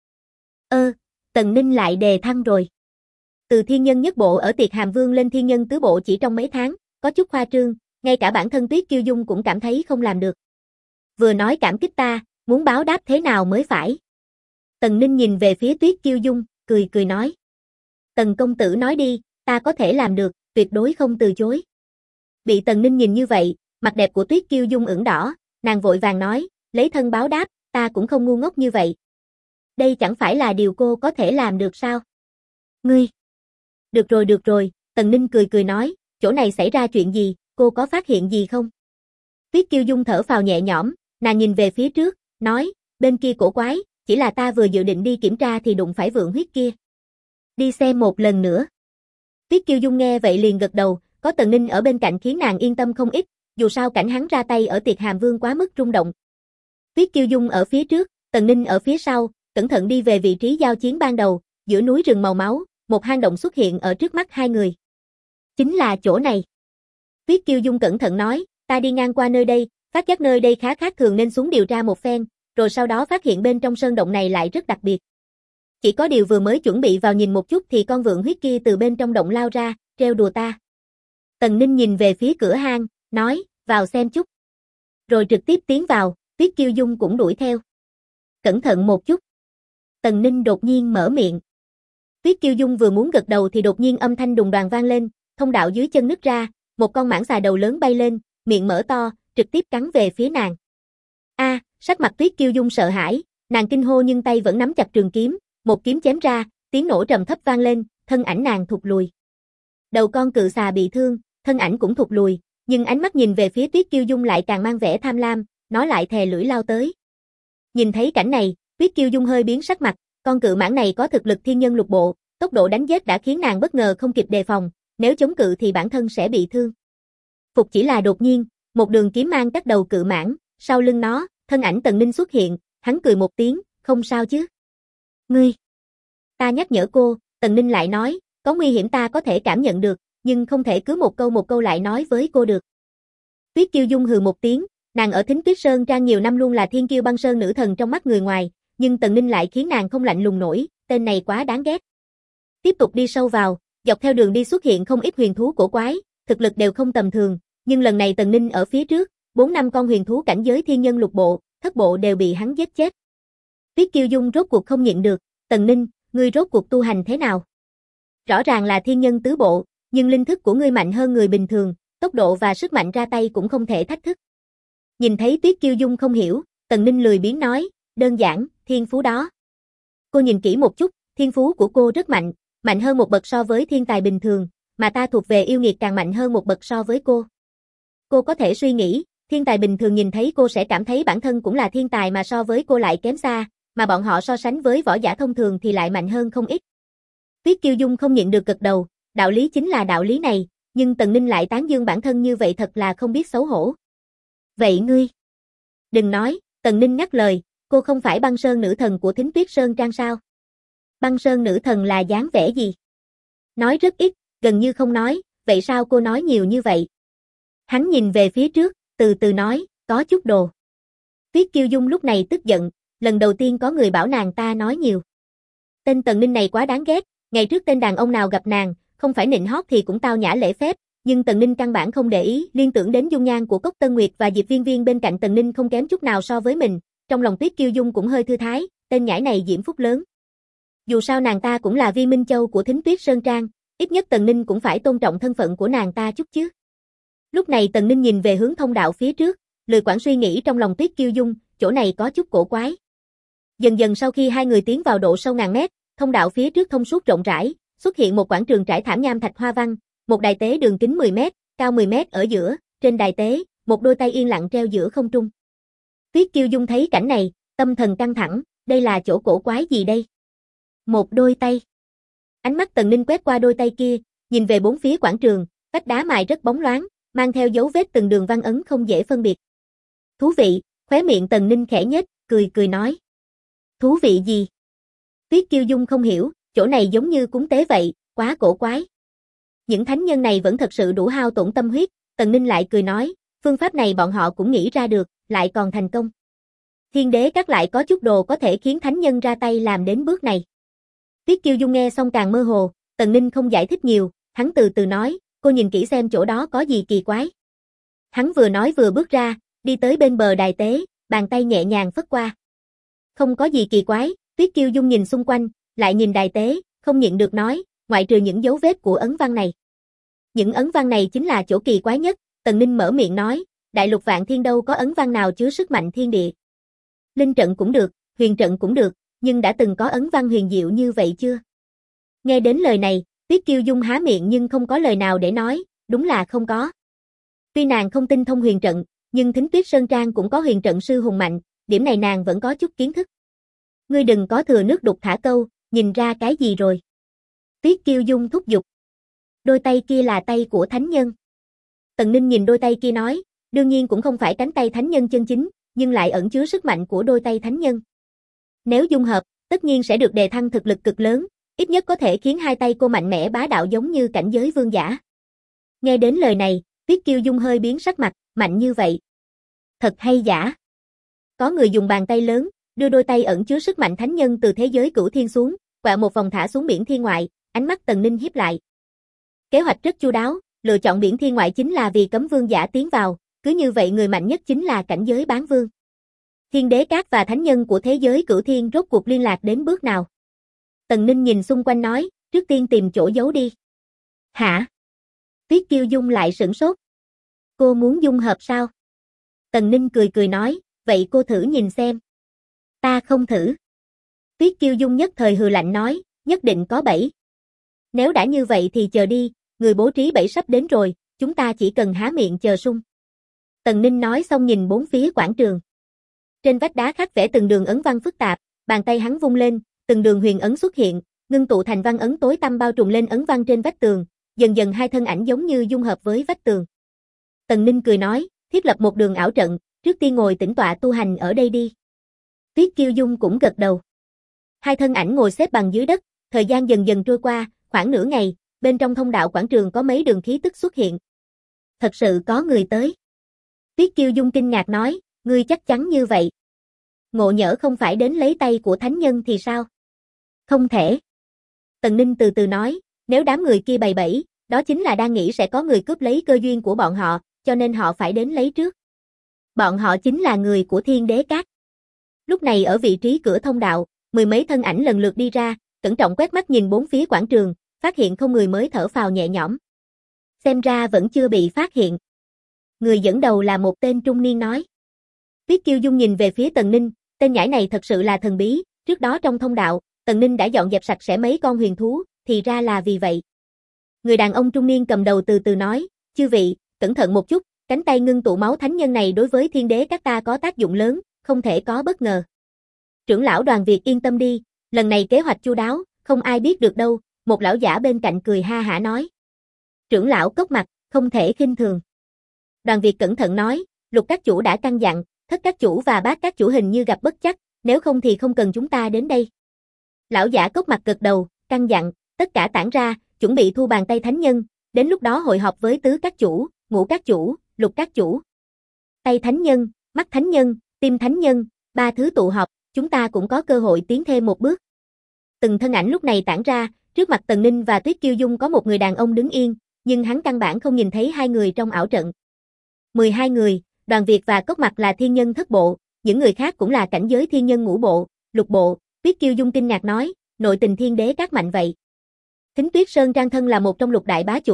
Tần Ninh lại đề thăng rồi. Từ thiên nhân nhất bộ ở Tiệt Hàm Vương lên thiên nhân tứ bộ chỉ trong mấy tháng, có chút khoa trương, ngay cả bản thân Tuyết Kiêu Dung cũng cảm thấy không làm được. Vừa nói cảm kích ta, muốn báo đáp thế nào mới phải. Tần Ninh nhìn về phía Tuyết Kiêu Dung, cười nói. Tần công tử nói đi, ta có thể làm được, tuyệt đối không từ chối. Bị Tần Ninh nhìn như vậy, mặt đẹp của Tuyết Kiêu Dung ửng đỏ, nàng vội vàng nói, lấy thân báo đáp, ta cũng không ngu ngốc như vậy. Đây chẳng phải là điều cô có thể làm được sao? Ngươi! Được rồi, Tần Ninh cười nói, chỗ này xảy ra chuyện gì, cô có phát hiện gì không? Tuyết Kiêu Dung thở phào nhẹ nhõm, nàng nhìn về phía trước, nói, bên kia cổ quái, chỉ là ta vừa dự định đi kiểm tra thì đụng phải Vượng Huyết kia. Đi xem một lần nữa. Tuyết Kiêu Dung nghe vậy liền gật đầu, có Tần Ninh ở bên cạnh khiến nàng yên tâm không ít, dù sao cảnh hắn ra tay ở Tiệt Hàm Vương quá mức rung động. Tuyết Kiêu Dung ở phía trước, Tần Ninh ở phía sau, cẩn thận đi về vị trí giao chiến ban đầu, giữa núi rừng màu máu, một hang động xuất hiện ở trước mắt hai người. Chính là chỗ này. Tuyết Kiêu Dung cẩn thận nói, ta đi ngang qua nơi đây, phát giác nơi đây khá khác thường nên xuống điều tra một phen, rồi sau đó phát hiện bên trong sơn động này lại rất đặc biệt. Chỉ có điều vừa mới chuẩn bị vào nhìn một chút thì con Vượng Huyết kia từ bên trong động lao ra, trêu đùa ta. Tần Ninh nhìn về phía cửa hang, nói, vào xem chút. Rồi trực tiếp tiến vào, Tuyết Kiêu Dung cũng đuổi theo. Cẩn thận một chút. Tần Ninh đột nhiên mở miệng. Tuyết Kiêu Dung vừa muốn gật đầu thì đột nhiên âm thanh đùng đoàng vang lên, thông đạo dưới chân nứt ra, một con mãng xà đầu lớn bay lên, miệng mở to, trực tiếp cắn về phía nàng. Sắc mặt Tuyết Kiêu Dung sợ hãi, nàng kinh hô nhưng tay vẫn nắm chặt trường kiếm, một kiếm chém ra, tiếng nổ trầm thấp vang lên, thân ảnh nàng thụt lùi. Đầu con cự xà bị thương, thân ảnh cũng thụt lùi, nhưng ánh mắt nhìn về phía Tuyết Kiêu Dung lại càng mang vẻ tham lam, nó lại thè lưỡi lao tới. Nhìn thấy cảnh này, Tuyết Kiêu Dung hơi biến sắc mặt, con cự mãng này có thực lực thiên nhân lục bộ, tốc độ đánh giết đã khiến nàng bất ngờ không kịp đề phòng, nếu chống cự thì bản thân sẽ bị thương. Phục chỉ là đột nhiên, một đường kiếm mang cắt đầu cự mãng, sau lưng nó, thân ảnh Tần Ninh xuất hiện, hắn cười một tiếng, không sao chứ. Ngươi! Ta nhắc nhở cô, Tần Ninh lại nói, có nguy hiểm ta có thể cảm nhận được, nhưng không thể cứ một câu lại nói với cô được. Tuyết Kiêu Dung hừ một tiếng, nàng ở Thính Tuyết Sơn Trang nhiều năm luôn là thiên kiêu băng sơn nữ thần trong mắt người ngoài, nhưng Tần Ninh lại khiến nàng không lạnh lùng nổi, tên này quá đáng ghét. Tiếp tục đi sâu vào, dọc theo đường đi xuất hiện không ít huyền thú cổ quái, thực lực đều không tầm thường, nhưng lần này Tần Ninh ở phía trước, 4-5 con huyền thú cảnh giới thiên nhân lục bộ, thất bộ đều bị hắn giết chết. Tuyết Kiêu Dung rốt cuộc không nhịn được, Tần Ninh, ngươi rốt cuộc tu hành thế nào? Rõ ràng là thiên nhân tứ bộ, nhưng linh thức của ngươi mạnh hơn người bình thường, tốc độ và sức mạnh ra tay cũng không thể thách thức. Nhìn thấy Tuyết Kiêu Dung không hiểu, Tần Ninh lười biếng nói, đơn giản, thiên phú đó. Cô nhìn kỹ một chút, thiên phú của cô rất mạnh, mạnh hơn một bậc so với thiên tài bình thường, mà ta thuộc về yêu nghiệt càng mạnh hơn một bậc so với cô. Cô có thể suy nghĩ, thiên tài bình thường nhìn thấy cô sẽ cảm thấy bản thân cũng là thiên tài mà so với cô lại kém xa, mà bọn họ so sánh với võ giả thông thường thì lại mạnh hơn không ít. Tuyết Kiêu Dung không nhịn được gật đầu, đạo lý chính là đạo lý này, nhưng Tần Ninh lại tán dương bản thân như vậy thật là không biết xấu hổ. Vậy ngươi? Đừng nói, Tần Ninh ngắt lời, cô không phải băng sơn nữ thần của Thính Tuyết Sơn Trang sao? Băng sơn nữ thần là dáng vẻ gì? Nói rất ít, gần như không nói, vậy sao cô nói nhiều như vậy? Hắn nhìn về phía trước, từ từ nói, có chút đồ. Tuyết Kiêu Dung lúc này tức giận, lần đầu tiên có người bảo nàng ta nói nhiều. Tên Tần Ninh này quá đáng ghét, ngày trước tên đàn ông nào gặp nàng, không phải nịnh hót thì cũng tao nhã lễ phép, nhưng Tần Ninh căn bản không để ý, liên tưởng đến dung nhan của Cốc Tân Nguyệt và Diệp Viên Viên bên cạnh Tần Ninh không kém chút nào so với mình, trong lòng Tuyết Kiêu Dung cũng hơi thư thái, tên nhãi này diễm phúc lớn. Dù sao nàng ta cũng là Viên Minh Châu của Thính Tuyết Sơn Trang, ít nhất Tần Ninh cũng phải tôn trọng thân phận của nàng ta chút chứ. Lúc này Tần Ninh nhìn về hướng thông đạo phía trước, lười quản suy nghĩ trong lòng Tuyết Kiêu Dung, chỗ này có chút cổ quái. Dần dần sau khi hai người tiến vào độ sâu ngàn mét, thông đạo phía trước thông suốt rộng rãi, xuất hiện một quảng trường trải thảm nham thạch hoa văn, một đài tế đường kính 10 mét, cao 10 mét ở giữa, trên đài tế, một đôi tay yên lặng treo giữa không trung. Tuyết Kiêu Dung thấy cảnh này, tâm thần căng thẳng, đây là chỗ cổ quái gì đây? Một đôi tay. Ánh mắt Tần Ninh quét qua đôi tay kia, nhìn về bốn phía quảng trường, vách đá mài rất bóng loáng, mang theo dấu vết từng đường văn ấn không dễ phân biệt. Thú vị, khóe miệng Tần Ninh khẽ nhếch, cười nói. Thú vị gì? Tuyết Kiêu Dung không hiểu, chỗ này giống như cúng tế vậy, quá cổ quái. Những thánh nhân này vẫn thật sự đủ hao tổn tâm huyết, Tần Ninh lại cười nói, phương pháp này bọn họ cũng nghĩ ra được, lại còn thành công. Thiên đế các lại có chút đồ có thể khiến thánh nhân ra tay làm đến bước này. Tuyết Kiêu Dung nghe xong càng mơ hồ, Tần Ninh không giải thích nhiều, hắn từ từ nói, cô nhìn kỹ xem chỗ đó có gì kỳ quái. Hắn vừa nói vừa bước ra, đi tới bên bờ đài tế, bàn tay nhẹ nhàng phất qua. Không có gì kỳ quái, Tuyết Kiêu Dung nhìn xung quanh, lại nhìn đài tế, không nhịn được nói, ngoại trừ những dấu vết của ấn văn này. Những ấn văn này chính là chỗ kỳ quái nhất, Tần Ninh mở miệng nói, đại lục vạn thiên đâu có ấn văn nào chứa sức mạnh thiên địa. Linh trận cũng được, huyền trận cũng được, nhưng đã từng có ấn văn huyền diệu như vậy chưa? Nghe đến lời này, Tuyết Kiêu Dung há miệng nhưng không có lời nào để nói, đúng là không có. Tuy nàng không tinh thông huyền trận, nhưng Thính Tuyết Sơn Trang cũng có huyền trận sư hùng mạnh, điểm này nàng vẫn có chút kiến thức. Ngươi đừng có thừa nước đục thả câu, nhìn ra cái gì rồi? Tuyết Kiêu Dung thúc giục. Đôi tay kia là tay của thánh nhân. Tần Ninh nhìn đôi tay kia nói, đương nhiên cũng không phải cánh tay thánh nhân chân chính, nhưng lại ẩn chứa sức mạnh của đôi tay thánh nhân. Nếu dung hợp, tất nhiên sẽ được đề thăng thực lực cực lớn, ít nhất có thể khiến hai tay cô mạnh mẽ bá đạo giống như cảnh giới vương giả. Nghe đến lời này, Tuyết Kiêu Dung hơi biến sắc mặt, mạnh như vậy. Thật hay giả? Có người dùng bàn tay lớn, đưa đôi tay ẩn chứa sức mạnh thánh nhân từ thế giới cửu thiên xuống, quạ một vòng thả xuống biển thiên ngoại, ánh mắt Tần Ninh híp lại. Kế hoạch rất chu đáo, lựa chọn biển thiên ngoại chính là vì cấm vương giả tiến vào, cứ như vậy người mạnh nhất chính là cảnh giới bán vương. Thiên đế các và thánh nhân của thế giới cửu thiên rốt cuộc liên lạc đến bước nào? Tần Ninh nhìn xung quanh nói, trước tiên tìm chỗ giấu đi. Hả? Tuyết Kiêu Dung lại sửng sốt. Cô muốn dung hợp sao? Tần Ninh cười nói, vậy cô thử nhìn xem. Ta không thử. Tuyết Kiêu Dung nhất thời hừ lạnh nói, nhất định có bẫy. Nếu đã như vậy thì chờ đi, người bố trí bẫy sắp đến rồi, chúng ta chỉ cần há miệng chờ sung. Tần Ninh nói xong nhìn bốn phía quảng trường. Trên vách đá khắc vẽ từng đường ấn văn phức tạp, bàn tay hắn vung lên, từng đường huyền ấn xuất hiện, ngưng tụ thành văn ấn tối tăm bao trùm lên ấn văn trên vách tường, dần dần hai thân ảnh giống như dung hợp với vách tường. Tần Ninh cười nói, thiết lập một đường ảo trận, trước tiên ngồi tĩnh tọa tu hành ở đây đi. Tuyết Kiêu Dung cũng gật đầu. Hai thân ảnh ngồi xếp bằng dưới đất, thời gian dần dần trôi qua, khoảng nửa ngày, bên trong thông đạo quảng trường có mấy đường khí tức xuất hiện. Thật sự có người tới. Tuyết Kiêu Dung kinh ngạc nói, ngươi chắc chắn như vậy. Ngộ nhỡ không phải đến lấy tay của thánh nhân thì sao? Không thể. Tần Ninh từ từ nói, nếu đám người kia bày bẫy, đó chính là đang nghĩ sẽ có người cướp lấy cơ duyên của bọn họ, cho nên họ phải đến lấy trước. Bọn họ chính là người của Thiên Đế Các. Lúc này ở vị trí cửa thông đạo, mười mấy thân ảnh lần lượt đi ra, cẩn trọng quét mắt nhìn bốn phía quảng trường, phát hiện không người mới thở phào nhẹ nhõm. Xem ra vẫn chưa bị phát hiện. Người dẫn đầu là một tên trung niên nói. Tuyết Kiêu Dung nhìn về phía Tần Ninh, tên nhãi này thật sự là thần bí, trước đó trong thông đạo, Tần Ninh đã dọn dẹp sạch sẽ mấy con huyền thú, thì ra là vì vậy. Người đàn ông trung niên cầm đầu từ từ nói, chư vị, cẩn thận một chút, cánh tay ngưng tụ máu thánh nhân này đối với Thiên Đế các ta có tác dụng lớn, không thể có bất ngờ. Trưởng lão Đoàn Việt yên tâm đi, lần này kế hoạch chu đáo, không ai biết được đâu, một lão giả bên cạnh cười ha hả nói. Trưởng lão Cốc Mặt, không thể khinh thường. Đoàn Việt cẩn thận nói, Lục các chủ đã căn dặn, Thất các chủ và Bát các chủ hình như gặp bất trắc, nếu không thì không cần chúng ta đến đây. Lão giả Cốc Mặt gật đầu, căn dặn, tất cả tản ra, chuẩn bị thu bàn tay thánh nhân, đến lúc đó hội họp với Tứ các chủ, Ngũ các chủ, Lục các chủ. Tay thánh nhân, mắt thánh nhân, tim thánh nhân, ba thứ tụ họp, chúng ta cũng có cơ hội tiến thêm một bước. Từng thân ảnh lúc này tản ra, trước mặt Tần Ninh và Tuyết Kiêu Dung có một người đàn ông đứng yên, nhưng hắn căn bản không nhìn thấy hai người trong ảo trận. 12 người, Đoàn Việt và Cốc Mặt là thiên nhân thất bộ, những người khác cũng là cảnh giới thiên nhân ngũ bộ, lục bộ. Tuyết Kiêu Dung kinh ngạc nói, nội tình Thiên Đế các mạnh vậy. Thính Tuyết Sơn Trang thân là một trong lục đại bá chủ,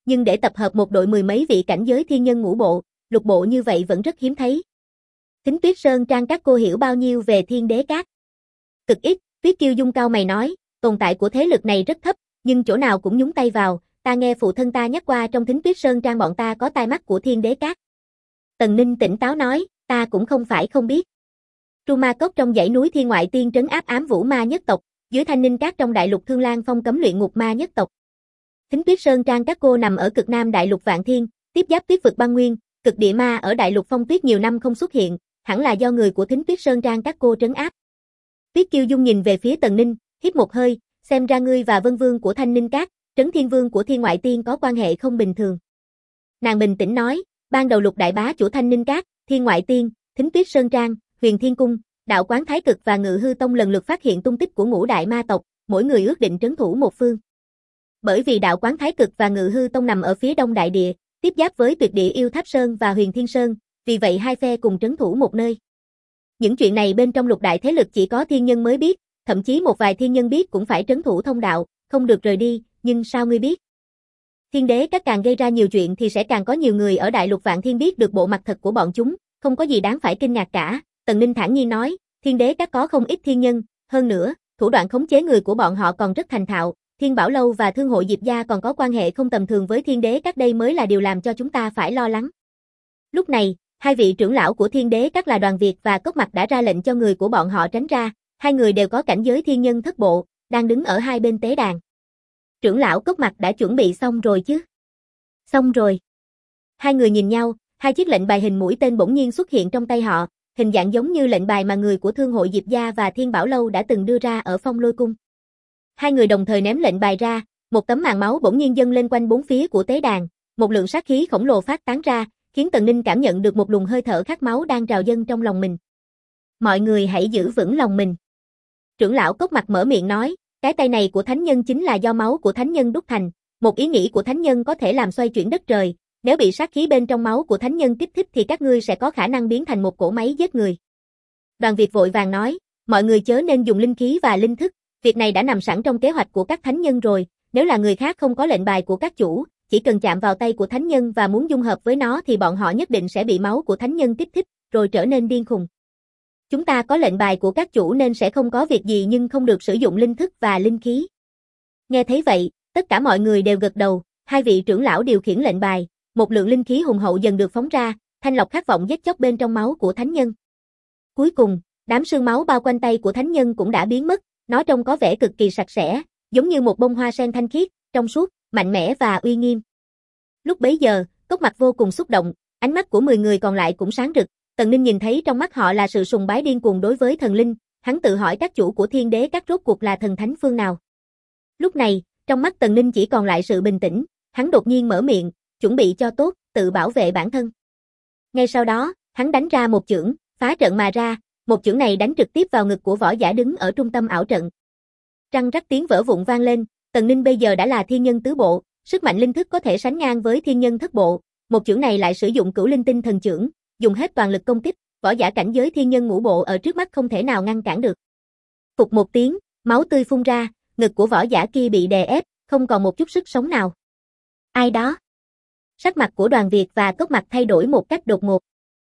nhưng để tập hợp một đội mười mấy vị cảnh giới thiên nhân ngũ bộ, lục bộ như vậy vẫn rất hiếm thấy. Thính Tuyết Sơn Trang các cô hiểu bao nhiêu về Thiên Đế Các? Cực ít, Tuyết Kiêu Dung cao mày nói, tồn tại của thế lực này rất thấp, nhưng chỗ nào cũng nhúng tay vào, ta nghe phụ thân ta nhắc qua trong Thính Tuyết Sơn Trang bọn ta có tai mắt của Thiên Đế Các. Tần Ninh tỉnh táo nói, ta cũng không phải không biết. Tru Ma Cốc trong dãy núi Thiên Ngoại Tiên trấn áp ám vũ ma nhất tộc, dưới Thanh Ninh Các trong đại lục Thương Lan Phong cấm luyện ngục ma nhất tộc. Thính Tuyết Sơn Trang các cô nằm ở cực nam đại lục Vạn Thiên, tiếp giáp tuyết vực băng nguyên, cực địa ma ở đại lục Phong Tuyết nhiều năm không xuất hiện, hẳn là do người của Thính Tuyết Sơn Trang các cô trấn áp. Tuyết Kiêu Dung nhìn về phía Tần Ninh, hít một hơi, xem ra ngươi và Vân Vương của Thanh Ninh Các, Trấn Thiên Vương của Thiên Ngoại Tiên có quan hệ không bình thường. Nàng bình tĩnh nói, ban đầu Lục đại bá chủ Thanh Ninh Các, Thiên Ngoại Tiên, Thính Tuyết Sơn Trang, Huyền Thiên Cung, Đạo Quán Thái Cực và Ngự Hư Tông lần lượt phát hiện tung tích của ngũ đại ma tộc, mỗi người ước định trấn thủ một phương. Bởi vì Đạo Quán Thái Cực và Ngự Hư Tông nằm ở phía đông đại địa, tiếp giáp với Tuyệt Địa Yêu Tháp Sơn và Huyền Thiên Sơn, vì vậy hai phe cùng trấn thủ một nơi. Những chuyện này bên trong lục đại thế lực chỉ có thiên nhân mới biết, thậm chí một vài thiên nhân biết cũng phải trấn thủ thông đạo, không được rời đi, nhưng sao ngươi biết? Thiên Đế Các càng gây ra nhiều chuyện thì sẽ càng có nhiều người ở đại lục Vạn Thiên biết được bộ mặt thật của bọn chúng, không có gì đáng phải kinh ngạc cả. Tần Ninh thản nhiên nói, Thiên Đế Các có không ít thiên nhân, hơn nữa, thủ đoạn khống chế người của bọn họ còn rất thành thạo, Thiên Bảo Lâu và Thương hội Diệp Gia còn có quan hệ không tầm thường với Thiên Đế Các, đây mới là điều làm cho chúng ta phải lo lắng. Lúc này, hai vị trưởng lão của Thiên Đế Các là Đoàn Việt và Cốc Mặc đã ra lệnh cho người của bọn họ tránh ra, hai người đều có cảnh giới thiên nhân thất bộ, đang đứng ở hai bên tế đàn. Trưởng lão Cốc Mặc đã chuẩn bị xong rồi chứ? Xong rồi. Hai người nhìn nhau, hai chiếc lệnh bài hình mũi tên bỗng nhiên xuất hiện trong tay họ, hình dạng giống như lệnh bài mà người của Thương hội Diệp Gia và Thiên Bảo Lâu đã từng đưa ra ở Phong Lôi Cung. Hai người đồng thời ném lệnh bài ra, một tấm màn máu bỗng nhiên dâng lên quanh bốn phía của tế đàn, một lượng sát khí khổng lồ phát tán ra, khiến Tần Ninh cảm nhận được một luồng hơi thở khát máu đang trào dâng trong lòng mình. Mọi người hãy giữ vững lòng mình. Trưởng lão Cốc Mặc mở miệng nói, cái tay này của thánh nhân chính là do máu của thánh nhân đúc thành, một ý nghĩ của thánh nhân có thể làm xoay chuyển đất trời, nếu bị sát khí bên trong máu của thánh nhân kích thích thì các ngươi sẽ có khả năng biến thành một cỗ máy giết người. Đoàn Việt vội vàng nói, mọi người chớ nên dùng linh khí và linh thức, việc này đã nằm sẵn trong kế hoạch của các thánh nhân rồi, nếu là người khác không có lệnh bài của các chủ, chỉ cần chạm vào tay của thánh nhân và muốn dung hợp với nó thì bọn họ nhất định sẽ bị máu của thánh nhân kích thích, rồi trở nên điên khùng. Chúng ta có lệnh bài của các chủ nên sẽ không có việc gì nhưng không được sử dụng linh thức và linh khí. Nghe thấy vậy, tất cả mọi người đều gật đầu, hai vị trưởng lão điều khiển lệnh bài, một lượng linh khí hùng hậu dần được phóng ra, thanh lọc khát vọng giết chóc bên trong máu của thánh nhân. Cuối cùng, đám sương máu bao quanh tay của thánh nhân cũng đã biến mất, nó trông có vẻ cực kỳ sạch sẽ, giống như một bông hoa sen thanh khiết, trong suốt, mạnh mẽ và uy nghiêm. Lúc bấy giờ, Cốc Mặc vô cùng xúc động, ánh mắt của 10 người còn lại cũng sáng rực, Tần Ninh nhìn thấy trong mắt họ là sự sùng bái điên cuồng đối với thần linh, hắn tự hỏi các chủ của Thiên Đế Các rốt cuộc là thần thánh phương nào. Lúc này, trong mắt Tần Ninh chỉ còn lại sự bình tĩnh, hắn đột nhiên mở miệng, chuẩn bị cho tốt, tự bảo vệ bản thân. Ngay sau đó, hắn đánh ra một chưởng, phá trận mà ra, một chưởng này đánh trực tiếp vào ngực của võ giả đứng ở trung tâm ảo trận. Răng rắc tiếng vỡ vụn vang lên, Tần Ninh bây giờ đã là thiên nhân tứ bộ, sức mạnh linh thức có thể sánh ngang với thiên nhân thất bộ, một chưởng này lại sử dụng Cửu Linh Tinh Thần Chưởng, dùng hết toàn lực công kích, võ giả cảnh giới thiên nhân ngũ bộ ở trước mắt không thể nào ngăn cản được. Phụt một tiếng, máu tươi phun ra, ngực của võ giả kia bị đè ép, không còn một chút sức sống nào. Ai đó? Sắc mặt của Đoàn Việt và Cốc Mặc thay đổi một cách đột ngột.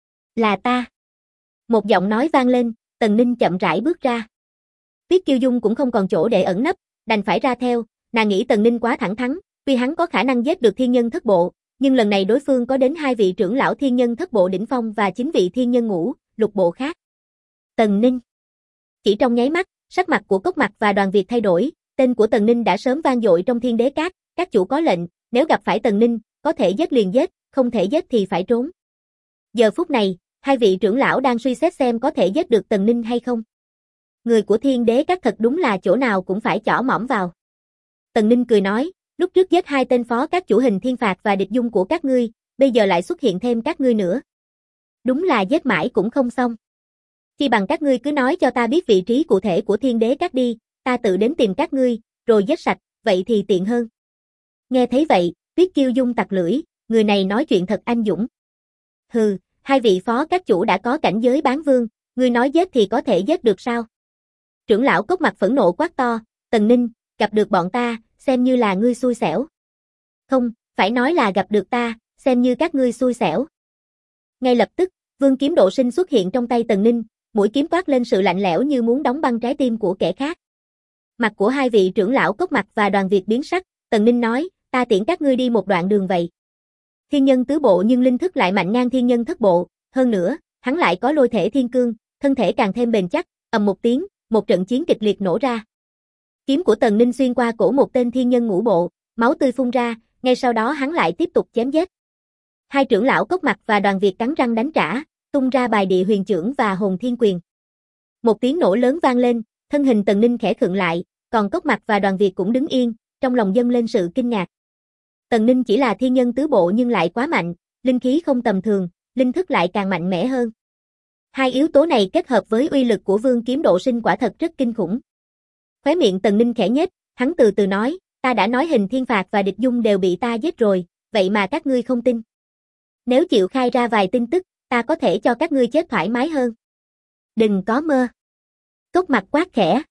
Là ta. Một giọng nói vang lên, Tần Ninh chậm rãi bước ra. Tuyết Kiêu Dung cũng không còn chỗ để ẩn nấp, đành phải ra theo, nàng nghĩ Tần Ninh quá thẳng thắn, tuy hắn có khả năng giết được thiên nhân thất bộ, nhưng lần này đối phương có đến hai vị trưởng lão thiên nhân thất bộ đỉnh phong và 9 vị thiên nhân ngũ, lục bộ khác. Tần Ninh. Chỉ trong nháy mắt, sắc mặt của Cốc Mặc và Đoàn Việt thay đổi, tên của Tần Ninh đã sớm vang dội trong Thiên Đế các chủ có lệnh, nếu gặp phải Tần Ninh, có thể giết liền giết, không thể giết thì phải trốn. Giờ phút này, hai vị trưởng lão đang suy xét xem có thể giết được Tần Ninh hay không. Người của Thiên Đế Các thật đúng là chỗ nào cũng phải chỏ mõm vào. Tần Ninh cười nói, lúc trước giết hai tên phó các chủ Hình Thiên Phạt và Địch Dung của các ngươi, bây giờ lại xuất hiện thêm các ngươi nữa. Đúng là giết mãi cũng không xong. Chi bằng các ngươi cứ nói cho ta biết vị trí cụ thể của Thiên Đế Các đi, ta tự đến tìm các ngươi, rồi giết sạch, vậy thì tiện hơn. Nghe thấy vậy, Tuyết Kiêu Dung tặc lưỡi, người này nói chuyện thật anh dũng. Hừ, hai vị phó các chủ đã có cảnh giới bán vương, ngươi nói giết thì có thể giết được sao? Trưởng lão Cốc Mặc phẫn nộ quát to, Tần Ninh, gặp được bọn ta, xem như là ngươi xui xẻo. Không, Phải nói là gặp được ta, xem như các ngươi xui xẻo. Ngay lập tức, Vương kiếm độ sinh xuất hiện trong tay Tần Ninh, mũi kiếm toát lên sự lạnh lẽo như muốn đóng băng trái tim của kẻ khác. Mặt của hai vị trưởng lão Cốc Mặc và Đoàn Việt biến sắc, Tần Ninh nói, ta tiễn các ngươi đi một đoạn đường vậy. Thiên nhân tứ bộ nhưng linh thức lại mạnh ngang thiên nhân thất bộ, hơn nữa, hắn lại có lôi thể thiên cương, thân thể càng thêm bền chắc, ầm một tiếng, một trận chiến kịch liệt nổ ra. Kiếm của Tần Ninh xuyên qua cổ một tên thiên nhân ngũ bộ, máu tươi phun ra, ngay sau đó hắn lại tiếp tục chém giết. Hai trưởng lão Cốc Mặc và Đoàn Việt cắn răng đánh trả, tung ra bài địa huyền chưởng và hồn thiên quyền. Một tiếng nổ lớn vang lên, thân hình Tần Ninh khẽ khựng lại, còn Cốc Mặc và Đoàn Việt cũng đứng yên, trong lòng dâng lên sự kinh ngạc. Tần Ninh chỉ là thiên nhân tứ bộ nhưng lại quá mạnh, linh khí không tầm thường, linh thức lại càng mạnh mẽ hơn. Hai yếu tố này kết hợp với uy lực của Vương kiếm độ sinh quả thật rất kinh khủng. Khóe miệng Tần Ninh khẽ nhếch, hắn từ từ nói, ta đã nói Hình Thiên Phạt và Địch Dung đều bị ta giết rồi, vậy mà các ngươi không tin. Nếu chịu khai ra vài tin tức, ta có thể cho các ngươi chết thoải mái hơn. Đừng có mơ. Cốc Mặc quát khẽ.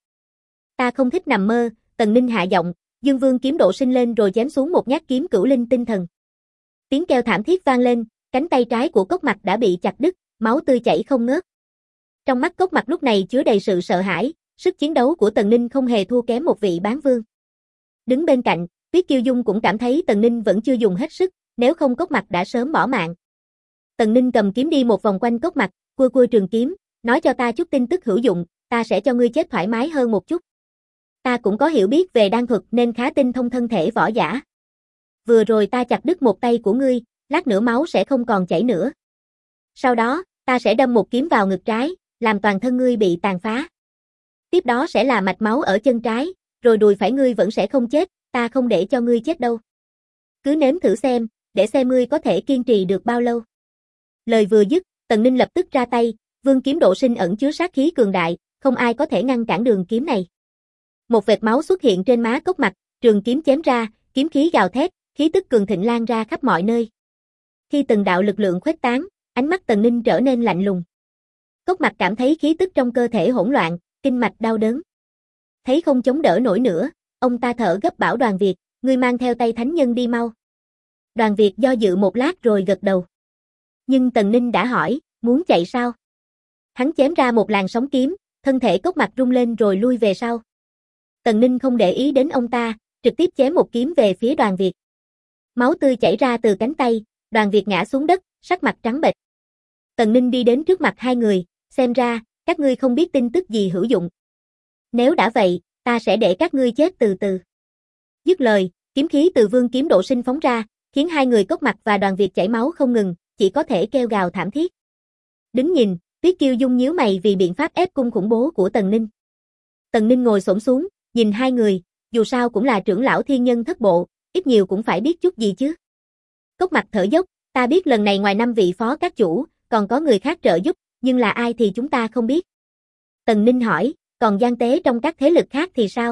Ta không thích nằm mơ, Tần Ninh hạ giọng, dương Vương kiếm độ sinh lên rồi chém xuống một nhát kiếm cửu linh tinh thần. Tiếng kêu thảm thiết vang lên, cánh tay trái của Cốc Mặc đã bị chặt đứt, máu tươi chảy không ngớt. Trong mắt Cốc Mặc lúc này chứa đầy sự sợ hãi, sức chiến đấu của Tần Ninh không hề thua kém một vị bán vương. Đứng bên cạnh, Tuyết Kiêu Dung cũng cảm thấy Tần Ninh vẫn chưa dùng hết sức, nếu không Cốc Mặc đã sớm bỏ mạng. Tần Ninh cầm kiếm đi một vòng quanh Cốc Mặc, cua cua trường kiếm, nói cho ta chút tin tức hữu dụng, ta sẽ cho ngươi chết thoải mái hơn một chút. Ta cũng có hiểu biết về đan thuật nên khá tinh thông thân thể võ giả. Vừa rồi ta chặt đứt một tay của ngươi, lát nữa máu sẽ không còn chảy nữa. Sau đó, ta sẽ đâm một kiếm vào ngực trái, làm toàn thân ngươi bị tàn phá. Tiếp đó sẽ là mạch máu ở chân trái, rồi đùi phải ngươi vẫn sẽ không chết, ta không để cho ngươi chết đâu. Cứ nếm thử xem, để xem ngươi có thể kiên trì được bao lâu. Lời vừa dứt, Tần Ninh lập tức ra tay, Vương kiếm độ sinh ẩn chứa sát khí cường đại, không ai có thể ngăn cản đường kiếm này. Một vệt máu xuất hiện trên má Cốc Mặc, trường kiếm chém ra, kiếm khí gào thét, khí tức cường thịnh lan ra khắp mọi nơi. Khi từng đạo lực lượng khuếch tán, ánh mắt Tần Ninh trở nên lạnh lùng. Cốc Mặc cảm thấy khí tức trong cơ thể hỗn loạn, kinh mạch đau đớn. Thấy không chống đỡ nổi nữa, ông ta thở gấp bảo Đoàn Việt, ngươi mang theo tay thánh nhân đi mau. Đoàn Việt do dự một lát rồi gật đầu. Nhưng Tần Ninh đã hỏi, muốn chạy sao? Hắn chém ra một làn sóng kiếm, thân thể Cốc Mặc rung lên rồi lui về sau. Tần Ninh không để ý đến ông ta, trực tiếp chém một kiếm về phía Đoàn Việt. Máu tươi chảy ra từ cánh tay, Đoàn Việt ngã xuống đất, sắc mặt trắng bệch. Tần Ninh đi đến trước mặt hai người, xem ra, các ngươi không biết tin tức gì hữu dụng. Nếu đã vậy, ta sẽ để các ngươi chết từ từ. Dứt lời, kiếm khí từ Vương kiếm độ sinh phóng ra, khiến hai người Cốc Mặc và Đoàn Việt chảy máu không ngừng, chỉ có thể kêu gào thảm thiết. Đứng nhìn, Tuyết Kiêu Dung nhíu mày vì biện pháp ép cung khủng bố của Tần Ninh. Tần Ninh ngồi xổm xuống, nhìn hai người, dù sao cũng là trưởng lão thiên nhân thất bộ, ít nhiều cũng phải biết chút gì chứ. Cốc Mặc thở dốc, ta biết lần này ngoài 5 vị phó các chủ, còn có người khác trợ giúp, nhưng là ai thì chúng ta không biết. Tần Ninh hỏi, còn gian tế trong các thế lực khác thì sao?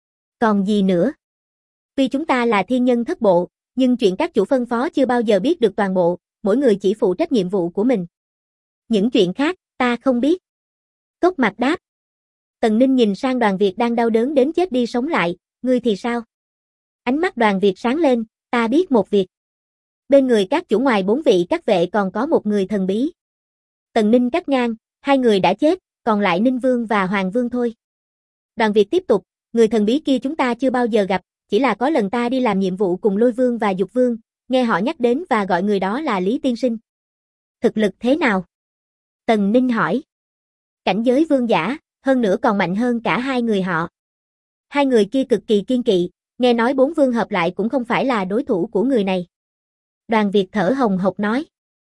Còn gì nữa? Tuy chúng ta là thiên nhân thất bộ, nhưng chuyện các chủ phân phó chưa bao giờ biết được toàn bộ, mỗi người chỉ phụ trách nhiệm vụ của mình. Những chuyện khác, ta không biết. Cốc Mặc đáp. Tần Ninh nhìn sang Đoàn Việt đang đau đớn đến chết đi sống lại, ngươi thì sao? Ánh mắt Đoàn Việt sáng lên, ta biết một việc. Bên người các chủ ngoài 4 vị các vệ còn có một người thần bí. Tần Ninh cắt ngang, hai người đã chết, còn lại Ninh Vương và Hoàng Vương thôi. Đoàn Việt tiếp tục, người thần bí kia chúng ta chưa bao giờ gặp, chỉ là có lần ta đi làm nhiệm vụ cùng Lôi Vương và Dục Vương, nghe họ nhắc đến và gọi người đó là Lý Tiên Sinh. Thực lực thế nào? Tần Ninh hỏi. Cảnh giới vương giả, hơn nữa còn mạnh hơn cả hai người họ. Hai người kia cực kỳ kiên kỵ, nghe nói 4 vương hợp lại cũng không phải là đối thủ của người này. Đoàn Việt thở hồng hộc nói.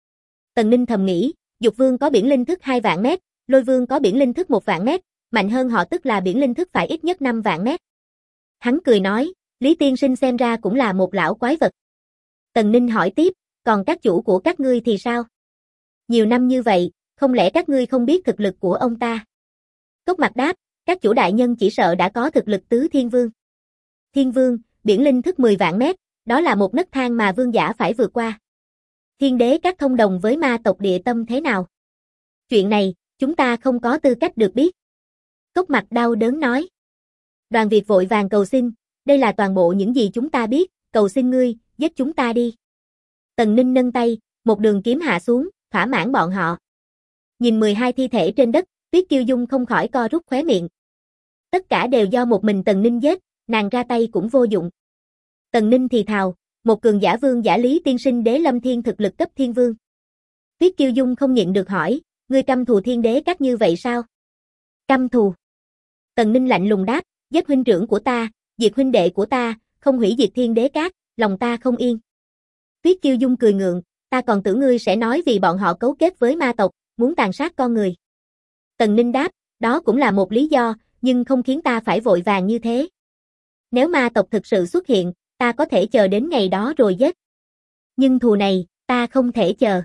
Tần Ninh thầm nghĩ, Dục Vương có biển linh thức 2 vạn mét, Lôi Vương có biển linh thức 1 vạn mét, mạnh hơn họ tức là biển linh thức phải ít nhất 5 vạn mét. Hắn cười nói, Lý Tiên Sinh xem ra cũng là một lão quái vật. Tần Ninh hỏi tiếp, còn các chủ của các ngươi thì sao? Nhiều năm như vậy, không lẽ các ngươi không biết thực lực của ông ta? Cốc Mặc đáp, các chủ đại nhân chỉ sợ đã có thực lực tứ thiên vương. Thiên vương, biển linh thức 10 vạn mét, đó là một nấc thang mà vương giả phải vượt qua. Thiên đế các thông đồng với ma tộc Địa Tâm thế nào? Chuyện này, chúng ta không có tư cách được biết. Cốc Mặc đau đớn nói. Đoàn Việt vội vàng cầu xin, đây là toàn bộ những gì chúng ta biết, cầu xin ngươi, giết chúng ta đi. Tần Ninh nâng tay, một đường kiếm hạ xuống, thỏa mãn bọn họ. Nhìn 12 thi thể trên đất, Tuyết Kiêu Dung không khỏi co rút khóe miệng. Tất cả đều do một mình Tần Ninh giết, nàng ra tay cũng vô dụng. Tần Ninh thì thào, một cường giả vương giả Lý tiên sinh Đế Lâm Thiên thực lực cấp thiên vương. Tuyết Kiêu Dung không nhịn được hỏi, ngươi căm thù thiên đế các như vậy sao? Căm thù. Tần Ninh lạnh lùng đáp, giết huynh trưởng của ta, diệt huynh đệ của ta, không hủy diệt thiên đế các, lòng ta không yên. Tuyết Kiêu Dung cười ngượng, ta còn tưởng ngươi sẽ nói vì bọn họ cấu kết với ma tộc, muốn tàn sát con người. Tần Ninh đáp, đó cũng là một lý do, nhưng không khiến ta phải vội vàng như thế. Nếu ma tộc thực sự xuất hiện, ta có thể chờ đến ngày đó rồi giết. Nhưng thù này, ta không thể chờ.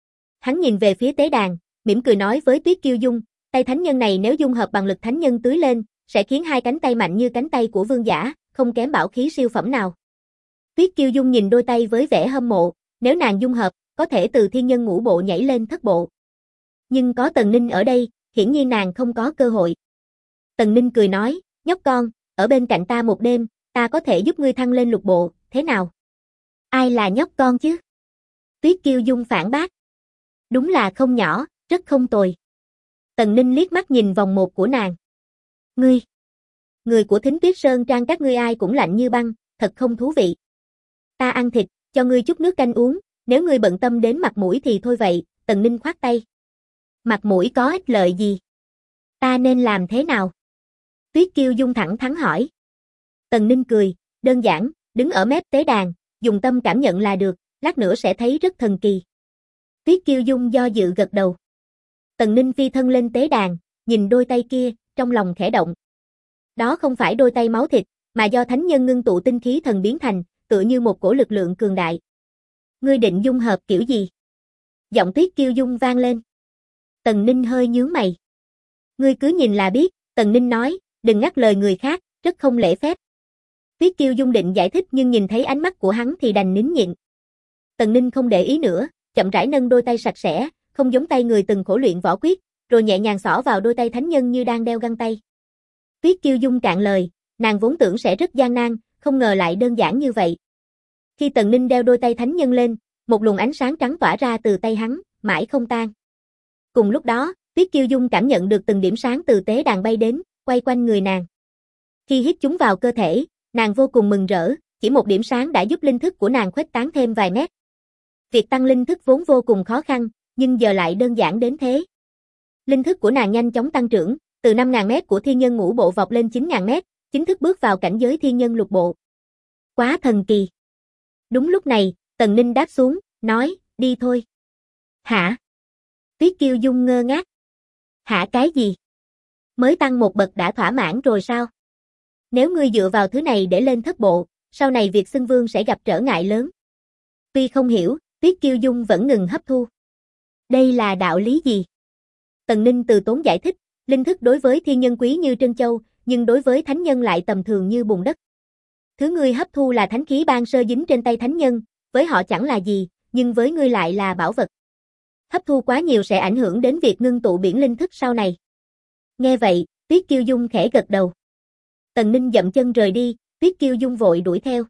Hắn nhìn về phía tế đàn, mỉm cười nói với Tuyết Kiêu Dung, tay thánh nhân này nếu dung hợp bằng lực thánh nhân tưới lên, sẽ khiến hai cánh tay mạnh như cánh tay của vương giả, không kém bảo khí siêu phẩm nào. Tuyết Kiêu Dung nhìn đôi tay với vẻ hâm mộ, nếu nàng dung hợp, có thể từ thiên nhân ngũ bộ nhảy lên thất bộ. Nhưng có Tần Ninh ở đây, hiển nhiên nàng không có cơ hội. Tần Ninh cười nói, nhóc con, ở bên cạnh ta một đêm, ta có thể giúp ngươi thăng lên lục bộ, thế nào? Ai là nhóc con chứ? Tuyết Kiêu Dung phản bác. Đúng là không nhỏ, rất không tồi. Tần Ninh liếc mắt nhìn vòng một của nàng. Ngươi! Người của Thính Tuyết Sơn Trang các ngươi ai cũng lạnh như băng, thật không thú vị. Ta ăn thịt, cho ngươi chút nước canh uống, nếu ngươi bận tâm đến mặt mũi thì thôi vậy, Tần Ninh khoát tay. Mặt mũi có ích lợi gì? Ta nên làm thế nào? Tuyết Kiêu Dung thẳng thắn hỏi. Tần Ninh cười, đơn giản, đứng ở mép tế đàn, dùng tâm cảm nhận là được, lát nữa sẽ thấy rất thần kỳ. Tuyết Kiêu Dung do dự gật đầu. Tần Ninh phi thân lên tế đàn, nhìn đôi tay kia, trong lòng khẽ động. Đó không phải đôi tay máu thịt, mà do thánh nhân ngưng tụ tinh khí thần biến thành, tựa như một cổ lực lượng cường đại. Ngươi định dung hợp kiểu gì? Giọng Tuyết Kiêu Dung vang lên. Tần Ninh hơi nhướng mày. Ngươi cứ nhìn là biết, Tần Ninh nói, đừng ngắt lời người khác, rất không lễ phép. Tuyết Kiêu Dung định giải thích nhưng nhìn thấy ánh mắt của hắn thì đành nín nhịn. Tần Ninh không để ý nữa, chậm rãi nâng đôi tay sạch sẽ, không giống tay người từng khổ luyện võ quyết, rồi nhẹ nhàng xỏ vào đôi tay thánh nhân như đang đeo găng tay. Tuyết Kiêu Dung cạn lời, nàng vốn tưởng sẽ rất gian nan, không ngờ lại đơn giản như vậy. Khi Tần Ninh đeo đôi tay thánh nhân lên, một luồng ánh sáng trắng tỏa ra từ tay hắn, mãi không tan. Cùng lúc đó, Tuyết Kiêu Dung cảm nhận được từng điểm sáng từ tế đàn bay đến, quay quanh người nàng. Khi hít chúng vào cơ thể, nàng vô cùng mừng rỡ, chỉ một điểm sáng đã giúp linh thức của nàng khuếch tán thêm vài mét. Việc tăng linh thức vốn vô cùng khó khăn, nhưng giờ lại đơn giản đến thế. Linh thức của nàng nhanh chóng tăng trưởng, từ 5.000 mét của thiên nhân ngũ bộ vọt lên 9.000 mét, chính thức bước vào cảnh giới thiên nhân lục bộ. Quá thần kỳ. Đúng lúc này, Tần Ninh đáp xuống, nói, đi thôi. Hả? Tuyết Kiêu Dung ngơ ngác. Hả cái gì? Mới tăng một bậc đã thỏa mãn rồi sao? Nếu ngươi dựa vào thứ này để lên thất bộ, sau này việc xưng vương sẽ gặp trở ngại lớn. Tuy không hiểu, Tuyết Kiêu Dung vẫn ngừng hấp thu. Đây là đạo lý gì? Tần Ninh từ tốn giải thích, linh thức đối với thiên nhân quý như trân châu, nhưng đối với thánh nhân lại tầm thường như bùn đất. Thứ ngươi hấp thu là thánh khí ban sơ dính trên tay thánh nhân, với họ chẳng là gì, nhưng với ngươi lại là bảo vật. Hấp thu quá nhiều sẽ ảnh hưởng đến việc ngưng tụ biển linh thức sau này. Nghe vậy, Tuyết Kiêu Dung khẽ gật đầu. Tần Ninh dậm chân rời đi, Tuyết Kiêu Dung vội đuổi theo.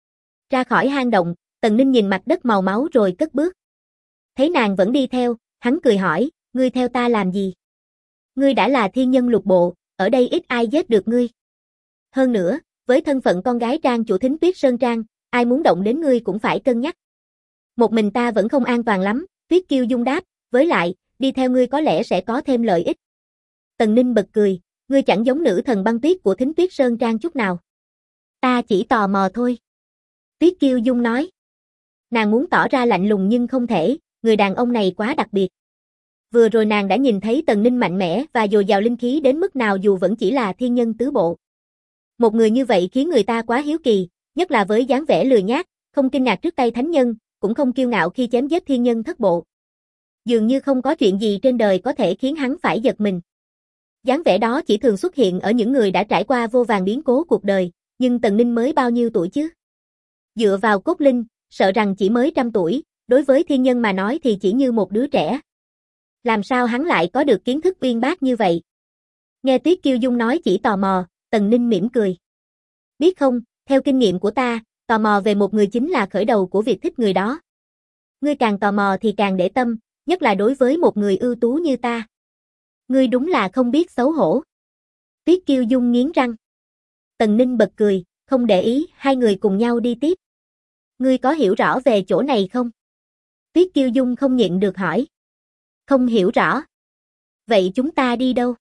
Ra khỏi hang động, Tần Ninh nhìn mặt đất màu máu rồi cất bước. Thấy nàng vẫn đi theo, hắn cười hỏi, ngươi theo ta làm gì? Ngươi đã là thiên nhân lục bộ, ở đây ít ai giết được ngươi. Hơn nữa, với thân phận con gái Trang chủ Thính Tuyết Sơn Trang, ai muốn động đến ngươi cũng phải cân nhắc. Một mình ta vẫn không an toàn lắm, Tuyết Kiêu Dung đáp, với lại, đi theo ngươi có lẽ sẽ có thêm lợi ích. Tần Ninh bật cười, ngươi chẳng giống nữ thần băng tuyết của Thính Tuyết Sơn Trang chút nào. Ta chỉ tò mò thôi. Tuyết Kiêu Dung nói. Nàng muốn tỏ ra lạnh lùng nhưng không thể, người đàn ông này quá đặc biệt. Vừa rồi nàng đã nhìn thấy Tần Ninh mạnh mẽ và dồi dào linh khí đến mức nào dù vẫn chỉ là thiên nhân tứ bộ. Một người như vậy khiến người ta quá hiếu kỳ, nhất là với dáng vẻ lười nhác, không kinh ngạc trước tay thánh nhân, cũng không kiêu ngạo khi chém giết thiên nhân thất bộ. Dường như không có chuyện gì trên đời có thể khiến hắn phải giật mình. Dáng vẻ đó chỉ thường xuất hiện ở những người đã trải qua vô vàn biến cố cuộc đời, nhưng Tần Ninh mới bao nhiêu tuổi chứ? Dựa vào cốt linh, sợ rằng chỉ mới 100 tuổi, đối với thiên nhân mà nói thì chỉ như một đứa trẻ. Làm sao hắn lại có được kiến thức uyên bác như vậy? Nghe Tuyết Kiêu Dung nói chỉ tò mò, Tần Ninh mỉm cười. Biết không, theo kinh nghiệm của ta, tò mò về một người chính là khởi đầu của việc thích người đó. Ngươi càng tò mò thì càng để tâm, nhất là đối với một người ưu tú như ta. Ngươi đúng là không biết xấu hổ. Tuyết Kiêu Dung nghiến răng. Tần Ninh bật cười, không để ý, hai người cùng nhau đi tiếp. Ngươi có hiểu rõ về chỗ này không? Tuyết Kiêu Dung không nhịn được hỏi. Không hiểu rõ. Vậy chúng ta đi đâu?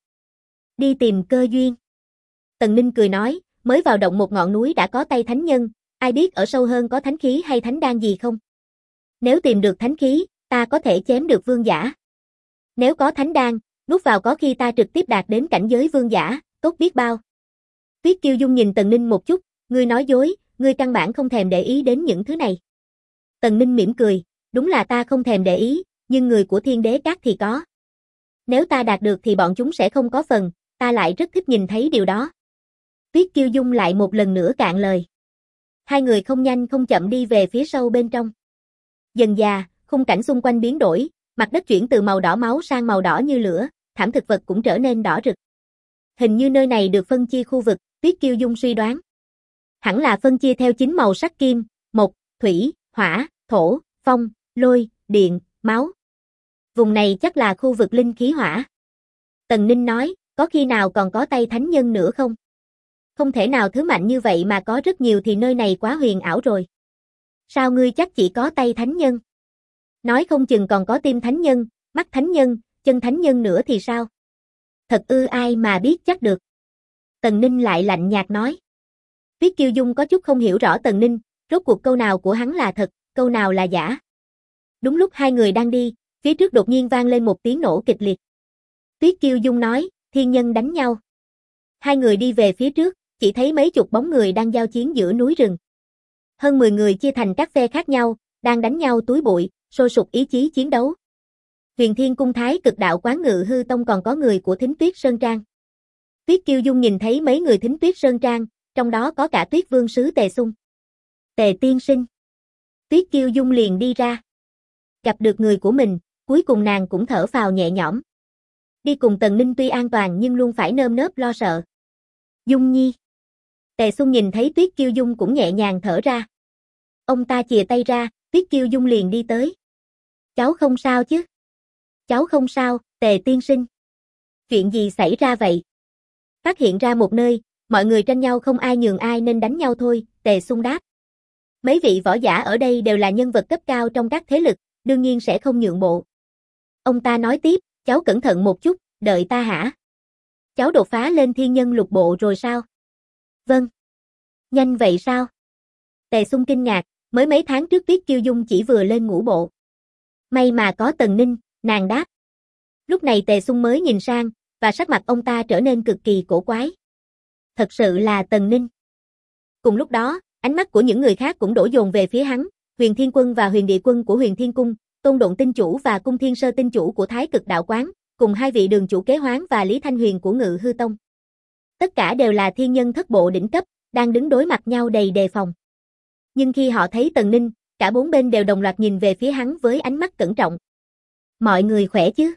Đi tìm cơ duyên. Tần Ninh cười nói, mới vào động một ngọn núi đã có tay thánh nhân, ai biết ở sâu hơn có thánh khí hay thánh đan gì không? Nếu tìm được thánh khí, ta có thể chém được vương giả. Nếu có thánh đan, nuốt vào có khi ta trực tiếp đạt đến cảnh giới vương giả, tốt biết bao. Tuyết Kiêu Dung nhìn Tần Ninh một chút, ngươi nói dối, ngươi căn bản không thèm để ý đến những thứ này. Tần Ninh mỉm cười, đúng là ta không thèm để ý, nhưng người của Thiên Đế Các thì có. Nếu ta đạt được thì bọn chúng sẽ không có phần, ta lại rất thích nhìn thấy điều đó. Tuyết Kiêu Dung lại một lần nữa cạn lời. Hai người không nhanh không chậm đi về phía sâu bên trong. Dần dà, khung cảnh xung quanh biến đổi, mặt đất chuyển từ màu đỏ máu sang màu đỏ như lửa, thảm thực vật cũng trở nên đỏ rực. Hình như nơi này được phân chia khu vực, Tuyết Kiêu Dung suy đoán. Hẳn là phân chia theo 9 màu sắc kim, mộc, thủy, hỏa, thổ, phong, lôi, điện, máu. Vùng này chắc là khu vực linh khí hỏa. Tần Ninh nói, có khi nào còn có tay thánh nhân nữa không? Không thể nào thứ mạnh như vậy mà có rất nhiều thì nơi này quá huyền ảo rồi. Sao ngươi chắc chỉ có tay thánh nhân? Nói không chừng còn có tim thánh nhân, mắt thánh nhân, chân thánh nhân nữa thì sao? Thật ư, ai mà biết chắc được. Tần Ninh lại lạnh nhạt nói. Tuyết Kiêu Dung có chút không hiểu rõ Tần Ninh, rốt cuộc câu nào của hắn là thật, câu nào là giả. Đúng lúc hai người đang đi, phía trước đột nhiên vang lên một tiếng nổ kịch liệt. Tuyết Kiêu Dung nói, thiên nhân đánh nhau. Hai người đi về phía trước, chỉ thấy mấy chục bóng người đang giao chiến giữa núi rừng. Hơn 10 người chia thành các phe khác nhau, đang đánh nhau túi bụi, sôi sục ý chí chiến đấu. Huyền Thiên Cung Thái Cực Đạo Quán Ngự Hư Tông còn có người của Thính Tuyết Sơn Trang. Tuyết Kiêu Dung nhìn thấy mấy người Thính Tuyết Sơn Trang, trong đó có cả Tuyết Vương sứ Tề Xung. Tề tiên sinh. Tuyết Kiêu Dung liền đi ra. Gặp được người của mình, cuối cùng nàng cũng thở phào nhẹ nhõm. Đi cùng Tần Ninh tuy an toàn nhưng luôn phải nơm nớp lo sợ. Dung Nhi. Tề Xung nhìn thấy Tuyết Kiêu Dung cũng nhẹ nhàng thở ra. Ông ta chìa tay ra, Tuyết Kiêu Dung liền đi tới. Cháu không sao chứ? Cháu không sao, Tề tiên sinh. Chuyện gì xảy ra vậy? Phát hiện ra một nơi, mọi người tranh nhau không ai nhường ai nên đánh nhau thôi, Tề Xung đáp. Mấy vị võ giả ở đây đều là nhân vật cấp cao trong các thế lực, đương nhiên sẽ không nhượng bộ. Ông ta nói tiếp, cháu cẩn thận một chút, đợi ta hả? Cháu đột phá lên thiên nhân lục bộ rồi sao? Vâng. Nhanh vậy sao? Tề Xung kinh ngạc, mới mấy tháng trước Tuyết Kiêu Dung chỉ vừa lên ngũ bộ. May mà có Tần Ninh, nàng đáp. Lúc này Tề Xung mới nhìn sang, và sắc mặt ông ta trở nên cực kỳ cổ quái. Thật sự là Tần Ninh. Cùng lúc đó, ánh mắt của những người khác cũng đổ dồn về phía hắn, Huyền Thiên Quân và Huyền Địa Quân của Huyền Thiên Cung, Tôn Độn Tinh Chủ và Cung Thiên Sơ Tinh Chủ của Thái Cực Đạo Quán, cùng hai vị đường chủ Kế Hoán và Lý Thanh Huyền của Ngự Hư Tông. Tất cả đều là thiên nhân thất bộ đỉnh cấp, đang đứng đối mặt nhau đầy đề phòng. Nhưng khi họ thấy Tần Ninh, cả bốn bên đều đồng loạt nhìn về phía hắn với ánh mắt cẩn trọng. Mọi người khỏe chứ?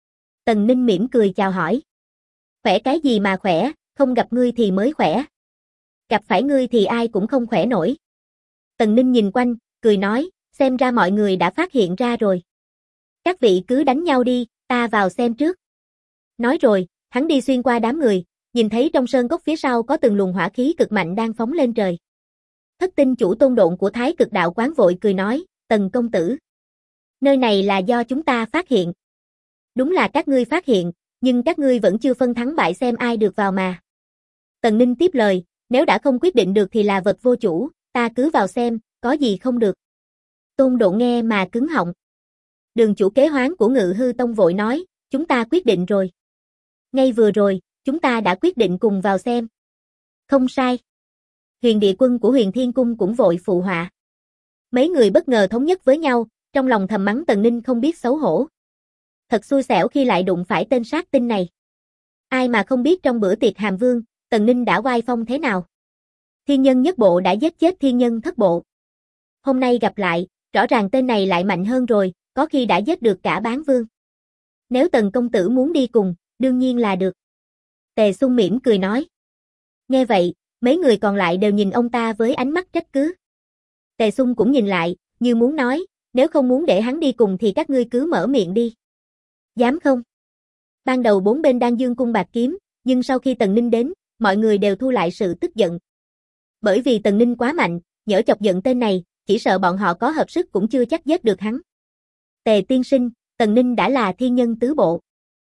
Tần Ninh mỉm cười chào hỏi. Khỏe cái gì mà khỏe, không gặp ngươi thì mới khỏe. Gặp phải ngươi thì ai cũng không khỏe nổi. Tần Ninh nhìn quanh, cười nói, xem ra mọi người đã phát hiện ra rồi. Các vị cứ đánh nhau đi, ta vào xem trước. Nói rồi, hắn đi xuyên qua đám người, nhìn thấy trong sơn cốc phía sau có từng luồng hỏa khí cực mạnh đang phóng lên trời. Thất Tinh Chủ Tôn Độn của Thái Cực Đạo Quán vội cười nói, Tần công tử. Nơi này là do chúng ta phát hiện. Đúng là các ngươi phát hiện, nhưng các ngươi vẫn chưa phân thắng bại xem ai được vào mà. Tần Ninh tiếp lời, nếu đã không quyết định được thì là vật vô chủ, ta cứ vào xem, có gì không được. Tôn Độn nghe mà cứng họng. Đường chủ Kế Hoán của Ngự Hư Tông vội nói, chúng ta quyết định rồi. Ngay vừa rồi, chúng ta đã quyết định cùng vào xem. Không sai. Huyền Địa Quân của Huyền Thiên Cung cũng vội phụ họa. Mấy người bất ngờ thống nhất với nhau, trong lòng thầm mắng Tần Ninh không biết xấu hổ. Thật xui xẻo khi lại đụng phải tên sát tinh này. Ai mà không biết trong bữa tiệc Hàm Vương, Tần Ninh đã oai phong thế nào. Thiên nhân nhất bộ đã giết chết thiên nhân thất bộ. Hôm nay gặp lại, rõ ràng tên này lại mạnh hơn rồi, có khi đã giết được cả Bán Vương. Nếu Tần công tử muốn đi cùng, đương nhiên là được. Tề Xung mỉm cười nói. Nghe vậy, mấy người còn lại đều nhìn ông ta với ánh mắt trách cứ. Tề Xung cũng nhìn lại, như muốn nói, nếu không muốn để hắn đi cùng thì các ngươi cứ mở miệng đi. Dám không? Ban đầu bốn bên đang dương cung bạt kiếm, nhưng sau khi Tần Ninh đến, mọi người đều thu lại sự tức giận. Bởi vì Tần Ninh quá mạnh, nhỡ chọc giận tên này, chỉ sợ bọn họ có hợp sức cũng chưa chắc giết được hắn. Tề tiên sinh, Tần Ninh đã là thiên nhân tứ bộ.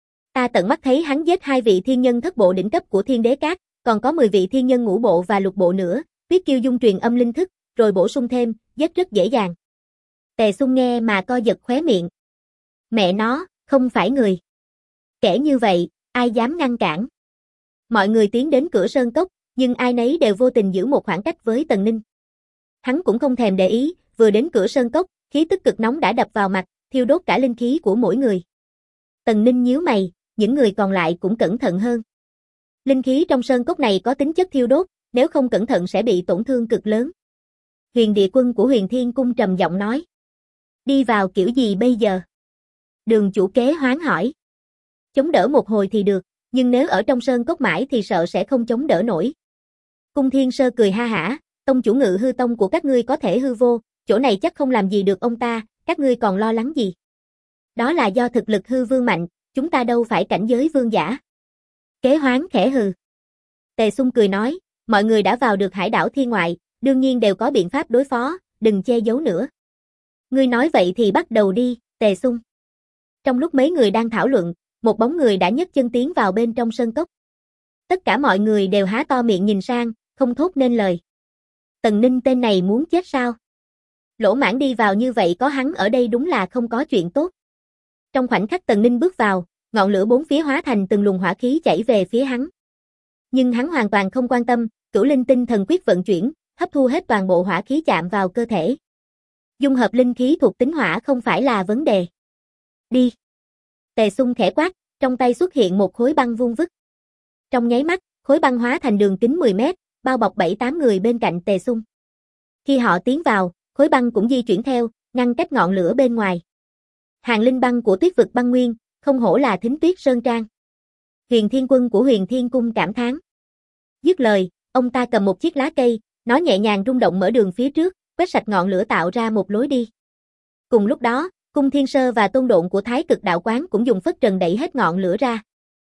Ta tận mắt thấy hắn giết 2 vị thiên nhân thất bộ đỉnh cấp của Thiên Đế Các, còn có 10 vị thiên nhân ngũ bộ và lục bộ nữa, Tuyết Kiêu Dung truyền âm linh thức, rồi bổ sung thêm, giết rất dễ dàng. Tề Xung nghe mà co giật khóe miệng. Mẹ nó, không phải người. Kể như vậy, ai dám ngăn cản? Mọi người tiến đến cửa sơn cốc, nhưng ai nấy đều vô tình giữ một khoảng cách với Tần Ninh. Hắn cũng không thèm để ý, vừa đến cửa sơn cốc, khí tức cực nóng đã đập vào mặt, thiêu đốt cả linh khí của mỗi người. Tần Ninh nhíu mày, những người còn lại cũng cẩn thận hơn. Linh khí trong sơn cốc này có tính chất thiêu đốt, nếu không cẩn thận sẽ bị tổn thương cực lớn. Huyền Địa Quân của Huyền Thiên Cung trầm giọng nói. Đi vào kiểu gì bây giờ? Đường chủ kế hoán hỏi. Chống đỡ một hồi thì được, nhưng nếu ở trong sơn cốc mãi thì sợ sẽ không chống đỡ nổi. Cung Thiên Sơ cười ha hả, tông chủ Ngự Hư Tông của các ngươi có thể hư vô, chỗ này chắc không làm gì được ông ta, các ngươi còn lo lắng gì? Đó là do thực lực hư vương mạnh, chúng ta đâu phải cảnh giới vương giả. Kế hoán khẽ hừ. Tề Xung cười nói, mọi người đã vào được hải đảo thiên ngoại, đương nhiên đều có biện pháp đối phó, đừng che giấu nữa. Ngươi nói vậy thì bắt đầu đi, Tề Xung. Trong lúc mấy người đang thảo luận, một bóng người đã nhấc chân tiến vào bên trong sơn cốc. Tất cả mọi người đều há to miệng nhìn sang, không thốt nên lời. Tần Ninh tên này muốn chết sao? Lỗ mãng đi vào như vậy có hắn ở đây đúng là không có chuyện tốt. Trong khoảnh khắc Tần Ninh bước vào, ngọn lửa bốn phía hóa thành từng luồng hỏa khí chảy về phía hắn. Nhưng hắn hoàn toàn không quan tâm, Cửu Linh Tinh Thần Quyết vận chuyển, hấp thu hết toàn bộ hỏa khí chạm vào cơ thể. Dung hợp linh khí thuộc tính hỏa không phải là vấn đề. Đi. Tề Xung khẽ quát, trong tay xuất hiện một khối băng vuông vức. Trong nháy mắt, khối băng hóa thành đường kính 10 mét, bao bọc 7-8 người bên cạnh Tề Xung. Khi họ tiến vào, khối băng cũng di chuyển theo, ngăn cách ngọn lửa bên ngoài. Hàng linh băng của Tuyết vực băng nguyên, không hổ là Thính Tuyết Sơn Trang. Huyền Thiên Quân của Huyền Thiên Cung cảm thán. Dứt lời, ông ta cầm một chiếc lá cây, nó nhẹ nhàng rung động mở đường phía trước, quét sạch ngọn lửa tạo ra một lối đi. Cùng lúc đó, Cung Thiên Sơ và Tôn Độn của Thái Cực Đạo Quán cũng dùng phất trần đẩy hết ngọn lửa ra.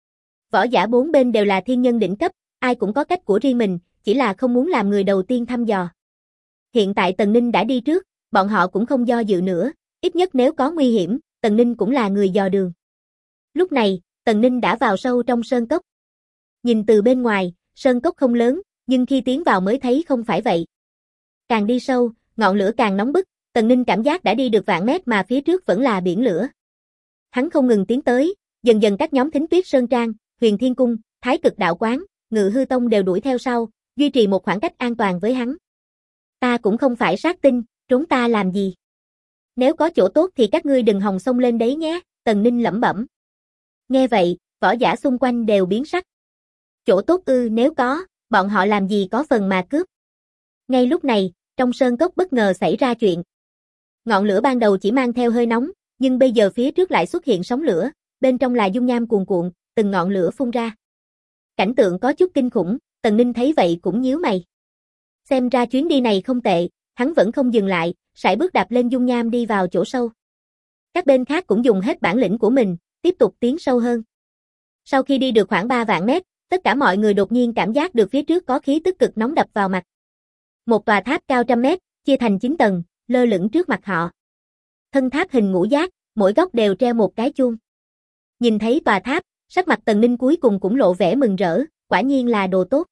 Võ giả bốn bên đều là thiên nhân đỉnh cấp, ai cũng có cách của riêng mình, chỉ là không muốn làm người đầu tiên thăm dò. Hiện tại Tần Ninh đã đi trước, bọn họ cũng không do dự nữa, ít nhất nếu có nguy hiểm, Tần Ninh cũng là người dò đường. Lúc này, Tần Ninh đã vào sâu trong sơn cốc. Nhìn từ bên ngoài, sơn cốc không lớn, nhưng khi tiến vào mới thấy không phải vậy. Càng đi sâu, ngọn lửa càng nóng bức, Tần Ninh cảm giác đã đi được vạn mét mà phía trước vẫn là biển lửa. Hắn không ngừng tiến tới, dần dần các nhóm Thính Tuyết Sơn Trang, Huyền Thiên Cung, Thái Cực Đạo Quán, Ngự Hư Tông đều đuổi theo sau, duy trì một khoảng cách an toàn với hắn. Ta cũng không phải sát tinh, trốn ta làm gì? Nếu có chỗ tốt thì các ngươi đừng hòng xông lên đấy nhé, Tần Ninh lẩm bẩm. Nghe vậy, võ giả xung quanh đều biến sắc. Chỗ tốt ư? Nếu có, bọn họ làm gì có phần mà cướp. Ngay lúc này, trong sơn cốc bất ngờ xảy ra chuyện. Ngọn lửa ban đầu chỉ mang theo hơi nóng, nhưng bây giờ phía trước lại xuất hiện sóng lửa, bên trong là dung nham cuồn cuộn, từng ngọn lửa phun ra. Cảnh tượng có chút kinh khủng, Tần Ninh thấy vậy cũng nhíu mày. Xem ra chuyến đi này không tệ, hắn vẫn không dừng lại, sải bước đạp lên dung nham đi vào chỗ sâu. Các bên khác cũng dùng hết bản lĩnh của mình, tiếp tục tiến sâu hơn. Sau khi đi được khoảng 3 vạn mét, tất cả mọi người đột nhiên cảm giác được phía trước có khí tức cực nóng đập vào mặt. Một tòa tháp cao trăm mét, chia thành 9 tầng, lơ lửng trước mặt họ. Thân tháp hình ngũ giác, mỗi góc đều treo một cái chuông. Nhìn thấy tòa tháp, sắc mặt Tần Ninh cuối cùng cũng lộ vẻ mừng rỡ, quả nhiên là đồ tốt.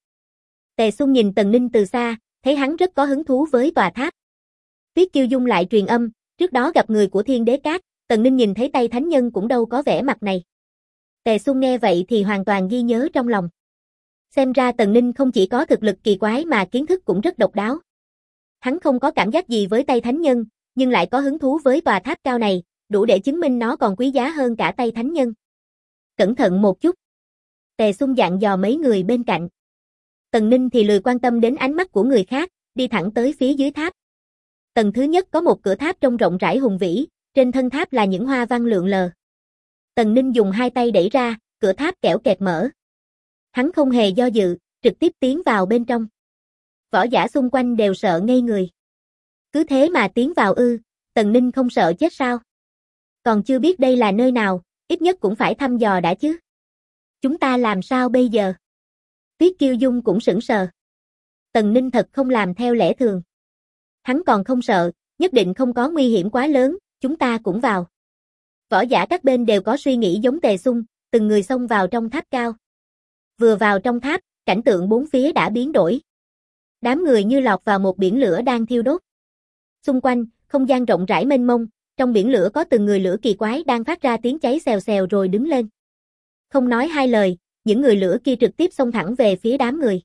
Tề Xung nhìn Tần Ninh từ xa, thấy hắn rất có hứng thú với tòa tháp. Tuyết Kiêu Dung lại truyền âm, trước đó gặp người của Thiên Đế Các, Tần Ninh nhìn thấy tay thánh nhân cũng đâu có vẻ mặt này. Tề Xung nghe vậy thì hoàn toàn ghi nhớ trong lòng. Xem ra Tần Ninh không chỉ có thực lực kỳ quái mà kiến thức cũng rất độc đáo. Hắn không có cảm giác gì với tay thánh nhân, nhưng lại có hứng thú với tòa tháp cao này, đủ để chứng minh nó còn quý giá hơn cả tay thánh nhân. Cẩn thận một chút. Tề Xung dặn dò mấy người bên cạnh. Tần Ninh thì lười quan tâm đến ánh mắt của người khác, đi thẳng tới phía dưới tháp. Tầng thứ nhất có một cửa tháp trông rộng rãi hùng vĩ, trên thân tháp là những hoa văn lượn lờ. Tần Ninh dùng hai tay đẩy ra, cửa tháp kẽo kẹt mở. Hắn không hề do dự, trực tiếp tiến vào bên trong. Võ giả xung quanh đều sợ ngây người. Cứ thế mà tiến vào ư? Tần Ninh không sợ chết sao? Còn chưa biết đây là nơi nào, ít nhất cũng phải thăm dò đã chứ. Chúng ta làm sao bây giờ? Tuyết Kiêu Dung cũng sững sờ. Tần Ninh thật không làm theo lẽ thường. Hắn còn không sợ, nhất định không có nguy hiểm quá lớn, chúng ta cũng vào. Võ giả các bên đều có suy nghĩ giống Tề Xung, từng người xông vào trong tháp cao. Vừa vào trong tháp, cảnh tượng bốn phía đã biến đổi. Đám người như lọt vào một biển lửa đang thiêu đốt. Xung quanh, không gian rộng rãi mênh mông, trong biển lửa có từng người lửa kỳ quái đang phát ra tiếng cháy xèo xèo rồi đứng lên. Không nói hai lời, những người lửa kia trực tiếp xông thẳng về phía đám người.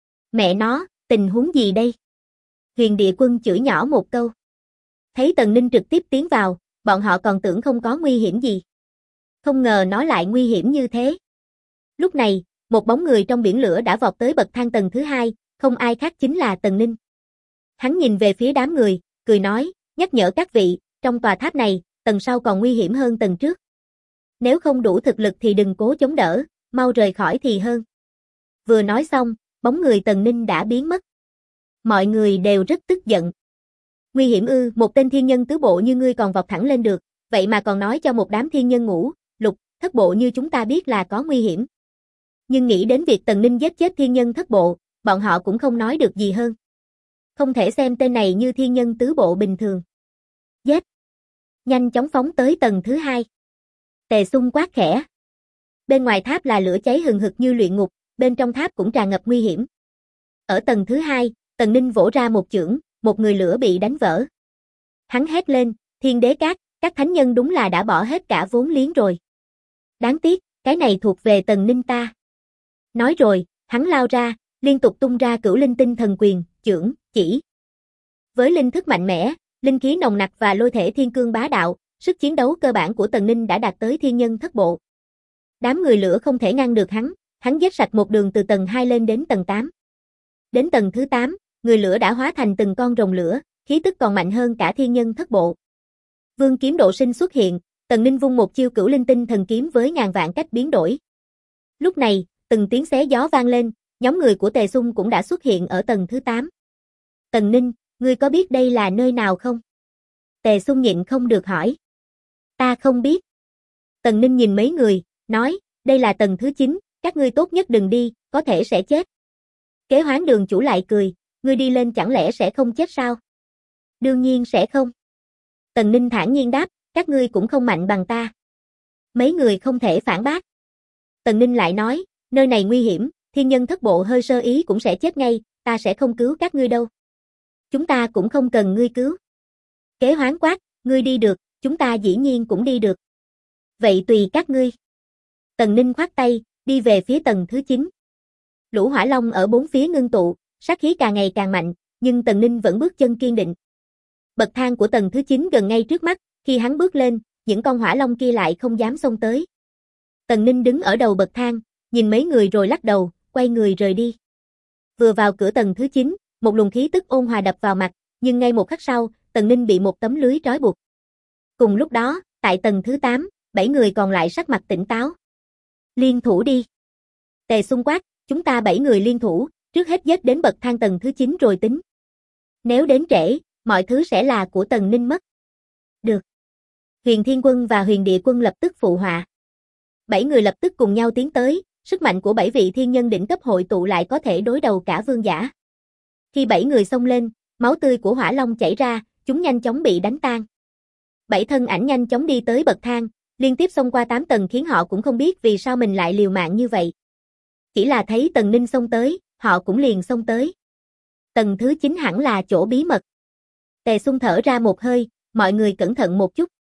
Mẹ nó, tình huống gì đây? Huyền Địa Quân chửi nhỏ một câu. Thấy Tần Ninh trực tiếp tiến vào, bọn họ còn tưởng không có nguy hiểm gì. Không ngờ nó lại nguy hiểm như thế. Lúc này, một bóng người trong biển lửa đã vọt tới bậc thang tầng thứ 2, không ai khác chính là Tần Ninh. Hắn nhìn về phía đám người, cười nói, nhắc nhở các vị, trong tòa tháp này, tầng sau còn nguy hiểm hơn tầng trước. Nếu không đủ thực lực thì đừng cố chống đỡ, mau rời khỏi thì hơn. Vừa nói xong, bóng người Tần Ninh đã biến mất. Mọi người đều rất tức giận. Nguy hiểm ư? Một tên thiên nhân tứ bộ như ngươi còn vọt thẳng lên được, vậy mà còn nói cho một đám thiên nhân ngũ, lục, thất bộ như chúng ta biết là có nguy hiểm. Nhưng nghĩ đến việc Tần Ninh giết chết thiên nhân thất bộ, bọn họ cũng không nói được gì hơn. Không thể xem tên này như thiên nhân tứ bộ bình thường. Giết! Nhanh chóng phóng tới tầng thứ 2. Tề Xung quát khẽ. Bên ngoài tháp là lửa cháy hừng hực như luyện ngục, bên trong tháp cũng tràn ngập nguy hiểm. Ở tầng thứ 2, Tần Ninh vỗ ra một chưởng, một người lửa bị đánh vỡ. Hắn hét lên, Thiên Đế các thánh nhân đúng là đã bỏ hết cả vốn liếng rồi. Đáng tiếc, cái này thuộc về Tần Ninh ta. Nói rồi, hắn lao ra, liên tục tung ra Cửu Linh Tinh Thần Quyền, chưởng, chỉ. Với linh thức mạnh mẽ, linh khí nồng nặc và lôi thể thiên cương bá đạo, sức chiến đấu cơ bản của Tần Ninh đã đạt tới thiên nhân thất bộ. Đám người lửa không thể ngăn được hắn giết sạch một đường từ tầng 2 lên đến tầng 8. Đến tầng thứ 8, người lửa đã hóa thành từng con rồng lửa, khí tức còn mạnh hơn cả thiên nhân thất bộ. Vương kiếm độ sinh xuất hiện, Tần Ninh vung một chiêu Cửu Linh Tinh Thần Kiếm với ngàn vạn cách biến đổi. Lúc này, từng tiếng xé gió vang lên, nhóm người của Tề Xung cũng đã xuất hiện ở tầng thứ 8. Tần Ninh, ngươi có biết đây là nơi nào không? Tề Xung nhịn không được hỏi. Ta không biết. Tần Ninh nhìn mấy người, nói, đây là tầng thứ 9, các ngươi tốt nhất đừng đi, có thể sẽ chết. Kế Hoán đường chủ lại cười, ngươi đi lên chẳng lẽ sẽ không chết sao? Đương nhiên sẽ không. Tần Ninh thản nhiên đáp, các ngươi cũng không mạnh bằng ta. Mấy người không thể phản bác. Tần Ninh lại nói, nơi này nguy hiểm, thiên nhân thất bộ hơi sơ ý cũng sẽ chết ngay, ta sẽ không cứu các ngươi đâu. Chúng ta cũng không cần ngươi cứu. Kế Hoán quát, ngươi đi được, chúng ta dĩ nhiên cũng đi được. Vậy tùy các ngươi. Tần Ninh khoát tay, đi về phía tầng thứ 9. Lũ hỏa long ở bốn phía ngưng tụ, sát khí càng ngày càng mạnh, nhưng Tần Ninh vẫn bước chân kiên định. Bậc thang của tầng thứ 9 gần ngay trước mắt, khi hắn bước lên, những con hỏa long kia lại không dám xông tới. Tần Ninh đứng ở đầu bậc thang, nhìn mấy người rồi lắc đầu, quay người rời đi. Vừa vào cửa tầng thứ 9, một luồng khí tức ôn hòa đập vào mặt, nhưng ngay một khắc sau, Tần Ninh bị một tấm lưới trói buộc. Cùng lúc đó, tại tầng thứ 8, 7 người còn lại sắc mặt tỉnh táo. Liên thủ đi. Tề Xung quát, chúng ta 7 người liên thủ, trước hết giết đến bậc thang tầng thứ 9 rồi tính. Nếu đến trễ, mọi thứ sẽ là của Tần Ninh mất. Được. Huyền Thiên Quân và Huyền Địa Quân lập tức phụ họa. 7 người lập tức cùng nhau tiến tới, sức mạnh của 7 vị thiên nhân đỉnh cấp hội tụ lại có thể đối đầu cả vương giả. Khi 7 người xông lên, máu tươi của hỏa long chảy ra, chúng nhanh chóng bị đánh tan. 7 thân ảnh nhanh chóng đi tới bậc thang, liên tiếp xông qua 8 tầng khiến họ cũng không biết vì sao mình lại liều mạng như vậy. Chỉ là thấy Tần Ninh xông tới, họ cũng liền xông tới. Tầng thứ 9 hẳn là chỗ bí mật. Tề Xung thở ra một hơi, mọi người cẩn thận một chút.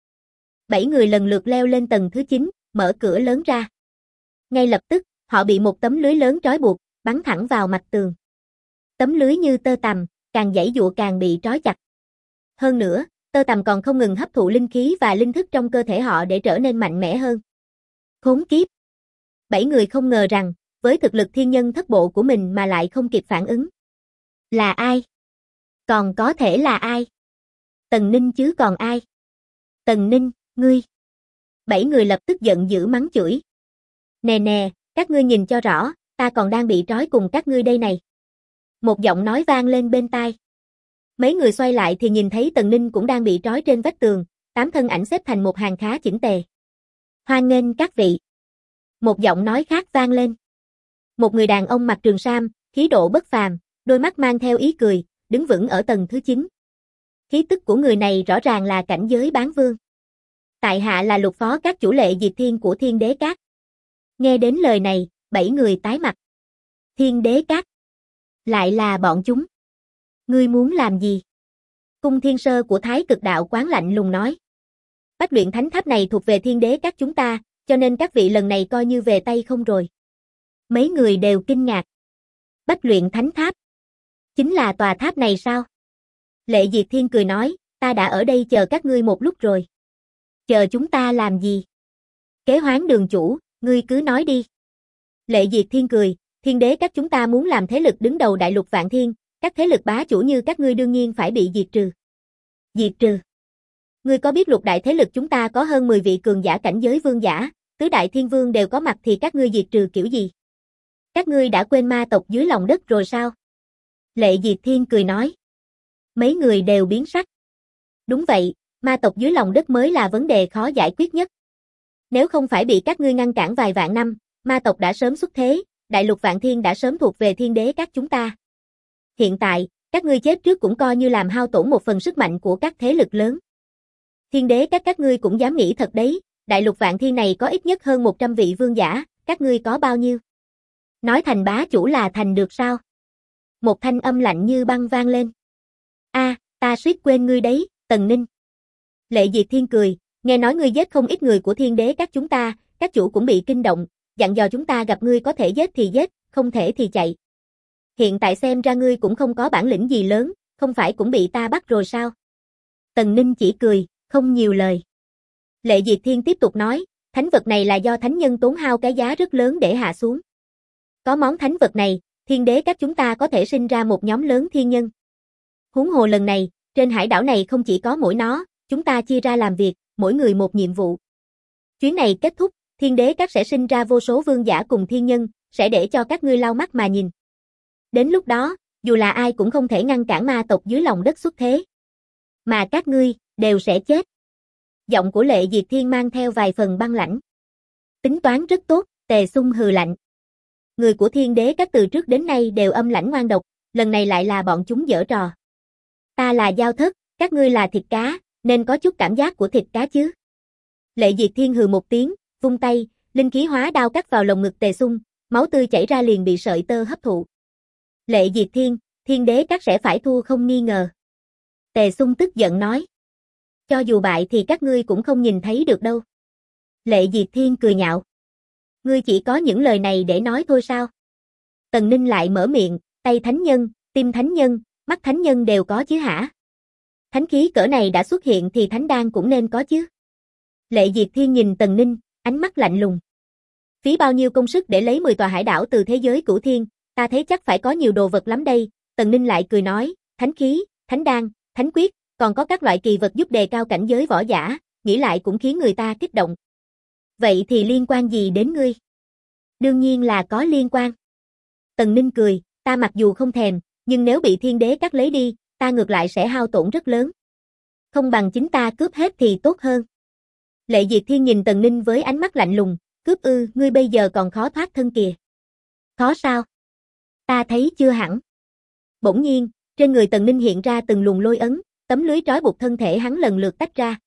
7 người lần lượt leo lên tầng thứ 9, mở cửa lớn ra. Ngay lập tức, họ bị một tấm lưới lớn trói buộc, bắn thẳng vào mặt tường. Tấm lưới như tơ tằm, càng giãy giụa càng bị trói chặt. Hơn nữa, tơ tằm còn không ngừng hấp thụ linh khí và linh thức trong cơ thể họ để trở nên mạnh mẽ hơn. Khốn kiếp! 7 người không ngờ rằng, với thực lực thiên nhân thất bộ của mình mà lại không kịp phản ứng. Là ai? Còn có thể là ai? Tần Ninh chứ còn ai? Tần Ninh, ngươi! 7 người lập tức giận dữ mắng chửi. Nè nè, các ngươi nhìn cho rõ, ta còn đang bị trói cùng các ngươi đây này. Một giọng nói vang lên bên tai. Mấy người xoay lại thì nhìn thấy Tần Ninh cũng đang bị trói trên vách tường, 8 thân ảnh xếp thành một hàng khá chỉnh tề. Hoan nghênh các vị. Một giọng nói khác vang lên. Một người đàn ông mặc trường sam, khí độ bất phàm, đôi mắt mang theo ý cười, đứng vững ở tầng thứ 9. Khí tức của người này rõ ràng là cảnh giới bán vương. Tại hạ là Lục Phó các chủ Lệ Diệt Thiên của Thiên Đế Các. Nghe đến lời này, 7 người tái mặt. Thiên Đế Các? Lại là bọn chúng. Ngươi muốn làm gì? Cung Thiên Sơ của Thái Cực Đạo Quán lạnh lùng nói. Bách luyện thánh tháp này thuộc về Thiên Đế Các chúng ta, cho nên các vị lần này coi như về tay không rồi. Mấy người đều kinh ngạc. Bách luyện thánh tháp? Chính là tòa tháp này sao? Lệ Diệt Thiên cười nói, ta đã ở đây chờ các ngươi một lúc rồi. Chờ chúng ta làm gì? Kế Hoán đường chủ, ngươi cứ nói đi. Lệ Diệt Thiên cười, Thiên Đế Các chúng ta muốn làm thế lực đứng đầu đại lục Vạn Thiên, các thế lực bá chủ như các ngươi đương nhiên phải bị diệt trừ. Diệt trừ? Ngươi có biết lục đại thế lực chúng ta có hơn 10 vị cường giả cảnh giới vương giả, tứ đại thiên vương đều có mặt thì các ngươi diệt trừ kiểu gì? Các ngươi đã quên ma tộc dưới lòng đất rồi sao? Lệ Diệt Thiên cười nói. Mấy người đều biến sắc. Đúng vậy, ma tộc dưới lòng đất mới là vấn đề khó giải quyết nhất. Nếu không phải bị các ngươi ngăn cản vài vạn năm, ma tộc đã sớm xuất thế, đại lục Vạn Thiên đã sớm thuộc về Thiên Đế Các chúng ta. Hiện tại, các ngươi chết trước cũng coi như làm hao tổn một phần sức mạnh của các thế lực lớn. Thiên Đế các ngươi cũng dám nghĩ thật đấy, đại lục Vạn Thiên này có ít nhất hơn 100 vị vương giả, các ngươi có bao nhiêu? Nói thành bá chủ là thành được sao? Một thanh âm lạnh như băng vang lên. Ta suýt quên ngươi đấy, Tần Ninh. Lệ Diệt Thiên cười, nghe nói ngươi giết không ít người của Thiên Đế Các chúng ta, các chủ cũng bị kinh động, dặn dò chúng ta gặp ngươi có thể giết thì giết, không thể thì chạy. Hiện tại xem ra ngươi cũng không có bản lĩnh gì lớn, không phải cũng bị ta bắt rồi sao? Tần Ninh chỉ cười, không nhiều lời. Lệ Diệt Thiên tiếp tục nói, thánh vật này là do thánh nhân tốn hao cái giá rất lớn để hạ xuống. Có món thánh vật này, Thiên Đế Các chúng ta có thể sinh ra một nhóm lớn thiên nhân. Huống hồ lần này, trên hải đảo này không chỉ có mỗi nó, chúng ta chia ra làm việc, mỗi người một nhiệm vụ. Chuyến này kết thúc, Thiên Đế Các sẽ sinh ra vô số vương giả cùng thiên nhân, sẽ để cho các ngươi lau mắt mà nhìn. Đến lúc đó, dù là ai cũng không thể ngăn cản ma tộc dưới lòng đất xuất thế. Mà các ngươi, đều sẽ chết. Giọng của Lệ Diệt Thiên mang theo vài phần băng lãnh. Tính toán rất tốt, Tề Xung hừ lạnh. Người của Thiên Đế Các từ trước đến nay đều âm lãnh ngoan độc, lần này lại là bọn chúng giở trò. Ta là Giao Thất, các ngươi là thịt cá, nên có chút cảm giác của thịt cá chứ. Lệ Diệt Thiên hừ một tiếng, vung tay, linh khí hóa đao cắt vào lồng ngực Tề Xung, máu tươi chảy ra liền bị sợi tơ hấp thụ. Lệ Diệt Thiên, Thiên Đế Các sẽ phải thua không nghi ngờ. Tề Xung tức giận nói. Cho dù bại thì các ngươi cũng không nhìn thấy được đâu. Lệ Diệt Thiên cười nhạo. Ngươi chỉ có những lời này để nói thôi sao? Tần Ninh lại mở miệng, tay thánh nhân, tim thánh nhân, mắt thánh nhân đều có chứ hả? Thánh khí cỡ này đã xuất hiện thì thánh đan cũng nên có chứ. Lệ Diệt Thiên nhìn Tần Ninh, ánh mắt lạnh lùng. Phí bao nhiêu công sức để lấy 10 tòa hải đảo từ thế giới cửu thiên, ta thấy chắc phải có nhiều đồ vật lắm đây. Tần Ninh lại cười nói, thánh khí, thánh đan, thánh quyết, còn có các loại kỳ vật giúp đề cao cảnh giới võ giả, nghĩ lại cũng khiến người ta kích động. Vậy thì liên quan gì đến ngươi? Đương nhiên là có liên quan. Tần Ninh cười, ta mặc dù không thèm, nhưng nếu bị Thiên Đế Các lấy đi, ta ngược lại sẽ hao tổn rất lớn. Không bằng chính ta cướp hết thì tốt hơn. Lệ Diệt Thiên nhìn Tần Ninh với ánh mắt lạnh lùng, cướp ư, ngươi bây giờ còn khó thoát thân kìa. Khó sao? Ta thấy chưa hẳn. Bỗng nhiên, trên người Tần Ninh hiện ra từng luồng lôi ấn, tấm lưới trói buộc thân thể hắn lần lượt tách ra.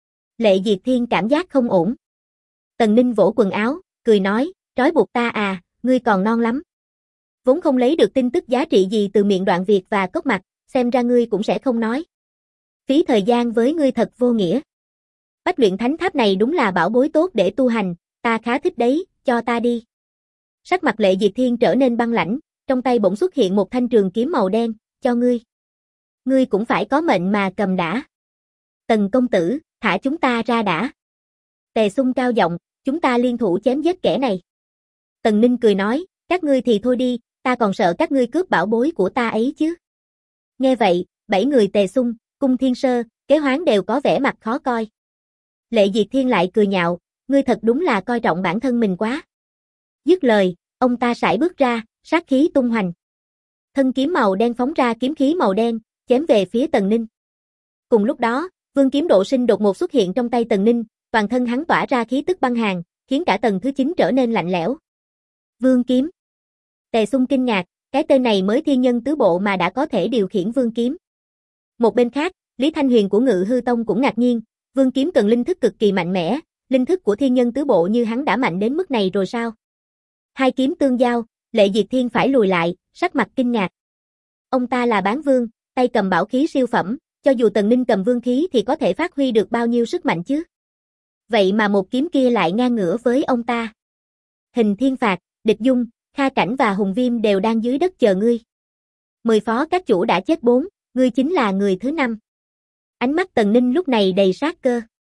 Lệ Diệt Thiên cảm giác không ổn. Tần Ninh vỗ quần áo, cười nói, trói buộc ta à, ngươi còn non lắm. Vốn không lấy được tin tức giá trị gì từ miệng Đoạn Việt và Cốc Mạc, xem ra ngươi cũng sẽ không nói. Phí thời gian với ngươi thật vô nghĩa. Bách luyện thánh tháp này đúng là bảo bối tốt để tu hành, ta khá thích đấy, cho ta đi. Sắc mặt Lệ Diệt Thiên trở nên băng lãnh, trong tay bỗng xuất hiện một thanh trường kiếm màu đen, cho ngươi. Ngươi cũng phải có mệnh mà cầm đã. Tần công tử, thả chúng ta ra đã. Tề Xung cao giọng, chúng ta liên thủ chém giết kẻ này. Tần Ninh cười nói, các ngươi thì thôi đi, ta còn sợ các ngươi cướp bảo bối của ta ấy chứ. Nghe vậy, 7 người Tề Xung, Cung Thiên Sơ, Kế Hoán đều có vẻ mặt khó coi. Lệ Diệt Thiên lại cười nhạo, ngươi thật đúng là coi trọng bản thân mình quá. Dứt lời, ông ta sải bước ra, sát khí tung hoành. Thân kiếm màu đen phóng ra kiếm khí màu đen, chém về phía Tần Ninh. Cùng lúc đó, Vương kiếm độ sinh đột ngột xuất hiện trong tay Tần Ninh, toàn thân hắn tỏa ra khí tức băng hàn, khiến cả tầng thứ 9 trở nên lạnh lẽo. Vương kiếm. Tề Xung kinh ngạc, cái tên này mới thiên nhân tứ bộ mà đã có thể điều khiển vương kiếm. Một bên khác, Lý Thanh Huyền của Ngự Hư Tông cũng ngạc nhiên, vương kiếm cần linh thức cực kỳ mạnh mẽ, linh thức của thiên nhân tứ bộ như hắn đã mạnh đến mức này rồi sao? Hai kiếm tương giao, Lệ Diệt Thiên phải lùi lại, sắc mặt kinh ngạc. Ông ta là bán vương, tay cầm bảo khí siêu phẩm, cho dù Tần Ninh cầm vương khí thì có thể phát huy được bao nhiêu sức mạnh chứ? Vậy mà một kiếm kia lại ngang ngửa với ông ta. Hình Thiên Phạt, Địch Dung, Kha Cảnh và Hùng Viêm đều đang dưới đất chờ ngươi. 10 phó các chủ đã chết 4, ngươi chính là người thứ 5. Ánh mắt Tần Ninh lúc này đầy sát cơ.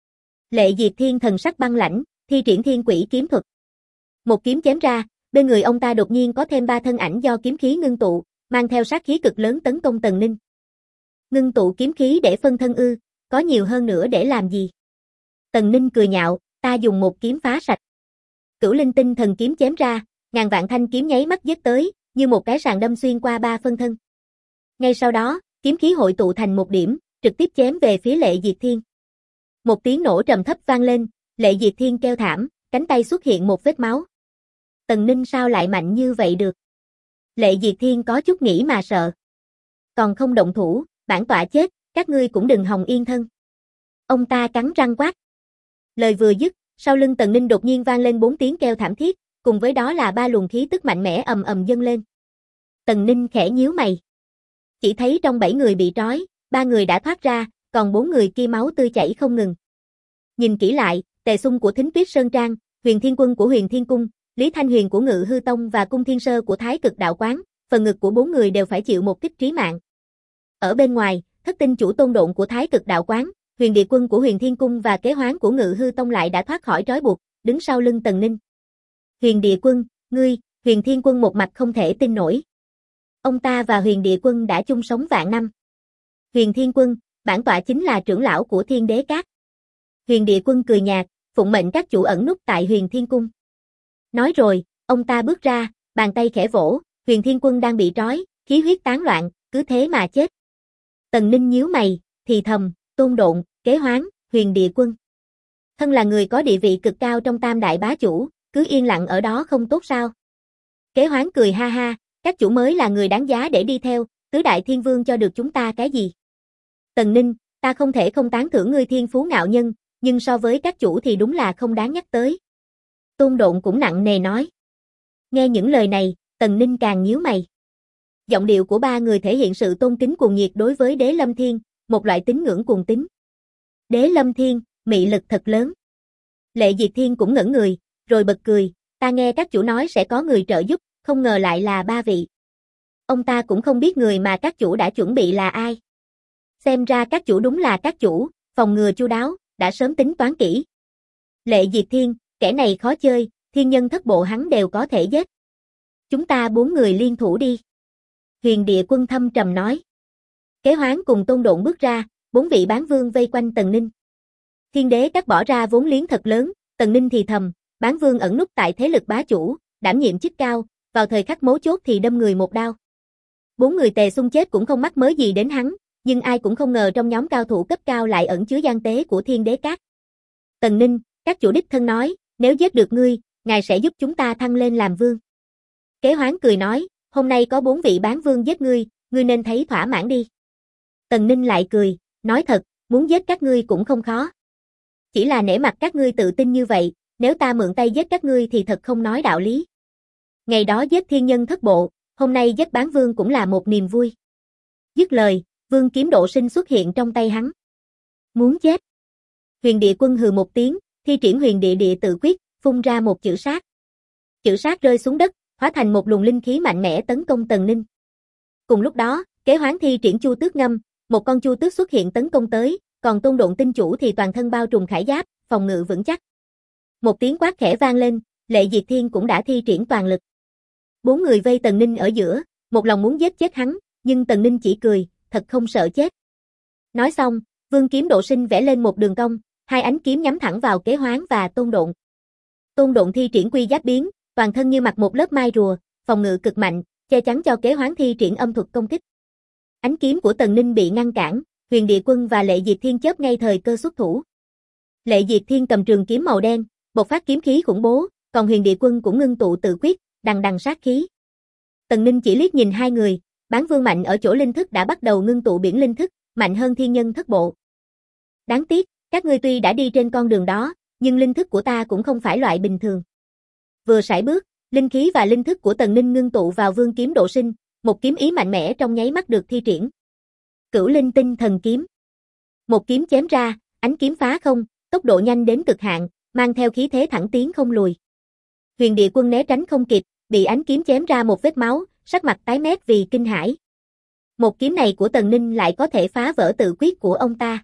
Lệ Diệt Thiên thần sắc băng lãnh, thi triển Thiên Quỷ kiếm thuật. Một kiếm chém ra, bên người ông ta đột nhiên có thêm 3 thân ảnh do kiếm khí ngưng tụ, mang theo sát khí cực lớn tấn công Tần Ninh. Ngưng tụ kiếm khí để phân thân ư, có nhiều hơn nữa để làm gì? Tần Ninh cười nhạo, ta dùng một kiếm phá sạch. Cửu Linh Tinh thần kiếm chém ra, ngàn vạn thanh kiếm nháy mắt giết tới, như một cái sàng đâm xuyên qua 3 phân thân. Ngay sau đó, kiếm khí hội tụ thành một điểm, trực tiếp chém về phía Lệ Diệt Thiên. Một tiếng nổ trầm thấp vang lên, Lệ Diệt Thiên kêu thảm, cánh tay xuất hiện một vết máu. Tần Ninh sao lại mạnh như vậy được? Lệ Diệt Thiên có chút nghĩ mà sợ. Còn không động thủ, bản tọa chết, các ngươi cũng đừng hòng yên thân. Ông ta cắn răng quát. Lời vừa dứt, sau lưng Tần Ninh đột nhiên vang lên 4 tiếng kêu thảm thiết, cùng với đó là 3 luồng khí tức mạnh mẽ ầm ầm dâng lên. Tần Ninh khẽ nhíu mày. Chỉ thấy trong 7 người bị trói, 3 người đã thoát ra, còn 4 người kia máu tươi chảy không ngừng. Nhìn kỹ lại, Tề Xung của Thính Tuyết Sơn Trang, Huyền Thiên Quân của Huyền Thiên Cung, Lý Thanh Huyền của Ngự Hư Tông và Cung Thiên Sơ của Thái Cực Đạo Quán, phần ngực của 4 người đều phải chịu một kích trí mạng. Ở bên ngoài, Thất Tinh Chủ Tôn Độn của Thái Cực Đạo Quán, Huyền Địa Quân của Huyền Thiên Cung và Kế Hoán của Ngự Hư Tông lại đã thoát khỏi trói buộc, đứng sau lưng Tần Ninh. Huyền Địa Quân, ngươi, Huyền Thiên Quân một mặt không thể tin nổi. Ông ta và Huyền Địa Quân đã chung sống vạn năm. Huyền Thiên Quân, bản tọa chính là trưởng lão của Thiên Đế Các. Huyền Địa Quân cười nhạt, phụng mệnh các chủ ẩn núp tại Huyền Thiên Cung. Nói rồi, ông ta bước ra, bàn tay khẽ vỗ, Huyền Thiên Quân đang bị trói, khí huyết tán loạn, cứ thế mà chết. Tần Ninh nhíu mày, thì thầm, Tôn Độn, Kế Hoán, Huyền Địa Quân. Thân là người có địa vị cực cao trong Tam Đại Bá Chủ, cứ yên lặng ở đó không tốt sao? Kế Hoán cười ha ha, các chủ mới là người đáng giá để đi theo, tứ đại thiên vương cho được chúng ta cái gì? Tần Ninh, ta không thể không tán thưởng ngươi thiên phú ngạo nhân, nhưng so với các chủ thì đúng là không đáng nhắc tới. Tôn Độn cũng nặng nề nói. Nghe những lời này, Tần Ninh càng nhíu mày. Giọng điệu của 3 người thể hiện sự tôn kính cuồng nhiệt đối với Đế Lâm Thiên, một loại tín ngưỡng cuồng tín. Đế Lâm Thiên, mị lực thật lớn. Lệ Diệt Thiên cũng ngẩn người, rồi bật cười, ta nghe các chủ nói sẽ có người trợ giúp, không ngờ lại là 3 vị. Ông ta cũng không biết người mà các chủ đã chuẩn bị là ai. Xem ra các chủ đúng là các chủ, phòng ngừa chu đáo, đã sớm tính toán kỹ. Lệ Diệt Thiên, kẻ này khó chơi, thiên nhân thất bộ hắn đều có thể giết. Chúng ta 4 người liên thủ đi. Huyền Địa Quân thâm trầm nói. Kế Hoán cùng Tôn Độn bước ra, 4 vị bán vương vây quanh Tần Ninh. Thiên Đế Các bỏ ra vốn liếng thật lớn, Tần Ninh thì thầm, bán vương ẩn núp tại thế lực bá chủ, đảm nhiệm chức cao, vào thời khắc mấu chốt thì đâm người một đao. 4 người Tề Xung chết cũng không mắc mớ gì đến hắn, nhưng ai cũng không ngờ trong nhóm cao thủ cấp cao lại ẩn chứa gian tế của Thiên Đế Các. Tần Ninh, các chủ đích thân nói, nếu giết được ngươi, ngài sẽ giúp chúng ta thăng lên làm vương. Kế Hoán cười nói, hôm nay có 4 vị bán vương giết ngươi nên thấy thỏa mãn đi. Tần Ninh lại cười, nói thật, muốn giết các ngươi cũng không khó. Chỉ là nể mặt các ngươi tự tin như vậy, nếu ta mượn tay giết các ngươi thì thật không nói đạo lý. Ngày đó giết thiên nhân thất bộ, hôm nay giết bán vương cũng là một niềm vui. Dứt lời, vương kiếm độ sinh xuất hiện trong tay hắn. Muốn chết. Huyền Địa Quân hừ một tiếng, thi triển Huyền Địa Địa tự quyết, phun ra một chữ sát. Chữ sát rơi xuống đất, hóa thành một luồng linh khí mạnh mẽ tấn công Tần Ninh. Cùng lúc đó, Kế Hoán thi triển Chu Tước Ngâm, một con chu tước xuất hiện tấn công tới, còn Tôn Độn tinh chủ thì toàn thân bao trùm khải giáp, phòng ngự vững chắc. Một tiếng quát khẽ vang lên, Lệ Diệt Thiên cũng đã thi triển toàn lực. 4 người vây Tần Ninh ở giữa, một lòng muốn giết chết hắn, nhưng Tần Ninh chỉ cười, thật không sợ chết. Nói xong, vương kiếm độ sinh vẽ lên một đường cong, 2 ánh kiếm nhắm thẳng vào Kế Hoán và Tôn Độn. Tôn Độn thi triển quy giáp biến, toàn thân như mặc một lớp mai rùa, phòng ngự cực mạnh, che chắn cho Kế Hoán thi triển âm thuật công kích. Ánh kiếm của Tần Ninh bị ngăn cản, Huyền Địa Quân và Lệ Diệt Thiên chớp ngay thời cơ xuất thủ. Lệ Diệt Thiên cầm trường kiếm màu đen, bộc phát kiếm khí khủng bố, còn Huyền Địa Quân cũng ngưng tụ tự quyết, đằng đằng sát khí. Tần Ninh chỉ liếc nhìn hai người, Bán Vương mạnh ở chỗ linh thức đã bắt đầu ngưng tụ biển linh thức, mạnh hơn thiên nhân thất bộ. Đáng tiếc, các ngươi tuy đã đi trên con đường đó, nhưng linh thức của ta cũng không phải loại bình thường. Vừa sải bước, linh khí và linh thức của Tần Ninh ngưng tụ vào Vương kiếm độ sinh, một kiếm ý mạnh mẽ trong nháy mắt được thi triển. Cửu Linh Tinh Thần Kiếm. Một kiếm chém ra, ánh kiếm phá không, tốc độ nhanh đến cực hạn, mang theo khí thế thẳng tiến không lùi. Huyền Địa Quân né tránh không kịp, bị ánh kiếm chém ra một vết máu, sắc mặt tái mét vì kinh hãi. Một kiếm này của Tần Ninh lại có thể phá vỡ tự quyết của ông ta.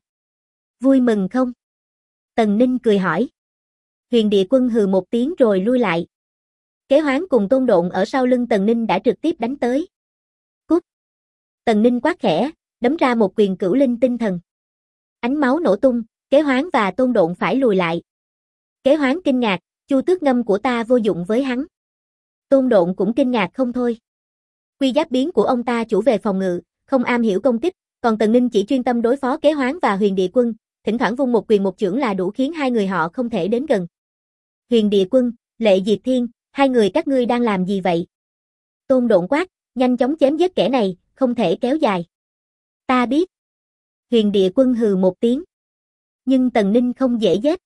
Vui mừng không? Tần Ninh cười hỏi. Huyền Địa Quân hừ một tiếng rồi lui lại. Kế Hoán cùng Tôn Độn ở sau lưng Tần Ninh đã trực tiếp đánh tới. Cút! Tần Ninh quát khẽ, đấm ra một quyền Cửu Linh Tinh Thần. Ánh máu nổ tung, Kế Hoán và Tôn Độn phải lùi lại. Kế Hoán kinh ngạc, Chu Tước Ngâm của ta vô dụng với hắn. Tôn Độn cũng kinh ngạc không thôi. Quy giáp biến của ông ta chủ về phòng ngự, không am hiểu công kích, còn Tần Ninh chỉ chuyên tâm đối phó Kế Hoán và Huyền Địa Quân, thỉnh thoảng vung một quyền một chưởng là đủ khiến hai người họ không thể đến gần. Huyền Địa Quân, Lệ Diệt Thiên, hai người các ngươi đang làm gì vậy? Tôn Độn quát, nhanh chóng chém giết kẻ này, không thể kéo dài. Ta biết. Huyền Địa Quân hừ một tiếng. Nhưng Tần Ninh không dễ giết.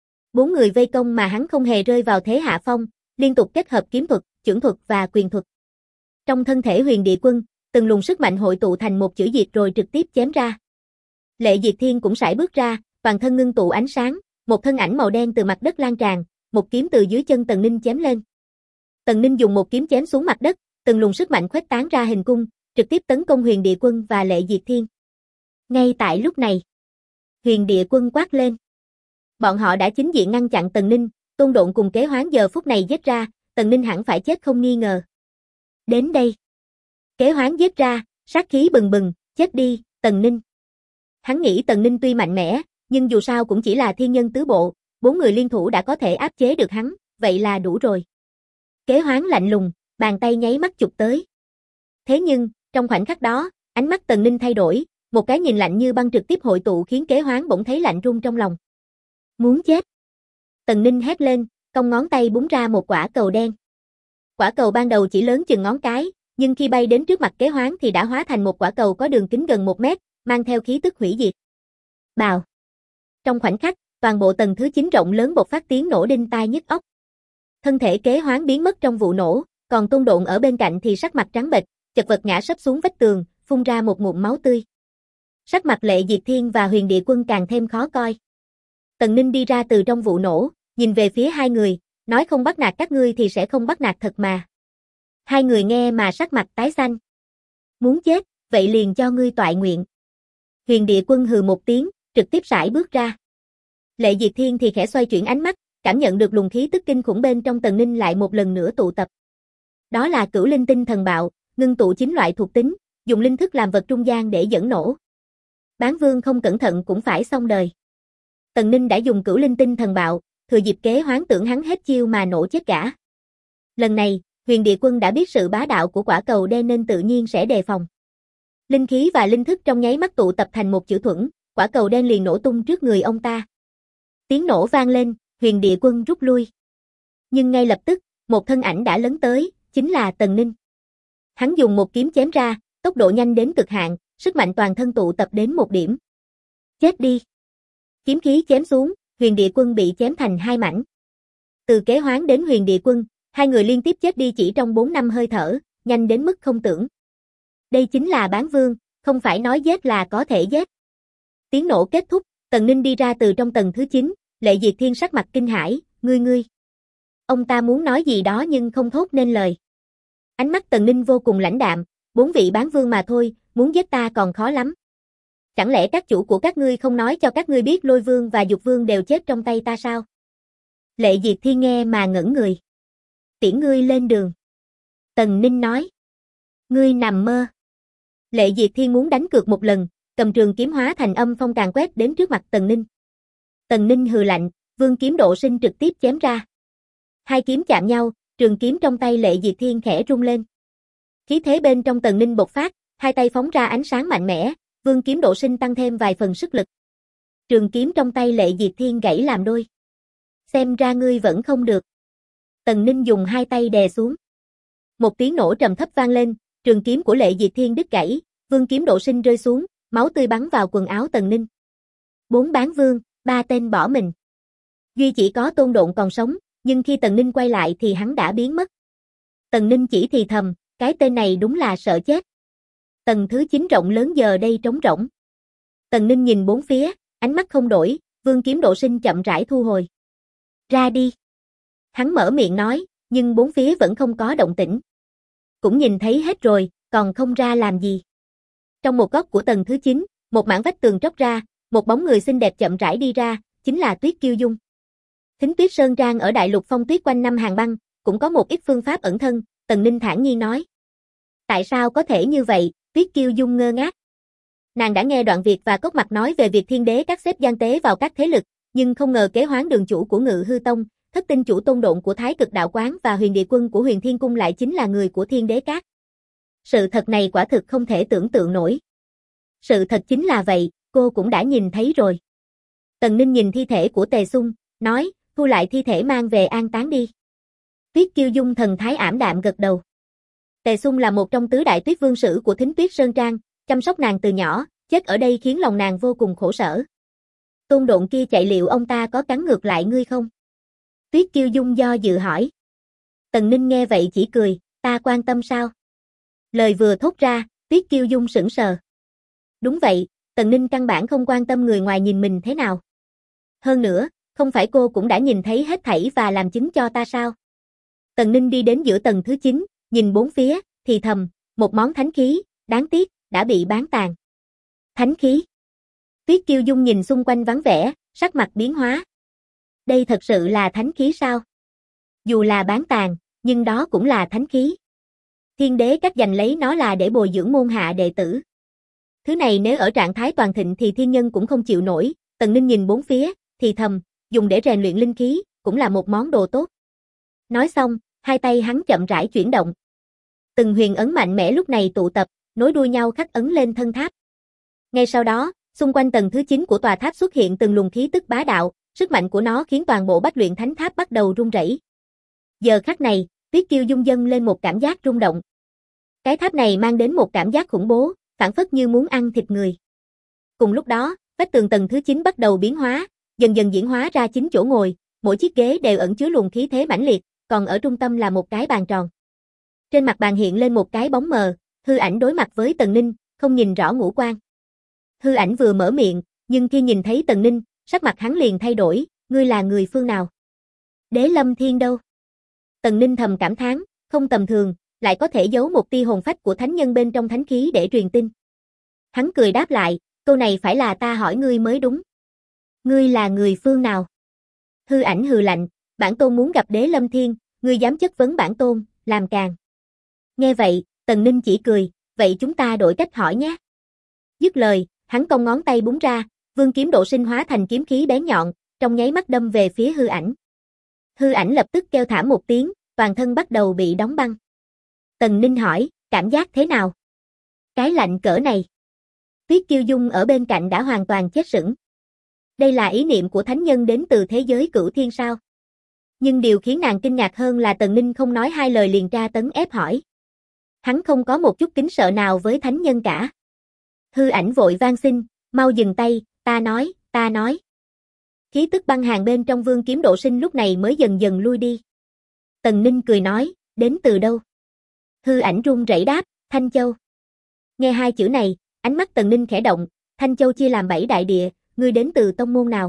4 người vây công mà hắn không hề rơi vào thế hạ phong, liên tục kết hợp kiếm thuật, chưởng thuật và quyền thuật. Trong thân thể Huyền Địa Quân, từng luồng sức mạnh hội tụ thành một chữ diệt rồi trực tiếp chém ra. Lệ Diệt Thiên cũng sải bước ra, toàn thân ngưng tụ ánh sáng, một thân ảnh màu đen từ mặt đất lan tràn, một kiếm từ dưới chân Tần Ninh chém lên. Tần Ninh dùng một kiếm chém xuống mặt đất, từng luồng sức mạnh khuếch tán ra hình cung, trực tiếp tấn công Huyền Địa Quân và Lệ Diệt Thiên. Ngay tại lúc này, Huyền Địa Quân quát lên. Bọn họ đã chính diện ngăn chặn Tần Ninh, Tôn Độn cùng Kế Hoán giờ phút này giết ra, Tần Ninh hẳn phải chết không nghi ngờ. Đến đây. Kế Hoán giết ra, sát khí bừng bừng, chết đi, Tần Ninh. Hắn nghĩ Tần Ninh tuy mạnh mẽ, nhưng dù sao cũng chỉ là thiên nhân tứ bộ, 4 người liên thủ đã có thể áp chế được hắn, vậy là đủ rồi. Kế Hoán lạnh lùng, bàn tay nháy mắt chụp tới. Thế nhưng, trong khoảnh khắc đó, ánh mắt Tần Ninh thay đổi, một cái nhìn lạnh như băng trực tiếp hội tụ khiến Kế Hoán bỗng thấy lạnh run trong lòng. Muốn chết. Tần Ninh hét lên, cong ngón tay búng ra một quả cầu đen. Quả cầu ban đầu chỉ lớn chừng ngón cái, nhưng khi bay đến trước mặt Kế Hoán thì đã hóa thành một quả cầu có đường kính gần 1 mét, mang theo khí tức hủy diệt. Bào. Trong khoảnh khắc, toàn bộ tầng thứ 9 rộng lớn bộc phát tiếng nổ đinh tai nhức óc. Thân thể Kế Hoán biến mất trong vụ nổ, còn Tôn Độn ở bên cạnh thì sắc mặt trắng bệch, chật vật ngã sấp xuống vách tường, phun ra một ngụm máu tươi. Sắc mặt Lệ Diệt Thiên và Huyền Địa Quân càng thêm khó coi. Tần Ninh đi ra từ trong vụ nổ, nhìn về phía hai người, nói không bắt nạt các ngươi thì sẽ không bắt nạt thật mà. Hai người nghe mà sắc mặt tái xanh. Muốn chết, vậy liền cho ngươi toại nguyện. Huyền Địa Quân hừ một tiếng, trực tiếp sải bước ra. Lệ Diệt Thiên thì khẽ xoay chuyển ánh mắt, cảm nhận được luồng khí tức kinh khủng bên trong Tần Ninh lại một lần nữa tụ tập. Đó là Cửu Linh Tinh Thần Bạo, ngưng tụ 9 loại thuộc tính, dùng linh thức làm vật trung gian để dẫn nổ. Bán Vương không cẩn thận cũng phải xong đời. Tần Ninh đã dùng Cửu Linh Tinh Thần Bạo, thừa dịp Kế Hoán tưởng hắn hết chiêu mà nổ chết gã. Lần này, Huyền Địa Quân đã biết sự bá đạo của quả cầu đen nên tự nhiên sẽ đề phòng. Linh khí và linh thức trong nháy mắt tụ tập thành một chữ thuẫn, quả cầu đen liền nổ tung trước người ông ta. Tiếng nổ vang lên, Huyền Địa Quân rút lui. Nhưng ngay lập tức, một thân ảnh đã lấn tới, chính là Tần Ninh. Hắn dùng một kiếm chém ra, tốc độ nhanh đến cực hạn, sức mạnh toàn thân tụ tập đến một điểm. Chết đi. Kiếm khí chém xuống, Huyền Địa Quân bị chém thành 2 mảnh. Từ Kế Hoán đến Huyền Địa Quân, hai người liên tiếp chết đi chỉ trong 4 năm hơi thở, nhanh đến mức không tưởng. Đây chính là Bán Vương, không phải nói giết là có thể giết. Tiếng nổ kết thúc, Tần Ninh đi ra từ trong tầng thứ 9, Lệ Diệt Thiên sắc mặt kinh hãi, ngươi. Ông ta muốn nói gì đó nhưng không thốt nên lời. Ánh mắt Tần Ninh vô cùng lãnh đạm, 4 vị Bán Vương mà thôi, muốn giết ta còn khó lắm. Chẳng lẽ các chủ của các ngươi không nói cho các ngươi biết Lôi Vương và Dục Vương đều chết trong tay ta sao? Lệ Diệt Thiên nghe mà ngẩn người. Tiễn ngươi lên đường. Tần Ninh nói. Ngươi nằm mơ. Lệ Diệt Thiên muốn đánh cược một lần, cầm trường kiếm hóa thành âm phong càn quét đến trước mặt Tần Ninh. Tần Ninh hừ lạnh, Vương kiếm độ sinh trực tiếp chém ra. Hai kiếm chạm nhau, trường kiếm trong tay Lệ Diệt Thiên khẽ rung lên. Khí thế bên trong Tần Ninh bộc phát, Hai tay phóng ra ánh sáng mạnh mẽ, Vương Kiếm Độ Sinh tăng thêm vài phần sức lực. Trường kiếm trong tay Lệ Diệt Thiên gãy làm đôi. Xem ra ngươi vẫn không được. Tần Ninh dùng hai tay đè xuống. Một tiếng nổ trầm thấp vang lên, trường kiếm của Lệ Diệt Thiên đứt gãy, Vương Kiếm Độ Sinh rơi xuống, máu tươi bắn vào quần áo Tần Ninh. 4 bán vương, 3 tên bỏ mình. Duy chỉ có Tôn Độn còn sống, nhưng khi Tần Ninh quay lại thì hắn đã biến mất. Tần Ninh chỉ thì thầm, cái tên này đúng là sợ chết. Tầng thứ 9 rộng lớn giờ đây trống rỗng. Tần Ninh nhìn bốn phía, ánh mắt không đổi, Vương Kiếm Độ Sinh chậm rãi thu hồi. Ra đi. Hắn mở miệng nói, nhưng bốn phía vẫn không có động tĩnh. Cũng nhìn thấy hết rồi, còn không ra làm gì. Trong một góc của tầng thứ 9, một mảng vách tường tróc ra, một bóng người xinh đẹp chậm rãi đi ra, chính là Tuyết Kiêu Dung. Thính Tuyết Sơn Trang ở Đại Lục Phong Tuyết quanh năm hàng băng, cũng có một ít phương pháp ẩn thân, Tần Ninh thản nhiên nói. Tại sao có thể như vậy? Tuyết Kiêu Dung ngơ ngác. Nàng đã nghe Đoạn Việt và Cốc Mặt nói về việc Thiên Đế các xếp gian tế vào các thế lực, nhưng không ngờ Kế Hoán Đường chủ của Ngự Hư Tông, Thất Tinh chủ Tôn Độn của Thái Cực Đạo Quán và Huyền Địa Quân của Huyền Thiên Cung lại chính là người của Thiên Đế các. Sự thật này quả thực không thể tưởng tượng nổi. Sự thật chính là vậy, cô cũng đã nhìn thấy rồi. Tần Ninh nhìn thi thể của Tề Xung, nói, thu lại thi thể mang về an táng đi. Tuyết Kiêu Dung thần thái ảm đạm gật đầu. Tề Xung là một trong tứ đại tuyết vương sử của Thính Tuyết Sơn Trang, chăm sóc nàng từ nhỏ, chết ở đây khiến lòng nàng vô cùng khổ sở. Tôn Độn kia chạy liệu ông ta có cắn ngược lại ngươi không? Tuyết Kiêu Dung do dự hỏi. Tần Ninh nghe vậy chỉ cười, ta quan tâm sao? Lời vừa thốt ra, Tuyết Kiêu Dung sững sờ. Đúng vậy, Tần Ninh căn bản không quan tâm người ngoài nhìn mình thế nào. Hơn nữa, không phải cô cũng đã nhìn thấy hết thảy và làm chứng cho ta sao? Tần Ninh đi đến giữa tầng thứ 9, nhìn bốn phía, thì thầm, một món thánh khí, đáng tiếc, đã bị bán tàn. Thánh khí. Tuyết Kiêu Dung nhìn xung quanh vắng vẻ, sắc mặt biến hóa. Đây thật sự là thánh khí sao? Dù là bán tàn, nhưng đó cũng là thánh khí. Thiên Đế các giành lấy nó là để bồi dưỡng môn hạ đệ tử. Thứ này nếu ở trạng thái toàn thịnh thì thiên nhân cũng không chịu nổi, Tần Ninh nhìn bốn phía, thì thầm, dùng để rèn luyện linh khí, cũng là một món đồ tốt. Nói xong, hai tay hắn chậm rãi chuyển động. Từng huyền ấn mạnh mẽ lúc này tụ tập, nối đuôi nhau khắc ấn lên thân tháp. Ngay sau đó, xung quanh tầng thứ 9 của tòa tháp xuất hiện từng luồng khí tức bá đạo, sức mạnh của nó khiến toàn bộ Bách Luyện Thánh Tháp bắt đầu rung rẩy. Giờ khắc này, Tuyết Kiêu Dung dâng lên một cảm giác rung động. Cái tháp này mang đến một cảm giác khủng bố, phảng phất như muốn ăn thịt người. Cùng lúc đó, vách tường tầng thứ 9 bắt đầu biến hóa, dần dần diễn hóa ra 9 chỗ ngồi, mỗi chiếc ghế đều ẩn chứa luồng khí thế mãnh liệt, còn ở trung tâm là một cái bàn tròn. Trên mặt bàn hiện lên một cái bóng mờ, hư ảnh đối mặt với Tần Ninh, không nhìn rõ ngũ quan. Hư ảnh vừa mở miệng, nhưng khi nhìn thấy Tần Ninh, sắc mặt hắn liền thay đổi, ngươi là người phương nào? Đế Lâm Thiên đâu? Tần Ninh thầm cảm thán, không tầm thường, lại có thể giấu một tia hồn phách của thánh nhân bên trong thánh khí để truyền tin. Hắn cười đáp lại, câu này phải là ta hỏi ngươi mới đúng. Ngươi là người phương nào? Hư ảnh hừ lạnh, bản tôn muốn gặp Đế Lâm Thiên, ngươi dám chất vấn bản tôn, làm càn. Nghe vậy, Tần Ninh chỉ cười, vậy chúng ta đổi cách hỏi nhé. Dứt lời, hắn cong ngón tay búng ra, Vương Kiếm Độ Sinh hóa thành kiếm khí bén nhọn, trong nháy mắt đâm về phía hư ảnh. Hư ảnh lập tức kêu thảm một tiếng, toàn thân bắt đầu bị đóng băng. Tần Ninh hỏi, cảm giác thế nào? Cái lạnh cỡ này. Tuyết Kiêu Dung ở bên cạnh đã hoàn toàn chết sững. Đây là ý niệm của thánh nhân đến từ thế giới cửu thiên sao? Nhưng điều khiến nàng kinh ngạc hơn là Tần Ninh không nói hai lời liền tra tấn ép hỏi. Hắn không có một chút kính sợ nào với thánh nhân cả. Hư ảnh vội van xin, mau dừng tay, ta nói. Khí tức băng hàn bên trong Vương Kiếm Độ Sinh lúc này mới dần dần lui đi. Tần Ninh cười nói, đến từ đâu? Hư ảnh run rẩy đáp, Thanh Châu. Nghe hai chữ này, ánh mắt Tần Ninh khẽ động, Thanh Châu chia làm 7 đại địa, ngươi đến từ tông môn nào?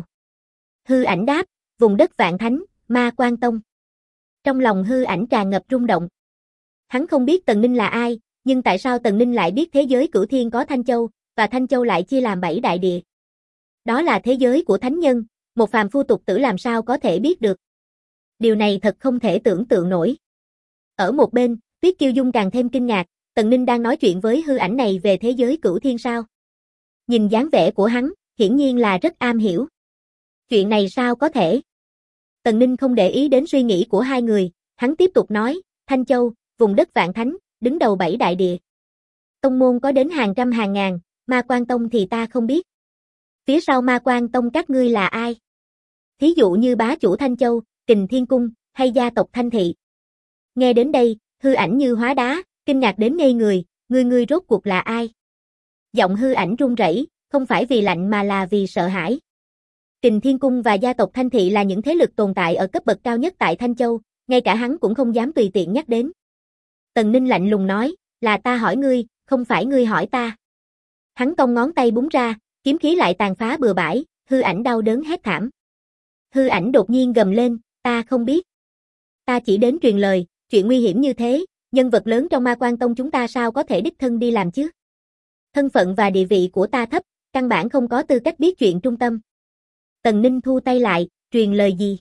Hư ảnh đáp, vùng đất Vạn Thánh, Ma Quan Tông. Trong lòng hư ảnh tràn ngập rung động. Hắn không biết Tần Ninh là ai, nhưng tại sao Tần Ninh lại biết thế giới cửu thiên có Thanh Châu, và Thanh Châu lại chia làm 7 đại địa? Đó là thế giới của thánh nhân, một phàm phu tục tử làm sao có thể biết được. Điều này thật không thể tưởng tượng nổi. Ở một bên, Tuyết Kiêu Dung càng thêm kinh ngạc, Tần Ninh đang nói chuyện với hư ảnh này về thế giới cửu thiên sao? Nhìn dáng vẻ của hắn, hiển nhiên là rất am hiểu. Chuyện này sao có thể? Tần Ninh không để ý đến suy nghĩ của hai người, hắn tiếp tục nói, Thanh Châu, vùng đất Vạn Thánh, đứng đầu 7 đại địa. Tông môn có đến hàng trăm hàng ngàn, Ma Quan Tông thì ta không biết. Phía sau Ma Quan Tông các ngươi là ai? Thí dụ như bá chủ Thanh Châu, Kình Thiên Cung, hay gia tộc Thanh Thị. Nghe đến đây, Hư Ảnh như hóa đá, kinh ngạc đến ngây người, ngươi rốt cuộc là ai? Giọng Hư Ảnh run rẩy, không phải vì lạnh mà là vì sợ hãi. Kình Thiên Cung và gia tộc Thanh Thị là những thế lực tồn tại ở cấp bậc cao nhất tại Thanh Châu, ngay cả hắn cũng không dám tùy tiện nhắc đến. Tần Ninh lạnh lùng nói, là ta hỏi ngươi, không phải ngươi hỏi ta. Hắn cong ngón tay búng ra, kiếm khí lại tàn phá bừa bãi, Hư Ảnh đau đớn hét thảm. Hư Ảnh đột nhiên gầm lên, ta không biết. Ta chỉ đến truyền lời, chuyện nguy hiểm như thế, nhân vật lớn trong Ma Quan Tông chúng ta sao có thể đích thân đi làm chứ? Thân phận và địa vị của ta thấp, căn bản không có tư cách biết chuyện trung tâm. Tần Ninh thu tay lại, truyền lời gì?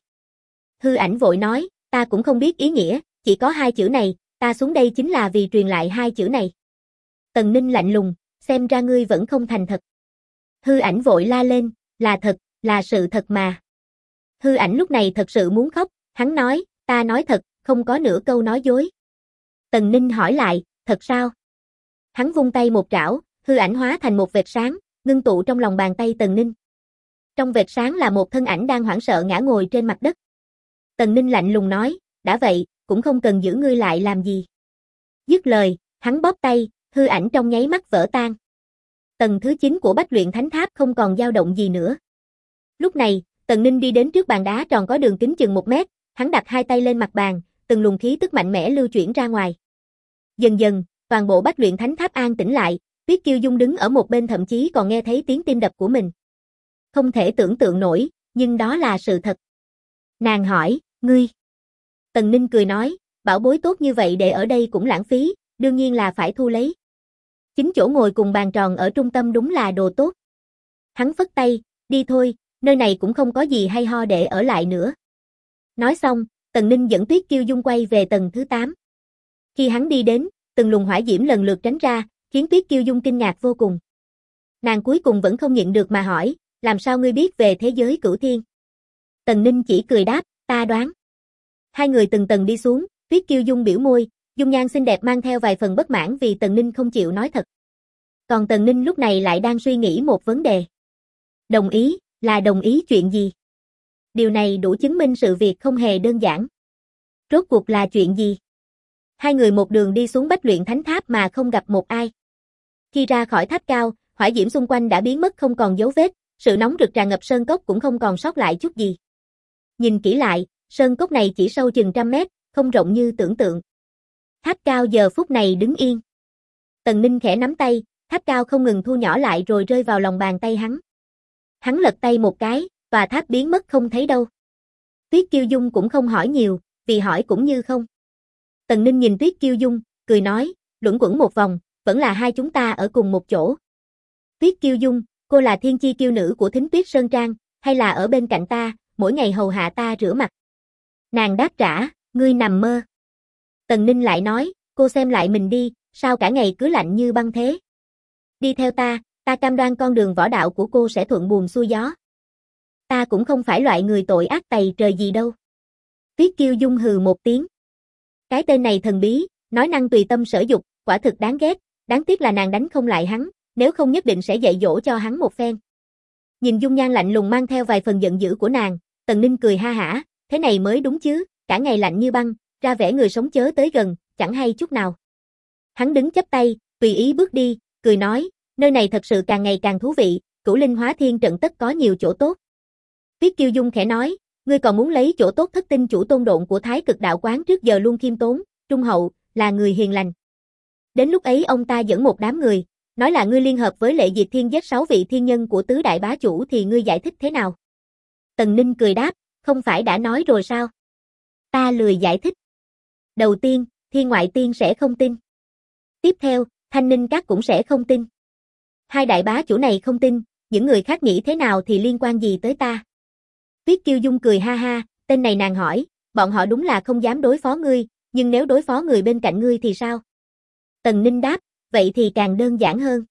Hư Ảnh vội nói, ta cũng không biết ý nghĩa, chỉ có hai chữ này, ta xuống đây chính là vì truyền lại hai chữ này. Tần Ninh lạnh lùng, xem ra ngươi vẫn không thành thật. Hư Ảnh vội la lên, là thật, là sự thật mà. Hư Ảnh lúc này thật sự muốn khóc, hắn nói, ta nói thật, không có nửa câu nói dối. Tần Ninh hỏi lại, thật sao? Hắn vung tay một trảo, Hư Ảnh hóa thành một vệt sáng, ngưng tụ trong lòng bàn tay Tần Ninh. Trong vệt sáng là một thân ảnh đang hoảng sợ ngã ngồi trên mặt đất. Tần Ninh lạnh lùng nói, đã vậy, cũng không cần giữ ngươi lại làm gì. Dứt lời, hắn bóp tay, Hư Ảnh trong nháy mắt vỡ tan. Tầng thứ 9 của Bách Luyện Thánh Tháp không còn dao động gì nữa. Lúc này, Tần Ninh đi đến trước bàn đá tròn có đường kính chừng 1 mét, hắn đặt hai tay lên mặt bàn, từng luồng khí tức mạnh mẽ lưu chuyển ra ngoài. Dần dần, toàn bộ Bách Luyện Thánh Tháp an tĩnh lại, Tuyết Kiêu Dung đứng ở một bên thậm chí còn nghe thấy tiếng tim đập của mình. Không thể tưởng tượng nổi, nhưng đó là sự thật. Nàng hỏi, ngươi? Tần Ninh cười nói, bảo bối tốt như vậy để ở đây cũng lãng phí, đương nhiên là phải thu lấy. Chính chỗ ngồi cùng bàn tròn ở trung tâm đúng là đồ tốt. Hắn phất tay, đi thôi, nơi này cũng không có gì hay ho để ở lại nữa. Nói xong, Tần Ninh dẫn Tuyết Kiêu Dung quay về tầng thứ 8. Khi hắn đi đến, từng luồng hỏa diễm lần lượt tránh ra, khiến Tuyết Kiêu Dung kinh ngạc vô cùng. Nàng cuối cùng vẫn không nhịn được mà hỏi, làm sao ngươi biết về thế giới cửu thiên? Tần Ninh chỉ cười đáp, ta đoán. Hai người từng tầng đi xuống, Tuyết Kiêu Dung biểu môi, dung nhan xinh đẹp mang theo vài phần bất mãn vì Tần Ninh không chịu nói thật. Còn Tần Ninh lúc này lại đang suy nghĩ một vấn đề. Đồng ý, là đồng ý chuyện gì? Điều này đủ chứng minh sự việc không hề đơn giản. Rốt cuộc là chuyện gì? Hai người một đường đi xuống Bách Luyện Thánh Tháp mà không gặp một ai. Khi ra khỏi tháp cao, hỏa diễm xung quanh đã biến mất không còn dấu vết, sự nóng rực tràn ngập sơn cốc cũng không còn sót lại chút gì. Nhìn kỹ lại, sơn cốc này chỉ sâu chừng 100 mét, không rộng như tưởng tượng. Tháp cao giờ phút này đứng yên. Tần Ninh khẽ nắm tay, tháp cao không ngừng thu nhỏ lại rồi rơi vào lòng bàn tay hắn. Hắn lật tay một cái, tòa tháp biến mất không thấy đâu. Tuyết Kiêu Dung cũng không hỏi nhiều, vì hỏi cũng như không. Tần Ninh nhìn Tuyết Kiêu Dung, cười nói, luẩn quẩn một vòng, vẫn là hai chúng ta ở cùng một chỗ. Tuyết Kiêu Dung, cô là thiên chi kiêu nữ của Thính Tuyết Sơn Trang, hay là ở bên cạnh ta, mỗi ngày hầu hạ ta rửa mặt? Nàng đáp trả, ngươi nằm mơ. Tần Ninh lại nói, cô xem lại mình đi, sao cả ngày cứ lạnh như băng thế? Đi theo ta cam đoan con đường võ đạo của cô sẽ thuận buồm xuôi gió. Ta cũng không phải loại người tội ác tày trời gì đâu. Tuyết Kiêu Dung hừ một tiếng. Cái tên này thần bí, nói năng tùy tâm sở dục, quả thực đáng ghét, đáng tiếc là nàng đánh không lại hắn, nếu không nhất định sẽ dạy dỗ cho hắn một phen. Nhìn dung nhan lạnh lùng mang theo vài phần giận dữ của nàng, Tần Ninh cười ha hả, thế này mới đúng chứ, cả ngày lạnh như băng, ra vẻ người sống chớ tới gần, chẳng hay chút nào. Hắn đứng chắp tay, tùy ý bước đi, cười nói, nơi này thật sự càng ngày càng thú vị, Cửu Linh Hóa Thiên trận tất có nhiều chỗ tốt. Tuyết Kiêu Dung khẽ nói, ngươi còn muốn lấy chỗ tốt Thất Tinh Chủ Tôn Độn của Thái Cực Đạo Quán trước giờ luôn khiêm tốn, trung hậu, là người hiền lành. Đến lúc ấy ông ta dẫn một đám người, nói là ngươi liên hợp với Lệ Diệt Thiên giết 6 vị thiên nhân của tứ đại bá chủ thì ngươi giải thích thế nào? Tần Ninh cười đáp, không phải đã nói rồi sao? Ta lười giải thích. Đầu tiên, Thiên Ngoại Tiên sẽ không tin. Tiếp theo, Thanh Ninh Các cũng sẽ không tin. Hai đại bá chủ này không tin, những người khác nghĩ thế nào thì liên quan gì tới ta? Tuyết Kiêu Dung cười ha ha, tên này nàng hỏi, bọn họ đúng là không dám đối phó ngươi, nhưng nếu đối phó người bên cạnh ngươi thì sao? Tần Ninh đáp, vậy thì càng đơn giản hơn.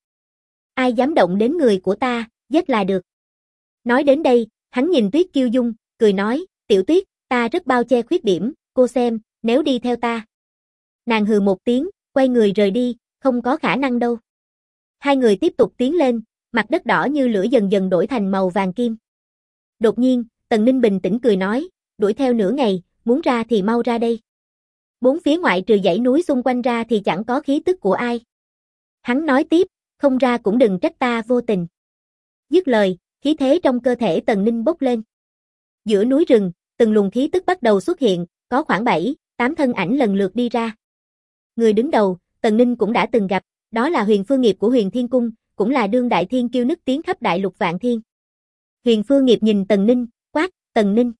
Ai dám động đến người của ta, giết là được. Nói đến đây, hắn nhìn Tuyết Kiêu Dung, cười nói, Tiểu Tuyết, ta rất bao che khuyết điểm, cô xem, nếu đi theo ta. Nàng hừ một tiếng, quay người rời đi, Không có khả năng đâu. Hai người tiếp tục tiến lên, mặt đất đỏ như lửa dần dần đổi thành màu vàng kim. Đột nhiên, Tần Ninh bình tĩnh cười nói, đuổi theo nửa ngày, muốn ra thì mau ra đây. Bốn phía ngoại trừ dãy núi xung quanh ra thì chẳng có khí tức của ai. Hắn nói tiếp, không ra cũng đừng trách ta vô tình. Dứt lời, khí thế trong cơ thể Tần Ninh bốc lên. Giữa núi rừng, từng luồng khí tức bắt đầu xuất hiện, có khoảng 7, 8 thân ảnh lần lượt đi ra. Người đứng đầu, Tần Ninh cũng đã từng gặp, đó là Huyền Phương Nghiệp của Huyền Thiên Cung, cũng là đương đại thiên kiêu nức tiếng khắp đại lục vạn thiên. Huyền Phương Nghiệp nhìn Tần Ninh, quát, Tần Ninh.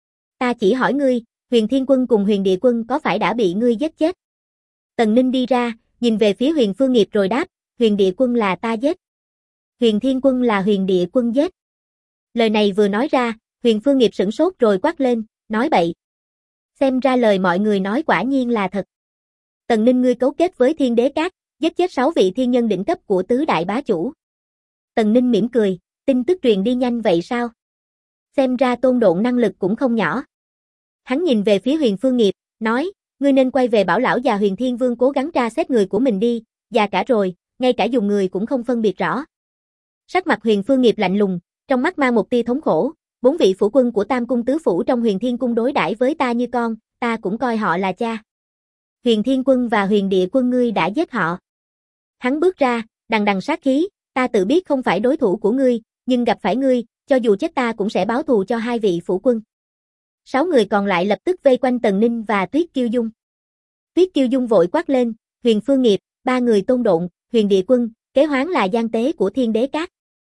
Ta chỉ hỏi ngươi, Huyền Thiên Quân cùng Huyền Địa Quân có phải đã bị ngươi giết chết? Tần Ninh đi ra, nhìn về phía Huyền Phương Nghiệp rồi đáp, Huyền Địa Quân là ta giết. Huyền Thiên Quân là Huyền Địa Quân giết. Lời này vừa nói ra, Huyền Phương Nghiệp sửng sốt rồi quát lên, nói bậy. Xem ra lời mọi người nói quả nhiên là thật. Tần Ninh ngươi cấu kết với Thiên Đế Các, giết chết 6 vị thiên nhân đỉnh cấp của tứ đại bá chủ. Tần Ninh mỉm cười, tin tức truyền đi nhanh vậy sao? Xem ra Tôn Độn năng lực cũng không nhỏ. Hắn nhìn về phía Huyền Phương Nghiệp, nói, ngươi nên quay về bảo lão già Huyền Thiên Vương cố gắng tra xét người của mình đi, già cả rồi, ngay cả dùng người cũng không phân biệt rõ. Sắc mặt Huyền Phương Nghiệp lạnh lùng, trong mắt mang một tia thống khổ, 4 vị phủ quân của Tam Cung Tứ Phủ trong Huyền Thiên Cung đối đãi với ta như con, ta cũng coi họ là cha. Huyền Thiên Quân và Huyền Địa Quân ngươi đã giết họ. Hắn bước ra, đằng đằng sát khí, ta tự biết không phải đối thủ của ngươi, nhưng gặp phải ngươi, cho dù chết ta cũng sẽ báo thù cho 2 vị phủ quân. 6 người còn lại lập tức vây quanh Tần Ninh và Tuyết Kiêu Dung. Tuyết Kiêu Dung vội quát lên, Huyền Phương Nghiệp, 3 người Tôn Độn, Huyền Địa Quân, kế hoán là gian tế của Thiên Đế Các.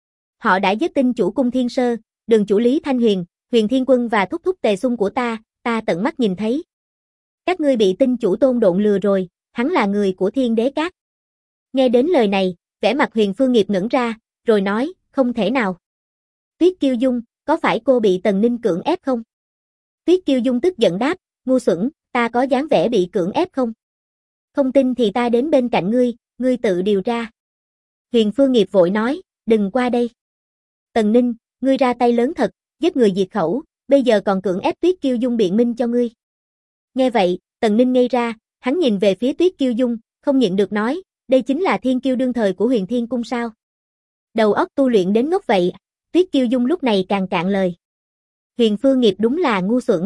Họ đã giết tinh chủ cung Thiên Sơ, đường chủ Lý Thanh Huyền, Huyền Thiên Quân và thúc thúc Tề Xung của ta tận mắt nhìn thấy. Các ngươi bị tinh chủ Tôn Độn lừa rồi, hắn là người của Thiên Đế Các. Nghe đến lời này, vẻ mặt Huyền Phương Nghiệp ngẩn ra, rồi nói, không thể nào. Tuyết Kiêu Dung, có phải cô bị Tần Ninh cưỡng ép không? Tuyết Kiêu Dung tức giận đáp, ngu xuẩn, ta có dáng vẻ bị cưỡng ép không? Không tin thì ta đến bên cạnh ngươi tự điều tra. Huyền Phương Nghiệp vội nói, đừng qua đây. Tần Ninh, ngươi ra tay lớn thật, giết người diệt khẩu, bây giờ còn cưỡng ép Tuyết Kiêu Dung biện minh cho ngươi. Nghe vậy, Tần Ninh ngây ra, hắn nhìn về phía Tuyết Kiêu Dung, không nhịn được nói, đây chính là thiên kiêu đương thời của Huyền Thiên Cung sao? Đầu óc tu luyện đến ngốc vậy, Tuyết Kiêu Dung lúc này càng cạn lời. Huyền Phương Nghiệp đúng là ngu xuẩn.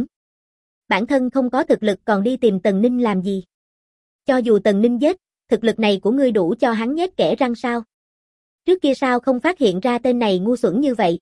Bản thân không có thực lực còn đi tìm Tần Ninh làm gì? Cho dù Tần Ninh giết, thực lực này của ngươi đủ cho hắn nhét kẽ răng sao? Trước kia sao không phát hiện ra tên này ngu xuẩn như vậy?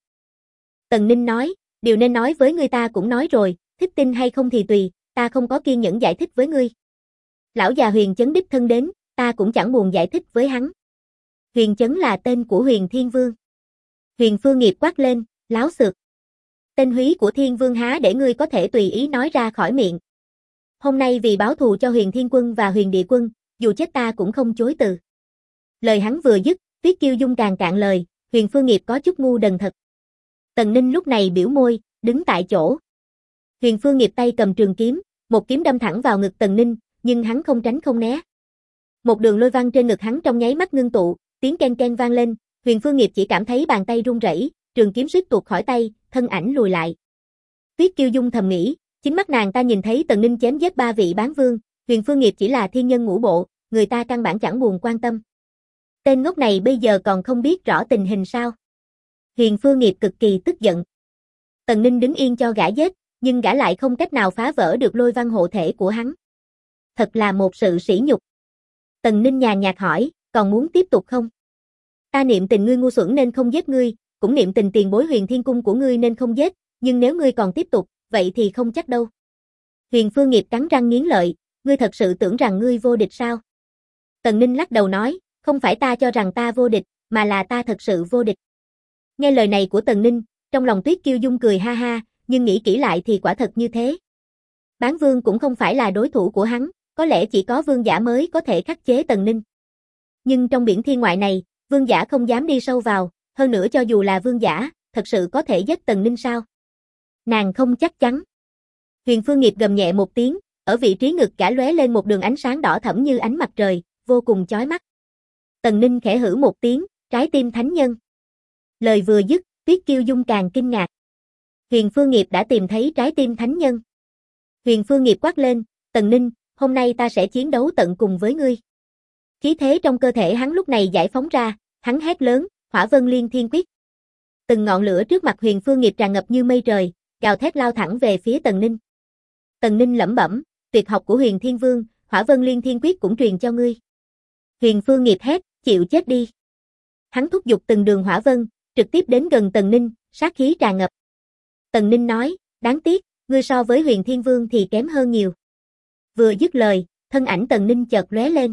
Tần Ninh nói, điều nên nói với ngươi ta cũng nói rồi, thích tin hay không thì tùy, ta không có kiên nhẫn giải thích với ngươi. Lão già Huyền Chấn đích thân đến, ta cũng chẳng buồn giải thích với hắn. Huyền Chấn là tên của Huyền Thiên Vương. Huyền Phương Nghiệp quát lên, láo xược. Tên húy của Thiên Vương há để ngươi có thể tùy ý nói ra khỏi miệng. Hôm nay vì báo thù cho Huyền Thiên Quân và Huyền Địa Quân, dù chết ta cũng không chối từ. Lời hắn vừa dứt, Tuyết Kiêu Dung càng cạn lời, Huyền Phương Nghiệp có chút ngu đần thật. Tần Ninh lúc này biểu môi, đứng tại chỗ. Huyền Phương Nghiệp tay cầm trường kiếm, một kiếm đâm thẳng vào ngực Tần Ninh, nhưng hắn không tránh không né. Một đường lôi văn trên ngực hắn trong nháy mắt ngưng tụ, tiếng ken ken vang lên, Huyền Phương Nghiệp chỉ cảm thấy bàn tay run rẩy, trường kiếm suýt tuột khỏi tay, thân ảnh lùi lại. Tuyết Kiêu Dung thầm nghĩ, chính mắt nàng ta nhìn thấy Tần Ninh chém giết 3 vị bán vương, Huyền Phương Nghiệp chỉ là thiên nhân ngũ bộ, người ta căn bản chẳng buồn quan tâm. Tên ngốc này bây giờ còn không biết rõ tình hình sao? Huyền Phương Nghiệp cực kỳ tức giận. Tần Ninh đứng yên cho gã giết, nhưng gã lại không cách nào phá vỡ được lôi văn hộ thể của hắn. Thật là một sự sỉ nhục. Tần Ninh nhàn nhạt hỏi, còn muốn tiếp tục không? Ta niệm tình ngươi ngu xuẩn nên không giết ngươi, cũng niệm tình tiền bối Huyền Thiên Cung của ngươi nên không giết, nhưng nếu ngươi còn tiếp tục, vậy thì không chắc đâu. Huyền Phương Nghiệp cắn răng nghiến lợi, ngươi thật sự tưởng rằng ngươi vô địch sao? Tần Ninh lắc đầu nói, không phải ta cho rằng ta vô địch, mà là ta thật sự vô địch. Nghe lời này của Tần Ninh, trong lòng Tuyết Kiêu Dung cười ha ha, nhưng nghĩ kỹ lại thì quả thật như thế. Bán vương cũng không phải là đối thủ của hắn, có lẽ chỉ có vương giả mới có thể khắc chế Tần Ninh. Nhưng trong biển thiên ngoại này, vương giả không dám đi sâu vào, hơn nữa cho dù là vương giả, thật sự có thể giết Tần Ninh sao? Nàng không chắc chắn. Huyền Phương Nghiệp gầm nhẹ một tiếng, ở vị trí ngực gã lóe lên một đường ánh sáng đỏ thẫm như ánh mặt trời, vô cùng chói mắt. Tần Ninh khẽ hử một tiếng, trái tim thánh nhân. Lời vừa dứt, Tuyết Kiêu Dung càng kinh ngạc. Huyền Phương Nghiệp đã tìm thấy trái tim thánh nhân. Huyền Phương Nghiệp quát lên, Tần Ninh, hôm nay ta sẽ chiến đấu tận cùng với ngươi. Khí thế trong cơ thể hắn lúc này giải phóng ra, hắn hét lớn, Hỏa Vân Liên Thiên Quyết. Từng ngọn lửa trước mặt Huyền Phương Nghiệp tràn ngập như mây trời, gào thét lao thẳng về phía Tần Ninh. Tần Ninh lẩm bẩm, tuyệt học của Huyền Thiên Vương, Hỏa Vân Liên Thiên Quyết cũng truyền cho ngươi. Huyền Phương Nghiệp hét, chịu chết đi. Hắn thúc giục từng đường hỏa vân, trực tiếp đến gần Tần Ninh, sát khí tràn ngập. Tần Ninh nói, đáng tiếc, ngươi so với Huyền Thiên Vương thì kém hơn nhiều. Vừa dứt lời, thân ảnh Tần Ninh chợt lóe lên.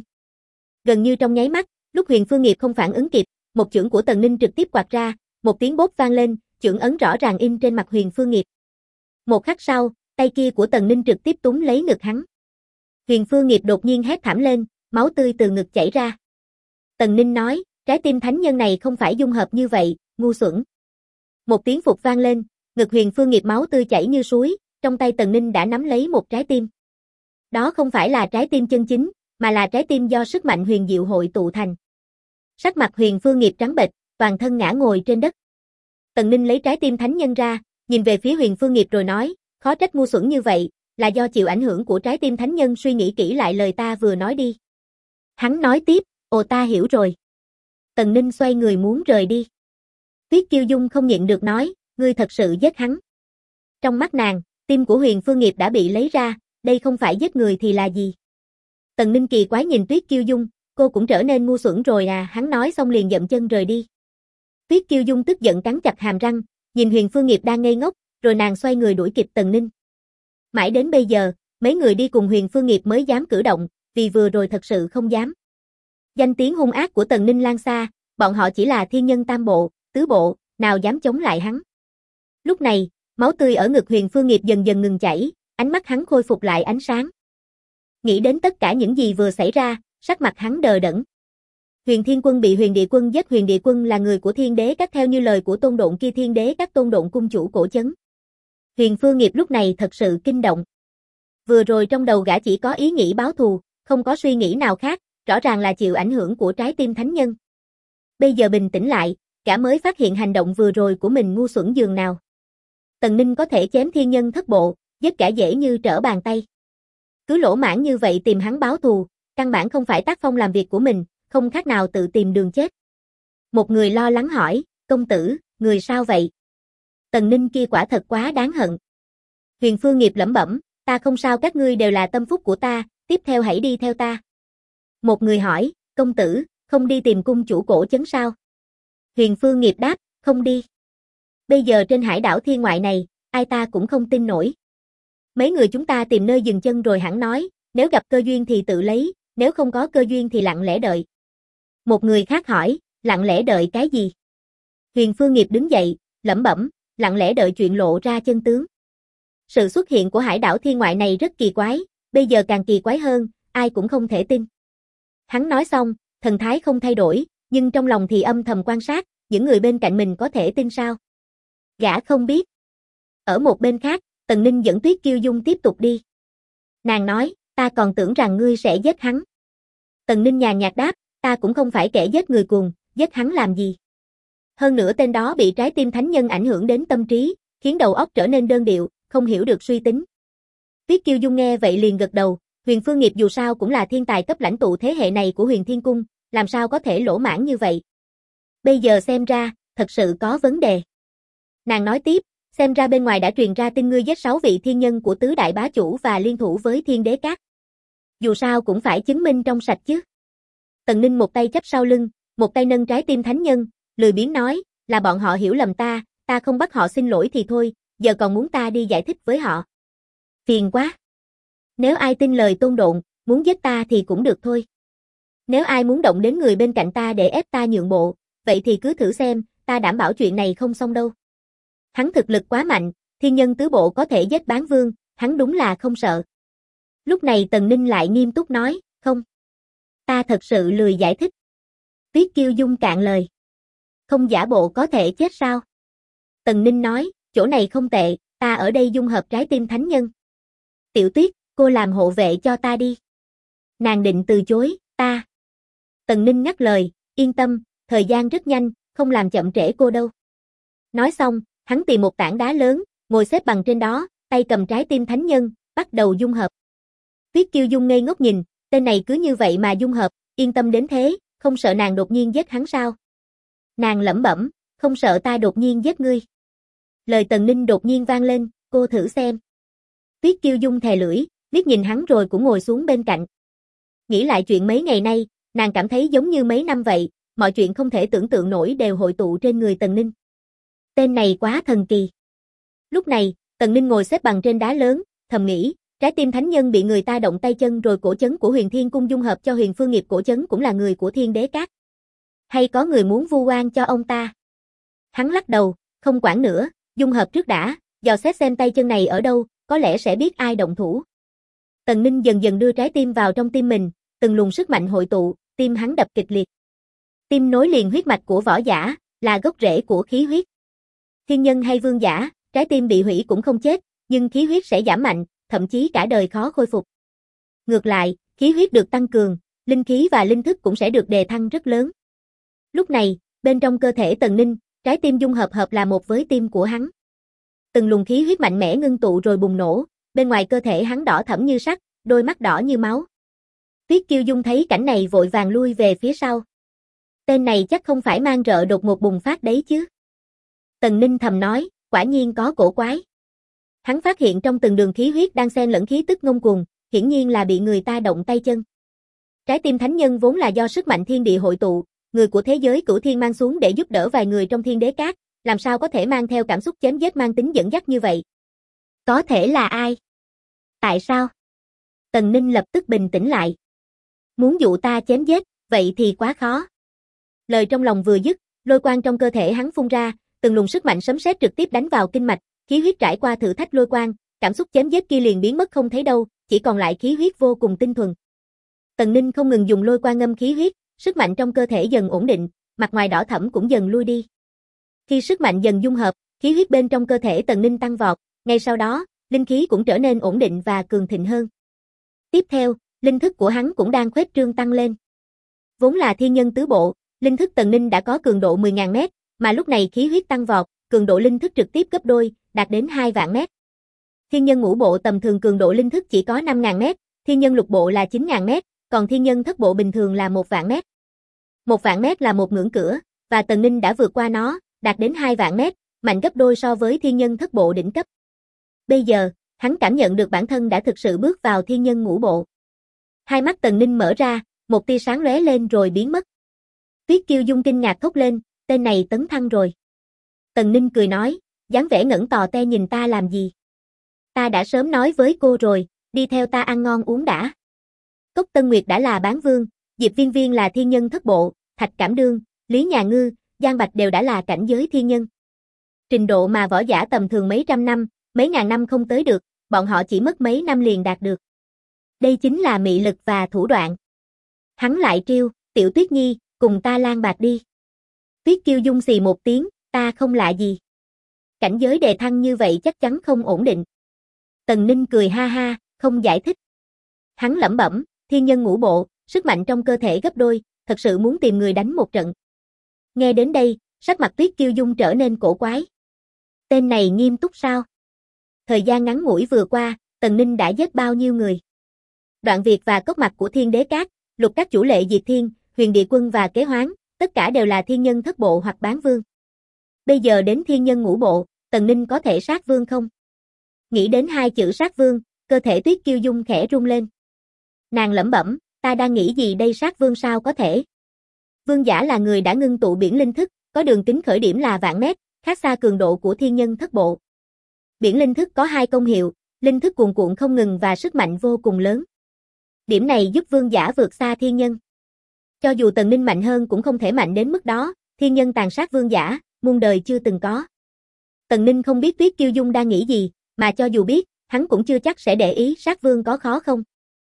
Gần như trong nháy mắt, lúc Huyền Phương Nghiệp không phản ứng kịp, một chưởng của Tần Ninh trực tiếp quạt ra, một tiếng bốp vang lên, chưởng ấn rõ ràng in trên mặt Huyền Phương Nghiệp. Một khắc sau, tay kia của Tần Ninh trực tiếp túm lấy ngực hắn. Huyền Phương Nghiệp đột nhiên hét thảm lên, máu tươi từ ngực chảy ra. Tần Ninh nói, trái tim thánh nhân này không phải dung hợp như vậy, ngu xuẩn. Một tiếng phục vang lên, ngực Huyền Phương Nghiệp máu tươi chảy như suối, trong tay Tần Ninh đã nắm lấy một trái tim. Đó không phải là trái tim chân chính, mà là trái tim do sức mạnh huyền diệu hội tụ thành. Sắc mặt Huyền Phương Nghiệp trắng bệch, toàn thân ngã ngồi trên đất. Tần Ninh lấy trái tim thánh nhân ra, nhìn về phía Huyền Phương Nghiệp rồi nói, khó trách ngu xuẩn như vậy, là do chịu ảnh hưởng của trái tim thánh nhân, suy nghĩ kỹ lại lời ta vừa nói đi. Hắn nói tiếp, ồ ta hiểu rồi. Tần Ninh xoay người muốn rời đi. Tuyết Kiêu Dung không nhịn được nói, ngươi thật sự giết hắn. Trong mắt nàng, tim của Huyền Phương Nghiệp đã bị lấy ra, đây không phải giết người thì là gì? Tần Ninh kỳ quái nhìn Tuyết Kiêu Dung, cô cũng trở nên ngu xuẩn rồi à, hắn nói xong liền dậm chân rời đi. Tuyết Kiêu Dung tức giận cắn chặt hàm răng, nhìn Huyền Phương Nghiệp đang ngây ngốc, rồi nàng xoay người đuổi kịp Tần Ninh. Mãi đến bây giờ, mấy người đi cùng Huyền Phương Nghiệp mới dám cử động, vì vừa rồi thật sự không dám. Danh tiếng hung ác của Tần Ninh lan xa, bọn họ chỉ là thiên nhân tam bộ, tứ bộ, nào dám chống lại hắn. Lúc này, máu tươi ở ngực Huyền Phương Nghiệp dần dần ngừng chảy, ánh mắt hắn khôi phục lại ánh sáng. Nghĩ đến tất cả những gì vừa xảy ra, sắc mặt hắn đờ đẫn. Huyền Thiên Quân bị Huyền Địa Quân giết, Huyền Địa Quân là người của Thiên Đế Các theo như lời của Tôn Độn kia, Thiên Đế Các Tôn Độn cung chủ cổ chấn. Huyền Phương Nghiệp lúc này thật sự kinh động. Vừa rồi trong đầu gã chỉ có ý nghĩ báo thù, không có suy nghĩ nào khác, rõ ràng là chịu ảnh hưởng của trái tim thánh nhân. Bây giờ bình tĩnh lại, gã mới phát hiện hành động vừa rồi của mình ngu xuẩn dường nào. Tần Ninh có thể chém thiên nhân thất bộ, giết gã dễ như trở bàn tay. Cứ lỗ mãng như vậy tìm hắn báo thù, căn bản không phải tác phong làm việc của mình, không khác nào tự tìm đường chết. Một người lo lắng hỏi, công tử, người sao vậy? Tần Ninh kia quả thật quá đáng hận. Huyền Phương Nghiệp lẩm bẩm, ta không sao, các ngươi đều là tâm phúc của ta, tiếp theo hãy đi theo ta. Một người hỏi, công tử, không đi tìm cung chủ cổ chấn sao? Huyền Phương Nghiệp đáp, không đi. Bây giờ trên hải đảo thiên ngoại này, ai ta cũng không tin nổi. Mấy người chúng ta tìm nơi dừng chân rồi hẳn nói, nếu gặp cơ duyên thì tự lấy, nếu không có cơ duyên thì lặng lẽ đợi. Một người khác hỏi, lặng lẽ đợi cái gì? Huyền Phương Nghiệp đứng dậy, lẩm bẩm, lặng lẽ đợi chuyện lộ ra chân tướng. Sự xuất hiện của hải đảo thiên ngoại này rất kỳ quái, bây giờ càng kỳ quái hơn, ai cũng không thể tin. Hắn nói xong, thần thái không thay đổi, nhưng trong lòng thì âm thầm quan sát, những người bên cạnh mình có thể tin sao? Gã không biết. Ở một bên khác, Tần Ninh dẫn Tuyết Kiêu Dung tiếp tục đi. Nàng nói, ta còn tưởng rằng ngươi sẽ giết hắn. Tần Ninh nhàn nhạt đáp, ta cũng không phải kẻ giết người cuồng, giết hắn làm gì? Hơn nữa tên đó bị trái tim thánh nhân ảnh hưởng đến tâm trí, khiến đầu óc trở nên đơn điệu, không hiểu được suy tính. Tuyết Kiêu Dung nghe vậy liền gật đầu, Huyền Phương Nghiệp dù sao cũng là thiên tài cấp lãnh tụ thế hệ này của Huyền Thiên Cung, làm sao có thể lỗ mãng như vậy? Bây giờ xem ra, thật sự có vấn đề. Nàng nói tiếp, xem ra bên ngoài đã truyền ra tin ngươi giết 6 vị thiên nhân của tứ đại bá chủ và liên thủ với Thiên Đế Các. Dù sao cũng phải chứng minh trong sạch chứ. Tần Ninh một tay chắp sau lưng, một tay nâng trái tim thánh nhân, lười biếng nói, là bọn họ hiểu lầm ta, ta không bắt họ xin lỗi thì thôi, giờ còn muốn ta đi giải thích với họ. Phiền quá. Nếu ai tin lời Tôn Độn, muốn giết ta thì cũng được thôi. Nếu ai muốn động đến người bên cạnh ta để ép ta nhượng bộ, vậy thì cứ thử xem, ta đảm bảo chuyện này không xong đâu. Hắn thực lực quá mạnh, thiên nhân tứ bộ có thể giết bán vương, hắn đúng là không sợ. Lúc này Tần Ninh lại nghiêm túc nói, không. Ta thật sự lười giải thích. Tuyết Kiêu Dung cạn lời. Không giả bộ có thể chết sao? Tần Ninh nói, chỗ này không tệ, ta ở đây dung hợp trái tim thánh nhân. Tiểu Tuyết, cô làm hộ vệ cho ta đi. Nàng định từ chối, ta. Tần Ninh ngắt lời, yên tâm, thời gian rất nhanh, không làm chậm trễ cô đâu. Nói xong, hắn tìm một tảng đá lớn, ngồi xếp bằng trên đó, tay cầm trái tim thánh nhân, bắt đầu dung hợp. Tuyết Kiêu Dung ngây ngốc nhìn, tên này cứ như vậy mà dung hợp, yên tâm đến thế, không sợ nàng đột nhiên giết hắn sao? Nàng lẩm bẩm, không sợ ta đột nhiên giết ngươi. Lời Tần Ninh đột nhiên vang lên, cô thử xem. Tuyết Kiêu Dung thè lưỡi, liếc nhìn hắn rồi cũng ngồi xuống bên cạnh. Nghĩ lại chuyện mấy ngày nay, nàng cảm thấy giống như mấy năm vậy, mọi chuyện không thể tưởng tượng nổi đều hội tụ trên người Tần Ninh. Tên này quá thần kỳ. Lúc này, Tần Ninh ngồi xếp bằng trên đá lớn, thầm nghĩ, trái tim thánh nhân bị người ta động tay chân rồi cổ trấn của Huyền Thiên Cung dung hợp cho Huyền Phương Nghiệp cổ trấn cũng là người của Thiên Đế Các. Hay có người muốn vu oan cho ông ta? Hắn lắc đầu, không quản nữa, dung hợp trước đã, dò xét xem tay chân này ở đâu, có lẽ sẽ biết ai động thủ. Tần Ninh dần dần đưa trái tim vào trong tim mình, từng luồng sức mạnh hội tụ, tim hắn đập kịch liệt. Tim nối liền huyết mạch của võ giả, là gốc rễ của khí huyết. Thiên nhân hay vương giả, trái tim bị hủy cũng không chết, nhưng khí huyết sẽ giảm mạnh, thậm chí cả đời khó khôi phục. Ngược lại, khí huyết được tăng cường, linh khí và linh thức cũng sẽ được đề thăng rất lớn. Lúc này, bên trong cơ thể Tần Ninh, trái tim dung hợp là một với tim của hắn. Từng luồng khí huyết mạnh mẽ ngưng tụ rồi bùng nổ, bên ngoài cơ thể hắn đỏ thẫm như sắt, đôi mắt đỏ như máu. Tuyết Kiêu Dung thấy cảnh này vội vàng lui về phía sau. Tên này chắc không phải mang rợ đột ngột bùng phát đấy chứ. Tần Ninh thầm nói, quả nhiên có cổ quái. Hắn phát hiện trong từng đường khí huyết đang xen lẫn khí tức ngông cuồng, hiển nhiên là bị người ta động tay chân. Trái tim thánh nhân vốn là do sức mạnh thiên địa hội tụ, người của thế giới cửu thiên mang xuống để giúp đỡ vài người trong Thiên Đế Các, làm sao có thể mang theo cảm xúc chém giết mang tính dẫn dắt như vậy? Có thể là ai? Tại sao? Tần Ninh lập tức bình tĩnh lại. Muốn dụ ta chém giết, vậy thì quá khó. Lời trong lòng vừa dứt, lôi quang trong cơ thể hắn phun ra, từng luồng sức mạnh sấm sét trực tiếp đánh vào kinh mạch, khí huyết trải qua thử thách lôi quang, cảm xúc chém giết kia liền biến mất không thấy đâu, chỉ còn lại khí huyết vô cùng tinh thuần. Tần Ninh không ngừng dùng lôi quang ngâm khí huyết, sức mạnh trong cơ thể dần ổn định, mặt ngoài đỏ thẫm cũng dần lui đi. Khi sức mạnh dần dung hợp, khí huyết bên trong cơ thể Tần Ninh tăng vọt, ngay sau đó, linh khí cũng trở nên ổn định và cường thịnh hơn. Tiếp theo, linh thức của hắn cũng đang khuếch trương tăng lên. Vốn là thiên nhân tứ bộ, linh thức Tần Ninh đã có cường độ 10.000 mét, mà lúc này khí huyết tăng vọt, cường độ linh thức trực tiếp gấp đôi, đạt đến 2 vạn mét. Thiên nhân ngũ bộ tầm thường cường độ linh thức chỉ có 5.000 mét, thiên nhân lục bộ là 9.000 mét, còn thiên nhân thất bộ bình thường là 1 vạn mét. 1 vạn mét là một ngưỡng cửa, và Tần Ninh đã vượt qua nó, đạt đến 2 vạn mét, mạnh gấp đôi so với thiên nhân thất bộ đỉnh cấp. Bây giờ, hắn cảm nhận được bản thân đã thực sự bước vào thiên nhân ngũ bộ. Hai mắt Tần Ninh mở ra, một tia sáng lóe lên rồi biến mất. Tuyết Kiêu Dung kinh ngạc thốt lên, tên này tấn thăng rồi. Tần Ninh cười nói, dáng vẻ ngẩng tò te nhìn ta làm gì? Ta đã sớm nói với cô rồi, đi theo ta ăn ngon uống đã. Cốc Tân Nguyệt đã là bán vương, Diệp Viên Viên là thiên nhân thất bộ, Thạch Cảm Đương, Lý Nhà Ngư, Giang Bạch đều đã là cảnh giới thiên nhân. Trình độ mà võ giả tầm thường mấy trăm năm, mấy ngàn năm không tới được, bọn họ chỉ mất mấy năm liền đạt được. Đây chính là mị lực và thủ đoạn. Hắn lại trêu, Tiểu Tuyết Nhi, cùng ta lang bạc đi. Tuyết Kiêu Dung xì một tiếng, ta không lạ gì. Cảnh giới đề thăng như vậy chắc chắn không ổn định. Tần Ninh cười ha ha, không giải thích. Hắn lẩm bẩm, thiên nhân ngũ bộ, sức mạnh trong cơ thể gấp đôi, thật sự muốn tìm người đánh một trận. Nghe đến đây, sắc mặt Tuyết Kiêu Dung trở nên cổ quái. Tên này nghiêm túc sao? Thời gian ngắn ngủi vừa qua, Tần Ninh đã giết bao nhiêu người? Đoạn Việt và Cốc Mạc của Thiên Đế Các, Lục Các chủ lệ Diệt Thiên, Huyền Địa Quân và Kế Hoán, tất cả đều là thiên nhân thất bộ hoặc bán vương. Bây giờ đến thiên nhân ngũ bộ, Tần Ninh có thể sát vương không? Nghĩ đến hai chữ sát vương, cơ thể Tuyết Kiêu Dung khẽ rung lên. Nàng lẩm bẩm, ta đang nghĩ gì đây, sát vương sao có thể? Vương giả là người đã ngưng tụ biển linh thức, có đường kính khởi điểm là vạn mét, khác xa cường độ của thiên nhân thất bộ. Biển linh thức có hai công hiệu, linh thức cuồn cuộn không ngừng và sức mạnh vô cùng lớn. Điểm này giúp vương giả vượt xa thiên nhân. Cho dù Tần Ninh mạnh hơn cũng không thể mạnh đến mức đó, thiên nhân tàn sát vương giả, muôn đời chưa từng có. Tần Ninh không biết Tuyết Kiêu Dung đang nghĩ gì, mà cho dù biết, hắn cũng chưa chắc sẽ để ý sát vương có khó không.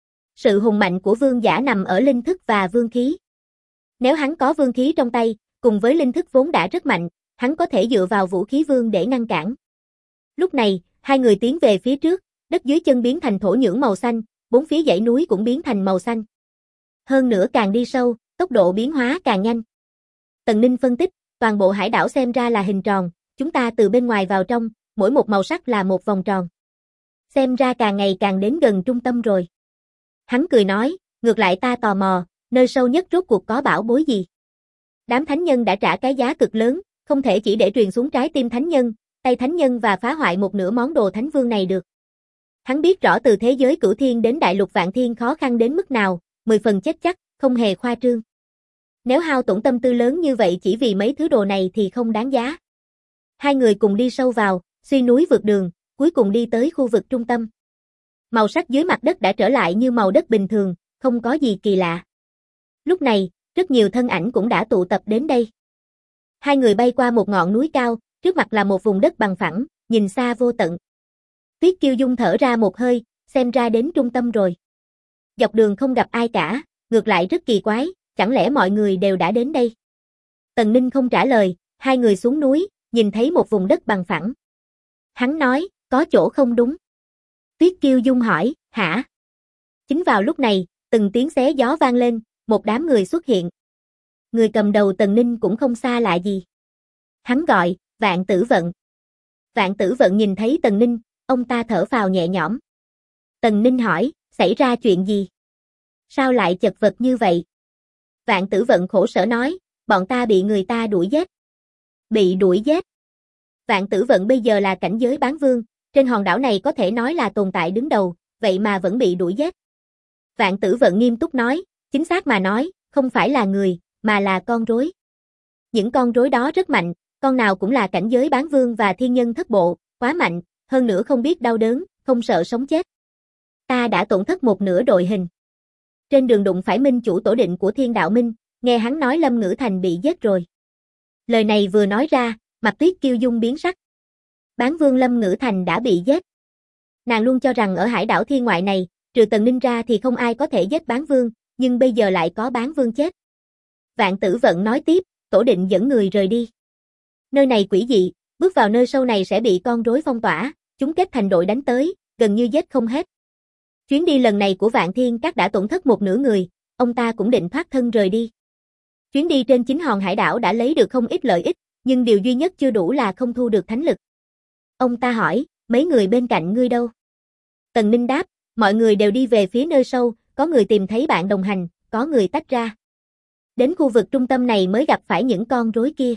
Sự hùng mạnh của vương giả nằm ở linh thức và vương khí. Nếu hắn có vương khí trong tay, cùng với linh thức vốn đã rất mạnh, hắn có thể dựa vào vũ khí vương để ngăn cản. Lúc này, hai người tiến về phía trước, đất dưới chân biến thành thổ nhưỡng màu xanh, bốn phía dãy núi cũng biến thành màu xanh. Hơn nữa càng đi sâu, tốc độ biến hóa càng nhanh. Tần Ninh phân tích, toàn bộ hải đảo xem ra là hình tròn, chúng ta từ bên ngoài vào trong, mỗi một màu sắc là một vòng tròn. Xem ra càng ngày càng đến gần trung tâm rồi. Hắn cười nói, ngược lại ta tò mò, Nơi sâu nhất rốt cuộc có bảo bối gì? Đám thánh nhân đã trả cái giá cực lớn, không thể chỉ để truyền xuống trái tim thánh nhân, tay thánh nhân và phá hoại một nửa món đồ thánh vương này được. Hắn biết rõ từ thế giới cửu thiên đến đại lục vạn thiên khó khăn đến mức nào, 10 phần chết chắc, không hề khoa trương. Nếu hao tổn tâm tư lớn như vậy chỉ vì mấy thứ đồ này thì không đáng giá. Hai người cùng đi sâu vào, xuyên núi vượt đường, cuối cùng đi tới khu vực trung tâm. Màu sắc dưới mặt đất đã trở lại như màu đất bình thường, không có gì kỳ lạ. Lúc này, rất nhiều thân ảnh cũng đã tụ tập đến đây. Hai người bay qua một ngọn núi cao, trước mặt là một vùng đất bằng phẳng, nhìn xa vô tận. Tuyết Kiêu Dung thở ra một hơi, xem ra đến trung tâm rồi. Dọc đường không gặp ai cả, ngược lại rất kỳ quái, chẳng lẽ mọi người đều đã đến đây? Tần Ninh không trả lời, hai người xuống núi, nhìn thấy một vùng đất bằng phẳng. Hắn nói, có chỗ không đúng. Tuyết Kiêu Dung hỏi, hả? Chính vào lúc này, từng tiếng xé gió vang lên, một đám người xuất hiện. Người cầm đầu Tần Ninh cũng không xa lạ gì. Hắn gọi, Vạn Tử Vận. Vạn Tử Vận nhìn thấy Tần Ninh, ông ta thở phào nhẹ nhõm. Tần Ninh hỏi, xảy ra chuyện gì? Sao lại chật vật như vậy? Vạn Tử Vận khổ sở nói, bọn ta bị người ta đuổi giết. Bị đuổi giết. Vạn Tử Vận bây giờ là cảnh giới bán vương, trên hòn đảo này có thể nói là tồn tại đứng đầu, vậy mà vẫn bị đuổi giết. Vạn Tử Vận nghiêm túc nói, chính xác mà nói, không phải là người, mà là con rối. Những con rối đó rất mạnh, con nào cũng là cảnh giới bán vương và thiên nhân thất bộ, quá mạnh, hơn nữa không biết đau đớn, không sợ sống chết. Ta đã tổn thất một nửa đội hình. Trên đường đụng phải minh chủ tổ định của Thiên Đạo Minh, nghe hắn nói Lâm Ngữ Thành bị giết rồi. Lời này vừa nói ra, mặt Tuyết Kiêu Dung biến sắc. Bán vương Lâm Ngữ Thành đã bị giết. Nàng luôn cho rằng ở hải đảo thiên ngoại này, trừ Tần Ninh ra thì không ai có thể giết bán vương, nhưng bây giờ lại có bán vương chết. Vạn Tử Vận nói tiếp, tổ định dẫn người rời đi. Nơi này quỷ dị, bước vào nơi sâu này sẽ bị con rối phong tỏa, chúng kết thành đội đánh tới, gần như giết không hết. Chuyến đi lần này của Vạn Thiên Các đã tổn thất một nửa người, ông ta cũng định thoát thân rời đi. Chuyến đi trên 9 hòn hải đảo đã lấy được không ít lợi ích, nhưng điều duy nhất chưa đủ là không thu được thánh lực. Ông ta hỏi, mấy người bên cạnh ngươi đâu? Tần Ninh đáp, mọi người đều đi về phía nơi sâu, có người tìm thấy bạn đồng hành, có người tách ra. Đến khu vực trung tâm này mới gặp phải những con rối kia.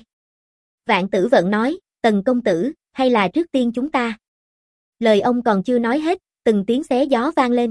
Vạn Tử Vận nói, Tần công tử, hay là trước tiên chúng ta? Lời ông còn chưa nói hết, từng tiếng xé gió vang lên.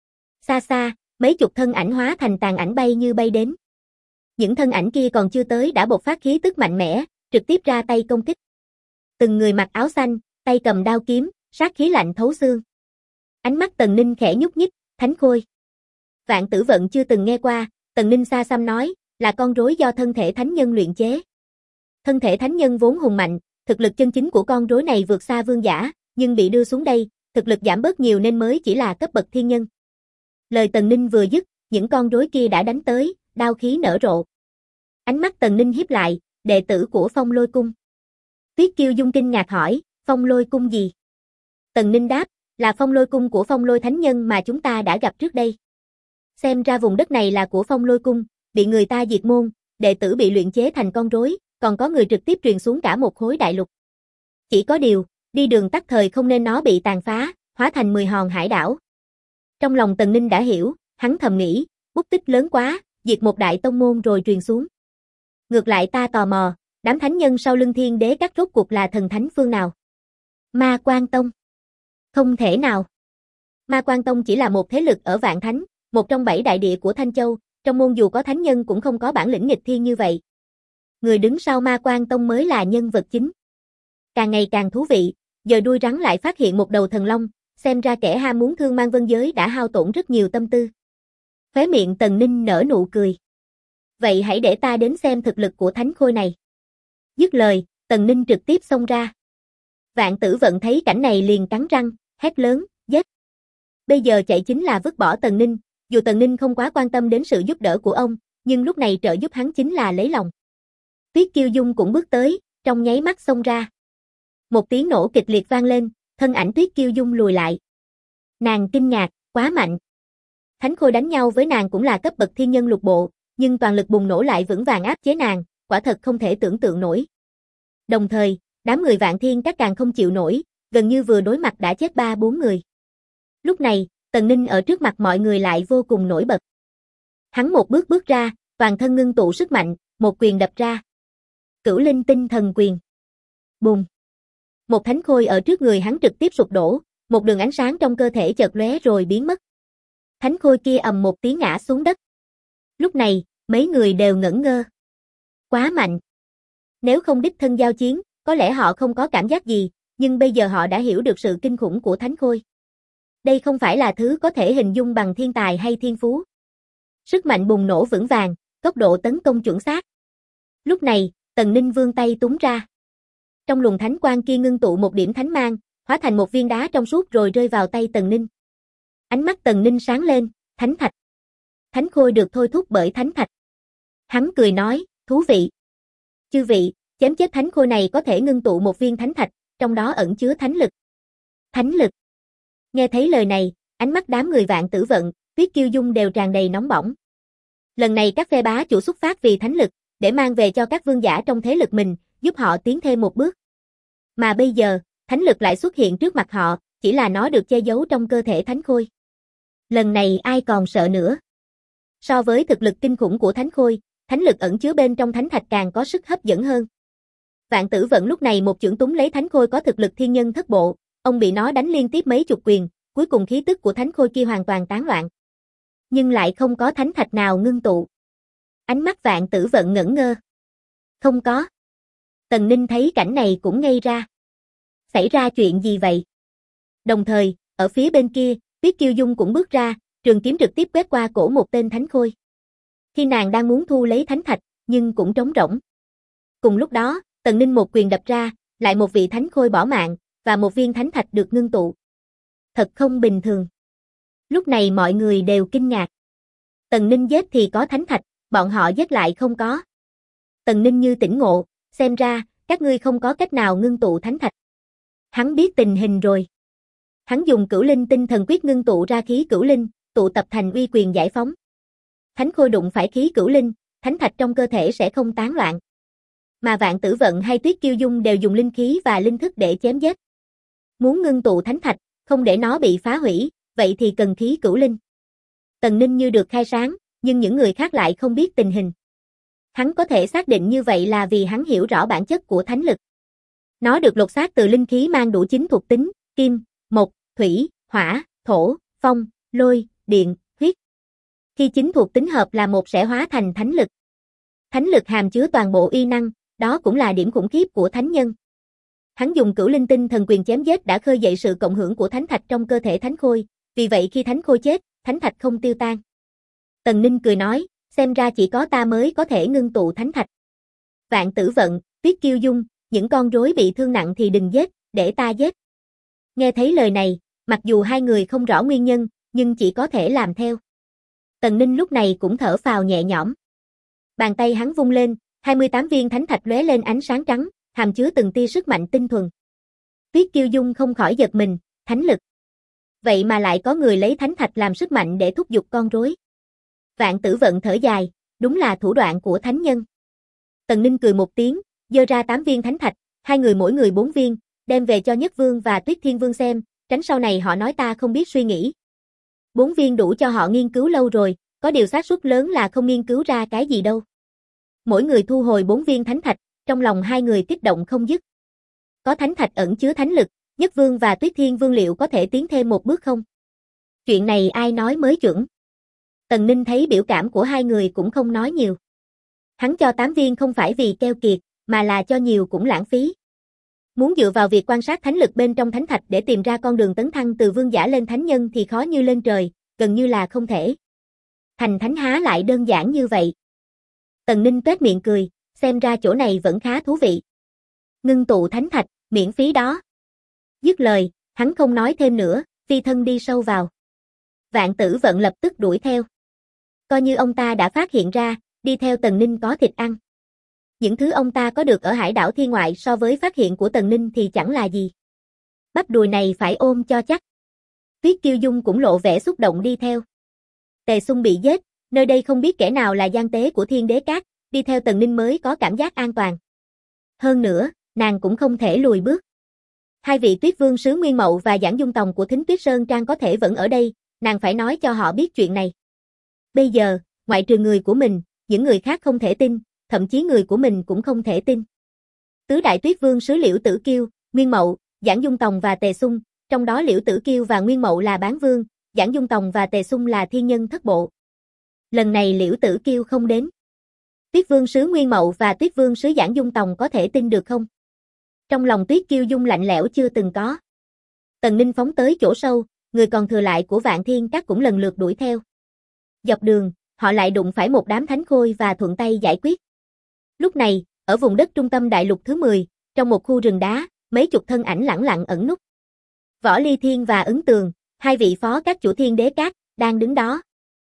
Xa xa, mấy chục thân ảnh hóa thành tàn ảnh bay như bay đến. Những thân ảnh kia còn chưa tới đã bộc phát khí tức mạnh mẽ, trực tiếp ra tay công kích. Từng người mặc áo xanh, tay cầm đao kiếm, sát khí lạnh thấu xương. Ánh mắt Tần Ninh khẽ nhúc nhích, thánh khôi. Vạn Tử Vận chưa từng nghe qua, Tần Ninh xa xăm nói, là con rối do thân thể thánh nhân luyện chế. Thân thể thánh nhân vốn hùng mạnh, thực lực chân chính của con rối này vượt xa vương giả, nhưng bị đưa xuống đây, thực lực giảm bớt nhiều nên mới chỉ là cấp bậc thiên nhân. Lời Tần Ninh vừa dứt, những con rối kia đã đánh tới, đao khí nở rộ. Ánh mắt Tần Ninh híp lại, đệ tử của Phong Lôi Cung. Tuyết Kiêu Dung kinh ngạc hỏi, Phong Lôi Cung gì? Tần Ninh đáp, là Phong Lôi Cung của Phong Lôi Thánh Nhân mà chúng ta đã gặp trước đây. Xem ra vùng đất này là của Phong Lôi Cung, bị người ta diệt môn, đệ tử bị luyện chế thành con rối, còn có người trực tiếp truyền xuống cả một khối đại lục. Chỉ có điều, đi đường tắt thời không nên nó bị tàn phá, hóa thành 10 hòn hải đảo. Trong lòng Tần Ninh đã hiểu, hắn thầm nghĩ, bút tích lớn quá, diệt một đại tông môn rồi truyền xuống. Ngược lại ta tò mò, đám thánh nhân sau lưng Thiên Đế Các rốt cuộc là thần thánh phương nào? Ma Quan Tông. Không thể nào. Ma Quan Tông chỉ là một thế lực ở Vạn Thánh, một trong 7 đại địa của Thanh Châu, trong môn dù có thánh nhân cũng không có bản lĩnh nghịch thiên như vậy. Người đứng sau Ma Quan Tông mới là nhân vật chính. Càng ngày càng thú vị, giờ đuôi rắn lại phát hiện một đầu thần long, xem ra kẻ ham muốn thương mang vân giới đã hao tổn rất nhiều tâm tư. Khóe miệng Tần Ninh nở nụ cười. Vậy hãy để ta đến xem thực lực của thánh khôi này. Dứt lời, Tần Ninh trực tiếp xông ra. Vạn Tử Vận thấy cảnh này liền cắn răng, hét lớn, giết. Bây giờ chạy chính là vứt bỏ Tần Ninh, dù Tần Ninh không quá quan tâm đến sự giúp đỡ của ông, nhưng lúc này trợ giúp hắn chính là lấy lòng. Tuyết Kiêu Dung cũng bước tới, trong nháy mắt xông ra. Một tiếng nổ kịch liệt vang lên, thân ảnh Tuyết Kiêu Dung lùi lại. Nàng kinh ngạc, quá mạnh. Thánh khôi đánh nhau với nàng cũng là cấp bậc thiên nhân lục bộ, nhưng toàn lực bùng nổ lại vững vàng áp chế nàng, quả thật không thể tưởng tượng nổi. Đồng thời, đám người Vạn Thiên Các càng không chịu nổi, gần như vừa đối mặt đã chết 3-4 người. Lúc này, Tần Ninh ở trước mặt mọi người lại vô cùng nổi bật. Hắn một bước bước ra, toàn thân ngưng tụ sức mạnh, một quyền đập ra. Cửu Linh Tinh Thần Quyền. Bùng. Một thánh khôi ở trước người hắn trực tiếp sụp đổ, một đường ánh sáng trong cơ thể chợt lóe rồi biến mất. Thánh khôi kia ầm một tiếng ngã xuống đất. Lúc này, mấy người đều ngẩn ngơ. Quá mạnh. Nếu không đích thân giao chiến, có lẽ họ không có cảm giác gì, nhưng bây giờ họ đã hiểu được sự kinh khủng của thánh khôi. Đây không phải là thứ có thể hình dung bằng thiên tài hay thiên phú. Sức mạnh bùng nổ vững vàng, tốc độ tấn công chuẩn xác. Lúc này, Tần Ninh vươn tay túm ra. Trong luồng thánh quang kia ngưng tụ một điểm thánh mang, hóa thành một viên đá trong suốt rồi rơi vào tay Tần Ninh. Ánh mắt Tần Ninh sáng lên, thánh thạch. Thánh khôi được thôi thúc bởi thánh thạch. Hắn cười nói, thú vị. Chư vị, chém chết thánh khôi này có thể ngưng tụ một viên thánh thạch, trong đó ẩn chứa thánh lực. Thánh lực. Nghe thấy lời này, ánh mắt đám người Vạn Tử Vận, Tuyết Kiêu Dung đều tràn đầy nóng bỏng. Lần này các phe bá chủ xuất phát vì thánh lực, để mang về cho các vương giả trong thế lực mình, giúp họ tiến thêm một bước. Mà bây giờ, thánh lực lại xuất hiện trước mặt họ, chỉ là nó được che giấu trong cơ thể thánh khôi. Lần này ai còn sợ nữa? So với thực lực kinh khủng của thánh khôi, thánh lực ẩn chứa bên trong thánh thạch càng có sức hấp dẫn hơn. Vạn Tử Vận lúc này một chưởng túng lấy thánh khôi có thực lực thiên nhân thất bộ, ông bị nó đánh liên tiếp mấy chục quyền, cuối cùng khí tức của thánh khôi kia hoàn toàn tán loạn. Nhưng lại không có thánh thạch nào ngưng tụ. Ánh mắt Vạn Tử Vận ngẩn ngơ. Không có. Tần Ninh thấy cảnh này cũng ngây ra. Xảy ra chuyện gì vậy? Đồng thời, ở phía bên kia, Tuyết Kiêu Dung cũng bước ra, trường kiếm trực tiếp quét qua cổ một tên thánh khôi. Khi nàng đang muốn thu lấy thánh thạch, nhưng cũng trống rỗng. Cùng lúc đó, Tần Ninh một quyền đập ra, lại một vị thánh khôi bỏ mạng, và một viên thánh thạch được ngưng tụ. Thật không bình thường. Lúc này mọi người đều kinh ngạc. Tần Ninh giết thì có thánh thạch, bọn họ giết lại không có. Tần Ninh như tỉnh ngộ, xem ra, các ngươi không có cách nào ngưng tụ thánh thạch. Hắn biết tình hình rồi. Hắn dùng Cửu Linh Tinh Thần Quyết ngưng tụ ra khí Cửu Linh, tụ tập thành uy quyền giải phóng. Thánh khôi đụng phải khí Cửu Linh, thánh thạch trong cơ thể sẽ không tán loạn. Mà Vạn Tử Vận hay Tuyết Kiêu Dung đều dùng linh khí và linh thức để chém giết. Muốn ngưng tụ thánh thạch, không để nó bị phá hủy, vậy thì cần khí Cửu Linh. Tần Ninh như được khai sáng, nhưng những người khác lại không biết tình hình. Hắn có thể xác định như vậy là vì hắn hiểu rõ bản chất của thánh lực. Nó được lột xác từ linh khí mang đủ 9 thuộc tính, kim, mộc, thủy, hỏa, thổ, phong, lôi, điện, huyết. Khi 9 thuộc tính hợp là một sẽ hóa thành thánh lực. Thánh lực hàm chứa toàn bộ uy năng, đó cũng là điểm khủng khiếp của thánh nhân. Hắn dùng Cửu Linh Tinh Thần Quyền chém giết đã khơi dậy sự cộng hưởng của thánh thạch trong cơ thể thánh khôi, vì vậy khi thánh khôi chết, thánh thạch không tiêu tan. Tần Ninh cười nói, xem ra chỉ có ta mới có thể ngưng tụ thánh thạch. Vạn Tử Vận, Tuyết Kiêu Dung, những con rối bị thương nặng thì đừng giết, để ta giết. Nghe thấy lời này, mặc dù hai người không rõ nguyên nhân, nhưng chỉ có thể làm theo. Tần Ninh lúc này cũng thở phào nhẹ nhõm. Bàn tay hắn vung lên, 28 viên thánh thạch lóe lên ánh sáng trắng, hàm chứa từng tia sức mạnh tinh thuần. Tuyết Kiêu Dung không khỏi giật mình, thánh lực. Vậy mà lại có người lấy thánh thạch làm sức mạnh để thúc giục con rối. Vạn Tử Vận thở dài, đúng là thủ đoạn của thánh nhân. Tần Ninh cười một tiếng, giơ ra 8 viên thánh thạch, hai người mỗi người 4 viên, đem về cho Nhất Vương và Tuyết Thiên Vương xem, tránh sau này họ nói ta không biết suy nghĩ. 4 viên đủ cho họ nghiên cứu lâu rồi, có điều xác suất lớn là không nghiên cứu ra cái gì đâu. Mỗi người thu hồi 4 viên thánh thạch, trong lòng hai người kích động không dứt. Có thánh thạch ẩn chứa thánh lực, Nhất Vương và Tuyết Thiên Vương liệu có thể tiến thêm một bước không? Chuyện này ai nói mới chuẩn? Tần Ninh thấy biểu cảm của hai người cũng không nói nhiều. Hắn cho 8 viên không phải vì keo kiệt, mà là cho nhiều cũng lãng phí. Muốn dựa vào việc quan sát thánh lực bên trong thánh thạch để tìm ra con đường tấn thăng từ vương giả lên thánh nhân thì khó như lên trời, gần như là không thể. Thành thánh há lại đơn giản như vậy. Tần Ninh tuét miệng cười, xem ra chỗ này vẫn khá thú vị. Ngưng tụ thánh thạch, miễn phí đó. Dứt lời, hắn không nói thêm nữa, phi thân đi sâu vào. Vạn Tử Vận lập tức đuổi theo. Coi như ông ta đã phát hiện ra, đi theo Tần Ninh có thịt ăn. Những thứ ông ta có được ở hải đảo thiên ngoại so với phát hiện của Tần Ninh thì chẳng là gì. Bắp đùi này phải ôm cho chắc. Tuyết Kiêu Dung cũng lộ vẻ xúc động đi theo. Tề Xung bị giết, nơi đây không biết kẻ nào là gian tế của Thiên Đế Các, đi theo Tần Ninh mới có cảm giác an toàn. Hơn nữa, nàng cũng không thể lùi bước. Hai vị Tuyết Vương Sứ Nguyên Mậu và Giảng Dung Tòng của Thính Tuyết Sơn Trang có thể vẫn ở đây, nàng phải nói cho họ biết chuyện này. Bây giờ, Ngoại trừ người của mình, những người khác không thể tin, thậm chí người của mình cũng không thể tin. Tứ đại tuyết vương sứ Liễu Tử Kiêu, Nguyên Mậu, Giảng Dung Tòng và Tề Xung, trong đó Liễu Tử Kiêu và Nguyên Mậu là bán vương, Giảng Dung Tòng và Tề Xung là thiên nhân thất bộ. Lần này Liễu Tử Kiêu không đến. Tuyết vương sứ Nguyên Mậu và Tuyết vương sứ Giảng Dung Tòng có thể tin được không? Trong lòng Tuyết Kiêu Dung lạnh lẽo chưa từng có. Tần Ninh phóng tới chỗ sâu, người còn thừa lại của Vạn Thiên Các cũng lần lượt đuổi theo. Dọc đường, họ lại đụng phải một đám thánh khôi và thuận tay giải quyết. Lúc này, ở vùng đất trung tâm đại lục thứ 10, trong một khu rừng đá, mấy chục thân ảnh lẳng lặng ẩn núp. Võ Ly Thiên và Ứng Tường, hai vị phó các chủ Thiên Đế Các, đang đứng đó.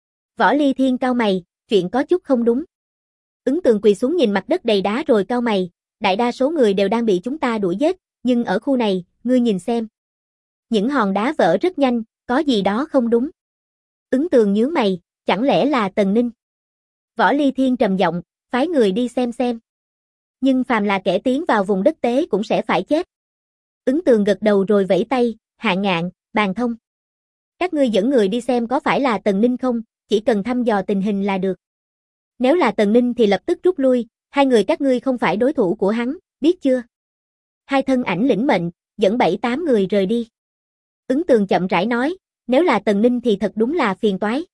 Võ Ly Thiên cau mày, chuyện có chút không đúng. Ứng Tường quỳ xuống nhìn mặt đất đầy đá rồi cau mày, đại đa số người đều đang bị chúng ta đuổi giết, nhưng ở khu này, ngươi nhìn xem. Những hòn đá vỡ rất nhanh, có gì đó không đúng. Ứng Tường nhướng mày, chẳng lẽ là Tần Ninh? Võ Ly Thiên trầm giọng, phái người đi xem. Nhưng phàm là kẻ tiến vào vùng đất tế cũng sẽ phải chết. Ứng Tường gật đầu rồi vẫy tay, Hạng Ngạn, Bàn Thông. Các ngươi dẫn người đi xem có phải là Tần Ninh không, chỉ cần thăm dò tình hình là được. Nếu là Tần Ninh thì lập tức rút lui, hai người các ngươi không phải đối thủ của hắn, biết chưa? Hai thân ảnh lĩnh mệnh, dẫn 7-8 người rời đi. Ứng Tường chậm rãi nói, nếu là Tần Ninh thì thật đúng là phiền toái.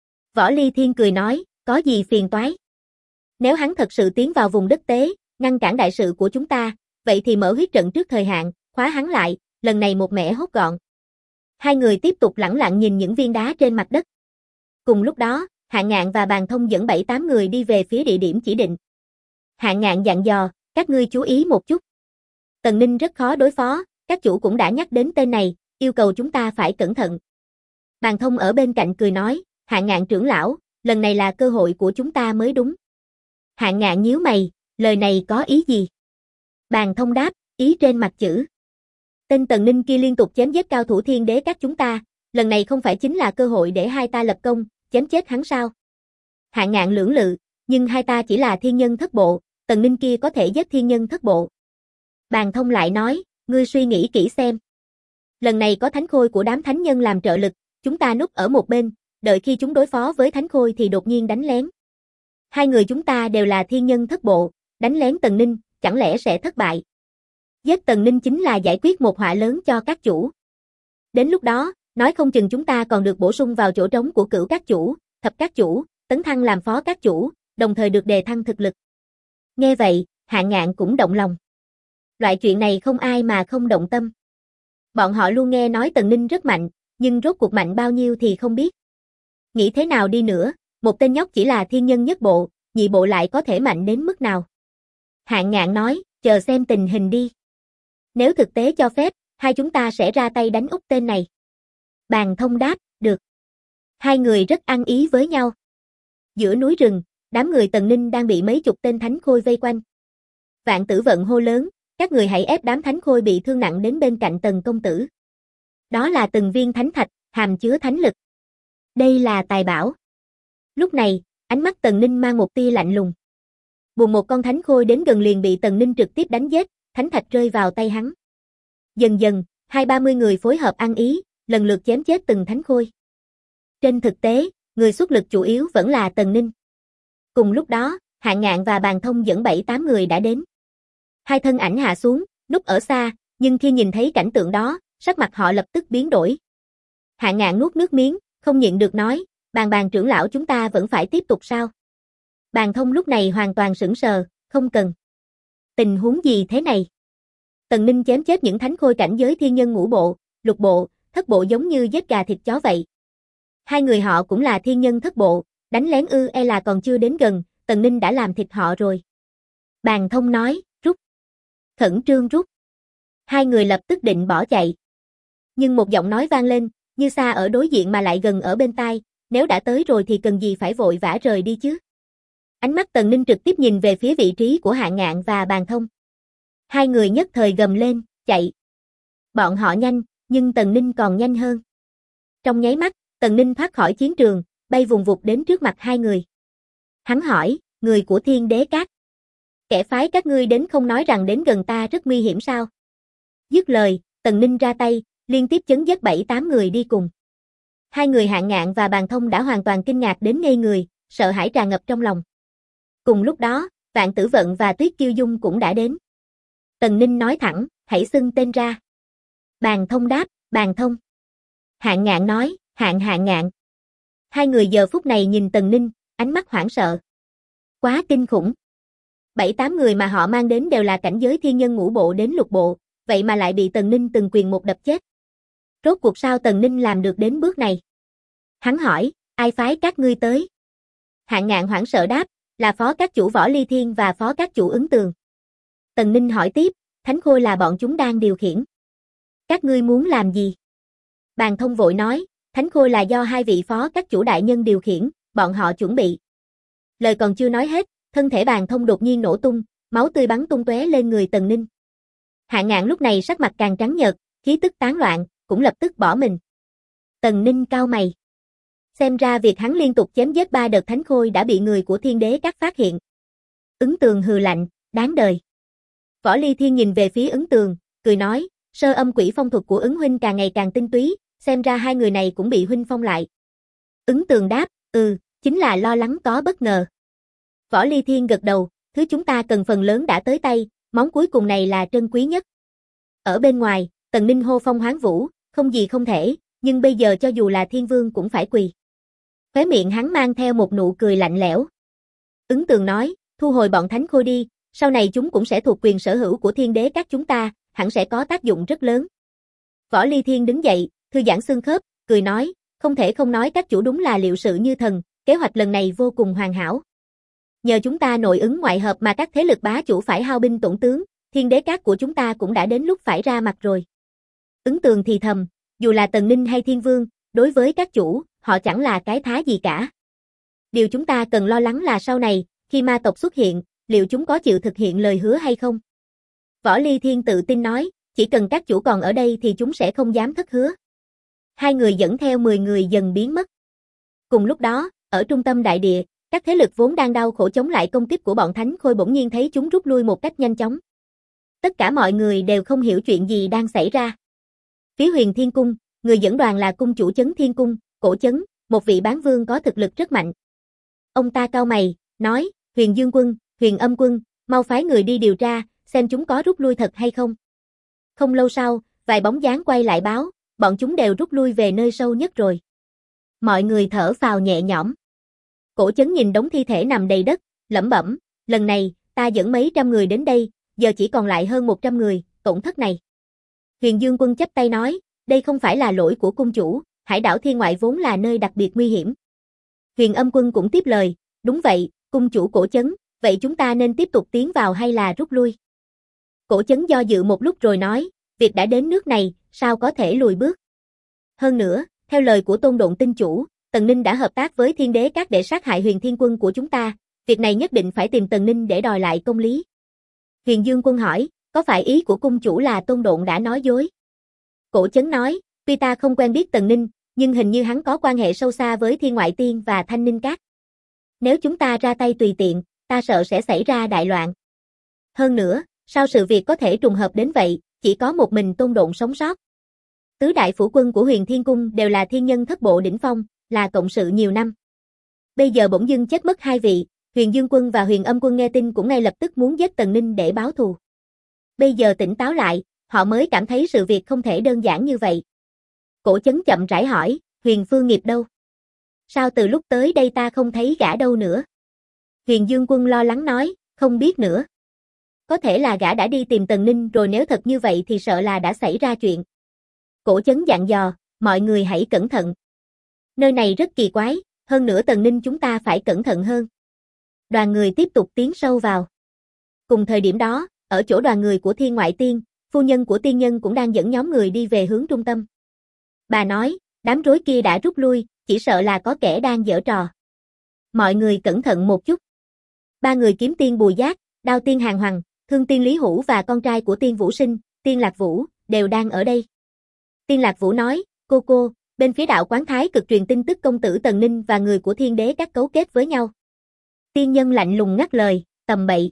Võ Ly Thiên cười nói, có gì phiền toái? Nếu hắn thật sự tiến vào vùng đất tế, ngăn cản đại sự của chúng ta, vậy thì mở huyết trận trước thời hạn, khóa hắn lại, lần này một mẻ hốt gọn. Hai người tiếp tục lẳng lặng nhìn những viên đá trên mặt đất. Cùng lúc đó, Hạng Ngạn và Bàn Thông dẫn 7-8 người đi về phía địa điểm chỉ định. Hạng Ngạn dặn dò, các ngươi chú ý một chút. Tần Ninh rất khó đối phó, các chủ cũng đã nhắc đến tên này, yêu cầu chúng ta phải cẩn thận. Bàn Thông ở bên cạnh cười nói, Hạng Ngạn trưởng lão, lần này là cơ hội của chúng ta mới đúng. Hạng Ngạn nhíu mày, lời này có ý gì? Bàn Thông đáp, ý trên mặt chữ. Tên Tần Ninh kia liên tục chém giết cao thủ Thiên Đế Các chúng ta, lần này không phải chính là cơ hội để hai ta lập công, chém chết hắn sao? Hạng Ngạn lưỡng lự, nhưng hai ta chỉ là thiên nhân thất bộ, Tần Ninh kia có thể giết thiên nhân thất bộ. Bàn Thông lại nói, ngươi suy nghĩ kỹ xem. Lần này có thánh khôi của đám thánh nhân làm trợ lực, chúng ta núp ở một bên, đợi khi chúng đối phó với thánh khôi thì đột nhiên đánh lén. Hai người chúng ta đều là thiên nhân thất bộ, đánh lén Tần Ninh, chẳng lẽ sẽ thất bại? Giết Tần Ninh chính là giải quyết một họa lớn cho các chủ. Đến lúc đó, nói không chừng chúng ta còn được bổ sung vào chỗ trống của cửu các chủ, thập các chủ, tấn thăng làm phó các chủ, đồng thời được đề thăng thực lực. Nghe vậy, Hạng Ngạn cũng động lòng. Loại chuyện này không ai mà không động tâm. Bọn họ luôn nghe nói Tần Ninh rất mạnh, nhưng rốt cuộc mạnh bao nhiêu thì không biết. Nghĩ thế nào đi nữa, một tên nhóc chỉ là thiên nhân nhất bộ, nhị bộ lại có thể mạnh đến mức nào? Hạng Ngạn nói, chờ xem tình hình đi. Nếu thực tế cho phép, hai chúng ta sẽ ra tay đánh úp tên này. Bàn Thông đáp, được. Hai người rất ăn ý với nhau. Giữa núi rừng, đám người Tần Ninh đang bị mấy chục tên thánh khôi vây quanh. Vạn Tử Vận hô lớn, các người hãy ép đám thánh khôi bị thương nặng đến bên cạnh Tần công tử. Đó là từng viên thánh thạch, hàm chứa thánh lực. Đây là tài bảo. Lúc này, ánh mắt Tần Ninh mang một tia lạnh lùng. Bùm một con thánh khôi đến gần liền bị Tần Ninh trực tiếp đánh giết, thánh thạch rơi vào tay hắn. Dần dần, 20-30 người phối hợp ăn ý, lần lượt chém chết từng thánh khôi. Trên thực tế, người xuất lực chủ yếu vẫn là Tần Ninh. Cùng lúc đó, Hạng Ngạn và Bàn Thông dẫn 7-8 người đã đến. Hai thân ảnh hạ xuống, núp ở xa, nhưng khi nhìn thấy cảnh tượng đó, sắc mặt họ lập tức biến đổi. Hạng Ngạn nuốt nước miếng, không nhịn được nói, Bàn trưởng lão chúng ta vẫn phải tiếp tục sao? Bàn Thông lúc này hoàn toàn sững sờ, không cần. Tình huống gì thế này? Tần Ninh chém chết những thánh khôi cảnh giới thiên nhân ngũ bộ, lục bộ, thất bộ giống như giết gà thịt chó vậy. Hai người họ cũng là thiên nhân thất bộ, đánh lén là còn chưa đến gần, Tần Ninh đã làm thịt họ rồi. Bàn Thông nói, rút. Khẩn trương rút. Hai người lập tức định bỏ chạy. Nhưng một giọng nói vang lên, như xa ở đối diện mà lại gần ở bên tai, nếu đã tới rồi thì cần gì phải vội vã rời đi chứ. Ánh mắt Tần Ninh trực tiếp nhìn về phía vị trí của Hạng Ngạn và Bàn Thông. Hai người nhất thời gầm lên, chạy. Bọn họ nhanh, nhưng Tần Ninh còn nhanh hơn. Trong nháy mắt, Tần Ninh thoát khỏi chiến trường, bay vùng vụt đến trước mặt hai người. Hắn hỏi, người của Thiên Đế Các. Kẻ phái các ngươi đến không nói rằng đến gần ta rất nguy hiểm sao? Dứt lời, Tần Ninh ra tay, liên tiếp chấn giết 7-8 người đi cùng. Hai người Hạng Ngạn và Bàn Thông đã hoàn toàn kinh ngạc đến ngây người, sợ hãi tràn ngập trong lòng. Cùng lúc đó, Vạn Tử Vận và Tuyết Kiêu Dung cũng đã đến. Tần Ninh nói thẳng, hãy xưng tên ra. Bàn Thông đáp, Bàn Thông. Hạng Ngạn nói, Hạng Ngạn. Hai người giờ phút này nhìn Tần Ninh, ánh mắt hoảng sợ. Quá kinh khủng. 7-8 người mà họ mang đến đều là cảnh giới thiên nhân ngũ bộ đến lục bộ, vậy mà lại bị Tần Ninh từng quyền một đập chết. Rốt cuộc sao Tần Ninh làm được đến bước này? Hắn hỏi, ai phái các ngươi tới? Hạng Ngạn hoảng sợ đáp, là phó các chủ Võ Ly Thiên và phó các chủ Ứng Tường. Tần Ninh hỏi tiếp, Thánh Khôi là bọn chúng đang điều khiển. Các ngươi muốn làm gì? Bàn Thông vội nói, Thánh Khôi là do hai vị phó các chủ đại nhân điều khiển, bọn họ chuẩn bị. Lời còn chưa nói hết, thân thể Bàn Thông đột nhiên nổ tung, máu tươi bắn tung tóe lên người Tần Ninh. Hạng Ngạn lúc này sắc mặt càng trắng nhợt, khí tức tán loạn, cũng lập tức bỏ mình. Tần Ninh cau mày. Xem ra việc hắn liên tục chém giết 3 đợt Thánh Khôi đã bị người của Thiên Đế Các phát hiện. Ứng Tường hừ lạnh, đáng đời. Võ Ly Thiên nhìn về phía Ứng Tường, cười nói, sơ âm quỷ phong thuật của Ứng huynh càng ngày càng tinh túy, xem ra hai người này cũng bị huynh phong lại. Ứng Tường đáp, chính là lo lắng có bất ngờ. Võ Ly Thiên gật đầu, thứ chúng ta cần phần lớn đã tới tay, món cuối cùng này là trân quý nhất. Ở bên ngoài, Tần Ninh hô phong hoán vũ, không gì không thể, nhưng bây giờ cho dù là Thiên Vương cũng phải quỳ. Khóe miệng hắn mang theo một nụ cười lạnh lẽo. Ứng Tường nói, thu hồi bọn Thánh Khôi đi, sau này chúng cũng sẽ thuộc quyền sở hữu của Thiên Đế Các chúng ta, hẳn sẽ có tác dụng rất lớn. Võ Ly Thiên đứng dậy, thư giãn xương khớp, cười nói, không thể không nói các chủ đúng là liệu sự như thần, kế hoạch lần này vô cùng hoàn hảo. Nhờ chúng ta nội ứng ngoại hợp mà các thế lực bá chủ phải hao binh tổn tướng, Thiên Đế Các của chúng ta cũng đã đến lúc phải ra mặt rồi. Ứng Tường thì thầm, dù là Tần Ninh hay Thiên Vương, đối với các chủ, họ chẳng là cái thá gì cả. Điều chúng ta cần lo lắng là sau này, khi ma tộc xuất hiện, liệu chúng có chịu thực hiện lời hứa hay không? Võ Ly Thiên tự tin nói, chỉ cần các chủ còn ở đây thì chúng sẽ không dám thất hứa. Hai người dẫn theo 10 người dần biến mất. Cùng lúc đó, ở trung tâm đại địa, các thế lực vốn đang đau khổ chống lại công kích của bọn Thánh Khôi bỗng nhiên thấy chúng rút lui một cách nhanh chóng. Tất cả mọi người đều không hiểu chuyện gì đang xảy ra. Phía Huyền Thiên Cung, người dẫn đoàn là cung chủ Chấn Thiên Cung, Cổ Chấn, một vị bán vương có thực lực rất mạnh. Ông ta cau mày, nói, Huyền Dương Quân, Huyền Âm Quân, mau phái người đi điều tra, xem chúng có rút lui thật hay không. Không lâu sau, vài bóng dáng quay lại báo, bọn chúng đều rút lui về nơi sâu nhất rồi. Mọi người thở phào nhẹ nhõm. Cổ Chấn nhìn đống thi thể nằm đầy đất, lẩm bẩm, lần này, ta dẫn mấy trăm người đến đây, giờ chỉ còn lại hơn 100 người, tổn thất này. Huyền Dương Quân chắp tay nói, đây không phải là lỗi của cung chủ, hải đảo Thiên Ngoại vốn là nơi đặc biệt nguy hiểm. Huyền Âm Quân cũng tiếp lời, đúng vậy, cung chủ Cổ Chấn, vậy chúng ta nên tiếp tục tiến vào hay là rút lui? Cổ Chấn do dự một lúc rồi nói, việc đã đến nước này, sao có thể lùi bước? Hơn nữa, theo lời của Tôn Độn Tinh chủ, Tần Ninh đã hợp tác với Thiên Đế Các để sát hại Huyền Thiên Quân của chúng ta, việc này nhất định phải tìm Tần Ninh để đòi lại công lý. Huyền Dương Quân hỏi, có phải ý của cung chủ là Tôn Độn đã nói dối? Cổ Chấn nói, tuy ta không quen biết Tần Ninh, nhưng hình như hắn có quan hệ sâu xa với Thiên Ngoại Tiên và Thanh Ninh Các. Nếu chúng ta ra tay tùy tiện, ta sợ sẽ xảy ra đại loạn. Hơn nữa, sao sự việc có thể trùng hợp đến vậy, chỉ có một mình Tôn Độn sống sót. Tứ đại phủ quân của Huyền Thiên Cung đều là thiên nhân thất bộ đỉnh phong, là cộng sự nhiều năm. Bây giờ bỗng dưng chết mất hai vị, Huyền Dương Quân và Huyền Âm Quân nghe tin cũng ngay lập tức muốn giết Tần Ninh để báo thù. Bây giờ tỉnh táo lại, họ mới cảm thấy sự việc không thể đơn giản như vậy. Cổ Chấn chậm rãi hỏi, Huyền Phương Nghiệp đâu? Sao từ lúc tới đây ta không thấy gã đâu nữa? Huyền Dương Quân lo lắng nói, không biết nữa. Có thể là gã đã đi tìm Tần Ninh rồi, nếu thật như vậy thì sợ là đã xảy ra chuyện. Cổ Chấn dặn dò, mọi người hãy cẩn thận. Nơi này rất kỳ quái, hơn nữa Tần Ninh chúng ta phải cẩn thận hơn. Đoàn người tiếp tục tiến sâu vào. Cùng thời điểm đó, ở chỗ đoàn người của Thiên Ngoại Tiên, phu nhân của tiên nhân cũng đang dẫn nhóm người đi về hướng trung tâm. Bà nói, đám rối kia đã rút lui, chỉ sợ là có kẻ đang giở trò. Mọi người cẩn thận một chút. Ba người kiếm tiên Bùi Giác, Đao tiên Hàn Hoàng, Thương tiên Lý Hữu và con trai của tiên Vũ Sinh, tiên Lạc Vũ, đều đang ở đây. Tiên Lạc Vũ nói, cô, bên phía đạo quán Thái Cực truyền tin tức công tử Tần Ninh và người của Thiên Đế Các cấu kết với nhau. Tiên nhân lạnh lùng ngắt lời, tầm bậy.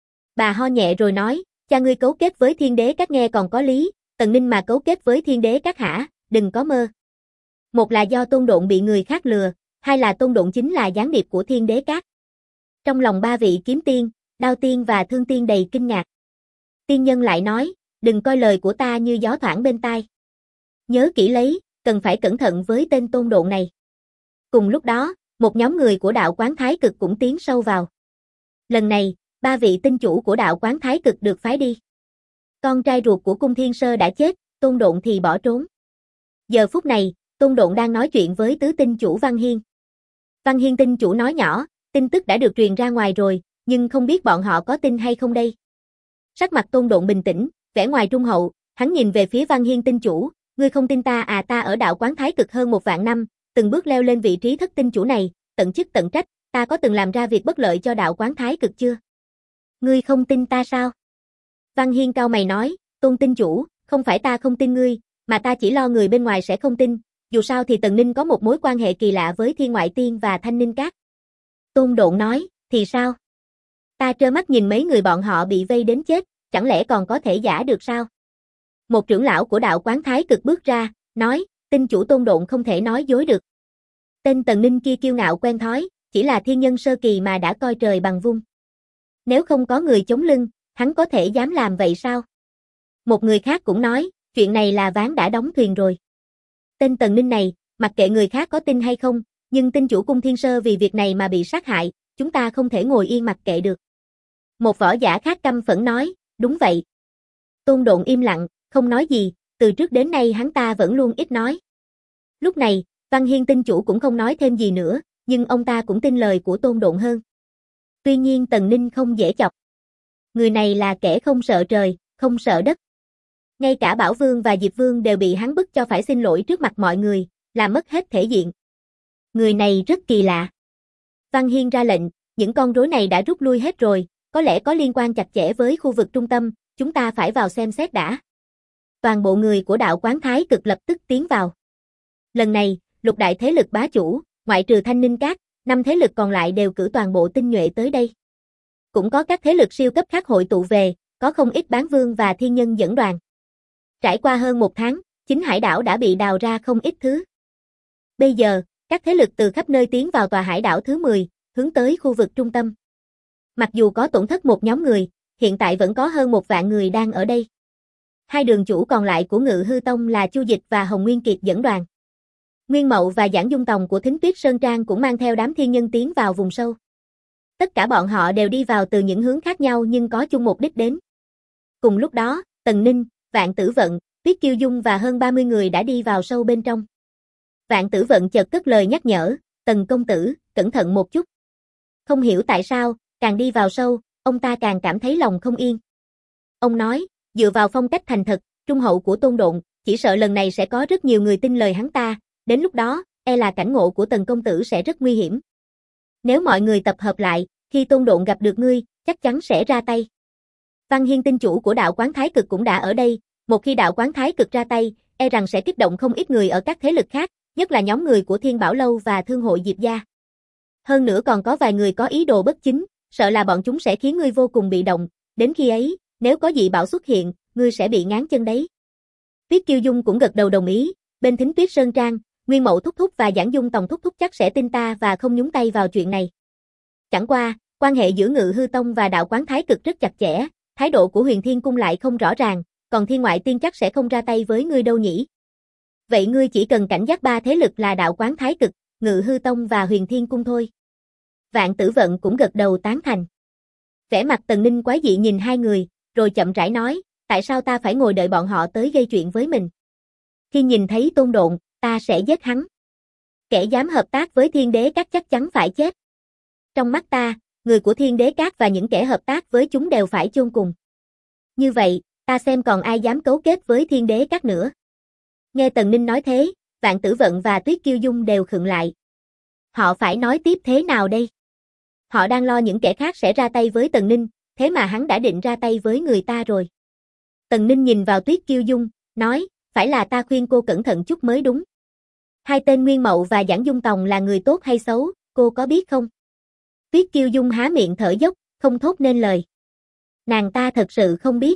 Bà ho nhẹ rồi nói, cha ngươi cấu kết với Thiên Đế Các nghe còn có lý, Tần Ninh mà cấu kết với Thiên Đế Các hả, đừng có mơ. Một là do Tôn Độn bị người khác lừa, Hai là Tôn Độn chính là gián điệp của Thiên Đế Các. Trong lòng ba vị kiếm tiên, Đao Tiên và Thương Tiên đầy kinh ngạc. Tiên nhân lại nói, đừng coi lời của ta như gió thoảng bên tai. Nhớ kỹ lấy, cần phải cẩn thận với tên Tôn Độn này. Cùng lúc đó, một nhóm người của đạo quán Thái Cực cũng tiến sâu vào. Lần này, ba vị tinh chủ của đạo quán Thái Cực được phái đi. Con trai ruột của Cung Thiên Sơ đã chết, Tôn Độn thì bỏ trốn. Giờ phút này, Tôn Độn đang nói chuyện với tứ tinh chủ Văn Hiên. Văn Hiên tinh chủ nói nhỏ, tin tức đã được truyền ra ngoài rồi, nhưng không biết bọn họ có tin hay không đây. Sắc mặt Tôn Độn bình tĩnh, vẻ ngoài trung hậu, hắn nhìn về phía Văn Hiên tinh chủ, ngươi không tin ta à? Ta ở đạo quán Thái Cực hơn 1 vạn năm, từng bước leo lên vị trí thất tinh chủ này, tận chức tận trách, ta có từng làm ra việc bất lợi cho đạo quán Thái Cực chưa? Ngươi không tin ta sao? Văn Hiên cau mày nói, Tôn tinh chủ, không phải ta không tin ngươi, mà ta chỉ lo người bên ngoài sẽ không tin, dù sao thì Tần Ninh có một mối quan hệ kỳ lạ với Thiên Ngoại Tiên và Thanh Ninh Các. Tôn Độn nói, thì sao? Ta trơ mắt nhìn mấy người bọn họ bị vây đến chết, chẳng lẽ còn có thể giả được sao? Một trưởng lão của đạo quán Thái Cực bước ra, nói, tinh chủ Tôn Độn không thể nói dối được. Tên Tần Ninh kia kiêu ngạo quen thói, chỉ là thiên nhân sơ kỳ mà đã coi trời bằng vung. Nếu không có người chống lưng, hắn có thể dám làm vậy sao? Một người khác cũng nói, chuyện này là ván đã đóng thuyền rồi. Tên Tần Ninh này, mặc kệ người khác có tin hay không, nhưng tinh chủ Cung Thiên Sơ vì việc này mà bị sát hại, chúng ta không thể ngồi yên mặc kệ được. Một võ giả khác căm phẫn nói, đúng vậy. Tôn Độn im lặng, không nói gì, từ trước đến nay hắn ta vẫn luôn ít nói. Lúc này, Văn Hiên tinh chủ cũng không nói thêm gì nữa, nhưng ông ta cũng tin lời của Tôn Độn hơn. Tuy nhiên Tần Ninh không dễ chọc. Người này là kẻ không sợ trời, không sợ đất. Ngay cả Bảo Vương và Diệp Vương đều bị hắn bức cho phải xin lỗi trước mặt mọi người, làm mất hết thể diện. Người này rất kỳ lạ. Văn Hiên ra lệnh, những con rối này đã rút lui hết rồi, có lẽ có liên quan chặt chẽ với khu vực trung tâm, chúng ta phải vào xem xét đã. Toàn bộ người của đạo quán Thái Cực lập tức tiến vào. Lần này, lục đại thế lực bá chủ, ngoại trừ Thanh Ninh Các, 5 thế lực còn lại đều cử toàn bộ tinh nhuệ tới đây. Cũng có các thế lực siêu cấp khác hội tụ về, có không ít bán vương và thiên nhân dẫn đoàn. Trải qua hơn 1 tháng, chính hải đảo đã bị đào ra không ít thứ. Bây giờ, các thế lực từ khắp nơi tiến vào tòa hải đảo thứ 10, hướng tới khu vực trung tâm. Mặc dù có tổn thất một nhóm người, hiện tại vẫn có hơn 1 vạn người đang ở đây. Hai đường chủ còn lại của Ngự Hư Tông là Chu Dịch và Hồng Nguyên Kiệt dẫn đoàn. Nguyên Mậu và Giảng Dung Tòng của Thính Tuyết Sơn Trang cũng mang theo đám thiên nhân tiến vào vùng sâu. Tất cả bọn họ đều đi vào từ những hướng khác nhau nhưng có chung mục đích đến. Cùng lúc đó, Tần Ninh, Vạn Tử Vận, Tuyết Kiêu Dung và hơn 30 người đã đi vào sâu bên trong. Vạn Tử Vận chợt cất lời nhắc nhở, Tần công tử, cẩn thận một chút. Không hiểu tại sao, càng đi vào sâu, ông ta càng cảm thấy lòng không yên. Ông nói, dựa vào phong cách thành thật, trung hậu của Tôn Độn, chỉ sợ lần này sẽ có rất nhiều người tin lời hắn ta, đến lúc đó, e là cảnh ngộ của Tần công tử sẽ rất nguy hiểm. Nếu mọi người tập hợp lại, khi Tôn Độn gặp được ngươi, chắc chắn sẽ ra tay. Văn Hiên tinh chủ của đạo quán Thái Cực cũng đã ở đây, một khi đạo quán Thái Cực ra tay, e rằng sẽ kích động không ít người ở các thế lực khác, nhất là nhóm người của Thiên Bảo Lâu và Thương hội Diệp Gia. Hơn nữa còn có vài người có ý đồ bất chính, sợ là bọn chúng sẽ khiến ngươi vô cùng bị động, đến khi ấy, nếu có dị bảo xuất hiện, ngươi sẽ bị ngáng chân đấy. Tuyết Kiêu Dung cũng gật đầu đồng ý, bên Thính Tuyết Sơn Trang, Nguyên Mậu thúc thúc và Giảng Dung Tòng thúc thúc chắc sẽ tin ta và không nhúng tay vào chuyện này. Chẳng qua, quan hệ giữa Ngự Hư Tông và đạo quán Thái Cực rất chặt chẽ, thái độ của Huyền Thiên Cung lại không rõ ràng, còn Thiên Ngoại Tiên chắc sẽ không ra tay với ngươi đâu nhỉ. Vậy ngươi chỉ cần cảnh giác 3 thế lực là đạo quán Thái Cực, Ngự Hư Tông và Huyền Thiên Cung thôi. Vạn Tử Vận cũng gật đầu tán thành. Vẻ mặt Tần Ninh quái dị nhìn hai người, rồi chậm rãi nói, tại sao ta phải ngồi đợi bọn họ tới gây chuyện với mình? Khi nhìn thấy Tôn Độn, ta sẽ giết hắn. Kẻ dám hợp tác với Thiên Đế Các chắc chắn phải chết. Trong mắt ta, người của Thiên Đế Các và những kẻ hợp tác với chúng đều phải chôn cùng. Như vậy, ta xem còn ai dám cấu kết với Thiên Đế Các nữa. Nghe Tần Ninh nói thế, Vạn Tử Vận và Tuyết Kiêu Dung đều khựng lại. Họ phải nói tiếp thế nào đây? Họ đang lo những kẻ khác sẽ ra tay với Tần Ninh, thế mà hắn đã định ra tay với người ta rồi. Tần Ninh nhìn vào Tuyết Kiêu Dung, nói, phải là ta khuyên cô cẩn thận chút mới đúng. Hai tên Nguyên Mậu và Giảng Dung Tòng là người tốt hay xấu, cô có biết không? Tuyết Kiêu Dung há miệng thở dốc, không thốt nên lời. Nàng ta thật sự không biết.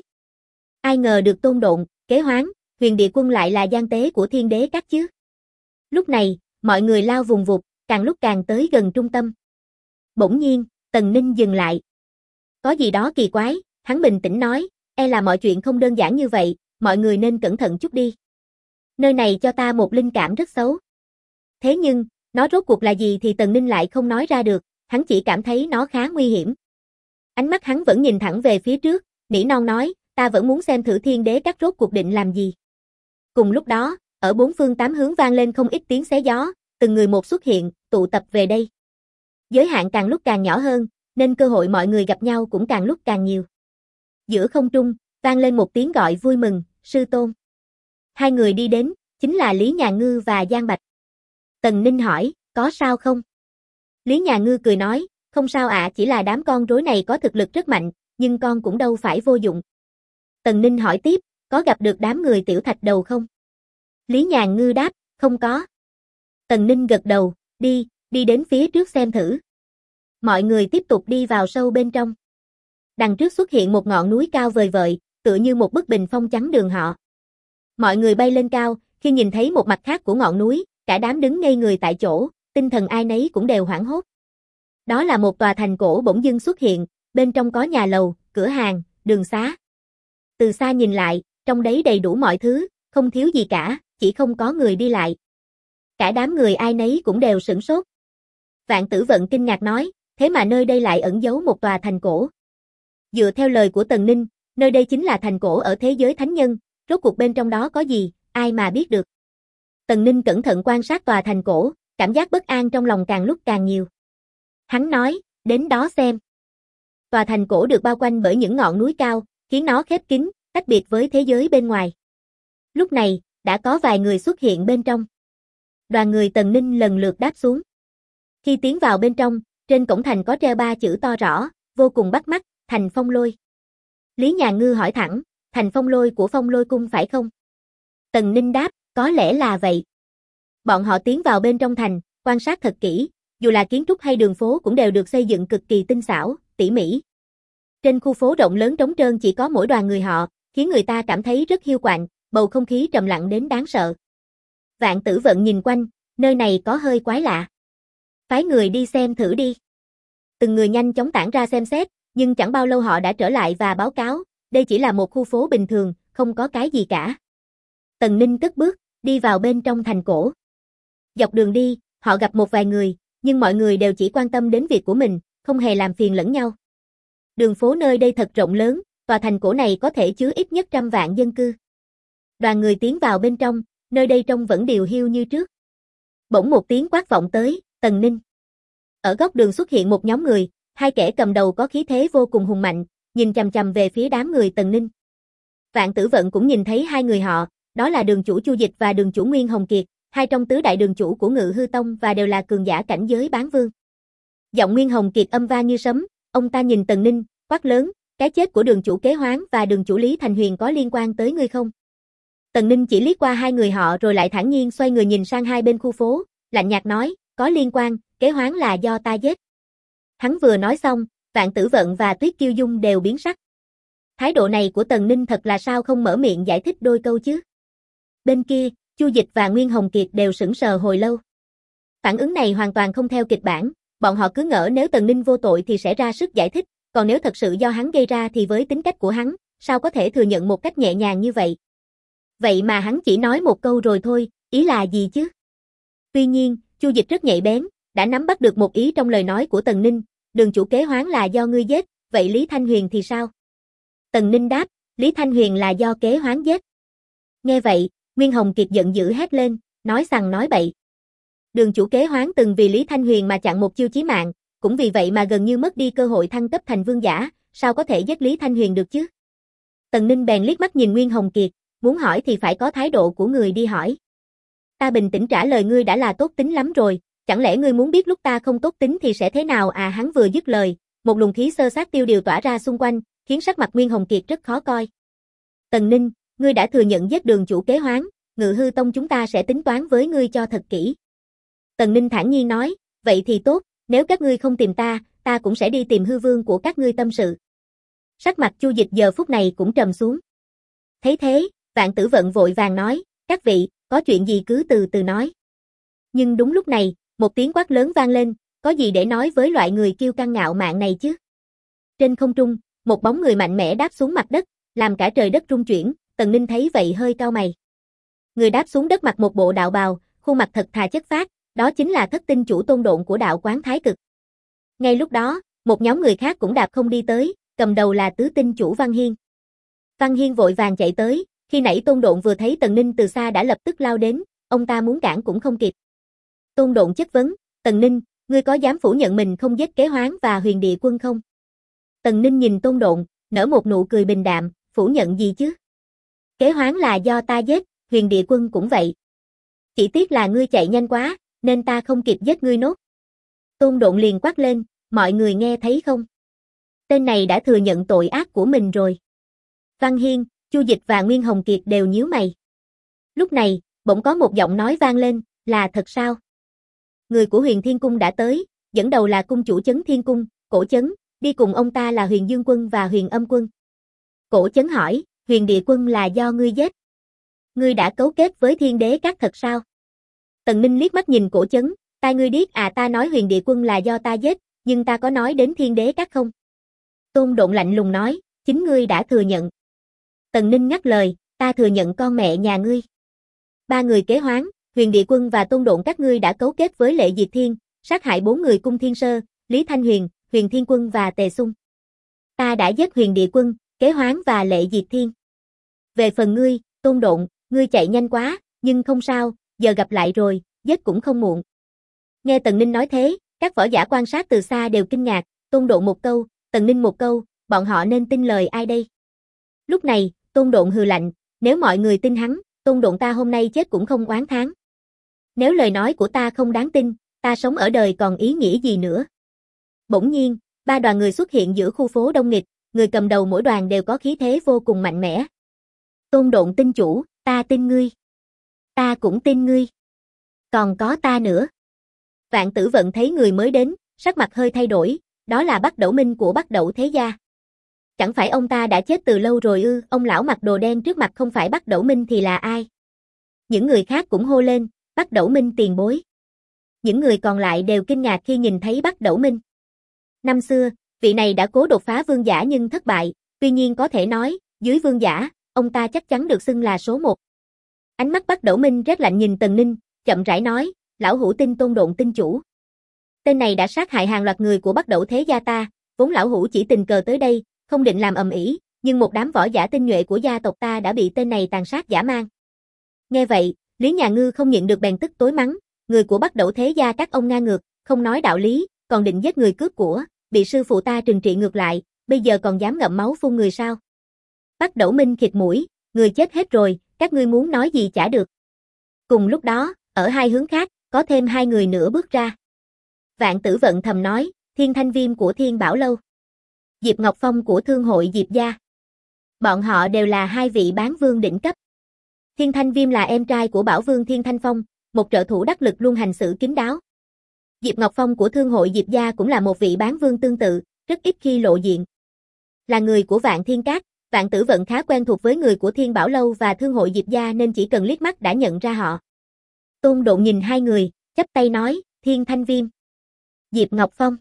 Ai ngờ được Tôn Độn, Kế Hoán, Huyền Địa Quân lại là gian tế của Thiên Đế Các chứ. Lúc này, mọi người lao vùng vụt, càng lúc càng tới gần trung tâm. Bỗng nhiên, Tần Ninh dừng lại. Có gì đó kỳ quái, hắn bình tĩnh nói, là mọi chuyện không đơn giản như vậy, mọi người nên cẩn thận chút đi. Nơi này cho ta một linh cảm rất xấu. Thế nhưng, nó rốt cuộc là gì thì Tần Ninh lại không nói ra được, hắn chỉ cảm thấy nó khá nguy hiểm. Ánh mắt hắn vẫn nhìn thẳng về phía trước, nỉ non nói, ta vẫn muốn xem thử thiên đế các rốt cuộc định làm gì. Cùng lúc đó, ở bốn phương tám hướng vang lên không ít tiếng xé gió, từng người một xuất hiện, tụ tập về đây. Giới hạn càng lúc càng nhỏ hơn, nên cơ hội mọi người gặp nhau cũng càng lúc càng nhiều. Giữa không trung, vang lên một tiếng gọi vui mừng, sư tôn. Hai người đi đến, chính là Lý Nhà Ngư và Giang Bạch. Tần Ninh hỏi, có sao không? Lý Nhà Ngư cười nói, không sao ạ, chỉ là đám con rối này có thực lực rất mạnh, nhưng con cũng đâu phải vô dụng. Tần Ninh hỏi tiếp, có gặp được đám người tiểu thạch đầu không? Lý Nhà Ngư đáp, không có. Tần Ninh gật đầu, đi đến phía trước xem thử. Mọi người tiếp tục đi vào sâu bên trong. Đằng trước xuất hiện một ngọn núi cao vời vợi, tựa như một bức bình phong chắn đường họ. Mọi người bay lên cao, khi nhìn thấy một mặt khác của ngọn núi, cả đám đứng ngây người tại chỗ, tinh thần ai nấy cũng đều hoảng hốt. Đó là một tòa thành cổ bỗng dưng xuất hiện, bên trong có nhà lầu, cửa hàng, đường xá. Từ xa nhìn lại, trong đấy đầy đủ mọi thứ, không thiếu gì cả, chỉ không có người đi lại. Cả đám người ai nấy cũng đều sửng sốt. Vạn Tử Vận kinh ngạc nói, thế mà nơi đây lại ẩn giấu một tòa thành cổ. Dựa theo lời của Tần Ninh, nơi đây chính là thành cổ ở thế giới thánh nhân, rốt cuộc bên trong đó có gì, ai mà biết được. Tần Ninh cẩn thận quan sát tòa thành cổ, cảm giác bất an trong lòng càng lúc càng nhiều. Hắn nói, đến đó xem. Tòa thành cổ được bao quanh bởi những ngọn núi cao, khiến nó khép kín, tách biệt với thế giới bên ngoài. Lúc này, đã có vài người xuất hiện bên trong. Đoàn người Tần Ninh lần lượt đáp xuống. Khi tiến vào bên trong, trên cổng thành có treo 3 chữ to rõ, vô cùng bắt mắt, Thành Phong Lôi. Lý Nhà Ngư hỏi thẳng, Thành Phong Lôi của Phong Lôi Cung phải không? Tần Ninh đáp, có lẽ là vậy. Bọn họ tiến vào bên trong thành, quan sát thật kỹ, dù là kiến trúc hay đường phố cũng đều được xây dựng cực kỳ tinh xảo, tỉ mỉ. Trên khu phố rộng lớn trống trơn chỉ có mỗi đoàn người họ, khiến người ta cảm thấy rất hiu quạnh, bầu không khí trầm lặng đến đáng sợ. Vạn Tử Vận nhìn quanh, nơi này có hơi quái lạ. Phái người đi xem thử đi. Từng người nhanh chóng tản ra xem xét, nhưng chẳng bao lâu họ đã trở lại và báo cáo, đây chỉ là một khu phố bình thường, không có cái gì cả. Tần Ninh cất bước, đi vào bên trong thành cổ. Dọc đường đi, họ gặp một vài người, nhưng mọi người đều chỉ quan tâm đến việc của mình, không hề làm phiền lẫn nhau. Đường phố nơi đây thật rộng lớn, tòa thành cổ này có thể chứa ít nhất 100 vạn dân cư. Đoàn người tiến vào bên trong, nơi đây trông vẫn điều hiu như trước. Bỗng một tiếng quát vọng tới, Tần Ninh. Ở góc đường xuất hiện một nhóm người, hai kẻ cầm đầu có khí thế vô cùng hùng mạnh, nhìn chằm chằm về phía đám người Tần Ninh. Vạn Tử Vận cũng nhìn thấy hai người họ, đó là đường chủ Chu Dịch và đường chủ Nguyên Hồng Kiệt, hai trong tứ đại đường chủ của Ngự Hư Tông và đều là cường giả cảnh giới bán vương. Giọng Nguyên Hồng Kiệt âm vang như sấm, ông ta nhìn Tần Ninh, quát lớn, cái chết của đường chủ Kế Hoán và đường chủ Lý Thành Huyền có liên quan tới ngươi không? Tần Ninh chỉ liếc qua hai người họ rồi lại thản nhiên xoay người nhìn sang hai bên khu phố, lạnh nhạt nói, có liên quan, Kế Hoán là do ta giết. Hắn vừa nói xong, Vạn Tử Vận và Tuyết Kiêu Dung đều biến sắc. Thái độ này của Tần Ninh thật là sao không mở miệng giải thích đôi câu chứ? Bên kia, Chu Dịch và Nguyên Hồng Kiệt đều sững sờ hồi lâu. Phản ứng này hoàn toàn không theo kịch bản, bọn họ cứ ngỡ nếu Tần Ninh vô tội thì sẽ ra sức giải thích, còn nếu thật sự do hắn gây ra thì với tính cách của hắn, sao có thể thừa nhận một cách nhẹ nhàng như vậy? Vậy mà hắn chỉ nói một câu rồi thôi, ý là gì chứ? Tuy nhiên, Chu Dịch rất nhạy bén, đã nắm bắt được một ý trong lời nói của Tần Ninh, đường chủ Kế Hoán là do ngươi giết, vậy Lý Thanh Huyền thì sao? Tần Ninh đáp, Lý Thanh Huyền là do Kế Hoán giết. Nghe vậy, Nguyên Hồng Kiệt giận dữ hét lên, nói xằng nói bậy. Đường chủ Kế Hoán từng vì Lý Thanh Huyền mà chặn một chiêu chí mạng, cũng vì vậy mà gần như mất đi cơ hội thăng cấp thành vương giả, sao có thể giết Lý Thanh Huyền được chứ? Tần Ninh bèn liếc mắt nhìn Nguyên Hồng Kiệt, muốn hỏi thì phải có thái độ của người đi hỏi. Ta bình tĩnh trả lời ngươi đã là tốt tính lắm rồi, chẳng lẽ ngươi muốn biết lúc ta không tốt tính thì sẽ thế nào à? Hắn vừa dứt lời, một luồng khí xơ xác tiêu điều tỏa ra xung quanh, khiến sắc mặt Nguyên Hồng Kiệt rất khó coi. Tần Ninh, ngươi đã thừa nhận giết đường chủ Kế Hoán, Ngự Hư Tông chúng ta sẽ tính toán với ngươi cho thật kỹ. Tần Ninh thản nhiên nói, vậy thì tốt, nếu các ngươi không tìm ta, ta cũng sẽ đi tìm hư vương của các ngươi tâm sự. Sắc mặt Chu Dịch giờ phút này cũng trầm xuống. Thấy thế, Vạn Tử Vận vội vàng nói, các vị, có chuyện gì cứ từ từ nói. Nhưng đúng lúc này, Một tiếng quát lớn vang lên, có gì để nói với loại người kiêu căng ngạo mạn này chứ? Trên không trung, một bóng người mạnh mẽ đáp xuống mặt đất, làm cả trời đất rung chuyển, Tần Ninh thấy vậy hơi cau mày. Người đáp xuống đất mặc một bộ đạo bào, khuôn mặt thật thà chất phác, đó chính là Thất Tinh chủ Tôn Độn của đạo quán Thái Cực. Ngay lúc đó, một nhóm người khác cũng đạp không đi tới, cầm đầu là Tứ Tinh chủ Văn Hiên. Văn Hiên vội vàng chạy tới, khi nãy Tôn Độn vừa thấy Tần Ninh từ xa đã lập tức lao đến, ông ta muốn cản cũng không kịp. Tôn Độn chất vấn, Tần Ninh, ngươi có dám phủ nhận mình không giết Kế Hoán và Huyền Địa Quân không? Tần Ninh nhìn Tôn Độn, nở một nụ cười bình đạm, phủ nhận gì chứ? Kế Hoán là do ta giết, Huyền Địa Quân cũng vậy. Chỉ tiếc là ngươi chạy nhanh quá, nên ta không kịp giết ngươi nốt. Tôn Độn liền quát lên, mọi người nghe thấy không? Tên này đã thừa nhận tội ác của mình rồi. Văn Hiên, Chu Dịch và Nguyên Hồng Kiệt đều nhíu mày. Lúc này, bỗng có một giọng nói vang lên, là thật sao? Người của Huyền Thiên Cung đã tới, dẫn đầu là cung chủ Chấn Thiên Cung, Cổ Chấn, đi cùng ông ta là Huyền Dương Quân và Huyền Âm Quân. Cổ Chấn hỏi, Huyền Địa Quân là do ngươi giết. Ngươi đã cấu kết với Thiên Đế Các thật sao? Tần Ninh liếc mắt nhìn Cổ Chấn, tai ngươi điếc à, ta nói Huyền Địa Quân là do ta giết, nhưng ta có nói đến Thiên Đế Các không? Tôn Độn lạnh lùng nói, chính ngươi đã thừa nhận. Tần Ninh ngắt lời, ta thừa nhận con mẹ nhà ngươi. Ba người Kế Hoán, Huyền Địa Quân và Tôn Độn các ngươi đã cấu kết với Lệ Diệt Thiên, sát hại 4 người Cung Thiên Sơ, Lý Thanh Huyền, Huyền Thiên Quân và Tề Xung. Ta đã giết Huyền Địa Quân, Kế Hoán và Lệ Diệt Thiên. Về phần ngươi, Tôn Độn, ngươi chạy nhanh quá, nhưng không sao, giờ gặp lại rồi, giết cũng không muộn. Nghe Tần Ninh nói thế, các võ giả quan sát từ xa đều kinh ngạc, Tôn Độn một câu, Tần Ninh một câu, bọn họ nên tin lời ai đây? Lúc này, Tôn Độn hừ lạnh, nếu mọi người tin hắn, Tôn Độn ta hôm nay chết cũng không oán thán. Nếu lời nói của ta không đáng tin, ta sống ở đời còn ý nghĩa gì nữa? Bỗng nhiên, ba đoàn người xuất hiện giữa khu phố đông nghịt, người cầm đầu mỗi đoàn đều có khí thế vô cùng mạnh mẽ. Tôn Độn tinh chủ, ta tin ngươi. Ta cũng tin ngươi. Còn có ta nữa. Vạn Tử Vận thấy người mới đến, sắc mặt hơi thay đổi, đó là Bắc Đẩu Minh của Bắc Đẩu Thế Gia. Chẳng phải ông ta đã chết từ lâu rồi ư? Ông lão mặc đồ đen trước mặt không phải Bắc Đẩu Minh thì là ai? Những người khác cũng hô lên, Bắc Đẩu Minh tiền bối. Những người còn lại đều kinh ngạc khi nhìn thấy Bắc Đẩu Minh. Năm xưa, vị này đã cố đột phá vương giả nhưng thất bại, tuy nhiên có thể nói, dưới vương giả, ông ta chắc chắn được xưng là số 1. Ánh mắt Bắc Đẩu Minh rét lạnh nhìn Tần Ninh, chậm rãi nói, lão hủ tin Tôn Độn tinh chủ. Tên này đã sát hại hàng loạt người của Bắc Đẩu Thế Gia ta, vốn lão hủ chỉ tình cờ tới đây, không định làm ầm ĩ, nhưng một đám võ giả tinh nhuệ của gia tộc ta đã bị tên này tàn sát dã man. Nghe vậy, Lý Nhà Ngư không nhịn được bèn tức tối mắng, người của Bắc Đẩu Thế Gia các ông ngang ngược, không nói đạo lý, còn định giết người cướp của, bị sư phụ ta trừng trị ngược lại, bây giờ còn dám ngậm máu phun người sao? Bắc Đẩu Minh khịt mũi, người chết hết rồi, các ngươi muốn nói gì chả được. Cùng lúc đó, ở hai hướng khác, có thêm hai người nữa bước ra. Vạn Tử Vận thầm nói, Thiên Thanh Viêm của Thiên Bảo Lâu, Diệp Ngọc Phong của Thương hội Diệp Gia. Bọn họ đều là hai vị bán vương đỉnh cấp. Thiên Thanh Viêm là em trai của Bảo Vương Thiên Thanh Phong, một trợ thủ đắc lực luôn hành xử kín đáo. Diệp Ngọc Phong của Thương hội Diệp Gia cũng là một vị bán vương tương tự, rất ít khi lộ diện. Là người của Vạn Thiên Các, Vạn Tử Vận khá quen thuộc với người của Thiên Bảo Lâu và Thương hội Diệp Gia nên chỉ cần liếc mắt đã nhận ra họ. Tôn Độn nhìn hai người, chắp tay nói, Thiên Thanh Viêm, Diệp Ngọc Phong.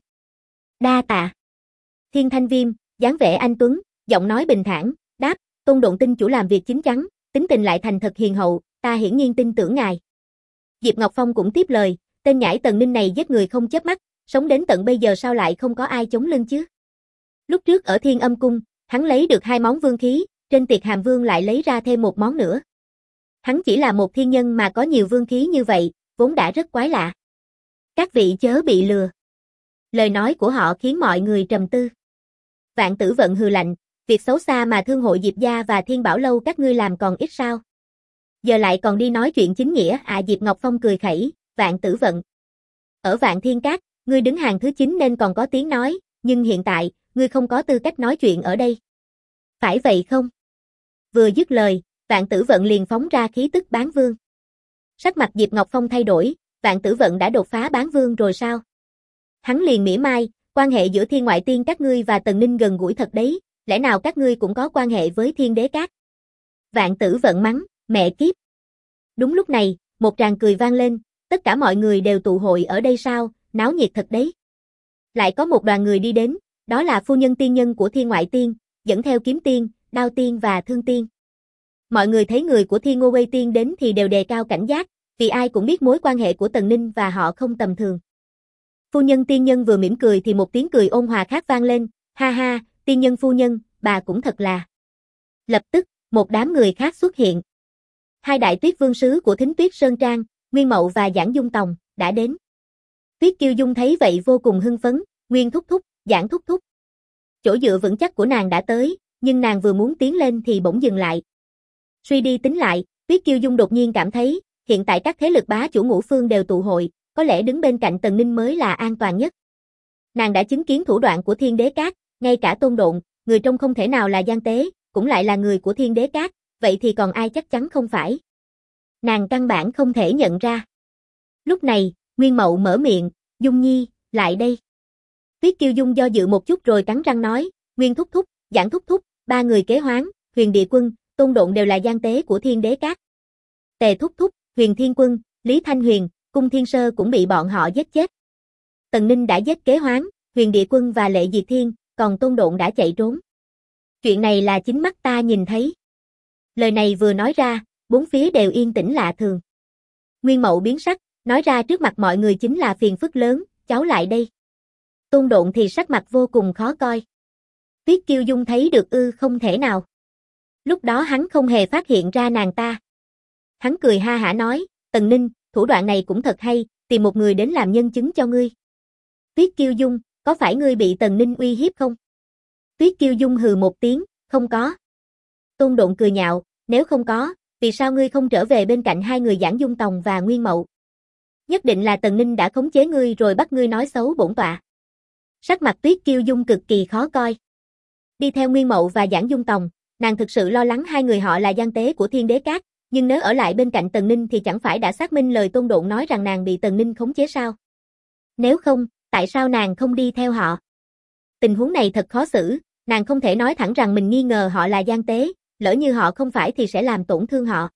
Đa tạ. Thiên Thanh Viêm, dáng vẻ anh tuấn, giọng nói bình thản, đáp, Tôn Độn tinh chủ làm việc chín chắn, tính tình lại thành thật hiền hậu, ta hiển nhiên tin tưởng ngài. Diệp Ngọc Phong cũng tiếp lời, tên nhãi Tần Ninh này giết người không chớp mắt, sống đến tận bây giờ sao lại không có ai chống lưng chứ? Lúc trước ở Thiên Âm Cung, hắn lấy được 2 món vương khí, trên tiệc Hàm Vương lại lấy ra thêm một món nữa. Hắn chỉ là một thiên nhân mà có nhiều vương khí như vậy, vốn đã rất quái lạ. Các vị chớ bị lừa. Lời nói của họ khiến mọi người trầm tư. Vạn Tử Vận hừ lạnh, việc xấu xa mà Thương hội Diệp Gia và Thiên Bảo Lâu các ngươi làm còn ít sao? Giờ lại còn đi nói chuyện chính nghĩa à? Diệp Ngọc Phong cười khẩy, Vạn Tử Vận. Ở Vạn Thiên Các, ngươi đứng hàng thứ 9 nên còn có tiếng nói, nhưng hiện tại, ngươi không có tư cách nói chuyện ở đây. Phải vậy không? Vừa dứt lời, Vạn Tử Vận liền phóng ra khí tức bán vương. Sắc mặt Diệp Ngọc Phong thay đổi, Vạn Tử Vận đã đột phá bán vương rồi sao? Hắn liền mỉa mai, quan hệ giữa Thiên Ngoại Tiên các ngươi và Tần Ninh gần gũi thật đấy, lẽ nào các ngươi cũng có quan hệ với Thiên Đế Các? Vạn Tử Vận mắng, mẹ kiếp. Đúng lúc này, một tràng cười vang lên, Tất cả mọi người đều tụ hội ở đây sao, náo nhiệt thật đấy. Lại có một đoàn người đi đến, đó là phu nhân tiên nhân của Thiên Ngoại Tiên, dẫn theo Kiếm Tiên, Đao Tiên và Thương Tiên. Mọi người thấy người của Thiên Ngô Quây Tiên đến thì đều đề cao cảnh giác, vì ai cũng biết mối quan hệ của Tần Ninh và họ không tầm thường. Phu nhân tiên nhân vừa mỉm cười thì một tiếng cười ôn hòa khác vang lên, ha ha, tiên nhân phu nhân, bà cũng thật là. Lập tức, một đám người khác xuất hiện. Hai đại tuyết vương sứ của Thính Tuyết Sơn Trang, Nguyên Mậu và Giảng Dung Tòng, đã đến. Tuyết Kiêu Dung thấy vậy vô cùng hưng phấn, Nguyên thúc thúc, Giảng thúc thúc. Chỗ dựa vững chắc của nàng đã tới, nhưng nàng vừa muốn tiến lên thì bỗng dừng lại. Suy đi tính lại, Tuyết Kiêu Dung đột nhiên cảm thấy, hiện tại các thế lực bá chủ ngũ phương đều tụ hội, có lẽ đứng bên cạnh Tần Ninh mới là an toàn nhất. Nàng đã chứng kiến thủ đoạn của Thiên Đế Các, ngay cả Tôn Độn, người trông không thể nào là gian tế, cũng lại là người của Thiên Đế Các, vậy thì còn ai chắc chắn không phải. Nàng căn bản không thể nhận ra. Lúc này, Nguyên Mậu mở miệng, Dung Nhi, lại đây. Tuyết Kiêu Dung do dự một chút rồi cắn răng nói, Nguyên thúc thúc, Giảng thúc thúc, ba người kế hoán, Huyền Địa Quân, Tôn Độn đều là gian tế của Thiên Đế Các. Tề thúc thúc, Huyền Thiên Quân, Lý Thanh Huyền, Cung Thiên Sơ cũng bị bọn họ giết chết. Tần Ninh đã giết kế hoán, Huyền Địa Quân và Lệ Diệt Thiên, còn Tôn Độn đã chạy trốn. Chuyện này là chính mắt ta nhìn thấy. Lời này vừa nói ra, bốn phía đều yên tĩnh lạ thường. Nguyên Mậu biến sắc, nói ra trước mặt mọi người chính là phiền phức lớn, cháu lại đây. Tôn Độn thì sắc mặt vô cùng khó coi. Tuyết Kiêu Dung thấy được không thể nào. Lúc đó hắn không hề phát hiện ra nàng ta. Hắn cười ha hả nói, Tần Ninh, thủ đoạn này cũng thật hay, tìm một người đến làm nhân chứng cho ngươi. Tuyết Kiêu Dung, có phải ngươi bị Tần Ninh uy hiếp không? Tuyết Kiêu Dung hừ một tiếng, không có. Tôn Độn cười nhạo, nếu không có, vì sao ngươi không trở về bên cạnh hai người Giảng Dung Tòng và Nguyên Mậu? Nhất định là Tần Ninh đã khống chế ngươi rồi bắt ngươi nói xấu bổn tọa. Sắc mặt Tuyết Kiêu Dung cực kỳ khó coi. Đi theo Nguyên Mậu và Giảng Dung Tòng, nàng thực sự lo lắng hai người họ là gian tế của Thiên Đế Các, nhưng nếu ở lại bên cạnh Tần Ninh thì chẳng phải đã xác minh lời Tôn Độn nói rằng nàng bị Tần Ninh khống chế sao? Nếu không, tại sao nàng không đi theo họ? Tình huống này thật khó xử, nàng không thể nói thẳng rằng mình nghi ngờ họ là gian tế, lỡ như họ không phải thì sẽ làm tổn thương họ.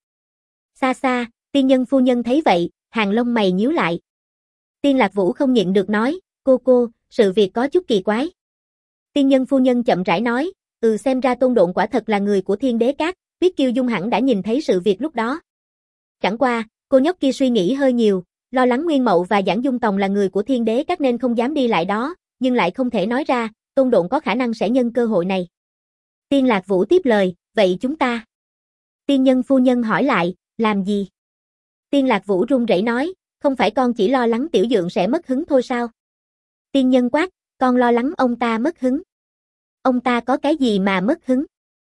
Xa xa, tiên nhân phu nhân thấy vậy, hàng lông mày nhíu lại. Tiên Lạc Vũ không nhịn được nói, cô, sự việc có chút kỳ quái. Tiên nhân phu nhân chậm rãi nói, xem ra Tôn Độn quả thật là người của Thiên Đế Các, Tuyết Kiêu Dung hẳn đã nhìn thấy sự việc lúc đó. Chẳng qua, cô nhóc kia suy nghĩ hơi nhiều, lo lắng Nguyên Mậu và Giảng Dung Tòng là người của Thiên Đế Các nên không dám đi lại đó, nhưng lại không thể nói ra, Tôn Độn có khả năng sẽ nhân cơ hội này. Tiên Lạc Vũ tiếp lời, vậy chúng ta? Tiên nhân phu nhân hỏi lại, làm gì? Tiên Lạc Vũ run rẩy nói, không phải con chỉ lo lắng tiểu dượng sẽ mất hứng thôi sao? Tiên nhân quát, con lo lắng ông ta mất hứng. Ông ta có cái gì mà mất hứng?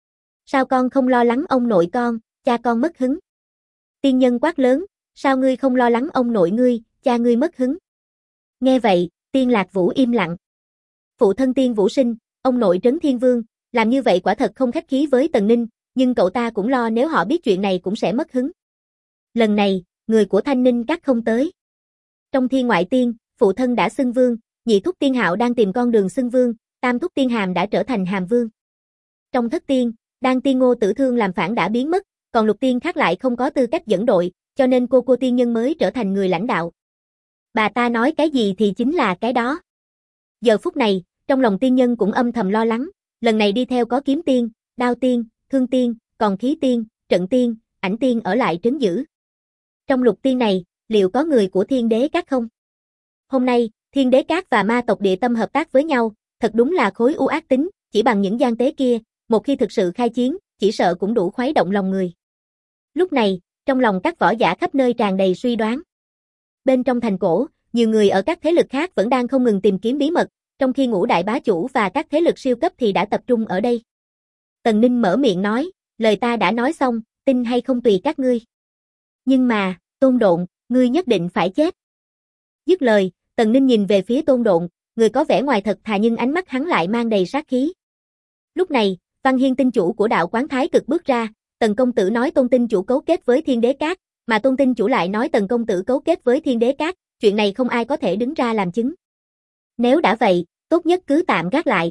Sao con không lo lắng ông nội con, cha con mất hứng? Tiên nhân quát lớn, sao ngươi không lo lắng ông nội ngươi, cha ngươi mất hứng? Nghe vậy, Tiên Lạc Vũ im lặng. Phụ thân Tiên Vũ Sinh, ông nội Trấn Thiên Vương, làm như vậy quả thật không khách khí với Tần Ninh, nhưng cậu ta cũng lo nếu họ biết chuyện này cũng sẽ mất hứng. Lần này, người của Thanh Ninh Các không tới. Trong Thiên Ngoại Tiên, phụ thân đã xưng vương, nhị thúc Tiên Hạo đang tìm con đường xưng vương, tam thúc Tiên Hàm đã trở thành Hàm Vương. Trong thất tiên, Đan Tiên Ngô Tử Thương làm phản đã biến mất, còn lục tiên khác lại không có tư cách dẫn đội, cho nên cô tiên nhân mới trở thành người lãnh đạo. Bà ta nói cái gì thì chính là cái đó. Giờ phút này, trong lòng tiên nhân cũng âm thầm lo lắng, lần này đi theo có Kiếm Tiên, Đao Tiên, Thương Tiên, còn Khí Tiên, Trận Tiên, Ảnh Tiên ở lại trấn giữ. Trong lục tiên này, liệu có người của Thiên Đế Các không? Hôm nay, Thiên Đế Các và ma tộc Địa Tâm hợp tác với nhau, thật đúng là khối u ác tính, chỉ bằng những gian tế kia, một khi thực sự khai chiến, chỉ sợ cũng đủ khuấy động lòng người. Lúc này, trong lòng các võ giả khắp nơi tràn đầy suy đoán. Bên trong thành cổ, nhiều người ở các thế lực khác vẫn đang không ngừng tìm kiếm bí mật, trong khi ngũ đại bá chủ và các thế lực siêu cấp thì đã tập trung ở đây. Tần Ninh mở miệng nói, lời ta đã nói xong, tin hay không tùy các ngươi. Nhưng mà, Tôn Độn, ngươi nhất định phải chết. Dứt lời, Tần Ninh nhìn về phía Tôn Độn, người có vẻ ngoài thật thà nhưng ánh mắt hắn lại mang đầy sát khí. Lúc này, Văn Hiên tinh chủ của đạo quán Thái Cực bước ra, Tần công tử nói Tôn tinh chủ cấu kết với Thiên Đế Các, mà Tôn tinh chủ lại nói Tần công tử cấu kết với Thiên Đế Các, chuyện này không ai có thể đứng ra làm chứng. Nếu đã vậy, tốt nhất cứ tạm gác lại.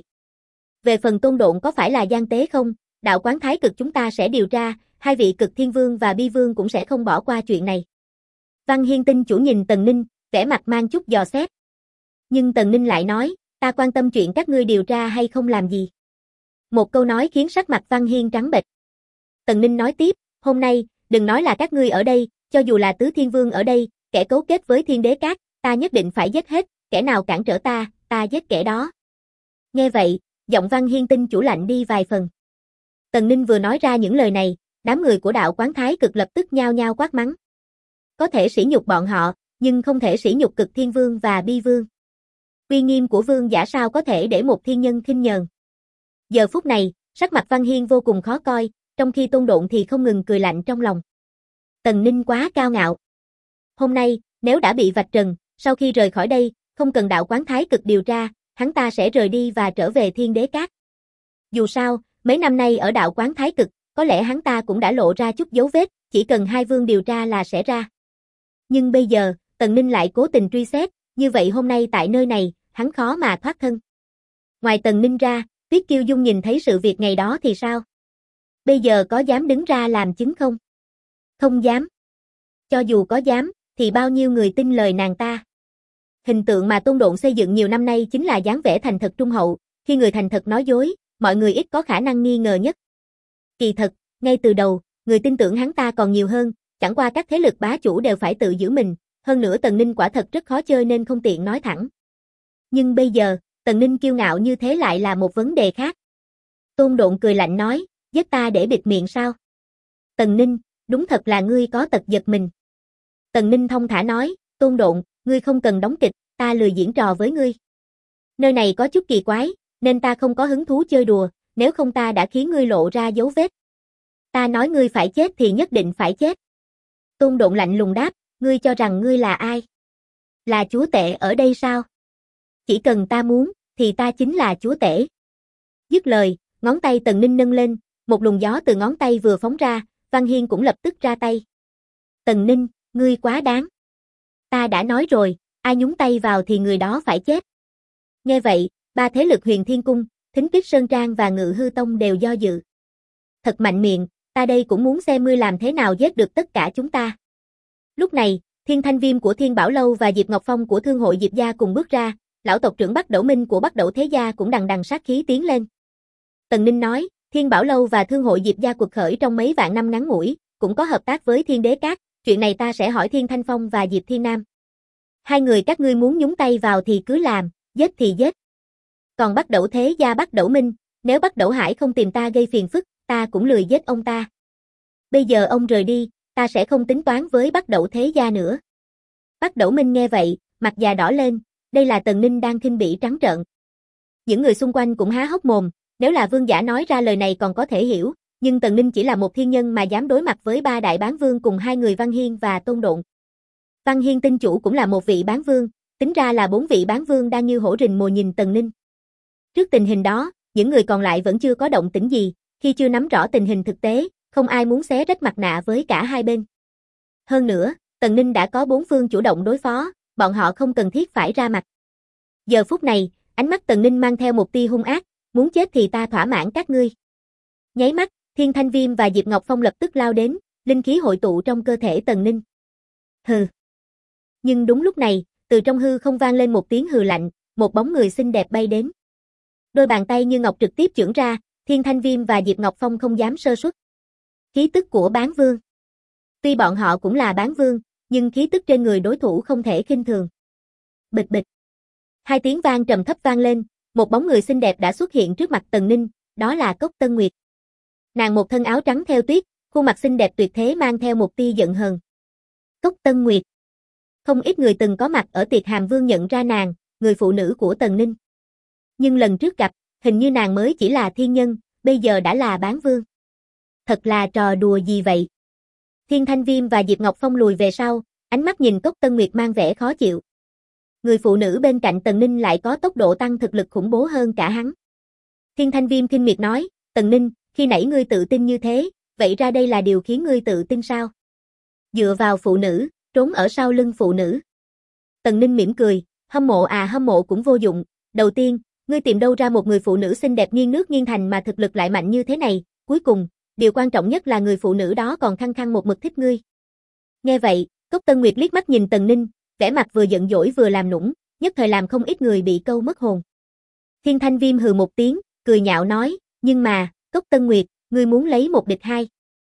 Về phần Tôn Độn có phải là gian tế không, đạo quán Thái Cực chúng ta sẽ điều tra, hai vị Cực Thiên Vương và Bi Vương cũng sẽ không bỏ qua chuyện này. Văn Hiên Tinh chủ nhìn Tần Ninh, vẻ mặt mang chút dò xét. Nhưng Tần Ninh lại nói, ta quan tâm chuyện các ngươi điều tra hay không làm gì. Một câu nói khiến sắc mặt Văn Hiên trắng bệch. Tần Ninh nói tiếp, hôm nay, đừng nói là các ngươi ở đây, cho dù là Tứ Thiên Vương ở đây, kẻ cấu kết với Thiên Đế Các, ta nhất định phải giết hết, kẻ nào cản trở ta giết kẻ đó. Nghe vậy, giọng Văn Hiên Tinh chủ lạnh đi vài phần. Tần Ninh vừa nói ra những lời này, đám người của đạo quán Thái Cực lập tức nhao nhao quát mắng. Có thể sỉ nhục bọn họ, nhưng không thể sỉ nhục Cực Thiên Vương và Bi Vương. Uy nghiêm của vương giả sao có thể để một thiên nhân khinh nhờn. Giờ phút này, sắc mặt Văn Hiên vô cùng khó coi, trong khi Tôn Độn thì không ngừng cười lạnh trong lòng. Tần Ninh quá cao ngạo. Hôm nay, nếu đã bị vạch trần, sau khi rời khỏi đây, không cần đạo quán Thái Cực điều tra, hắn ta sẽ rời đi và trở về Thiên Đế Các. Dù sao, mấy năm nay ở đạo quán Thái Cực, có lẽ hắn ta cũng đã lộ ra chút dấu vết, chỉ cần hai vương điều tra là sẽ ra. Nhưng bây giờ, Tần Ninh lại cố tình truy xét, như vậy hôm nay tại nơi này, hắn khó mà thoát thân. Ngoài Tần Ninh ra, Tuyết Kiêu Dung nhìn thấy sự việc ngày đó thì sao? Bây giờ có dám đứng ra làm chứng không? Không dám. Cho dù có dám, thì bao nhiêu người tin lời nàng ta? Hình tượng mà Tôn Độn xây dựng nhiều năm nay chính là dáng vẻ thành thật trung hậu, khi người thành thật nói dối, mọi người ít có khả năng nghi ngờ nhất. Kỳ thật, ngay từ đầu, người tin tưởng hắn ta còn nhiều hơn, chẳng qua các thế lực bá chủ đều phải tự giữ mình, hơn nữa Tần Ninh quả thật rất khó chơi nên không tiện nói thẳng. Nhưng bây giờ, Tần Ninh kiêu ngạo như thế lại là một vấn đề khác. Tôn Độn cười lạnh nói, giết ta để bịt miệng sao? Tần Ninh, đúng thật là ngươi có tật giật mình. Tần Ninh thông thả nói, Tôn Độn, ngươi không cần đóng kịch, ta lười diễn trò với ngươi. Nơi này có chút kỳ quái, nên ta không có hứng thú chơi đùa, nếu không ta đã khiến ngươi lộ ra dấu vết. Ta nói ngươi phải chết thì nhất định phải chết. Tôn Độn lạnh lùng đáp, ngươi cho rằng ngươi là ai? Là chúa tể ở đây sao? Chỉ cần ta muốn, thì ta chính là chúa tể. Dứt lời, ngón tay Tần Ninh nâng lên, một luồng gió từ ngón tay vừa phóng ra, Văn Hiên cũng lập tức ra tay. Tần Ninh, ngươi quá đáng. Ta đã nói rồi, ai nhúng tay vào thì người đó phải chết. Nghe vậy, ba thế lực Huyền Thiên Cung, Thính Tuyết Sơn Trang và Ngự Hư Tông đều do dự. Thật mạnh miệng, ta đây cũng muốn xem ngươi làm thế nào giết được tất cả chúng ta. Lúc này, Thiên Thanh Viêm của Thiên Bảo Lâu và Diệp Ngọc Phong của Thương hội Diệp Gia cùng bước ra, lão tộc trưởng Bắc Đẩu Minh của Bắc Đẩu Thế Gia cũng đằng đằng sát khí tiến lên. Tần Ninh nói, Thiên Bảo Lâu và Thương hội Diệp Gia cuộc khởi trong mấy vạn năm ngắn ngủi, cũng có hợp tác với Thiên Đế Các, chuyện này ta sẽ hỏi Thiên Thanh Phong và Diệp Thiên Nam. Hai người các ngươi muốn nhúng tay vào thì cứ làm, giết thì giết. Còn Bắc Đẩu Thế Gia Bắc Đẩu Minh, nếu Bắc Đẩu Hải không tìm ta gây phiền phức, ta cũng lười giết ông ta. Bây giờ ông rời đi, ta sẽ không tính toán với Bắc Đẩu Thế Gia nữa. Bắc Đẩu Minh nghe vậy, mặt già đỏ lên, đây là Tần Ninh đang khinh bỉ trắng trợn. Những người xung quanh cũng há hốc mồm, nếu là vương giả nói ra lời này còn có thể hiểu, nhưng Tần Ninh chỉ là một thiên nhân mà dám đối mặt với ba đại bán vương cùng hai người Văn Hiên và Tôn Độn. Văn Hiên Tinh chủ cũng là một vị bán vương, tính ra là 4 vị bán vương đang như hổ rình mồi nhìn Tần Ninh. Trước tình hình đó, những người còn lại vẫn chưa có động tĩnh gì, khi chưa nắm rõ tình hình thực tế, không ai muốn xé rách mặt nạ với cả hai bên. Hơn nữa, Tần Ninh đã có 4 phương chủ động đối phó, bọn họ không cần thiết phải ra mặt. Giờ phút này, ánh mắt Tần Ninh mang theo một tia hung ác, muốn chết thì ta thỏa mãn các ngươi. Nháy mắt, Thiên Thanh Viêm và Diệp Ngọc Phong lập tức lao đến, linh khí hội tụ trong cơ thể Tần Ninh. Hừ. Nhưng đúng lúc này, từ trong hư không vang lên một tiếng hừ lạnh, một bóng người xinh đẹp bay đến. Đôi bàn tay như ngọc trực tiếp chưởng ra, Thiên Thanh Viêm và Diệp Ngọc Phong không dám sơ suất. Khí tức của bán vương. Tuy bọn họ cũng là bán vương, nhưng khí tức trên người đối thủ không thể khinh thường. Bịch bịch. Hai tiếng vang trầm thấp vang lên, một bóng người xinh đẹp đã xuất hiện trước mặt Tần Ninh, đó là Cốc Tân Nguyệt. Nàng một thân áo trắng theo tuyết, khuôn mặt xinh đẹp tuyệt thế mang theo một tia giận hờn. Cốc Tân Nguyệt. Không ít người từng có mặt ở tiệc Hàm Vương nhận ra nàng, người phụ nữ của Tần Ninh. Nhưng lần trước gặp, hình như nàng mới chỉ là thiên nhân, bây giờ đã là bán vương. Thật là trò đùa gì vậy? Thiên Thanh Viêm và Diệp Ngọc Phong lùi về sau, ánh mắt nhìn Cốc Tân Nguyệt mang vẻ khó chịu. Người phụ nữ bên cạnh Tần Ninh lại có tốc độ tăng thực lực khủng bố hơn cả hắn. Thiên Thanh Viêm khinh miệt nói, Tần Ninh, khi nãy ngươi tự tin như thế, vậy ra đây là điều khiến ngươi tự tin sao? Dựa vào phụ nữ, trốn ở sau lưng phụ nữ. Tần Ninh mỉm cười, hâm mộ à hâm mộ cũng vô dụng, đầu tiên, ngươi tìm đâu ra một người phụ nữ xinh đẹp nghiêng nước nghiêng thành mà thực lực lại mạnh như thế này, cuối cùng, điều quan trọng nhất là người phụ nữ đó còn khăng khăng một mực thích ngươi. Nghe vậy, Cốc Tân Nguyệt liếc mắt nhìn Tần Ninh, vẻ mặt vừa giận dỗi vừa làm nũng, nhất thời làm không ít người bị câu mất hồn. Thiên Thanh Viêm hừ một tiếng, cười nhạo nói, nhưng mà, Cốc Tân Nguyệt, ngươi muốn lấy một địch hai.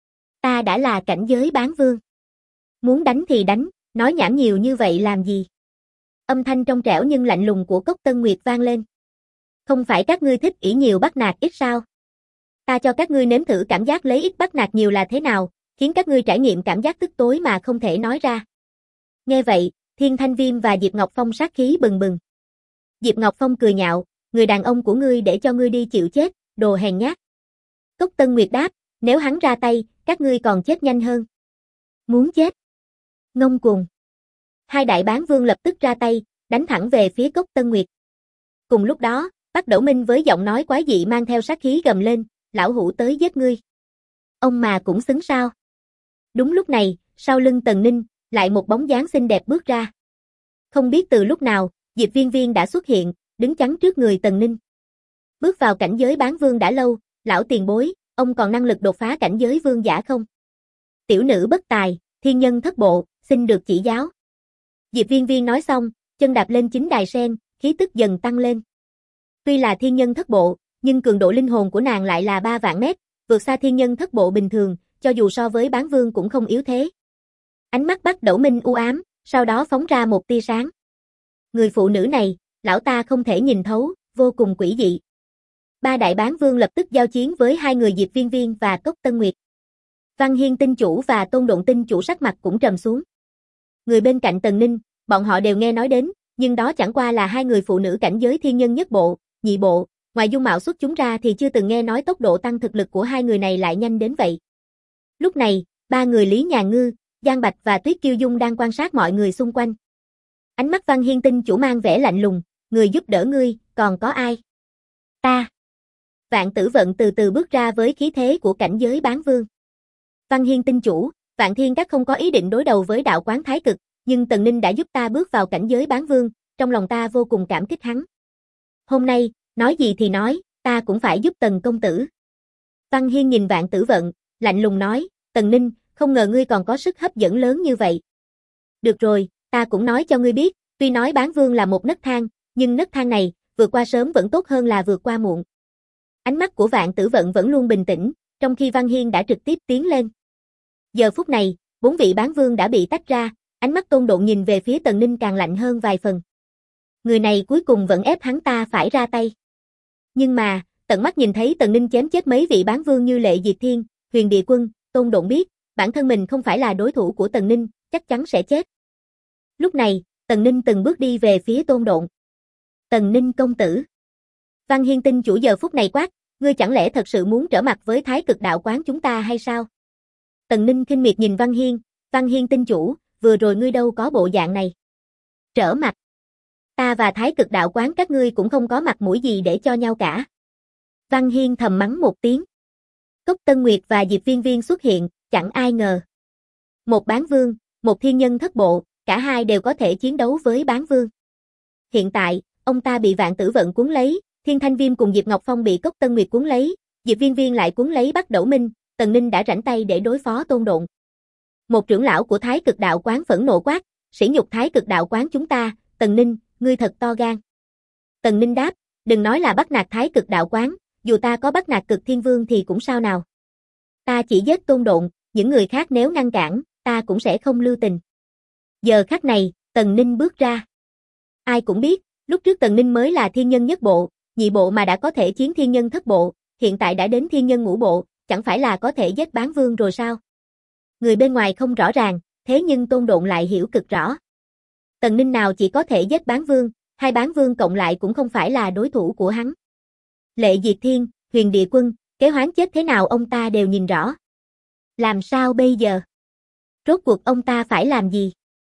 Ta đã là cảnh giới bán vương. Muốn đánh thì đánh, nói nhảm nhiều như vậy làm gì? Âm thanh trong trẻo nhưng lạnh lùng của Cốc Tân Nguyệt vang lên. Không phải các ngươi thích ỷ nhiều bắt nạt ít sao? Ta cho các ngươi nếm thử cảm giác lấy ít bắt nạt nhiều là thế nào, khiến các ngươi trải nghiệm cảm giác tức tối mà không thể nói ra. Nghe vậy, Thiên Thanh Viêm và Diệp Ngọc Phong sát khí bừng bừng. Diệp Ngọc Phong cười nhạo, người đàn ông của ngươi để cho ngươi đi chịu chết, đồ hèn nhát. Cốc Tân Nguyệt đáp, nếu hắn ra tay, các ngươi còn chết nhanh hơn. Muốn chết? Ngông cuồng. Hai đại bán vương lập tức ra tay, đánh thẳng về phía Cốc Tân Nguyệt. Cùng lúc đó, Bắc Đẩu Minh với giọng nói quái dị mang theo sát khí gầm lên, lão hủ tới giết ngươi. Ông mà cũng xứng sao? Đúng lúc này, sau lưng Tần Ninh, lại một bóng dáng xinh đẹp bước ra. Không biết từ lúc nào, Diệp Viên Viên đã xuất hiện, đứng chắn trước người Tần Ninh. Bước vào cảnh giới bán vương đã lâu, lão tiền bối, ông còn năng lực đột phá cảnh giới vương giả không? Tiểu nữ bất tài, thiên nhân thất bộ, xin được chỉ giáo. Diệp Viên Viên nói xong, chân đạp lên chính đài sen, khí tức dần tăng lên. Tuy là thiên nhân thất bộ, nhưng cường độ linh hồn của nàng lại là 3 vạn mét, vượt xa thiên nhân thất bộ bình thường, cho dù so với bán vương cũng không yếu thế. Ánh mắt Bắc Đẩu Minh u ám, sau đó phóng ra một tia sáng. Người phụ nữ này, lão ta không thể nhìn thấu, vô cùng quỷ dị. Ba đại bán vương lập tức giao chiến với hai người Diệp Viên Viên và Cốc Tân Nguyệt. Văn Hiên tinh chủ và Tôn Độn tinh chủ sắc mặt cũng trầm xuống. Người bên cạnh Tần Ninh, bọn họ đều nghe nói đến, nhưng đó chẳng qua là hai người phụ nữ cảnh giới thiên nhân nhất bộ, nhị bộ, ngoài dung mạo xuất chúng ra thì chưa từng nghe nói tốc độ tăng thực lực của hai người này lại nhanh đến vậy. Lúc này, ba người Lý Nhà Ngư, Giang Bạch và Tuyết Kiêu Dung đang quan sát mọi người xung quanh. Ánh mắt Văn Hiên tinh chủ mang vẻ lạnh lùng, người giúp đỡ ngươi, còn có ai? Ta. Vạn Tử Vận từ từ bước ra với khí thế của cảnh giới bán vương. Văn Hiên tinh chủ, Vạn Thiên Các không có ý định đối đầu với đạo quán Thái Cực, nhưng Tần Ninh đã giúp ta bước vào cảnh giới bán vương, trong lòng ta vô cùng cảm kích hắn. Hôm nay, nói gì thì nói, ta cũng phải giúp Tần công tử. Văn Hiên nhìn Vạn Tử Vận, lạnh lùng nói, Tần Ninh, không ngờ ngươi còn có sức hấp dẫn lớn như vậy. Được rồi, ta cũng nói cho ngươi biết, tuy nói bán vương là một nấc thang, nhưng nấc thang này, vượt qua sớm vẫn tốt hơn là vượt qua muộn. Ánh mắt của Vạn Tử Vận vẫn luôn bình tĩnh, trong khi Văn Hiên đã trực tiếp tiến lên. Giờ phút này, 4 vị bán vương đã bị tách ra, ánh mắt Tôn Độn nhìn về phía Tần Ninh càng lạnh hơn vài phần. Người này cuối cùng vẫn ép hắn ta phải ra tay. Nhưng mà, tận mắt nhìn thấy Tần Ninh chém chết mấy vị bán vương như Lệ Diệt Thiên, Huyền Địa Quân, Tôn Độn biết, bản thân mình không phải là đối thủ của Tần Ninh, chắc chắn sẽ chết. Lúc này, Tần Ninh từng bước đi về phía Tôn Độn. Tần Ninh công tử. Văn Hiên tinh chủ giờ phút này quát, ngươi chẳng lẽ thật sự muốn trở mặt với Thái Cực đạo quán chúng ta hay sao? Tần Ninh khinh miệt nhìn Văn Hiên tinh chủ, vừa rồi ngươi đâu có bộ dạng này. Trở mặt. Ta và Thái Cực đạo quán các ngươi cũng không có mặt mũi gì để cho nhau cả. Văn Hiên thầm mắng một tiếng. Cốc Tân Nguyệt và Diệp Viên Viên xuất hiện, chẳng ai ngờ. Một bán vương, một thiên nhân thất bộ, cả hai đều có thể chiến đấu với bán vương. Hiện tại, ông ta bị Vạn Tử Vận cuốn lấy, Thiên Thanh Viêm cùng Diệp Ngọc Phong bị Cốc Tân Nguyệt cuốn lấy, Diệp Viên Viên lại cuốn lấy Bắc Đẩu Minh, Tần Ninh đã rảnh tay để đối phó Tôn Độn. Một trưởng lão của Thái Cực đạo quán phẫn nộ quát, sỉ nhục Thái Cực đạo quán chúng ta, Tần Ninh, ngươi thật to gan. Tần Ninh đáp, đừng nói là bắt nạt Thái Cực đạo quán, dù ta có bắt nạt Cực Thiên Vương thì cũng sao nào. Ta chỉ giết Tôn Độn, những người khác nếu ngăn cản, ta cũng sẽ không lưu tình. Giờ khắc này, Tần Ninh bước ra. Ai cũng biết, lúc trước Tần Ninh mới là thiên nhân nhất bộ, nhị bộ mà đã có thể chiến thiên nhân thất bộ, hiện tại đã đến thiên nhân ngũ bộ, chẳng phải là có thể giết bán vương rồi sao? Người bên ngoài không rõ ràng, thế nhưng Tôn Độn lại hiểu cực rõ. Tần Ninh nào chỉ có thể giết bán vương, hai bán vương cộng lại cũng không phải là đối thủ của hắn. Lệ Diệt Thiên, Huyền Địa Quân, kế hoán chết thế nào ông ta đều nhìn rõ. Làm sao bây giờ? Rốt cuộc ông ta phải làm gì?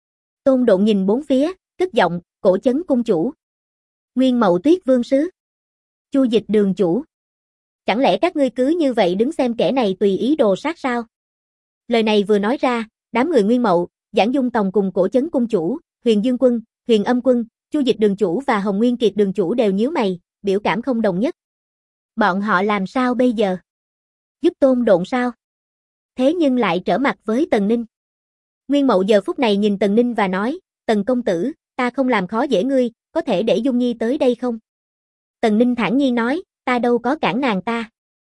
Tôn Độn nhìn bốn phía, cất giọng, Cổ Chấn cung chủ, Nguyên Mậu Tuyết vương sứ, Chu Dịch đường chủ. Chẳng lẽ các ngươi cứ như vậy đứng xem kẻ này tùy ý đồ sát sao? Lời này vừa nói ra, đám người Nguyên Mậu, Giảng Dung Tòng cùng Cổ Chấn cung chủ, Huyền Dương quân, Huyền Âm quân, Chu Dịch đường chủ và Hồng Nguyên Kiệt đường chủ đều nhíu mày, biểu cảm không đồng nhất. Bọn họ làm sao bây giờ? Giúp Tôn Độn sao? Thế nhưng lại trở mặt với Tần Ninh. Nguyên Mậu giờ phút này nhìn Tần Ninh và nói, Tần công tử, ta không làm khó dễ ngươi, có thể để Dung Nhi tới đây không? Tần Ninh thản nhiên nói, ta đâu có cản nàng ta.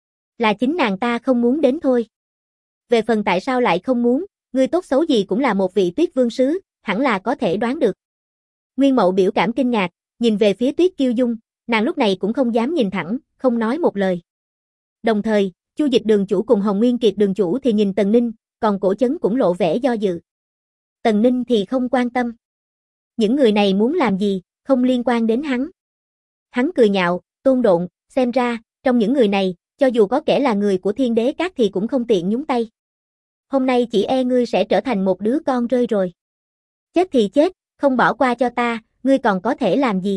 Là chính nàng ta không muốn đến thôi. Về phần tại sao lại không muốn, ngươi tốt xấu gì cũng là một vị Tuyết Vương sứ, hẳn là có thể đoán được. Nguyên Mậu biểu cảm kinh ngạc, nhìn về phía Tuyết Kiêu Dung, nàng lúc này cũng không dám nhìn thẳng, không nói một lời. Đồng thời, Chu Dịch đường chủ cùng Hồng Nguyên Kiệt đường chủ thì nhìn Tần Ninh, còn Cổ Chấn cũng lộ vẻ do dự. Tần Ninh thì không quan tâm. Những người này muốn làm gì, không liên quan đến hắn. Hắn cười nhạo, Tôn Độn, xem ra, trong những người này, cho dù có kẻ là người của Thiên Đế Các thì cũng không tiện nhúng tay. Hôm nay chỉ e ngươi sẽ trở thành một đứa con rơi rồi. Chết thì chết, không bỏ qua cho ta, ngươi còn có thể làm gì?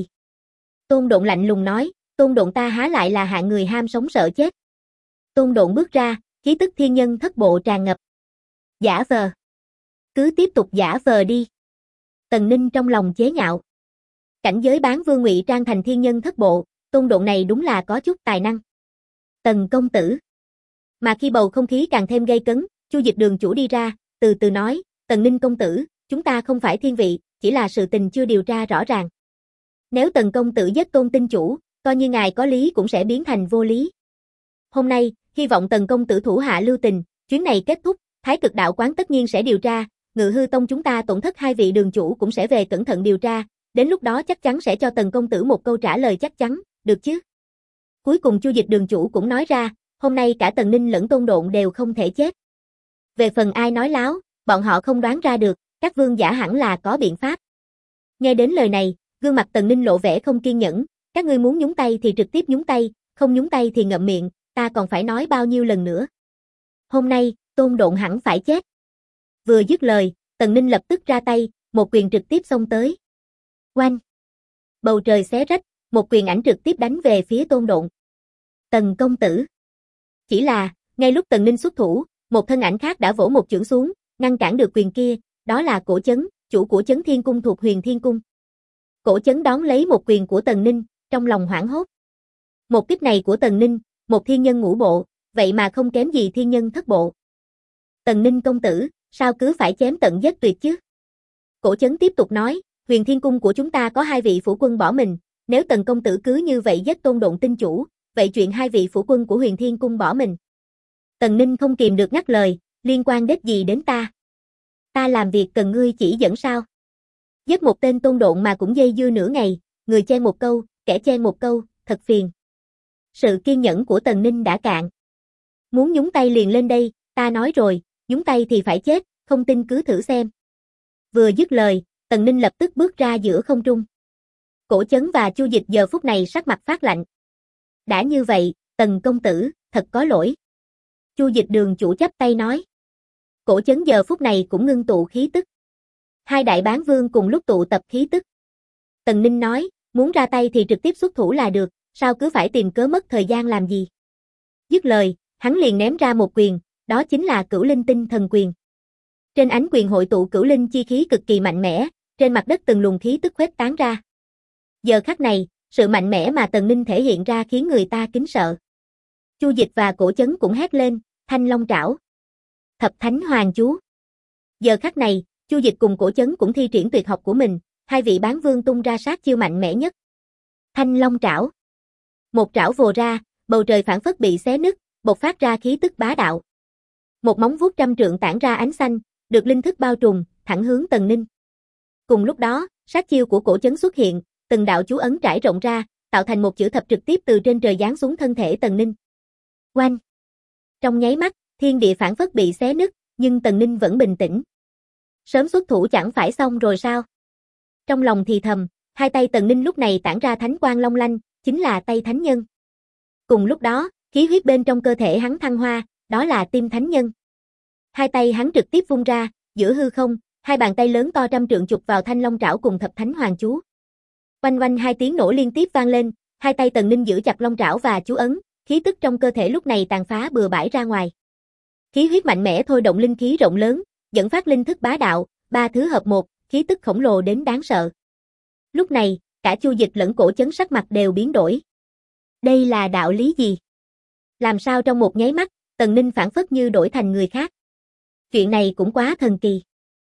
Tôn Độn lạnh lùng nói, Tôn Độn ta há lại là hạng người ham sống sợ chết. Tôn Độn bước ra, khí tức thiên nhân thất bộ tràn ngập. Giả vờ. Cứ tiếp tục giả vờ đi. Tần Ninh trong lòng chế nhạo. Cảnh giới bán vương ngụy trang thành thiên nhân thất bộ, Tôn Độn này đúng là có chút tài năng. Tần công tử. Mà khi bầu không khí càng thêm gay cấn, Chu Dịch đường chủ đi ra, từ từ nói, Tần Ninh công tử, chúng ta không phải thiên vị, chỉ là sự tình chưa điều tra rõ ràng. Nếu Tần công tử giết Tôn tinh chủ, coi như ngài có lý cũng sẽ biến thành vô lý. Hôm nay, hy vọng Tần công tử thủ hạ lưu tình, chuyến này kết thúc, Thái Cực đạo quán tất nhiên sẽ điều tra, Ngự Hư tông chúng ta tổn thất 2 vị đường chủ cũng sẽ về cẩn thận điều tra, đến lúc đó chắc chắn sẽ cho Tần công tử một câu trả lời chắc chắn, được chứ? Cuối cùng Chu Dịch đường chủ cũng nói ra, hôm nay cả Tần Ninh lẫn Tôn Độn đều không thể chết. Về phần ai nói láo, bọn họ không đoán ra được, các vương giả hẳn là có biện pháp. Nghe đến lời này, gương mặt Tần Ninh lộ vẻ không kiên nhẫn, các ngươi muốn nhúng tay thì trực tiếp nhúng tay, không nhúng tay thì ngậm miệng, ta còn phải nói bao nhiêu lần nữa. Hôm nay, Tôn Độn hẳn phải chết. Vừa dứt lời, Tần Ninh lập tức ra tay, một quyền trực tiếp xông tới. Oanh! Bầu trời xé rách, một quyền ảnh trực tiếp đánh về phía Tôn Độn. Tần công tử. Chỉ là, ngay lúc Tần Ninh xuất thủ, một thân ảnh khác đã vỗ một chưởng xuống, ngăn cản được quyền kia, đó là Cổ Chấn, chủ của Chấn Thiên Cung thuộc Huyền Thiên Cung. Cổ Chấn đón lấy một quyền của Tần Ninh, trong lòng hoảng hốt. Một kích này của Tần Ninh, một thiên nhân ngũ bộ, vậy mà không kém gì thiên nhân thất bộ. Tần Ninh công tử, sao cứ phải chém tận giết tuyệt chứ? Cổ Chấn tiếp tục nói, Huyền Thiên Cung của chúng ta có 2 vị phủ quân bỏ mình, nếu Tần công tử cứ như vậy giết Tôn Độn tinh chủ, vậy chuyện 2 vị phủ quân của Huyền Thiên Cung bỏ mình. Tần Ninh không kìm được ngắt lời, liên quan đến gì đến ta? Ta làm việc cần ngươi chỉ dẫn sao? Giết một tên Tôn Độn mà cũng dây dưa nửa ngày, người chen một câu, kẻ chen một câu, thật phiền. Sự kiên nhẫn của Tần Ninh đã cạn. Muốn nhúng tay liền lên đây, ta nói rồi, nhúng tay thì phải chết, không tin cứ thử xem. Vừa dứt lời, Tần Ninh lập tức bước ra giữa không trung. Cổ Chấn và Chu Dịch giờ phút này sắc mặt phát lạnh. Đã như vậy, Tần công tử, thật có lỗi. Chu Dịch đường chủ chắp tay nói. Cổ Chấn giờ phút này cũng ngưng tụ khí tức. 2 đại bán vương cùng lúc tụ tập khí tức. Tần Ninh nói, muốn ra tay thì trực tiếp xuất thủ là được, sao cứ phải tìm cớ mất thời gian làm gì. Dứt lời, hắn liền ném ra một quyền, đó chính là Cửu Linh Tinh Thần Quyền. Trên ánh quyền hội tụ cửu linh chi khí cực kỳ mạnh mẽ, trên mặt đất từng luồng khí tức khuếch tán ra. Giờ khắc này, sự mạnh mẽ mà Tần Ninh thể hiện ra khiến người ta kính sợ. Chu Dịch và Cổ Chấn cũng hét lên, Thanh Long Trảo. Thập Thánh Hoàng Chú. Giờ khắc này, Chu Dịch cùng Cổ Chấn cũng thi triển tuyệt học của mình, 2 vị bán vương tung ra sát chiêu mạnh mẽ nhất. Thanh Long Trảo. Một trảo vồ ra, bầu trời phảng phất bị xé nứt, bộc phát ra khí tức bá đạo. Một móng vuốt trăm trượng tản ra ánh xanh, được linh thức bao trùm, thẳng hướng Tần Ninh. Cùng lúc đó, sát chiêu của Cổ Chấn xuất hiện, từng đạo chú ấn trải rộng ra, tạo thành một chữ thập trực tiếp từ trên trời giáng xuống thân thể Tần Ninh. Oanh! Trong nháy mắt, thiên địa phảng phất bị xé nứt, nhưng Tần Ninh vẫn bình tĩnh. Sớm xuất thủ chẳng phải xong rồi sao? Trong lòng thì thầm, 2 tay Tần Ninh lúc này tản ra thánh quang long lanh, chính là tay thánh nhân. Cùng lúc đó, khí huyết bên trong cơ thể hắn thăng hoa, đó là tim thánh nhân. 2 tay hắn trực tiếp vung ra, giữa hư không, 2 bàn tay lớn to trăm trượng chụp vào Thanh Long Trảo cùng Thập Thánh Hoàng Chú. Oanh oanh 2 tiếng nổ liên tiếp vang lên, 2 tay Tần Ninh giữ chặt Long Trảo và chú ấn, khí tức trong cơ thể lúc này tàn phá bừa bãi ra ngoài. Khí huyết mạnh mẽ thôi động linh khí rộng lớn, dẫn phát linh thức bá đạo, 3 thứ hợp một, khí tức khổng lồ đến đáng sợ. Lúc này, cả Chu Dịch lẫn Cổ Chấn sắc mặt đều biến đổi. Đây là đạo lý gì? Làm sao trong một nháy mắt, Tần Ninh phảng phất như đổi thành người khác? Chuyện này cũng quá thần kỳ.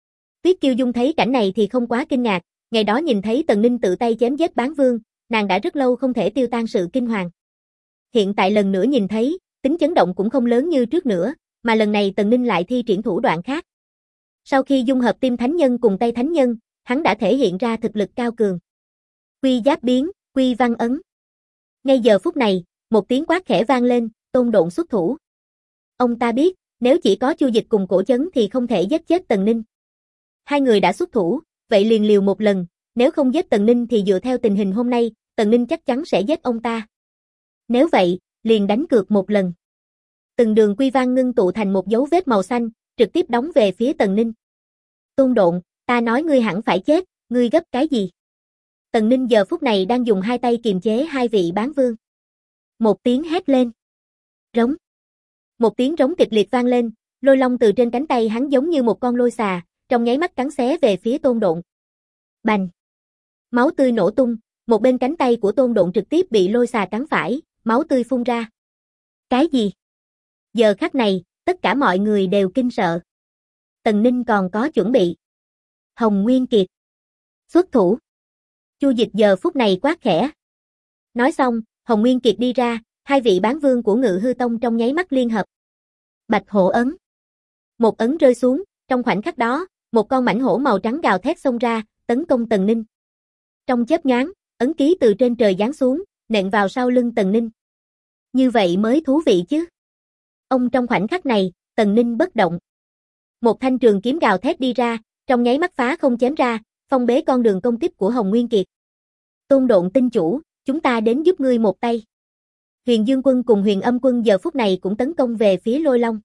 Tuyết Kiêu Dung thấy cảnh này thì không quá kinh ngạc, ngày đó nhìn thấy Tần Ninh tự tay chém giết Bán Vương, nàng đã rất lâu không thể tiêu tan sự kinh hoàng. Hiện tại lần nữa nhìn thấy, tính chấn động cũng không lớn như trước nữa, mà lần này Tần Ninh lại thi triển thủ đoạn khác. Sau khi dung hợp Tim Thánh Nhân cùng Tây Thánh Nhân, hắn đã thể hiện ra thực lực cao cường. Quy giáp biến, Quy Văn ấn. Ngay giờ phút này, một tiếng quát khẽ vang lên, Tôn Độn xuất thủ. Ông ta biết, nếu chỉ có Chu Dịch cùng Cổ Chấn thì không thể giết chết Tần Ninh. Hai người đã xuất thủ, vậy liền liều một lần, nếu không giết Tần Ninh thì dựa theo tình hình hôm nay, Tần Ninh chắc chắn sẽ giết ông ta. Nếu vậy, liền đánh cược một lần. Từng đường quy văn ngưng tụ thành một dấu vết màu xanh, trực tiếp đóng về phía Tần Ninh. Tôn Độn, ta nói ngươi hẳn phải chết, ngươi gấp cái gì? Tần Ninh giờ phút này đang dùng hai tay kiềm chế hai vị bán vương. Một tiếng hét lên. Rống. Một tiếng rống kịch liệt vang lên, lôi long từ trên cánh tay hắn giống như một con lôi xà, trong nháy mắt cắn xé về phía Tôn Độn. Bành. Máu tươi nổ tung, một bên cánh tay của Tôn Độn trực tiếp bị lôi xà cắn phải, máu tươi phun ra. Cái gì? Giờ khắc này, tất cả mọi người đều kinh sợ. Tần Ninh còn có chuẩn bị. Hồng Nguyên Kiệt. Xuất thủ. Chu Dịch giờ phút này quát khẽ. Nói xong, Hồng Nguyên Kiệt đi ra, hai vị bán vương của Ngự Hư Tông trong nháy mắt liên hợp. Bạch hổ ấn. Một ấn rơi xuống, trong khoảnh khắc đó, một con mãnh hổ màu trắng gào thét xông ra, tấn công Tần Ninh. Trong chớp nhoáng, ấn ký từ trên trời giáng xuống, nện vào sau lưng Tần Ninh. Như vậy mới thú vị chứ. Ông trong khoảnh khắc này, Tần Ninh bất động. Một thanh trường kiếm gào thét đi ra, trong nháy mắt phá không chém ra, phong bế con đường công kích của Hồng Nguyên Kiệt. Tôn Độn tinh chủ, chúng ta đến giúp ngươi một tay. Huyền Dương Quân cùng Huyền Âm Quân giờ phút này cũng tấn công về phía Lôi Long.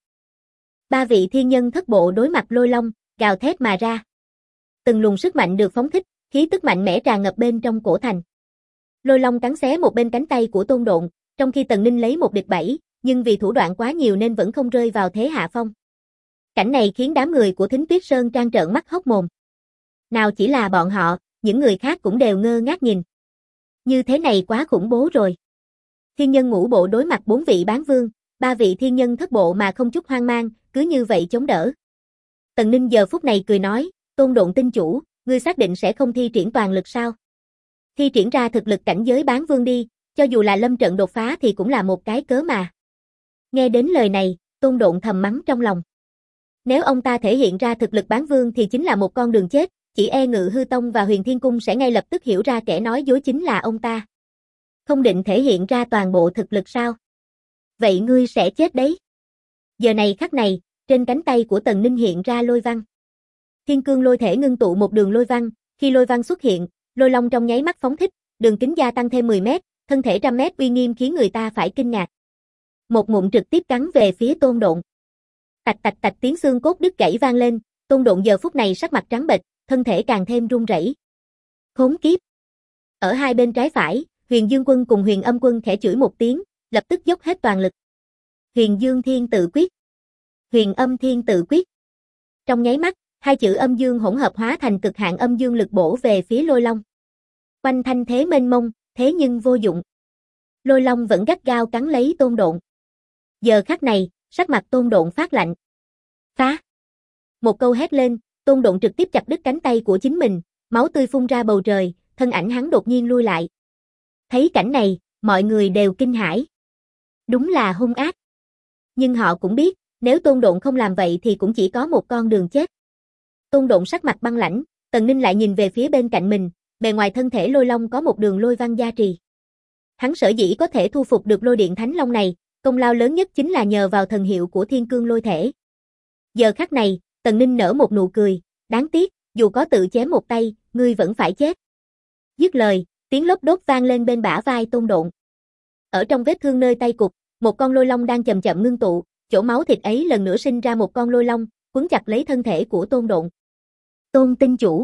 Ba vị thiên nhân thất bộ đối mặt Lôi Long, gào thét mà ra. Từng luồng sức mạnh được phóng thích, khí tức mạnh mẽ tràn ngập bên trong cổ thành. Lôi Long cắn xé một bên cánh tay của Tôn Độn, trong khi Tần Ninh lấy một địch 7, nhưng vì thủ đoạn quá nhiều nên vẫn không rơi vào thế hạ phong. Cảnh này khiến đám người của Thính Tuyết Sơn Trang trợn mắt hốc mồm. Nào chỉ là bọn họ, những người khác cũng đều ngơ ngác nhìn. Như thế này quá khủng bố rồi. Thiên nhân ngũ bộ đối mặt 4 vị bán vương, 3 vị thiên nhân thất bộ mà không chút hoang mang, cứ như vậy chống đỡ. Tần Ninh giờ phút này cười nói, Tôn Độn tinh chủ, ngươi xác định sẽ không thi triển toàn lực sao? Thi triển ra thực lực cảnh giới bán vương đi, cho dù là lâm trận đột phá thì cũng là một cái cớ mà. Nghe đến lời này, Tôn Độn thầm mắng trong lòng. Nếu ông ta thể hiện ra thực lực bán vương thì chính là một con đường chết, chỉ e Ngự Hư Tông và Huyền Thiên Cung sẽ ngay lập tức hiểu ra kẻ nói dối chính là ông ta. Không định thể hiện ra toàn bộ thực lực sao? Vậy ngươi sẽ chết đấy. Giờ này khắc này, trên cánh tay của Tần Ninh hiện ra lôi văn. Thiên cương lôi thể ngưng tụ một đường lôi văn, khi lôi văn xuất hiện, lôi long trong nháy mắt phóng thích, đường kính gia tăng thêm 10 mét, thân thể trăm mét uy nghiêm khiến người ta phải kinh ngạc. Một ngụm trực tiếp cắn về phía Tôn Độn. Tạch tạch tạch tiếng xương cốt đứt gãy vang lên, Tôn Độn giờ phút này sắc mặt trắng bệch, thân thể càng thêm run rẩy. Khốn kiếp. Ở hai bên trái phải, Huyền Dương Quân cùng Huyền Âm Quân khẽ chửi một tiếng, lập tức dốc hết toàn lực. Huyền Dương Thiên Tự Quyết, Huyền Âm Thiên Tự Quyết. Trong nháy mắt, hai chữ âm dương hỗn hợp hóa thành cực hạn âm dương lực bổ về phía Lôi Long. Quanh thanh thế mênh mông, thế nhưng vô dụng. Lôi Long vẫn gắt gao cắn lấy Tôn Độn. Giờ khắc này, sắc mặt Tôn Độn phát lạnh. Phá! Một câu hét lên, Tôn Độn trực tiếp chặt đứt cánh tay của chính mình, máu tươi phun ra bầu trời, thân ảnh hắn đột nhiên lui lại. Thấy cảnh này, mọi người đều kinh hãi. Đúng là hung ác. Nhưng họ cũng biết, nếu Tôn Độn không làm vậy thì cũng chỉ có một con đường chết. Tôn Độn sắc mặt băng lãnh, Tần Ninh lại nhìn về phía bên cạnh mình, bề ngoài thân thể Lôi Long có một đường lôi văn gia trì. Hắn sở dĩ có thể thu phục được Lôi Điện Thánh Long này, công lao lớn nhất chính là nhờ vào thần hiệu của Thiên Cương Lôi Thể. Giờ khắc này, Tần Ninh nở một nụ cười, đáng tiếc, dù có tự chém một tay, ngươi vẫn phải chết. Dứt lời, tiếng lốp đốt vang lên bên bả vai Tôn Độn. Ở trong vết thương nơi tay cụt, một con lôi long đang chậm chậm ngưng tụ, chỗ máu thịt ấy lần nữa sinh ra một con lôi long, quấn chặt lấy thân thể của Tôn Độn. Tôn tinh chủ!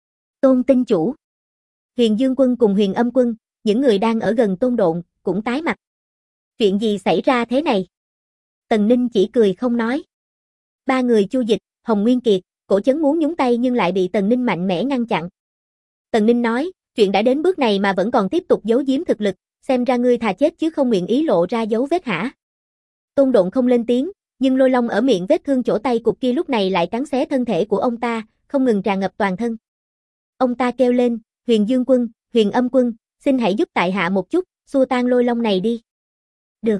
Tôn tinh chủ! Huyền Dương Quân cùng Huyền Âm Quân, những người đang ở gần Tôn Độn, cũng tái mặt. Chuyện gì xảy ra thế này? Tần Ninh chỉ cười không nói. Ba người Chu Dịch, Hồng Nguyên Kiệt, Cổ Chấn muốn nhúng tay nhưng lại bị Tần Ninh mạnh mẽ ngăn chặn. Tần Ninh nói, chuyện đã đến bước này mà vẫn còn tiếp tục giấu giếm thực lực, xem ra ngươi thà chết chứ không nguyện ý lộ ra dấu vết hả? Tôn Độn không lên tiếng, nhưng lôi long ở miệng vết thương chỗ tay cục kia lúc này lại cắn xé thân thể của ông ta, không ngừng tràn ngập toàn thân. Ông ta kêu lên, Huyền Dương Quân, Huyền Âm Quân, xin hãy giúp tại hạ một chút, xua tan lôi long này đi. Được.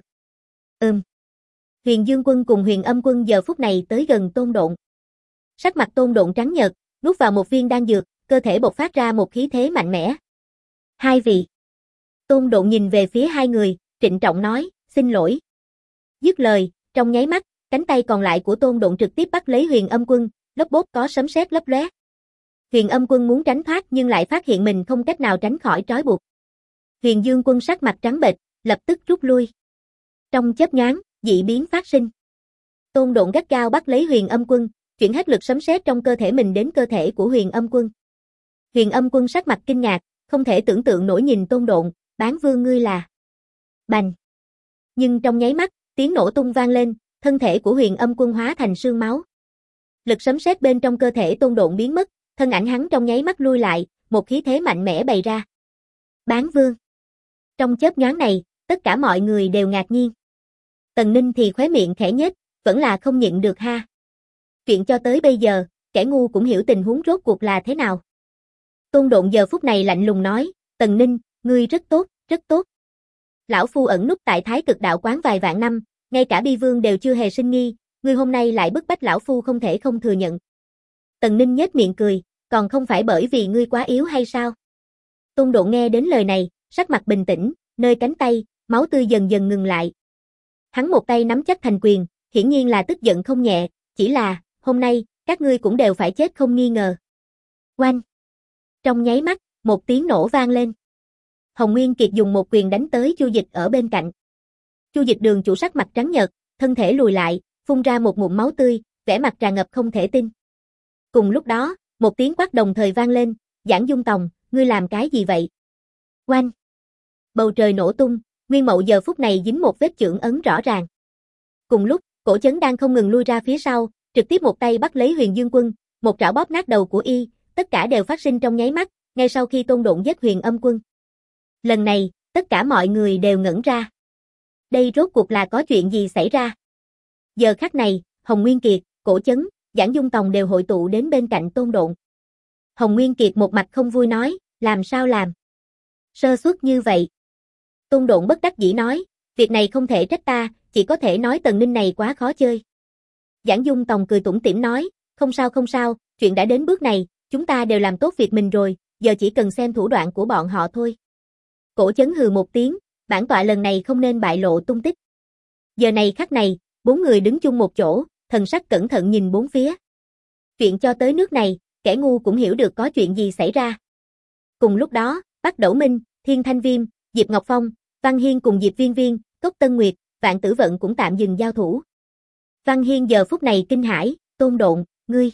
Huyền Dương Quân cùng Huyền Âm Quân giờ phút này tới gần Tôn Độn. Sắc mặt Tôn Độn trắng nhợt, nuốt vào một viên đan dược, cơ thể bộc phát ra một khí thế mạnh mẽ. Hai vị. Tôn Độn nhìn về phía hai người, trịnh trọng nói, xin lỗi. Dứt lời, trong nháy mắt, cánh tay còn lại của Tôn Độn trực tiếp bắt lấy Huyền Âm Quân, lốp bốp có sấm sét lấp lóe. Huyền Âm Quân muốn tránh thoát nhưng lại phát hiện mình không cách nào tránh khỏi trói buộc. Huyền Dương Quân sắc mặt trắng bệch, lập tức rút lui. Trong chớp nhoáng, dị biến phát sinh. Tôn Độn gắt gao bắt lấy Huyền Âm Quân, chuyển hết lực sấm sét trong cơ thể mình đến cơ thể của Huyền Âm Quân. Huyền Âm Quân sắc mặt kinh ngạc, không thể tưởng tượng nổi nhìn Tôn Độn, Bán Vương ngươi là. Bành. Nhưng trong nháy mắt, tiếng nổ tung vang lên, thân thể của Huyền Âm Quân hóa thành sương máu. Lực sấm sét bên trong cơ thể Tôn Độn biến mất, thân ảnh hắn trong nháy mắt lui lại, một khí thế mạnh mẽ bày ra. Bán Vương. Trong chớp nhoáng này, tất cả mọi người đều ngạc nhiên. Tần Ninh thì khóe miệng khẽ nhếch, vẫn là không nhịn được ha. Chuyện cho tới bây giờ, kẻ ngu cũng hiểu tình huống rốt cuộc là thế nào. Tôn Độn giờ phút này lạnh lùng nói, Tần Ninh, ngươi rất tốt, rất tốt. Lão Phu ẩn núp tại Thái Cực Đạo Quán vài vạn năm, ngay cả Bi Vương đều chưa hề sinh nghi, ngươi hôm nay lại bức bách Lão Phu không thể không thừa nhận. Tần Ninh nhếch miệng cười, còn không phải bởi vì ngươi quá yếu hay sao? Tôn Độn nghe đến lời này, sắc mặt bình tĩnh, nơi cánh tay, máu tươi dần dần ngừng lại. Hắn một tay nắm chắc thành quyền, hiển nhiên là tức giận không nhẹ, chỉ là, hôm nay, các ngươi cũng đều phải chết không nghi ngờ. Oanh! Trong nháy mắt, một tiếng nổ vang lên. Hồng Nguyên Kiệt dùng một quyền đánh tới Chu Dịch ở bên cạnh. Chu Dịch Đường chủ sắc mặt trắng nhợt, thân thể lùi lại, phun ra một ngụm máu tươi, vẻ mặt tràn ngập không thể tin. Cùng lúc đó, một tiếng quát đồng thời vang lên, Giảng Dung Tòng, ngươi làm cái gì vậy? Oanh! Bầu trời nổ tung, Nguyên Mậu giờ phút này dính một vết chưởng ấn rõ ràng. Cùng lúc, Cổ Chấn đang không ngừng lui ra phía sau, trực tiếp một tay bắt lấy Huyền Dương Quân, một trảo bóp nát đầu của y, tất cả đều phát sinh trong nháy mắt, ngay sau khi Tôn Độn giết Huyền Âm Quân. Lần này, tất cả mọi người đều ngẩn ra. Đây rốt cuộc là có chuyện gì xảy ra? Giờ khắc này, Hồng Nguyên Kiệt, Cổ Chấn, Giảng Dung Tòng đều hội tụ đến bên cạnh Tôn Độn. Hồng Nguyên Kiệt một mặt không vui nói, làm sao làm? Sơ suất như vậy. Tôn Độn bất đắc dĩ nói, việc này không thể trách ta, chỉ có thể nói Tần Ninh này quá khó chơi. Giảng Dung Tòng cười tủm tỉm nói, không sao, chuyện đã đến bước này, chúng ta đều làm tốt việc mình rồi, giờ chỉ cần xem thủ đoạn của bọn họ thôi. Cổ Chấn hừ một tiếng, bản tọa lần này không nên bại lộ tung tích. Giờ này khắc này, bốn người đứng chung một chỗ, thần sắc cẩn thận nhìn bốn phía. Chuyện cho tới nước này, kẻ ngu cũng hiểu được có chuyện gì xảy ra. Cùng lúc đó, Bắc Đẩu Minh, Thiên Thanh Viêm, Diệp Ngọc Phong, Văn Hiên cùng Diệp Viên Viên, Cốc Tân Nguyệt, Vạn Tử Vận cũng tạm dừng giao thủ. Văn Hiên giờ phút này kinh hãi, Tôn Độn, ngươi.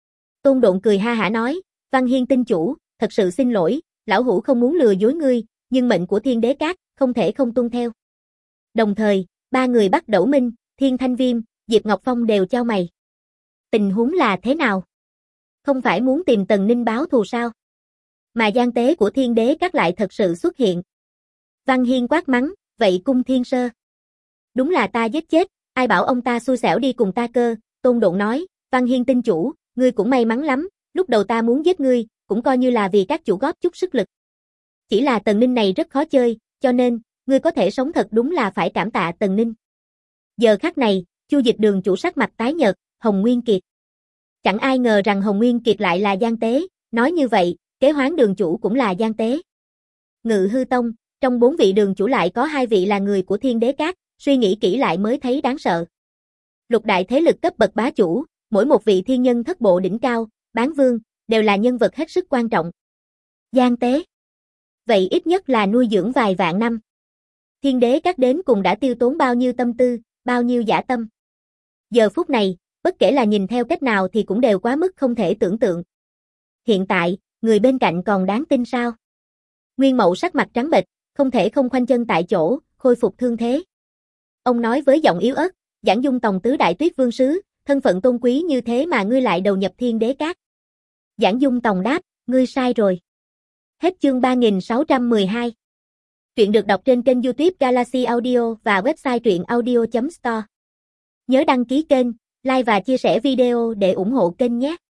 Tôn Độn cười ha hả nói, Văn Hiên tinh chủ, thật sự xin lỗi, lão hủ không muốn lừa dối ngươi, nhưng mệnh của Thiên Đế Các, không thể không tuân theo. Đồng thời, ba người Bắc Đẩu Minh, Thiên Thanh Viêm, Diệp Ngọc Phong đều chau mày. Tình huống là thế nào? Không phải muốn tìm Tần Ninh báo thù sao? Mà gian tế của Thiên Đế Các lại thật sự xuất hiện. Văn Hiên quát mắng, vậy Cung Thiên Sơ. Đúng là ta giết chết, ai bảo ông ta xui xẻo đi cùng ta cơ, Tôn Độn nói, Văn Hiên tinh chủ, ngươi cũng may mắn lắm, lúc đầu ta muốn giết ngươi, cũng coi như là vì các chủ góp chút sức lực. Chỉ là Tần Ninh này rất khó chơi, cho nên, ngươi có thể sống thật đúng là phải cảm tạ Tần Ninh. Giờ khắc này, Chu Dịch Đường chủ sắc mặt tái nhợt, Hồng Nguyên Kiệt. Chẳng ai ngờ rằng Hồng Nguyên Kiệt lại là gian tế, nói như vậy, Kế Hoán đường chủ cũng là gian tế. Ngự Hư Tông, trong 4 vị đường chủ lại có 2 vị là người của Thiên Đế Các, suy nghĩ kỹ lại mới thấy đáng sợ. Lục đại thế lực cấp bậc bá chủ, mỗi một vị thiên nhân thất bộ đỉnh cao, Bán Vương, đều là nhân vật hết sức quan trọng. Gian tế. Vậy ít nhất là nuôi dưỡng vài vạn năm. Thiên Đế Các đến cùng đã tiêu tốn bao nhiêu tâm tư, bao nhiêu dã tâm. Giờ phút này, bất kể là nhìn theo cách nào thì cũng đều quá mức không thể tưởng tượng. Hiện tại, người bên cạnh còn đáng tin sao? Nguyên Mậu sắc mặt trắng bệch, không thể không khoanh chân tại chỗ, khôi phục thương thế. Ông nói với giọng yếu ớt, Giảng Dung Tòng tứ đại tuyết vương sứ, thân phận tôn quý như thế mà ngươi lại đầu nhập Thiên Đế Các. Giảng Dung Tòng đáp, ngươi sai rồi. Hết chương 3612. Truyện được đọc trên kênh YouTube Galaxy Audio và website truyệnaudio.store. Nhớ đăng ký kênh, like và chia sẻ video để ủng hộ kênh nhé.